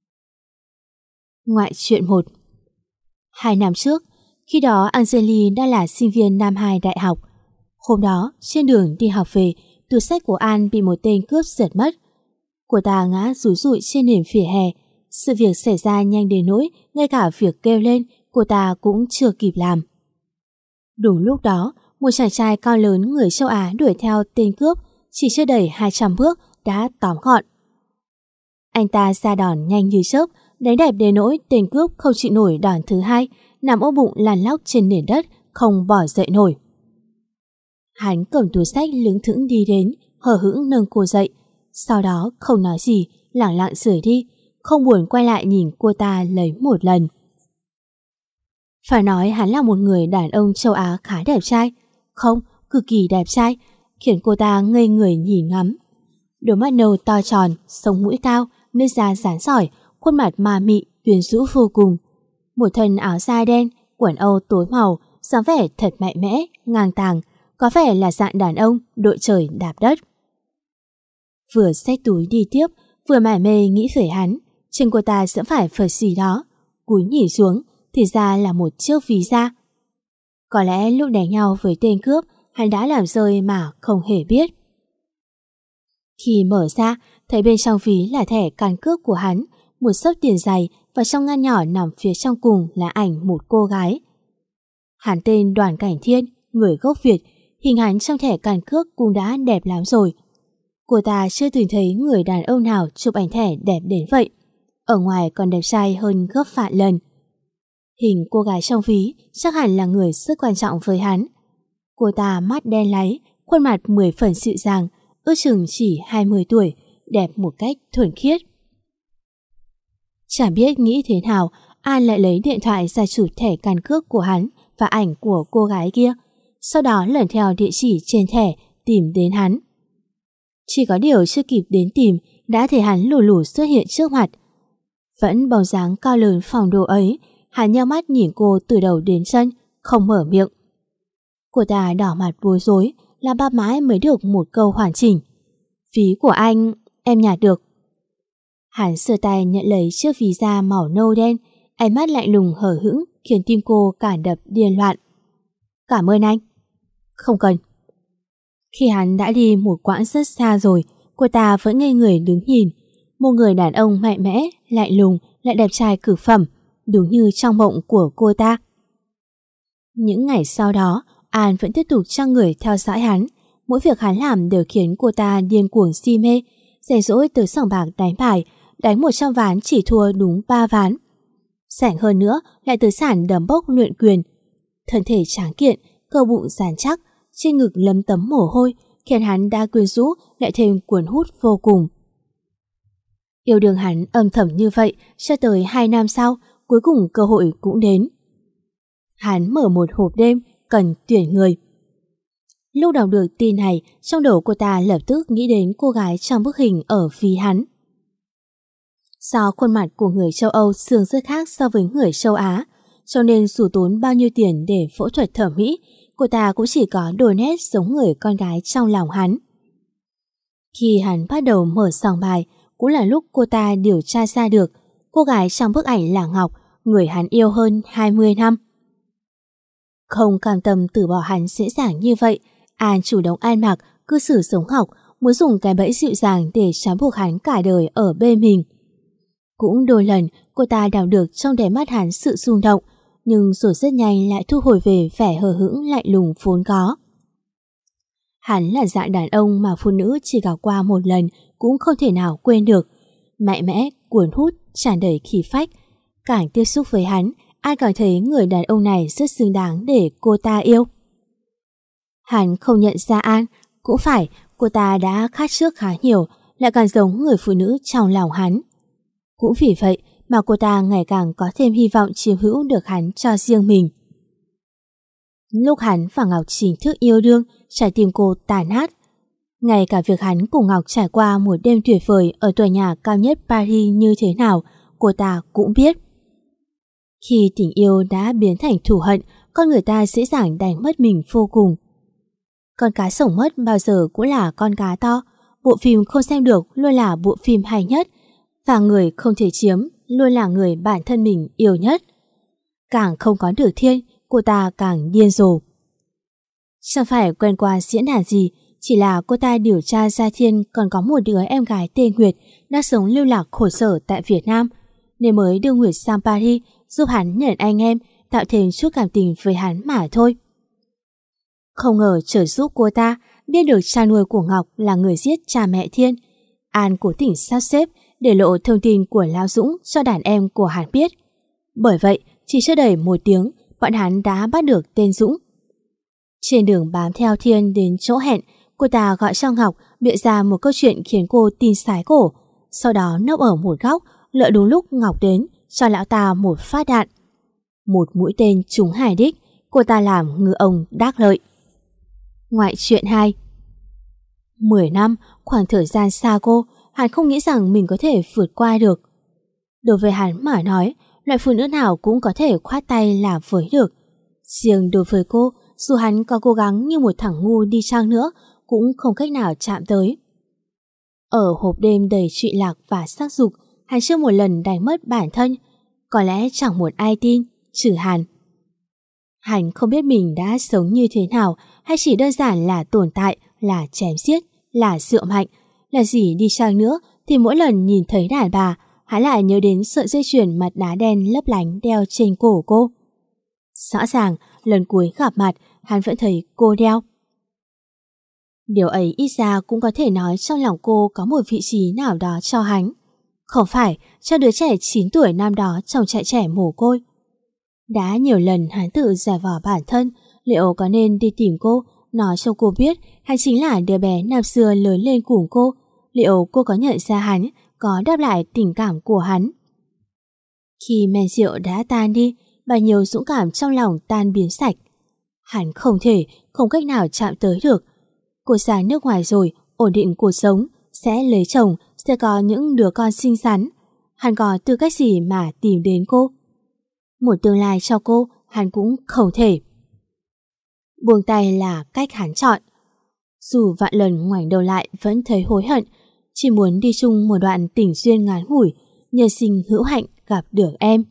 Ngoại truyện 1. 2 năm trước, khi đó Angeli đang là sinh viên năm 2 đại học. Hôm đó, trên đường đi học về, túi sách của An bị một tên cướp giật mất. Cô ta ngã rúi rụi trên nền vỉa hè. Sự việc xảy ra nhanh đến nỗi ngay cả việc kêu lên cô ta cũng chưa kịp làm. Đúng lúc đó, một chàng trai cao lớn người châu Á đuổi theo tên cướp, chỉ chưa đầy 200 bước đã tóm gọn. Anh ta ra đòn nhanh như chớp, đánh đẹp đến nỗi tên cướp không chịu nổi đòn thứ hai, nằm ôm bụng lăn lóc trên nền đất, không bỏ dậy nổi. Hắn cầm túi sách lững thững đi đến, hờ hững nâng cô dậy. sau đó không nói gì, lẳng lặng rời đi, không buồn quay lại nhìn cô ta lấy một lần. Phải nói hắn là một người đàn ông châu Á khá đẹp trai, không, cực kỳ đẹp trai, khiến cô ta ngây người nhìn ngắm. Đôi mắt nâu to tròn, sống mũi cao, nước da rắn sỏi, khuôn mặt ma mị, quyến rũ vô cùng. Một thân áo da đen, quần âu tối màu, dáng vẻ thật mạnh mẽ, ngang tàng, có vẻ là dạng đàn ông đội trời đạp đất. Vừa xách túi đi tiếp, vừa mải mê nghĩ về hắn, chân cô ta sẽ phải phật gì đó. Cúi nhìn xuống, thì ra là một chiếc ví da. Có lẽ lúc đánh nhau với tên cướp, hắn đã làm rơi mà không hề biết. Khi mở ra, thấy bên trong ví là thẻ căn cước của hắn, một xấp tiền dày và trong ngăn nhỏ nằm phía trong cùng là ảnh một cô gái. Hắn tên Đoàn Cảnh Thiên, người gốc Việt, hình hắn trong thẻ căn cước cũng đã đẹp lắm rồi. Cô ta chưa từng thấy người đàn ông nào chụp ảnh thẻ đẹp đến vậy. Ở ngoài còn đẹp trai hơn gấp vạn lần. Hình cô gái trong ví chắc hẳn là người rất quan trọng với hắn. Cô ta mắt đen láy, khuôn mặt 10 phần dịu dàng, ước chừng chỉ 20 tuổi, đẹp một cách thuần khiết. Chẳng biết nghĩ thế nào, An lại lấy điện thoại ra chụp thẻ căn cước của hắn và ảnh của cô gái kia, sau đó lần theo địa chỉ trên thẻ tìm đến hắn. Chỉ có điều chưa kịp đến tìm, đã thấy hắn lù lù xuất hiện trước mặt. Vẫn bóng dáng cao lớn phòng đồ ấy, hắn nheo mắt nhìn cô từ đầu đến chân, không mở miệng. Cô ta đỏ mặt bối rối, là bắp mãi mới được một câu hoàn chỉnh. Ví của anh, em nhặt được. Hắn sờ tay nhận lấy chiếc ví da màu nâu đen, ánh mắt lạnh lùng hờ hững khiến tim cô cả đập điên loạn. Cảm ơn anh. Không cần. Khi hắn đã đi một quãng rất xa rồi, cô ta vẫn ngây người đứng nhìn. Một người đàn ông mạnh mẽ, lạnh lùng, lại đẹp trai cực phẩm, đúng như trong mộng của cô ta. Những ngày sau đó, An vẫn tiếp tục cho người theo dõi hắn. Mỗi việc hắn làm đều khiến cô ta điên cuồng si mê, rảnh rỗi tới sòng bạc đánh bài, đánh 100 ván chỉ thua đúng 3 ván. Rảnh hơn nữa lại tới sàn đấm bốc luyện quyền. Thân thể tráng kiện, cơ bụng rắn chắc, trên ngực lấm tấm mồ hôi, khiến hắn đã quyến rũ lại thêm cuốn hút vô cùng. Yêu đương hắn âm thầm như vậy cho tới 2 năm sau, cuối cùng cơ hội cũng đến. Hắn mở một hộp đêm cần tuyển người. Lúc đọc được tin này, trong đầu cô ta lập tức nghĩ đến cô gái trong bức hình ở phía hắn. Do khuôn mặt của người châu Âu thường rất khác so với người châu Á, cho nên dù tốn bao nhiêu tiền để phẫu thuật thẩm mỹ, cô ta cũng chỉ có đôi nét giống người con gái trong lòng hắn. Khi hắn bắt đầu mở sòng bài, cũng là lúc cô ta điều tra ra được cô gái trong bức ảnh là Ngọc, người hắn yêu hơn 20 năm. Không cam tâm từ bỏ hắn dễ dàng như vậy, An chủ động ăn mặc, cư xử giống Ngọc, muốn dùng cái bẫy dịu dàng để trói buộc hắn cả đời ở bên mình. Cũng đôi lần cô ta đào được trong đáy mắt hắn sự rung động, nhưng rồi rất nhanh lại thu hồi về vẻ hờ hững lạnh lùng vốn có. Hắn là dạng đàn ông mà phụ nữ chỉ gặp qua một lần cũng không thể nào quên được. Mạnh mẽ, cuốn hút, tràn đầy khí phách. Càng tiếp xúc với hắn, An cảm thấy người đàn ông này rất xứng đáng để cô ta yêu. Hắn không nhận ra An, cũng phải, cô ta đã khác trước khá nhiều, lại càng giống người phụ nữ trong lòng hắn. Cũng vì vậy mà cô ta ngày càng có thêm hy vọng chiếm hữu được hắn cho riêng mình. Lúc hắn và Ngọc chính thức yêu đương, trái tim cô tàn nát. Ngay cả việc hắn cùng Ngọc trải qua một đêm tuyệt vời ở tòa nhà cao nhất Paris như thế nào, cô ta cũng biết. Khi tình yêu đã biến thành thù hận, con người ta dễ dàng đánh mất mình vô cùng. Con cá sống mất bao giờ cũng là con cá to, bộ phim không xem được luôn là bộ phim hay nhất, và người không thể chiếm luôn là người bản thân mình yêu nhất. Càng không có được Thiên, cô ta càng điên rồ. Chẳng phải quen qua diễn đàn gì, chỉ là cô ta điều tra ra Thiên còn có một đứa em gái tên Nguyệt đang sống lưu lạc khổ sở tại Việt Nam, nên mới đưa Nguyệt sang Paris giúp hắn nhận anh em, tạo thêm chút cảm tình với hắn mà thôi. Không ngờ trời giúp cô ta biết được cha nuôi của Ngọc là người giết cha mẹ Thiên. An cố tình sắp xếp để lộ thông tin của Lão Dũng cho đàn em của hắn biết. Bởi vậy, chỉ chưa đầy 1 tiếng, bọn hắn đã bắt được tên Dũng. Trên đường bám theo Thiên đến chỗ hẹn, Cô ta gọi cho Ngọc bịa ra một câu chuyện khiến cô tin sái cổ, sau đó nấp ở một góc, lợi đúng lúc Ngọc đến, cho lão ta một phát đạn. Một mũi tên trúng hải đích, cô ta làm ngư ông đắc lợi. Ngoại truyện 2. 10 năm, khoảng thời gian xa cô, hắn không nghĩ rằng mình có thể vượt qua được. Đối với hắn mà nói, loại phụ nữ nào cũng có thể khoát tay là với được. Riêng đối với cô, dù hắn có cố gắng như một thằng ngu đi chăng nữa, cũng không cách nào chạm tới. Ở hộp đêm đầy trụy lạc và sắc dục, hắn chưa một lần đánh mất bản thân. Có lẽ chẳng một ai tin, trừ hắn. Hắn không biết mình đã sống như thế nào, hay chỉ đơn giản là tồn tại, là chém giết, là rượu mạnh, là gì đi chăng nữa thì mỗi lần nhìn thấy đàn bà, hắn lại nhớ đến sợi dây chuyền mặt đá đen lấp lánh đeo trên cổ cô. Rõ ràng, lần cuối gặp mặt, hắn vẫn thấy cô đeo. Điều ấy ít ra cũng có thể nói trong lòng cô có một vị trí nào đó cho hắn. Không phải cho đứa trẻ 9 tuổi năm đó trong trại trẻ mồ côi. Đã nhiều lần hắn tự giải vò bản thân, liệu có nên đi tìm cô, nói cho cô biết hắn chính là đứa bé năm xưa lớn lên cùng cô, liệu cô có nhận ra hắn, có đáp lại tình cảm của hắn. Khi men rượu đã tan đi, bao nhiêu dũng cảm trong lòng tan biến sạch. Hắn không cách nào chạm tới được. Cô ra nước ngoài rồi, ổn định cuộc sống, sẽ lấy chồng, sẽ có những đứa con xinh xắn. Hắn có tư cách gì mà tìm đến cô? Một tương lai cho cô, hắn cũng không thể. Buông tay là cách hắn chọn. Dù vạn lần ngoảnh đầu lại vẫn thấy hối hận, chỉ muốn đi chung một đoạn tình duyên ngắn ngủi, nhân sinh hữu hạnh gặp được em.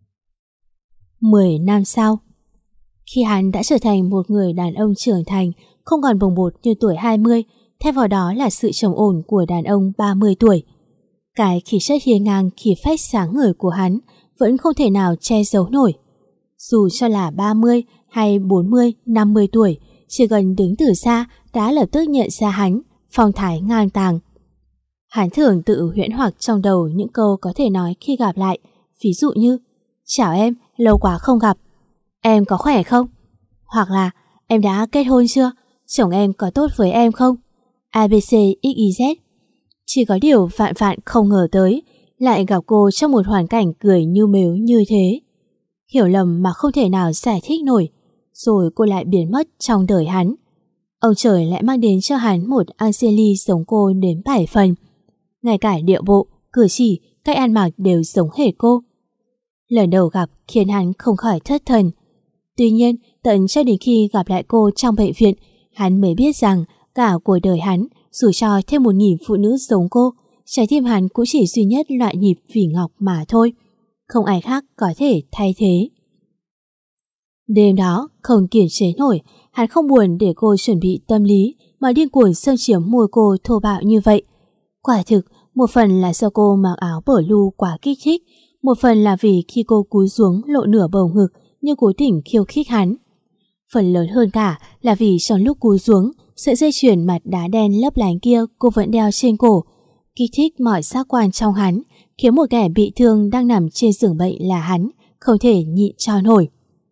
10 năm sau, khi hắn đã trở thành một người đàn ông trưởng thành, không còn bồng bột như tuổi 20, thay vào đó là sự trầm ổn của đàn ông 30 tuổi. Cái khí chất hiên ngang, khí phách sáng ngời của hắn vẫn không thể nào che giấu nổi. Dù cho là 30 hay 40, 50 tuổi, chỉ cần đứng từ xa đã lập tức nhận ra hắn, phong thái ngang tàng. Hắn thường tự huyễn hoặc trong đầu những câu có thể nói khi gặp lại, ví dụ như: chào em, lâu quá không gặp. Em có khỏe không? Hoặc là: em đã kết hôn chưa? Chồng em có tốt với em không? ABC XYZ. Chỉ có điều vạn không ngờ tới, lại gặp cô trong một hoàn cảnh cười như mếu như thế. Hiểu lầm mà không thể nào giải thích nổi, rồi cô lại biến mất trong đời hắn. Ông trời lại mang đến cho hắn một Angeli giống cô đến 7 phần. Ngay cả điệu bộ, cử chỉ, cách ăn mặc đều giống hệt cô. Lần đầu gặp khiến hắn không khỏi thất thần. Tuy nhiên, tận cho đến khi gặp lại cô trong bệnh viện, hắn mới biết rằng cả cuộc đời hắn, dù cho thêm 1000 phụ nữ giống cô, trái tim hắn cũng chỉ duy nhất loại nhịp vì Ngọc mà thôi. Không ai khác có thể thay thế. Đêm đó, không kiềm chế nổi, hắn không buồn để cô chuẩn bị tâm lý mà điên cuồng xâm chiếm môi cô thô bạo như vậy. Quả thực, một phần là do cô mặc áo blue quá kích thích, một phần là vì khi cô cúi xuống lộ nửa bầu ngực như cố tình khiêu khích hắn. Phần lớn hơn cả là vì trong lúc cúi xuống, sợi dây chuyền mặt đá đen lấp lánh kia cô vẫn đeo trên cổ, kích thích mọi giác quan trong hắn, khiến một kẻ bị thương đang nằm trên giường bệnh là hắn không thể nhịn cho nổi.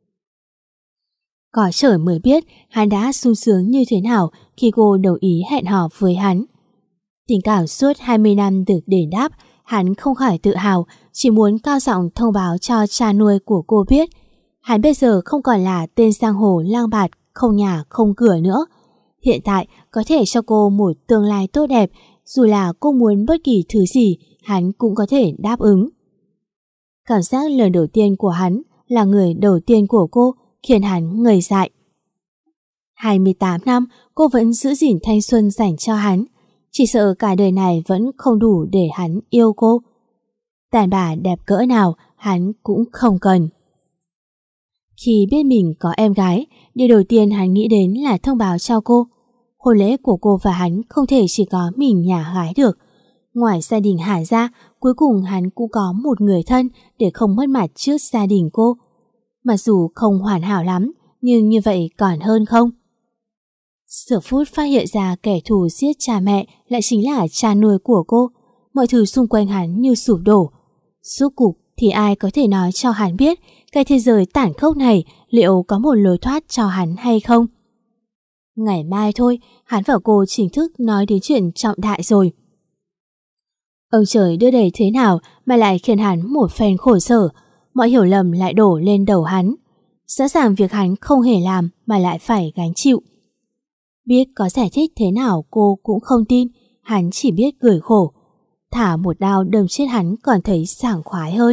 Có trời mới biết hắn đã sung sướng như thế nào khi cô đồng ý hẹn hò với hắn. Tình cảm suốt 20 năm được đền đáp, hắn không khỏi tự hào, chỉ muốn cao giọng thông báo cho cha nuôi của cô biết. Hắn bây giờ không còn là tên giang hồ lang bạt, không nhà không cửa nữa. Hiện tại có thể cho cô một tương lai tốt đẹp, dù là cô muốn bất kỳ thứ gì, hắn cũng có thể đáp ứng. Cảm giác lần đầu tiên của hắn là người đầu tiên của cô khiến hắn ngây dại. 28 năm cô vẫn giữ gìn thanh xuân dành cho hắn, chỉ sợ cả đời này vẫn không đủ để hắn yêu cô. Đàn bà đẹp cỡ nào hắn cũng không cần. Khi biết mình có em gái, điều đầu tiên hắn nghĩ đến là thông báo cho cô. Hôn lễ của cô và hắn không thể chỉ có mình nhà gái được. Ngoài gia đình Hà ra, cuối cùng hắn cũng có một người thân để không mất mặt trước gia đình cô. Mặc dù không hoàn hảo lắm, nhưng như vậy còn hơn không? Giờ phút phát hiện ra kẻ thù giết cha mẹ lại chính là cha nuôi của cô. Mọi thứ xung quanh hắn như sụp đổ. Rốt cục thì ai có thể nói cho hắn biết cái thế giới tàn khốc này liệu có một lối thoát cho hắn hay không? Ngày mai thôi, hắn và cô chính thức nói đến chuyện trọng đại rồi. Ông trời đưa đẩy thế nào mà lại khiến hắn một phen khổ sở, mọi hiểu lầm lại đổ lên đầu hắn. Rõ ràng việc hắn không hề làm mà lại phải gánh chịu. Biết có giải thích thế nào cô cũng không tin, hắn chỉ biết cười khổ. Thả một đao đâm chết hắn còn thấy sảng khoái hơn.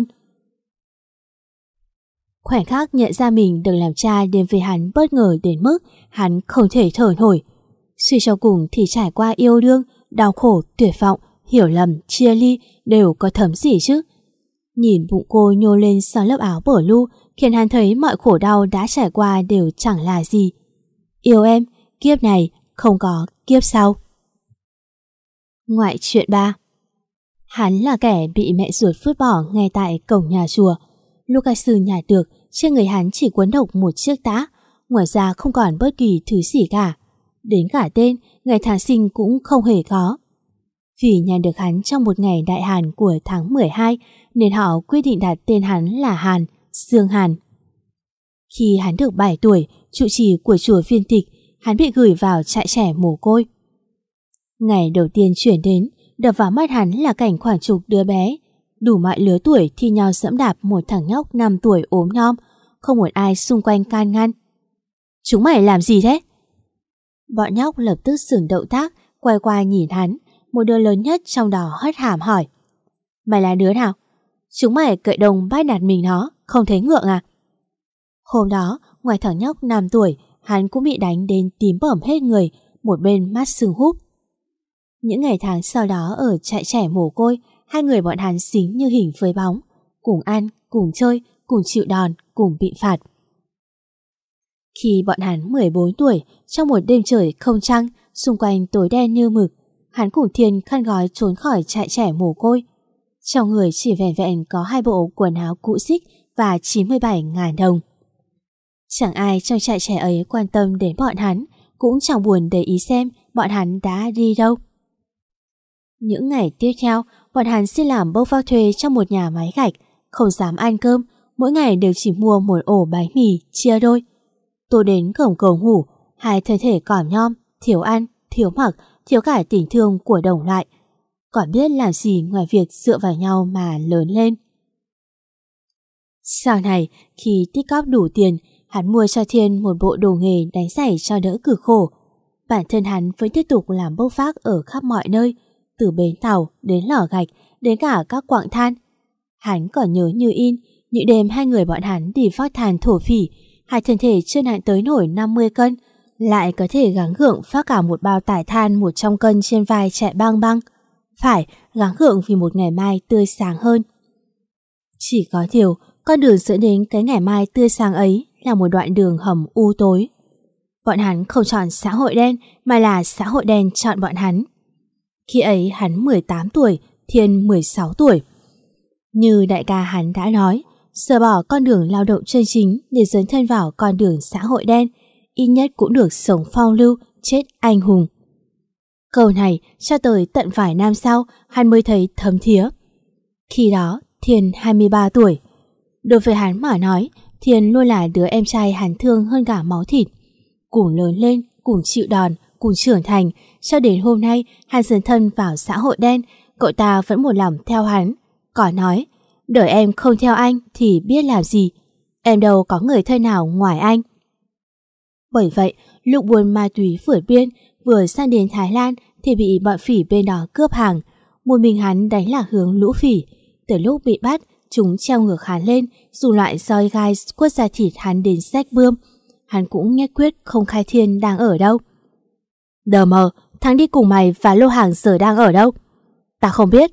Khoảnh khắc nhận ra mình được làm cha đến với hắn bất ngờ đến mức hắn không thể thở nổi. Suy cho cùng thì trải qua yêu đương, đau khổ, tuyệt vọng, hiểu lầm, chia ly đều có thấm gì chứ. Nhìn bụng cô nhô lên sau lớp áo blue khiến hắn thấy mọi khổ đau đã trải qua đều chẳng là gì. Yêu em, kiếp này không có kiếp sau. Ngoại truyện 3. Hắn là kẻ bị mẹ ruột vứt bỏ ngay tại cổng nhà chùa. Lúc ca sư nhả được, trên người hắn chỉ quấn độc một chiếc tã, ngoài ra không còn bất kỳ thứ gì cả. Đến cả tên, ngày tháng sinh cũng không hề có. Vì nhận được hắn trong một ngày đại hàn của tháng 12 nên họ quyết định đặt tên hắn là Hàn, Dương Hàn. Khi hắn được 7 tuổi, trụ trì của chùa Viên Tịch, hắn bị gửi vào trại trẻ mồ côi. Ngày đầu tiên chuyển đến, đập vào mắt hắn là cảnh khoảng chục đứa bé, đủ mọi lứa tuổi thi nhau dẫm đạp một thằng nhóc 5 tuổi ốm nhom, không một ai xung quanh can ngăn. Chúng mày làm gì thế? Bọn nhóc lập tức dừng động tác, quay qua nhìn hắn, một đứa lớn nhất trong đó hất hàm hỏi. Mày là đứa nào? Chúng mày cậy đồng bắt nạt mình nó, không thấy ngượng à? Hôm đó, ngoài thằng nhóc 5 tuổi, hắn cũng bị đánh đến tím bởm hết người, một bên mắt sưng húp. Những ngày tháng sau đó ở trại trẻ mồ côi, hai người bọn hắn dính như hình với bóng, cùng ăn, cùng chơi, cùng chịu đòn, cùng bị phạt. Khi bọn hắn 14 tuổi, trong một đêm trời không trăng, xung quanh tối đen như mực, hắn cùng Thiên khăn gói trốn khỏi trại trẻ mồ côi. Trong người chỉ vẻn vẹn có 2 bộ quần áo cũ xích và 97.000 đồng. Chẳng ai trong trại trẻ ấy quan tâm đến bọn hắn, cũng chẳng buồn để ý xem bọn hắn đã đi đâu. Những ngày tiếp theo, bọn hắn xin làm bốc vác thuê trong một nhà máy gạch, không dám ăn cơm, mỗi ngày đều chỉ mua một ổ bánh mì chia đôi. Tối đến cổng cầu ngủ, hai thân thể còm nhom, thiếu ăn, thiếu mặc, thiếu cả tình thương của đồng loại. Còn biết làm gì ngoài việc dựa vào nhau mà lớn lên. Sau này, khi tích cóp đủ tiền, hắn mua cho Thiên một bộ đồ nghề đánh giày cho đỡ cực khổ. Bản thân hắn vẫn tiếp tục làm bốc vác ở khắp mọi nơi, từ bến tàu đến lò gạch, đến cả các quặng than. Hắn còn nhớ như in, những đêm hai người bọn hắn đi vác than thổ phỉ, hai thân thể chưa nặng tới nổi 50 cân, lại có thể gắng gượng vác cả một bao tải than 100 cân trên vai chạy băng băng. Phải gắng gượng vì một ngày mai tươi sáng hơn. Chỉ có điều, con đường dẫn đến cái ngày mai tươi sáng ấy là một đoạn đường hầm u tối. Bọn hắn không chọn xã hội đen mà là xã hội đen chọn bọn hắn. Khi ấy hắn 18 tuổi, Thiên 16 tuổi. Như đại ca hắn đã nói, sờ bỏ con đường lao động chân chính để dấn thân vào con đường xã hội đen, ít nhất cũng được sống phong lưu, chết anh hùng. Câu này cho tới tận vài năm sau hắn mới thấy thấm thía. Khi đó Thiên 23 tuổi. Đối với hắn mà nói, Thiên luôn là đứa em trai hắn thương hơn cả máu thịt. Cùng lớn lên, cùng chịu đòn, cùng trưởng thành, cho đến hôm nay hắn dấn thân vào xã hội đen, cậu ta vẫn một lòng theo hắn. Còn nói, đợi em không theo anh thì biết làm gì, em đâu có người thân nào ngoài anh. Bởi vậy, lúc buôn ma túy vượt biên, vừa sang đến Thái Lan thì bị bọn phỉ bên đó cướp hàng. Một mình hắn đánh lạc hướng lũ phỉ. Từ lúc bị bắt, chúng treo ngược hắn lên, dùng loại roi gai quất ra thịt hắn đến rách bươm. Hắn cũng nhất quyết không khai Thiên đang ở đâu. Đờ mờ, thằng đi cùng mày và lô hàng giờ đang ở đâu? Ta không biết.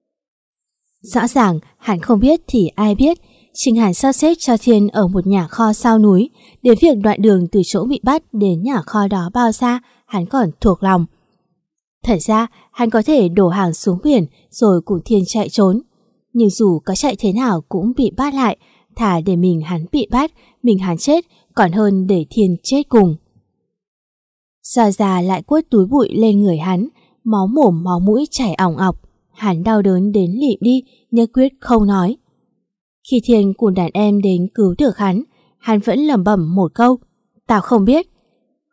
Rõ ràng hắn không biết thì ai biết. Chính hắn sắp xếp cho Thiên ở một nhà kho sau núi. Đến việc đoạn đường từ chỗ bị bắt đến nhà kho đó bao xa hắn còn thuộc lòng. Thật ra hắn có thể đổ hàng xuống biển rồi cùng Thiên chạy trốn. Nhưng dù có chạy thế nào cũng bị bắt lại. Thà để mình hắn bị bắt, mình hắn chết, còn hơn để Thiên chết cùng. Già già lại quất túi bụi lên người hắn, máu mồm máu mũi chảy ỏng ọc. Hắn đau đớn đến lịm đi, nhất quyết không nói. Khi Thiên cùng đàn em đến cứu được hắn vẫn lẩm bẩm một câu, tao không biết.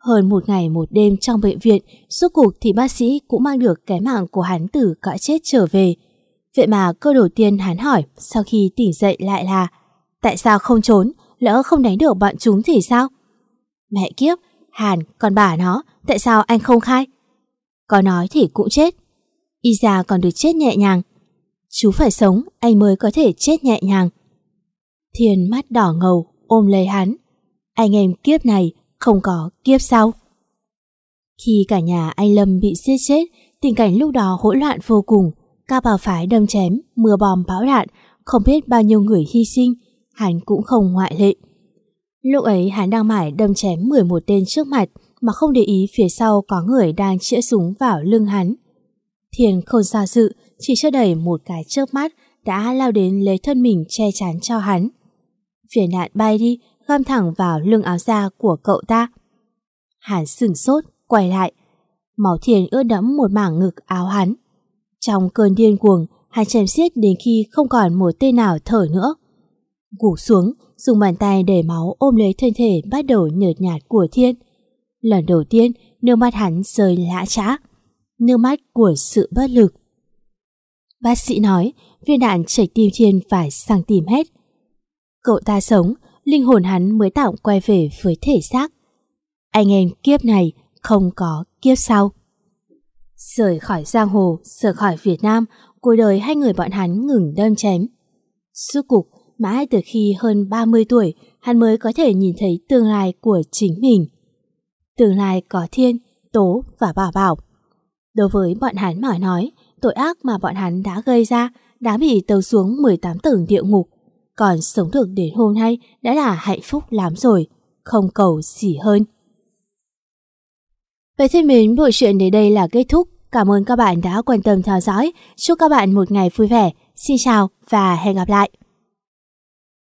Hơn một ngày một đêm trong bệnh viện, rốt cuộc thì bác sĩ cũng mang được cái mạng của hắn từ cõi chết trở về. Vậy mà câu đầu tiên hắn hỏi sau khi tỉnh dậy lại là: tại sao không trốn, lỡ không đánh được bọn chúng thì sao? Mẹ kiếp, Hàn, con bà nó, tại sao anh không khai? Có nói thì cũng chết. Y ra còn được chết nhẹ nhàng. Chú phải sống, anh mới có thể chết nhẹ nhàng. Thiên mắt đỏ ngầu, ôm lấy hắn. Anh em kiếp này không có kiếp sau. Khi cả nhà anh Lâm bị giết chết, tình cảnh lúc đó hỗn loạn vô cùng. Các bào phái đâm chém, mưa bom bão đạn, không biết bao nhiêu người hy sinh, hắn cũng không ngoại lệ. Lúc ấy hắn đang mải đâm chém 11 tên trước mặt mà không để ý phía sau có người đang chĩa súng vào lưng hắn. Thiên không do dự, chỉ chưa đầy một cái chớp mắt đã lao đến lấy thân mình che chắn cho hắn. Viên đạn bay đi, găm thẳng vào lưng áo da của cậu ta. Hắn sửng sốt, quay lại. Máu Thiên ướt đẫm một mảng ngực áo hắn. Trong cơn điên cuồng, hắn chém xiết đến khi không còn một tên nào thở nữa. Gục xuống, dùng bàn tay để máu ôm lấy thân thể bắt đầu nhợt nhạt của Thiên. Lần đầu tiên, nước mắt hắn rơi lã chã. Nước mắt của sự bất lực. Bác sĩ nói viên đạn chảy tim Thiên vài cm. Cậu ta sống, linh hồn hắn mới tạm quay về với thể xác. Anh em kiếp này không có kiếp sau. Rời khỏi giang hồ, rời khỏi Việt Nam, cuộc đời hai người bọn hắn ngừng đâm chém. Rốt cục, mãi từ khi hơn 30 tuổi, hắn mới có thể nhìn thấy tương lai của chính mình. Tương lai có Thiên, Tố và Bảo Bảo. Đối với bọn hắn mà nói, tội ác mà bọn hắn đã gây ra đã bị tấu xuống 18 tầng địa ngục. Còn sống được đến hôm nay đã là hạnh phúc lắm rồi, không cầu gì hơn. Vậy thân mến, bộ truyện đến đây là kết thúc. Cảm ơn các bạn đã quan tâm theo dõi. Chúc các bạn một ngày vui vẻ. Xin chào và hẹn gặp lại.